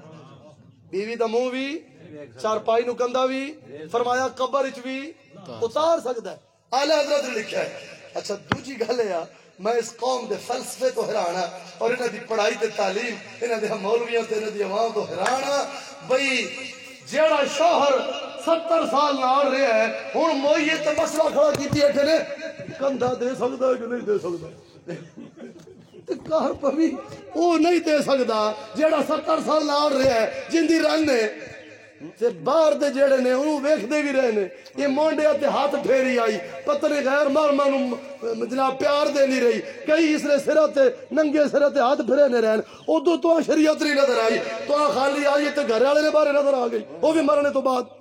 بیوی دا منہ بھی چارپائی نو کندھا بھی فرمایا قبر وچ بھی اتار سکتا ہے اعلی حضرت نے لکھا ہے اچھا دوجی گل ہے میں اس قوم دے فلسفے تو حیران ہاں اور انہاں دی پڑھائی تے تعلیم انہاں دے مولویاں تے انہاں دی عوام تو حیران ہاں بھئی جیڑا شوہر ستر سال نال رہا ہے ہن موئیے تے مسئلہ کھڑا کیتی ہے نے کندھا دے سکدا ہے کہ نہیں دے سکدا تے کہر پوی او نہیں دے سکدا جیڑا ستر سال نال رہا ہے جن دی رن ہے تے باہر دے جیڑے نے انہوں ویکھدے بھی رہے نے یہ مونڈے تے ہاتھ پھیری آئی پتہ نہیں غیر مرمہ نو جناب پیار دے نہیں رہی کئی اس نے سرہ تے ننگے سرہ تے ہاتھ پھرے نے رہن او تو تو شریعت نہیں نظر آئی تو خالی آئی تے گھر والے نے بارے نظر آ گئی وہ بھی مرنے تو بعد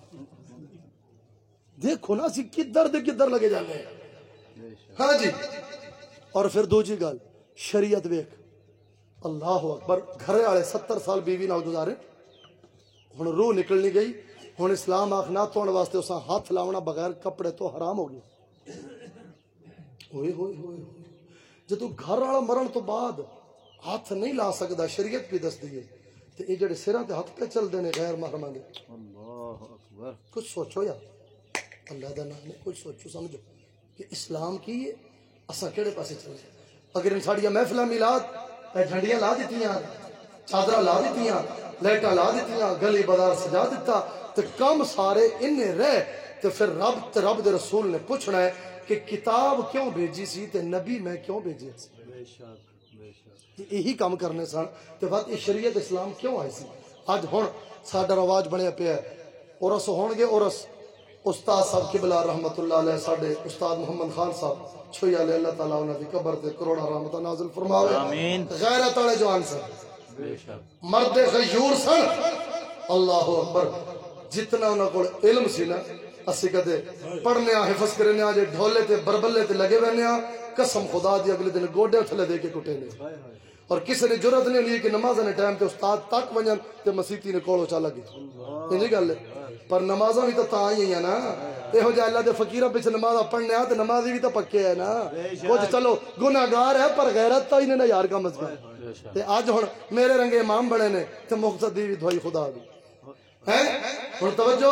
دیکھو نا سی کدھر دے کدھر لگے جانے ہیں ہاں جی اور پھر دو جی گل شریعت ویکھ اللہ اکبر گھر والے ستر سال بیوی نال گزارے ہن روح نکلنی گئی ہن اسلام آخنا توڑ واسطے اساں ہاتھ لاونا بغیر کپڑے تو حرام ہو گیا ہوئے ہوئے ہوئے جدو گھر والا مرن تو بعد ہاتھ نہیں لا سکتا شریعت بھی دس دیے تے یہ جڑے سراں تے ہاتھ پہ چل دے نے غیر محرماں دے اللہ اکبر کچھ سوچو یار اللہ دا نام ہے کچھ سوچو سمجھو کہ اسلام کی اساں کیڑے پاسے چلے اگر ان ساڑیاں محفلاں میلاد جھنڈیاں لا دیتیاں چادراں لا دیتیاں لائٹاں لا دیتیاں گلی بازار سجا دیتا تے کم سارے انہیں رہ تے پھر رب تے رب دے رسول نے پوچھنا ہے کہ کتاب کیوں بھیجی سی تے نبی میں کیوں بھیجے سی یہی کام کرنے سن تے بعد یہ شریعت اسلام کیوں آئی سی اج ہن ساڈا رواج بنیا پیا ہے عرس ہون گے عرس استاد صاحب قبلہ رحمت اللہ علیہ ساڈے استاد محمد خان صاحب چھویا علیہ اللہ تعالیٰ انہاں دی قبر تے کروڑا رحمت نازل فرماوے آمین غیرت والے جوان سن مرد غیور سن اللہ اکبر جتنا انہاں کول علم سی نا اسی کدے پڑھنے حفظ کرنے جے ڈھولے تے بربلے تے لگے وینے قسم خدا دی اگلے دن گوڈے تھلے دے کے کٹے نے اور کسی نے جرت نہیں لی کہ نماز نے ٹائم تے استاد تک ونجن تے مسیتی نے کولو چا لگی انہی گل ہے پر نمازاں بھی تو تاں ہی ہیں نا ایہو جے اللہ دے فقیراں پیچھے نماز پڑھنے آ تے نمازی بھی تو پکے ہے نا کچھ چلو گناہگار ہے پر غیرت تو ہی نے نا یار کا مذہب تے اج ہن میرے رنگے امام بڑے نے تے مقتدی بھی دھوئی خدا دی ہیں ہن توجہ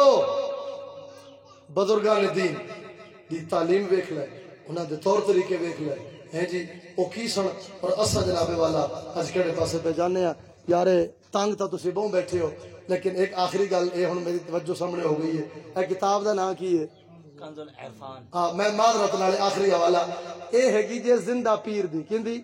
بزرگان دین دی تعلیم ویکھ لے انہاں دے طور طریقے ویکھ لے ہیں جی او کی سن اور اسا جناب والا اج کہڑے پاسے پہ جانے ہیں یار تنگ تا تسی بہوں بیٹھے ہو لیکن ایک آخری گل اے ہن میری توجہ سامنے ہو گئی ہے اے کتاب دا نام کی ہے کنز العرفان ہاں میں معذرت نال آخری حوالہ اے ہے کہ جے زندہ پیر دی کیندی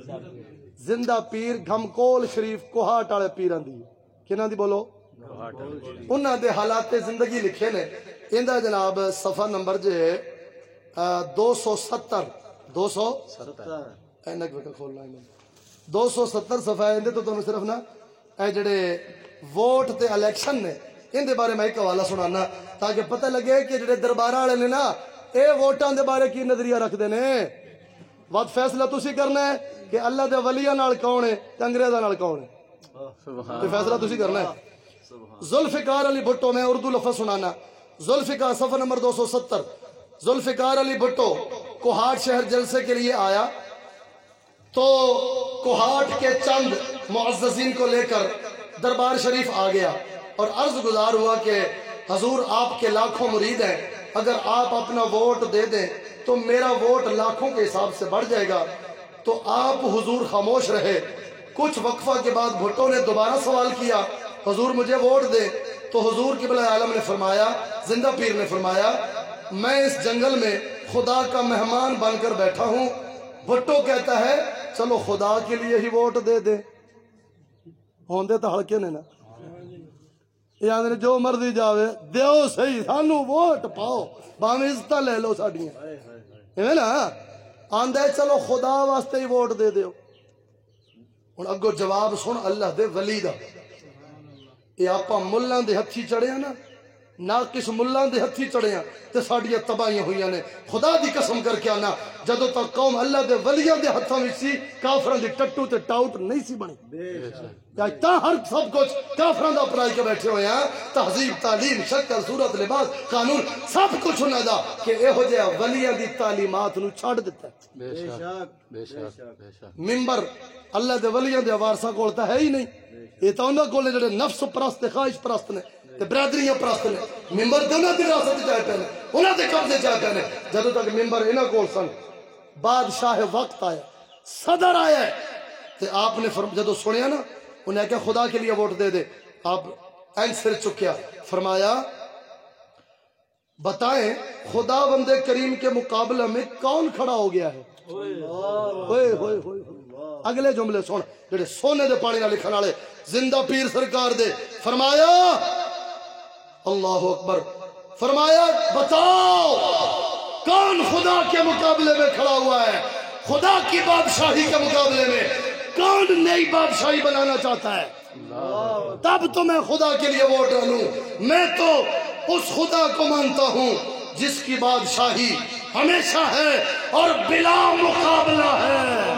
زندہ پیر گھمکول شریف کوہاٹ والے پیراں دی کناں دی بولو انہاں دے حالات زندگی لکھے نے ایندا جناب صفحہ نمبر جے دو سو ستر دو سو اینک وکر کھولنا ہے دو سو ستر صفحہ اندے تو تمہیں صرف نا اے جڑے ووٹ تے الیکشن نے ان دے بارے میں ایک حوالہ سنانا تاکہ پتہ لگے کہ جڑے درباراں والے نے نا اے ووٹاں دے بارے کی نظریہ رکھ دے نے وقت فیصلہ تسی کرنا ہے کہ اللہ دے ولیاں نال کون ہے تے انگریزاں نال کون ہے تے فیصلہ تسی کرنا ہے ذوالفقار علی بھٹو میں اردو لفظ سنانا ذوالفقار صفحہ نمبر دو سو ستر ذوالفقار علی بھٹو کوہاٹ شہر جلسے کے لیے آیا تو کوہاٹ کے چند معززین کو لے کر دربار شریف آ گیا اور عرض گزار ہوا کہ حضور آپ کے لاکھوں مرید ہیں اگر آپ اپنا ووٹ دے دیں تو میرا ووٹ لاکھوں کے حساب سے بڑھ جائے گا تو آپ حضور خاموش رہے کچھ وقفہ کے بعد بھٹو نے دوبارہ سوال کیا حضور مجھے ووٹ دے تو حضور قبلہ عالم نے فرمایا زندہ پیر نے فرمایا میں اس جنگل میں خدا کا مہمان بن کر بیٹھا ہوں بھٹو کہتا ہے چلو خدا کے لیے ہی ووٹ دے دے ہوندے تو ہلکے نے نا یعنی جو مرضی جاوے دیو صحیح سانو ووٹ پاؤ باویں عزتاں لے لو ساڈیاں ایویں نا آندا ہے چلو خدا واسطے ہی ووٹ دے دیو ہن اگوں جواب سن اللہ دے ولی دا یہ آپاں ملاں دے ہتھی چڑھے ہیں نا ناقص ملاں دے ہتھی چڑھے ہیں تے ساڈیاں تباہیاں ہوئیاں نے خدا دی قسم کر کے آنا جدو تک قوم اللہ دے ولیاں دے ہتھاں وچ سی کافراں دی ٹٹو تے ٹاؤٹ نہیں سی بنی یا تا ہر سب کچھ کافراں دا اپنائی کے بیٹھے ہوئے ہیں تہذیب تعلیم شکل صورت لباس قانون سب کچھ انہاں دا کہ اہو جہا ولیاں دی تعلیمات نو چھڑ دتا ہے بے شک بے شک بے شک منبر اللہ دے ولیاں دے وارثاں کول تا ہے ہی نہیں یہ تو انہاں کول جڑے نفس پرست خواہش پرست نے تے برادریاں پرست نے منبر تے انہاں دی راست چاہے پے نے انہاں دے قبضے چاہے پے نے جدوں تک منبر انہاں کول سن بادشاہ وقت آیا صدر آیا تے آپ نے جدوں سنیا نا انہیں کہا خدا کے لیے ووٹ دے دے آپ این سر چکیا فرمایا بتائیں خدا بندے کریم کے مقابلہ میں کون کھڑا ہو گیا ہے ہوئے ہوئے ہوئے اگلے جملے سن جڑے سونے دے پانی نہ لکھن والے زندہ پیر سرکار دے فرمایا اللہ اکبر فرمایا بتاؤ کون خدا کے مقابلے میں کھڑا ہوا ہے خدا کی بادشاہی کے مقابلے میں کون نئی بادشاہی بنانا چاہتا ہے تب تو میں خدا کے لیے ووٹ ڈالوں میں تو اس خدا کو مانتا ہوں جس کی بادشاہی ہمیشہ ہے اور بلا مقابلہ ہے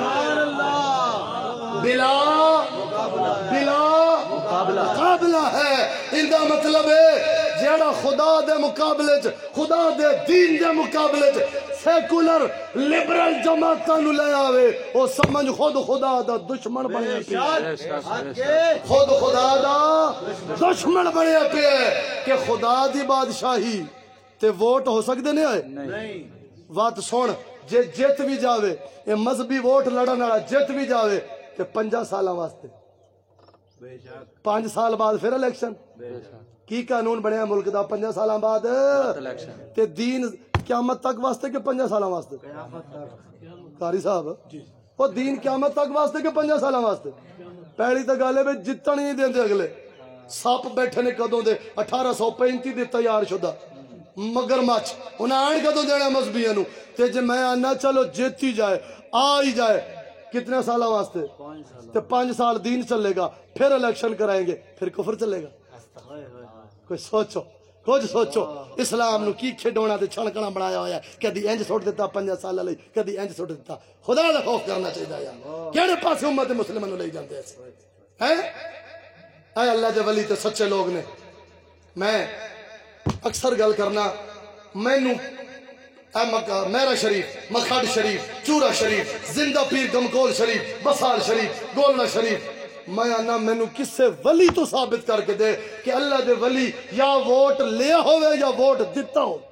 بلا بلا مقابلہ ہے ان دا مطلب ہے جیڑا خدا دے مقابلے چ خدا دے دین دے مقابلے چ سیکولر لبرل جماعتاں نو لے آوے او سمجھ خود خدا دا دشمن بنیا پیا خود خدا دا دشمن بنیا پیا کہ خدا دی بادشاہی تے ووٹ ہو سکدے نے نہیں بات سن جے جیت بھی جاوے اے مذہبی ووٹ لڑن والا جیت بھی جاوے تے پنجا سالاں واسطے پانچ سال بعد پھر الیکشن کی قانون بنیا ملک دا پنجا سالاں بعد تے دین قیامت تک واسطے کہ پنجا سالاں واسطے قاری صاحب وہ دین قیامت تک واسطے کہ پنجا سالاں واسطے پہلی تو گل ہے بھی جتن نہیں دیندے اگلے سپ بیٹھے نے کدوں دے اٹھارہ سو پینتی دے تیار شدہ مگر مچ انہیں آن کدوں دینا مذہبیاں نو تے جے میں آنا چلو جیتی جائے آ ہی جائے کتنے سالہ واسطے تے پانچ سال دین چلے گا پھر الیکشن کرائیں گے پھر کفر چلے گا کوئی سوچو کچھ سوچو اسلام نو کی کھڈونا تے چھڑکنا بنایا ہوا ہے کدی انج سٹ دیتا پنجا سال لئی کدی انج سٹ دیتا خدا دا خوف کرنا چاہیے یار کیڑے پاسے امت مسلماں نو لئی جاندے ہیں اے اللہ دے ولی تے سچے لوگ نے میں اکثر گل کرنا مینوں اے مکہ میرا شریف مکھڈ شریف چورا شریف زندہ پیر گمکول شریف بسال شریف گولنا شریف میں آنا مینوں کسے ولی تو ثابت کر کے دے کہ اللہ دے ولی یا ووٹ لیا ہوئے یا ووٹ دیتا ہو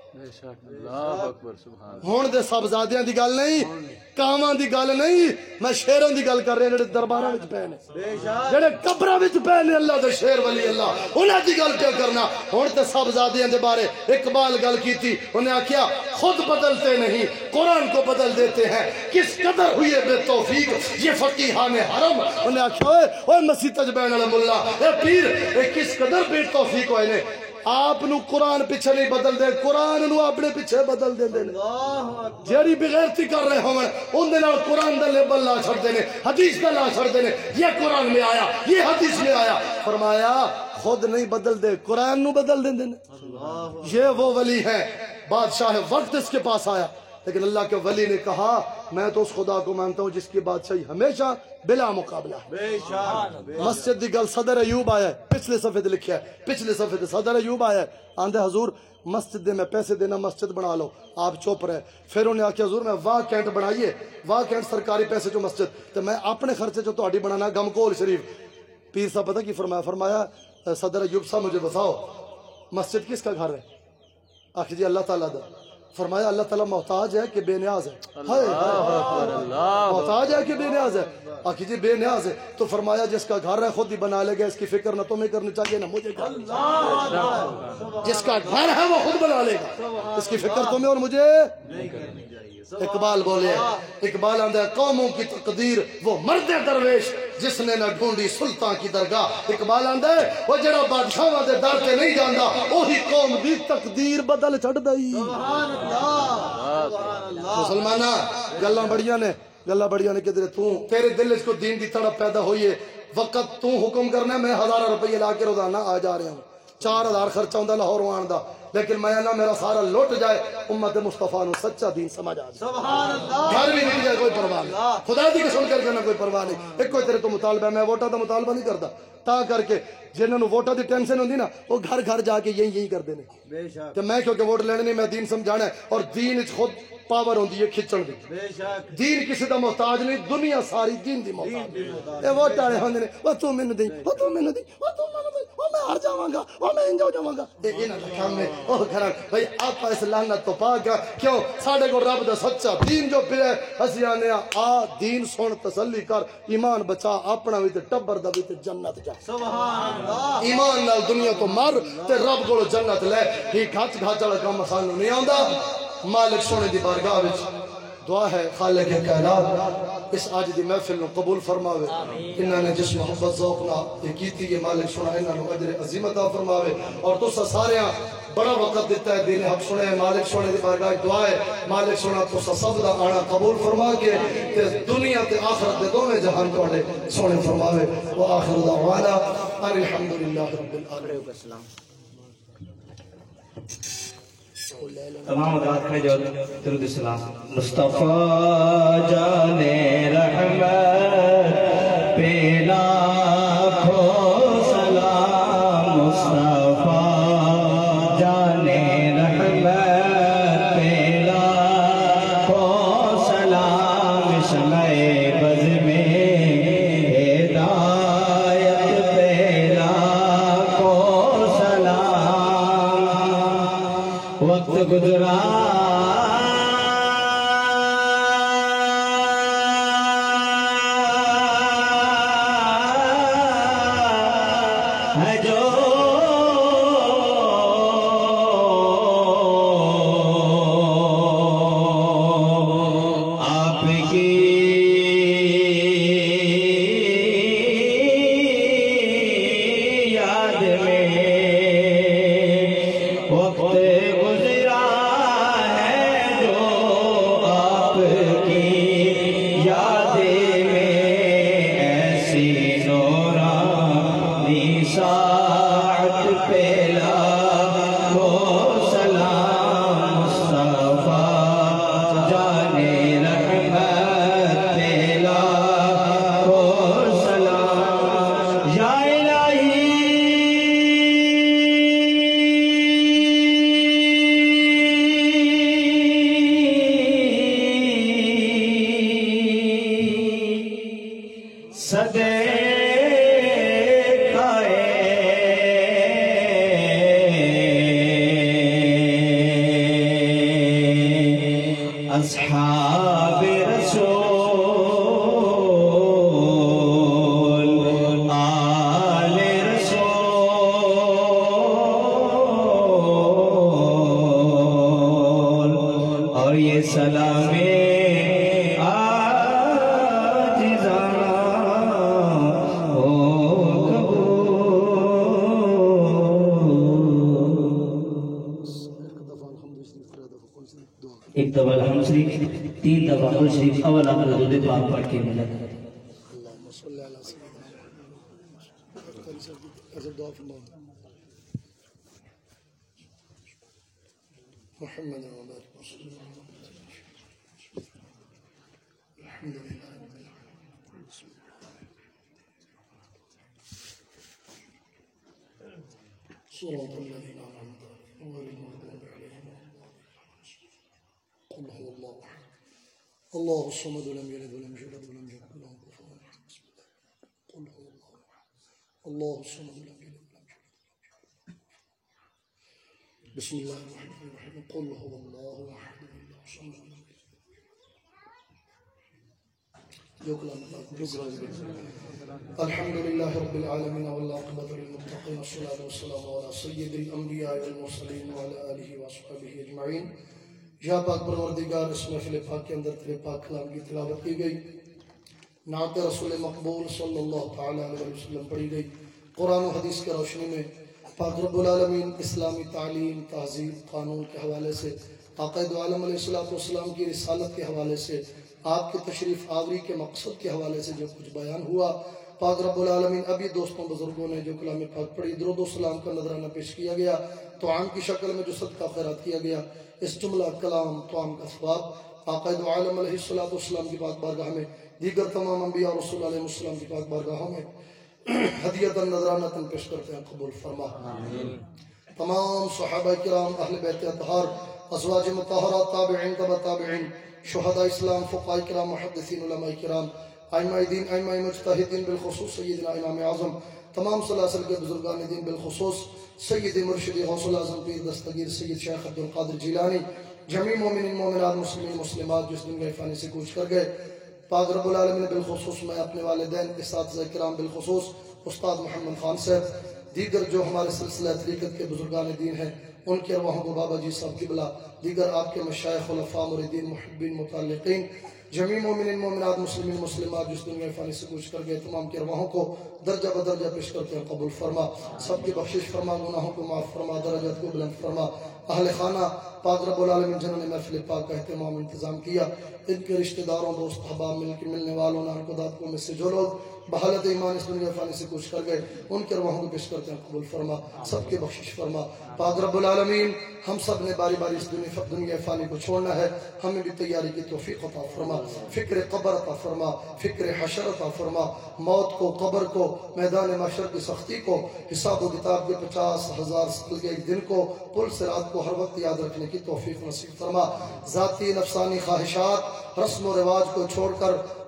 ہون دے صاحبزادیاں دی گل نہیں کاماں دی گل نہیں میں شیراں دی گل کر رہے ہیں جڑے درباراں وچ پے نے جڑے قبراں وچ پے نے اللہ دے شیر ولی اللہ انہاں دی گل کیا کرنا ہن تے صاحبزادیاں دے بارے اقبال گل کیتی انہیں آکھیا خود بدلتے نہیں قرآن کو بدل دیتے ہیں کس قدر ہوئے بے توفیق یہ فقیہان حرم انہیں آکھیا اوئے اوئے مسیح تجبین علی ملا اے پیر اے کس قدر بے توفیق ہوئے نے آپ نو قرآن پیچھے نہیں بدل دے قرآن نو اپنے پیچھے بدل دے دے جیڑی بغیرتی کر رہے ہوں ان دے نال قرآن دا لیبل لا چھڑ دے حدیث دا لا چھڑ دے یہ قرآن میں آیا یہ حدیث میں آیا فرمایا خود نہیں بدل دے قرآن نو بدل دے دے یہ وہ ولی ہے بادشاہ وقت اس کے پاس آیا لیکن اللہ کے ولی نے کہا میں تو اس خدا کو مانتا ہوں جس کی بادشاہی ہمیشہ بلا مقابلہ مسجد دی گل صدر ایوب آیا ہے پچھلے صفحے دے لکھیا ہے پچھلے صفحے دے صدر ایوب آیا ہے آندھے حضور مسجد دے میں پیسے دینا مسجد بنا لو آپ چوپ رہے پھر انہیں آکھیا حضور میں واہ کینٹ بنائیے واہ کینٹ سرکاری پیسے جو مسجد تو میں اپنے خرچے جو تہاڈی بنانا گمکول شریف پیر صاحب پتہ کی فرمایا فرمایا صدر ایوب صاحب مجھے بتاؤ مسجد کس کا گھر ہے آخر جی اللہ تعالیٰ دا فرمایا اللہ تعالیٰ محتاج ہے کہ بے نیاز ہے محتاج ہے کہ بے نیاز ہے آخر جی بے نیاز ہے تو فرمایا جس کا گھر ہے خود ہی بنا لے گا اس کی فکر نہ تمہیں کرنی چاہیے نہ مجھے کرنی چاہیے جس کا گھر ہے وہ خود بنا لے گا اس کی فکر تمہیں اور مجھے اقبال بولے اقبال آندہ ہے قوموں کی تقدیر وہ مرد درویش جس نے نہ ڈھونڈی سلطان کی درگاہ اقبال آندہ ہے وہ جڑا بادشاہ دے در تے نہیں جاندہ وہی قوم دی تقدیر بدل چھڑ دئی مسلمانہ گلاں بڑیاں نے گلاں بڑیاں نے کدھر تو تیرے دل اس کو دین دی تڑپ پیدا ہوئی ہے وقت تو حکم کرنا میں ہزارہ روپے لا کے روزانہ آ جا رہا ہوں چار ہزار خرچہ ہوندہ لاہور وان دا لیکن میں نہ میرا سارا لوٹ جائے امت مصطفیٰ نو سچا دین سمجھ آ جائے گھر بھی نہیں جائے کوئی پرواہ نہیں خدا دی قسم کر کے نہ کوئی پرواہ نہیں ایک کوئی تیرے تو مطالبہ ہے میں ووٹا دا مطالبہ نہیں کرتا تا کر کے جنہوں نے ووٹا دی ٹینشن ہوندی نا وہ گھر گھر جا کے یہی یہی کر دینے کہ میں کیونکہ ووٹ لینے نہیں میں دین سمجھانا ہے اور دین خود پاور ہوندی ہے کھچن دی دین کسی دا محتاج نہیں دنیا ساری دین دی محتاج اے ووٹ آئے ہوندے نے وہ تو مینوں دیں وہ تو مینوں دیں وہ تو مینوں دیں وہ میں ہار جاواں گا وہ میں انجو جاواں گا اے انہاں دا کام ہے او گھر بھائی آپ اس لعنت تو پاک کیوں ساڈے کو رب دا سچا دین جو پیا اسی آنے آ دین سن تسلی کر ایمان بچا اپنا وی تے ٹبر دا وی تے جنت جا سبحان اللہ ایمان نال دنیا تو مر تے رب کولو جنت لے ہی گھچ گھچ والا کام سانوں نہیں آندا مالک سونے دی بارگاہ وچ دعا ہے خالق کائنات اس آج دی محفل نو قبول فرماوے انہاں نے جس محبت ذوق نال یہ کیتی یہ مالک سونا انہاں نو اجر عظیم عطا فرماوے اور تساں ساریاں بڑا وقت دیتا ہے دین حق سنے مالک سونے دی بارگاہ دعا ہے مالک سونا تساں سب دا آنا قبول فرما کے تے دنیا تے آخرت دے دوویں جہان تواڈے سونے فرماوے وآخر دعوانا ان الحمدللہ رب العالمین تمام حضرات کھڑے جو درود السلام مصطفیٰ جان رحمت پہ لاکھوں سلام مصطفیٰ جان رحمت پہ لاکھوں سلام شمع بز میں ہدایت پہ لاکھوں سلام وقت گزرا ہے جو آپ کی یاد میں وقت گزرا ہے، جو آپ کی یاد میں ایسی نورانی ساعت پہ لاکھوں سلام مصطفیٰ جانے رحمت پہ لاکھوں سلام یا الہی صدے اصحاب رسول آل رسول اور یہ سلام عاجزانہ ہو ایک دفعہ الحمد شریف تین دفعہ قل شریف اول آخر درود پاک پڑھ کے ملت اللهم صل على سيدنا محمد وبارك وسلم. الحمد لله رب العالمين. صراط الذين أنعمت عليهم غير المغضوب عليهم ولا الضالين. قل هو الله أحد الله الصمد لم يلد ولم يولد ولم يكن له كفوا أحد. قل هو الله أحد الله الصمد لم يلد ولم يولد. بسم الله الرحمن الرحيم. قل هو الله أحد الله الصمد لم يلد. الحمد لله رب العالمين والعاقبة للمتقين والصلاة والسلام على سيد الأنبياء والمرسلين وعلى آله وصحبه أجمعين. یا پاک پروردگار، اس محفل پاک کے اندر تیرے پاک کلام کی تلاوت کی گئی، نعت رسول مقبول صلی اللہ تعالی علیہ وسلم پڑھی گئی، قرآن و حدیث کے روشنی میں پاک رب العالمین اسلامی تعلیم، تہذیب، قانون کے حوالے سے، آقا دو عالم علیہ السلام کی رسالت کے حوالے سے، آپ کے تشریف آوری کے مقصد کے حوالے سے جو کچھ بیان ہوا، پاک رب العالمین ابھی دوستوں بزرگوں نے جو کلام پاک پڑھی، درود و سلام کا نظرانہ پیش کیا گیا، توعام کی شکل میں جو صدقہ خیرات کیا گیا، اس جملہ کلام توعام کا ثواب آقا دو عالم علیہ السلام کی پاک بارگاہ میں، دیگر تمام انبیاء اور رسول علیہ السلام کی پاک بارگاہوں میں ہدیتاً نظرانتاً پیش کرتے ہیں، قبول فرما. تمام صحابہ کرام، اہل بیت اطہار، ازواج مطہرات، تابعین تبع تابعین، شہداء اسلام، فقہاء کرام، محدثین، علماء کرام، ائمہ دین، ائمہ مجتہدین، بالخصوص سیدنا امام اعظم، تمام سلاسل کے بزرگان دین، بالخصوص سید مرشد غوث الاعظم پیر دستگیر سید شیخ عبدالقادر جیلانی، جمیع مومنین مومنات، مسلمین مسلمات جس دنیا فانی سے کوچ کر گئے، پاک رب العالمین. بالخصوص میں اپنے والدین، اساتذہ کرام، بالخصوص استاد محمد خان صاحب، دیگر جو ہمارے سلسلہ طریقت کے بزرگان دین ہیں، ان کے ارواحوں کو بابا جی صاحب قبلہ، دیگر آپ کے مشائخ، خلفاء، مریدین، محبین، متعلقین، جمیع مومنین مومنات، مسلمین مسلمات جس دنیا فانی سے کوچ کر گئے، تمام کے ارواحوں کو درجہ بدرجہ پیش کرتے ہیں، قبول فرما. سب کی بخشش فرما، گناہوں کو معاف فرما، درجات کو بلند فرما. اہل خانہ پاک رب العالمین جنہوں نے محفل پاک کا اہتمام انتظام کیا، ان کے رشتہ داروں، دوست احباب، مل کے ملنے والوں، نارکداتوں میں سے جو لوگ بحالت ایمان اس دنیا فانی سے کوچ کر گئے، ان کے ارواحوں کو پیش کرتے ہیں، قبول فرما. سب کی بخشش فرما. پاک رب العالمین ہم سب نے باری باری اس دنیا دنیا فانی کو چھوڑنا ہے، ہمیں بھی تیاری کی توفیق عطا فرما. فکر قبر عطا فرما، فکر حشر عطا فرما. موت کو، قبر کو، میدان محشر کی سختی کو، حساب و کتاب کے پچاس ہزار سال کے ایک دن کو، پل صراط کو ہر وقت یاد رکھنے کی توفیق نصیب فرما. ذاتی نفسانی خواہشات، رسم و رواج کو چھوڑ کر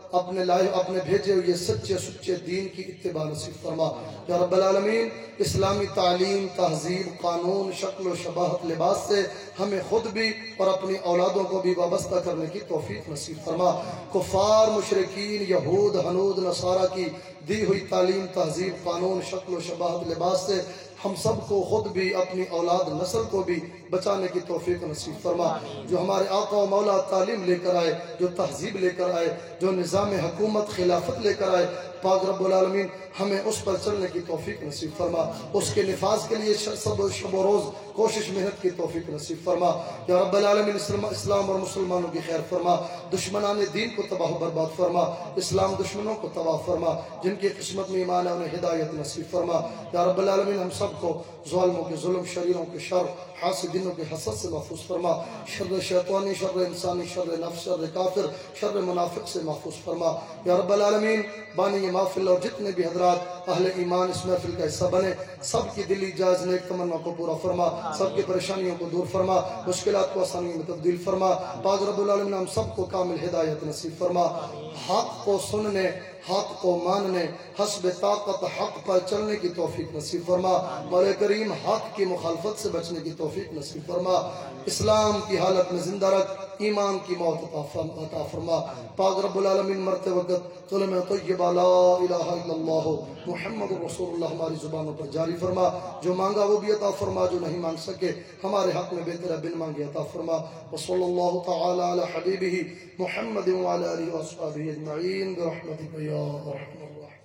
اپنے لائے اپنے بھیجے ہوئے سچے سچے دین کی اتباع نصیب فرما یا رب العالمین اسلامی تعلیم تہذیب قانون شکل و شباہت لباس سے ہمیں خود بھی اور اپنی اولادوں کو بھی وابستہ کرنے کی توفیق نصیب فرما کفار مشرکین یہود ہنود نصارہ کی دی ہوئی تعلیم تہذیب قانون شکل و شباہت لباس سے ہم سب کو خود بھی اپنی اولاد نسل کو بھی بچانے کی توفیق نصیب فرما جو ہمارے آقا و مولا تعلیم لے کر آئے جو تہذیب لے کر آئے جو نظام حکومت خلافت لے کر آئے پاک رب العالمین ہمیں اس پر چلنے کی توفیق نصیب فرما اس کے نفاذ کے لیے سب شب و روز کوشش محنت کی توفیق نصیب فرما یا رب العالمین اسلام اور مسلمانوں کی خیر فرما دشمنان دین کو تباہ و برباد فرما اسلام دشمنوں کو تباہ فرما جن کی قسمت میں ایمان ہے انہیں ہدایت نصیب فرما یا رب العالمین ہم سب کو ظالموں کے ظلم شریروں کے شر حاسدینوں کے حسد سے محفوظ فرما شر شیطانی شر انسانی شر نفس شر کافر شر منافق سے محفوظ فرما یا رب العالمین بانی محفل اور جتنے بھی حضرات اہل ایمان اس محفل کا حصہ بنے سب کی دلی جائز نیک تمنا کو پورا فرما سب کی پریشانیوں کو دور فرما مشکلات کو آسانیوں میں تبدیل فرما پاک رب العالمین ہم سب کو کامل ہدایت نصیب فرما حق کو سننے حق کو ماننے حسب طاقت حق پر چلنے کی توفیق نصیب فرما مولا کریم حق کی مخالفت سے بچنے کی توفیق نصیب فرما اسلام کی حالت میں زندہ رکھ ایمان کی موت عطا فرما پاک رب العالمین مرتے وقت کلمہ طیبہ لا الہ الا اللہ محمد رسول اللہ ہماری زبانوں پر جاری فرما جو مانگا وہ بھی عطا فرما جو نہیں مانگ سکے ہمارے حق میں بہتر بن مانگے عطا فرما وصلی اللہ تعالی علی حبیبہ محمد وعلی آلہ واصحابہ اجمعین برحمتک یا ارحم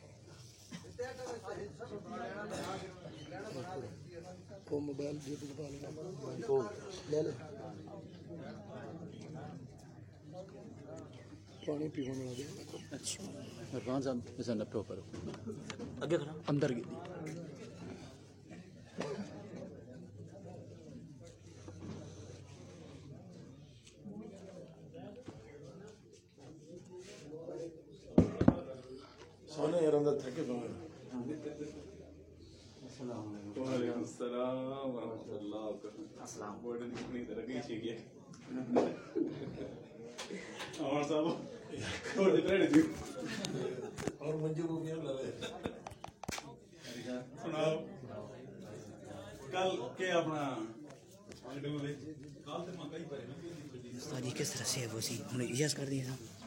الراحمین پانی پینے لگے اچھا عرفان صاحب اسے نپٹو کرو اگے کھڑا اندر گئی سونے یار اندر تھکے پہنگے وعلیکم السلام ورحمۃ اللہ وبرکاتہ السلام بورڈن کتنی ترقی چاہیے ہمارا صاحب اور اتنے دی اور منجو کو کیا لگے سناؤ کل کے اپنا کل تے مکئی پر استاد جی کس طرح سے ہے وہ سی ہم نے اجازت کر دیا تھا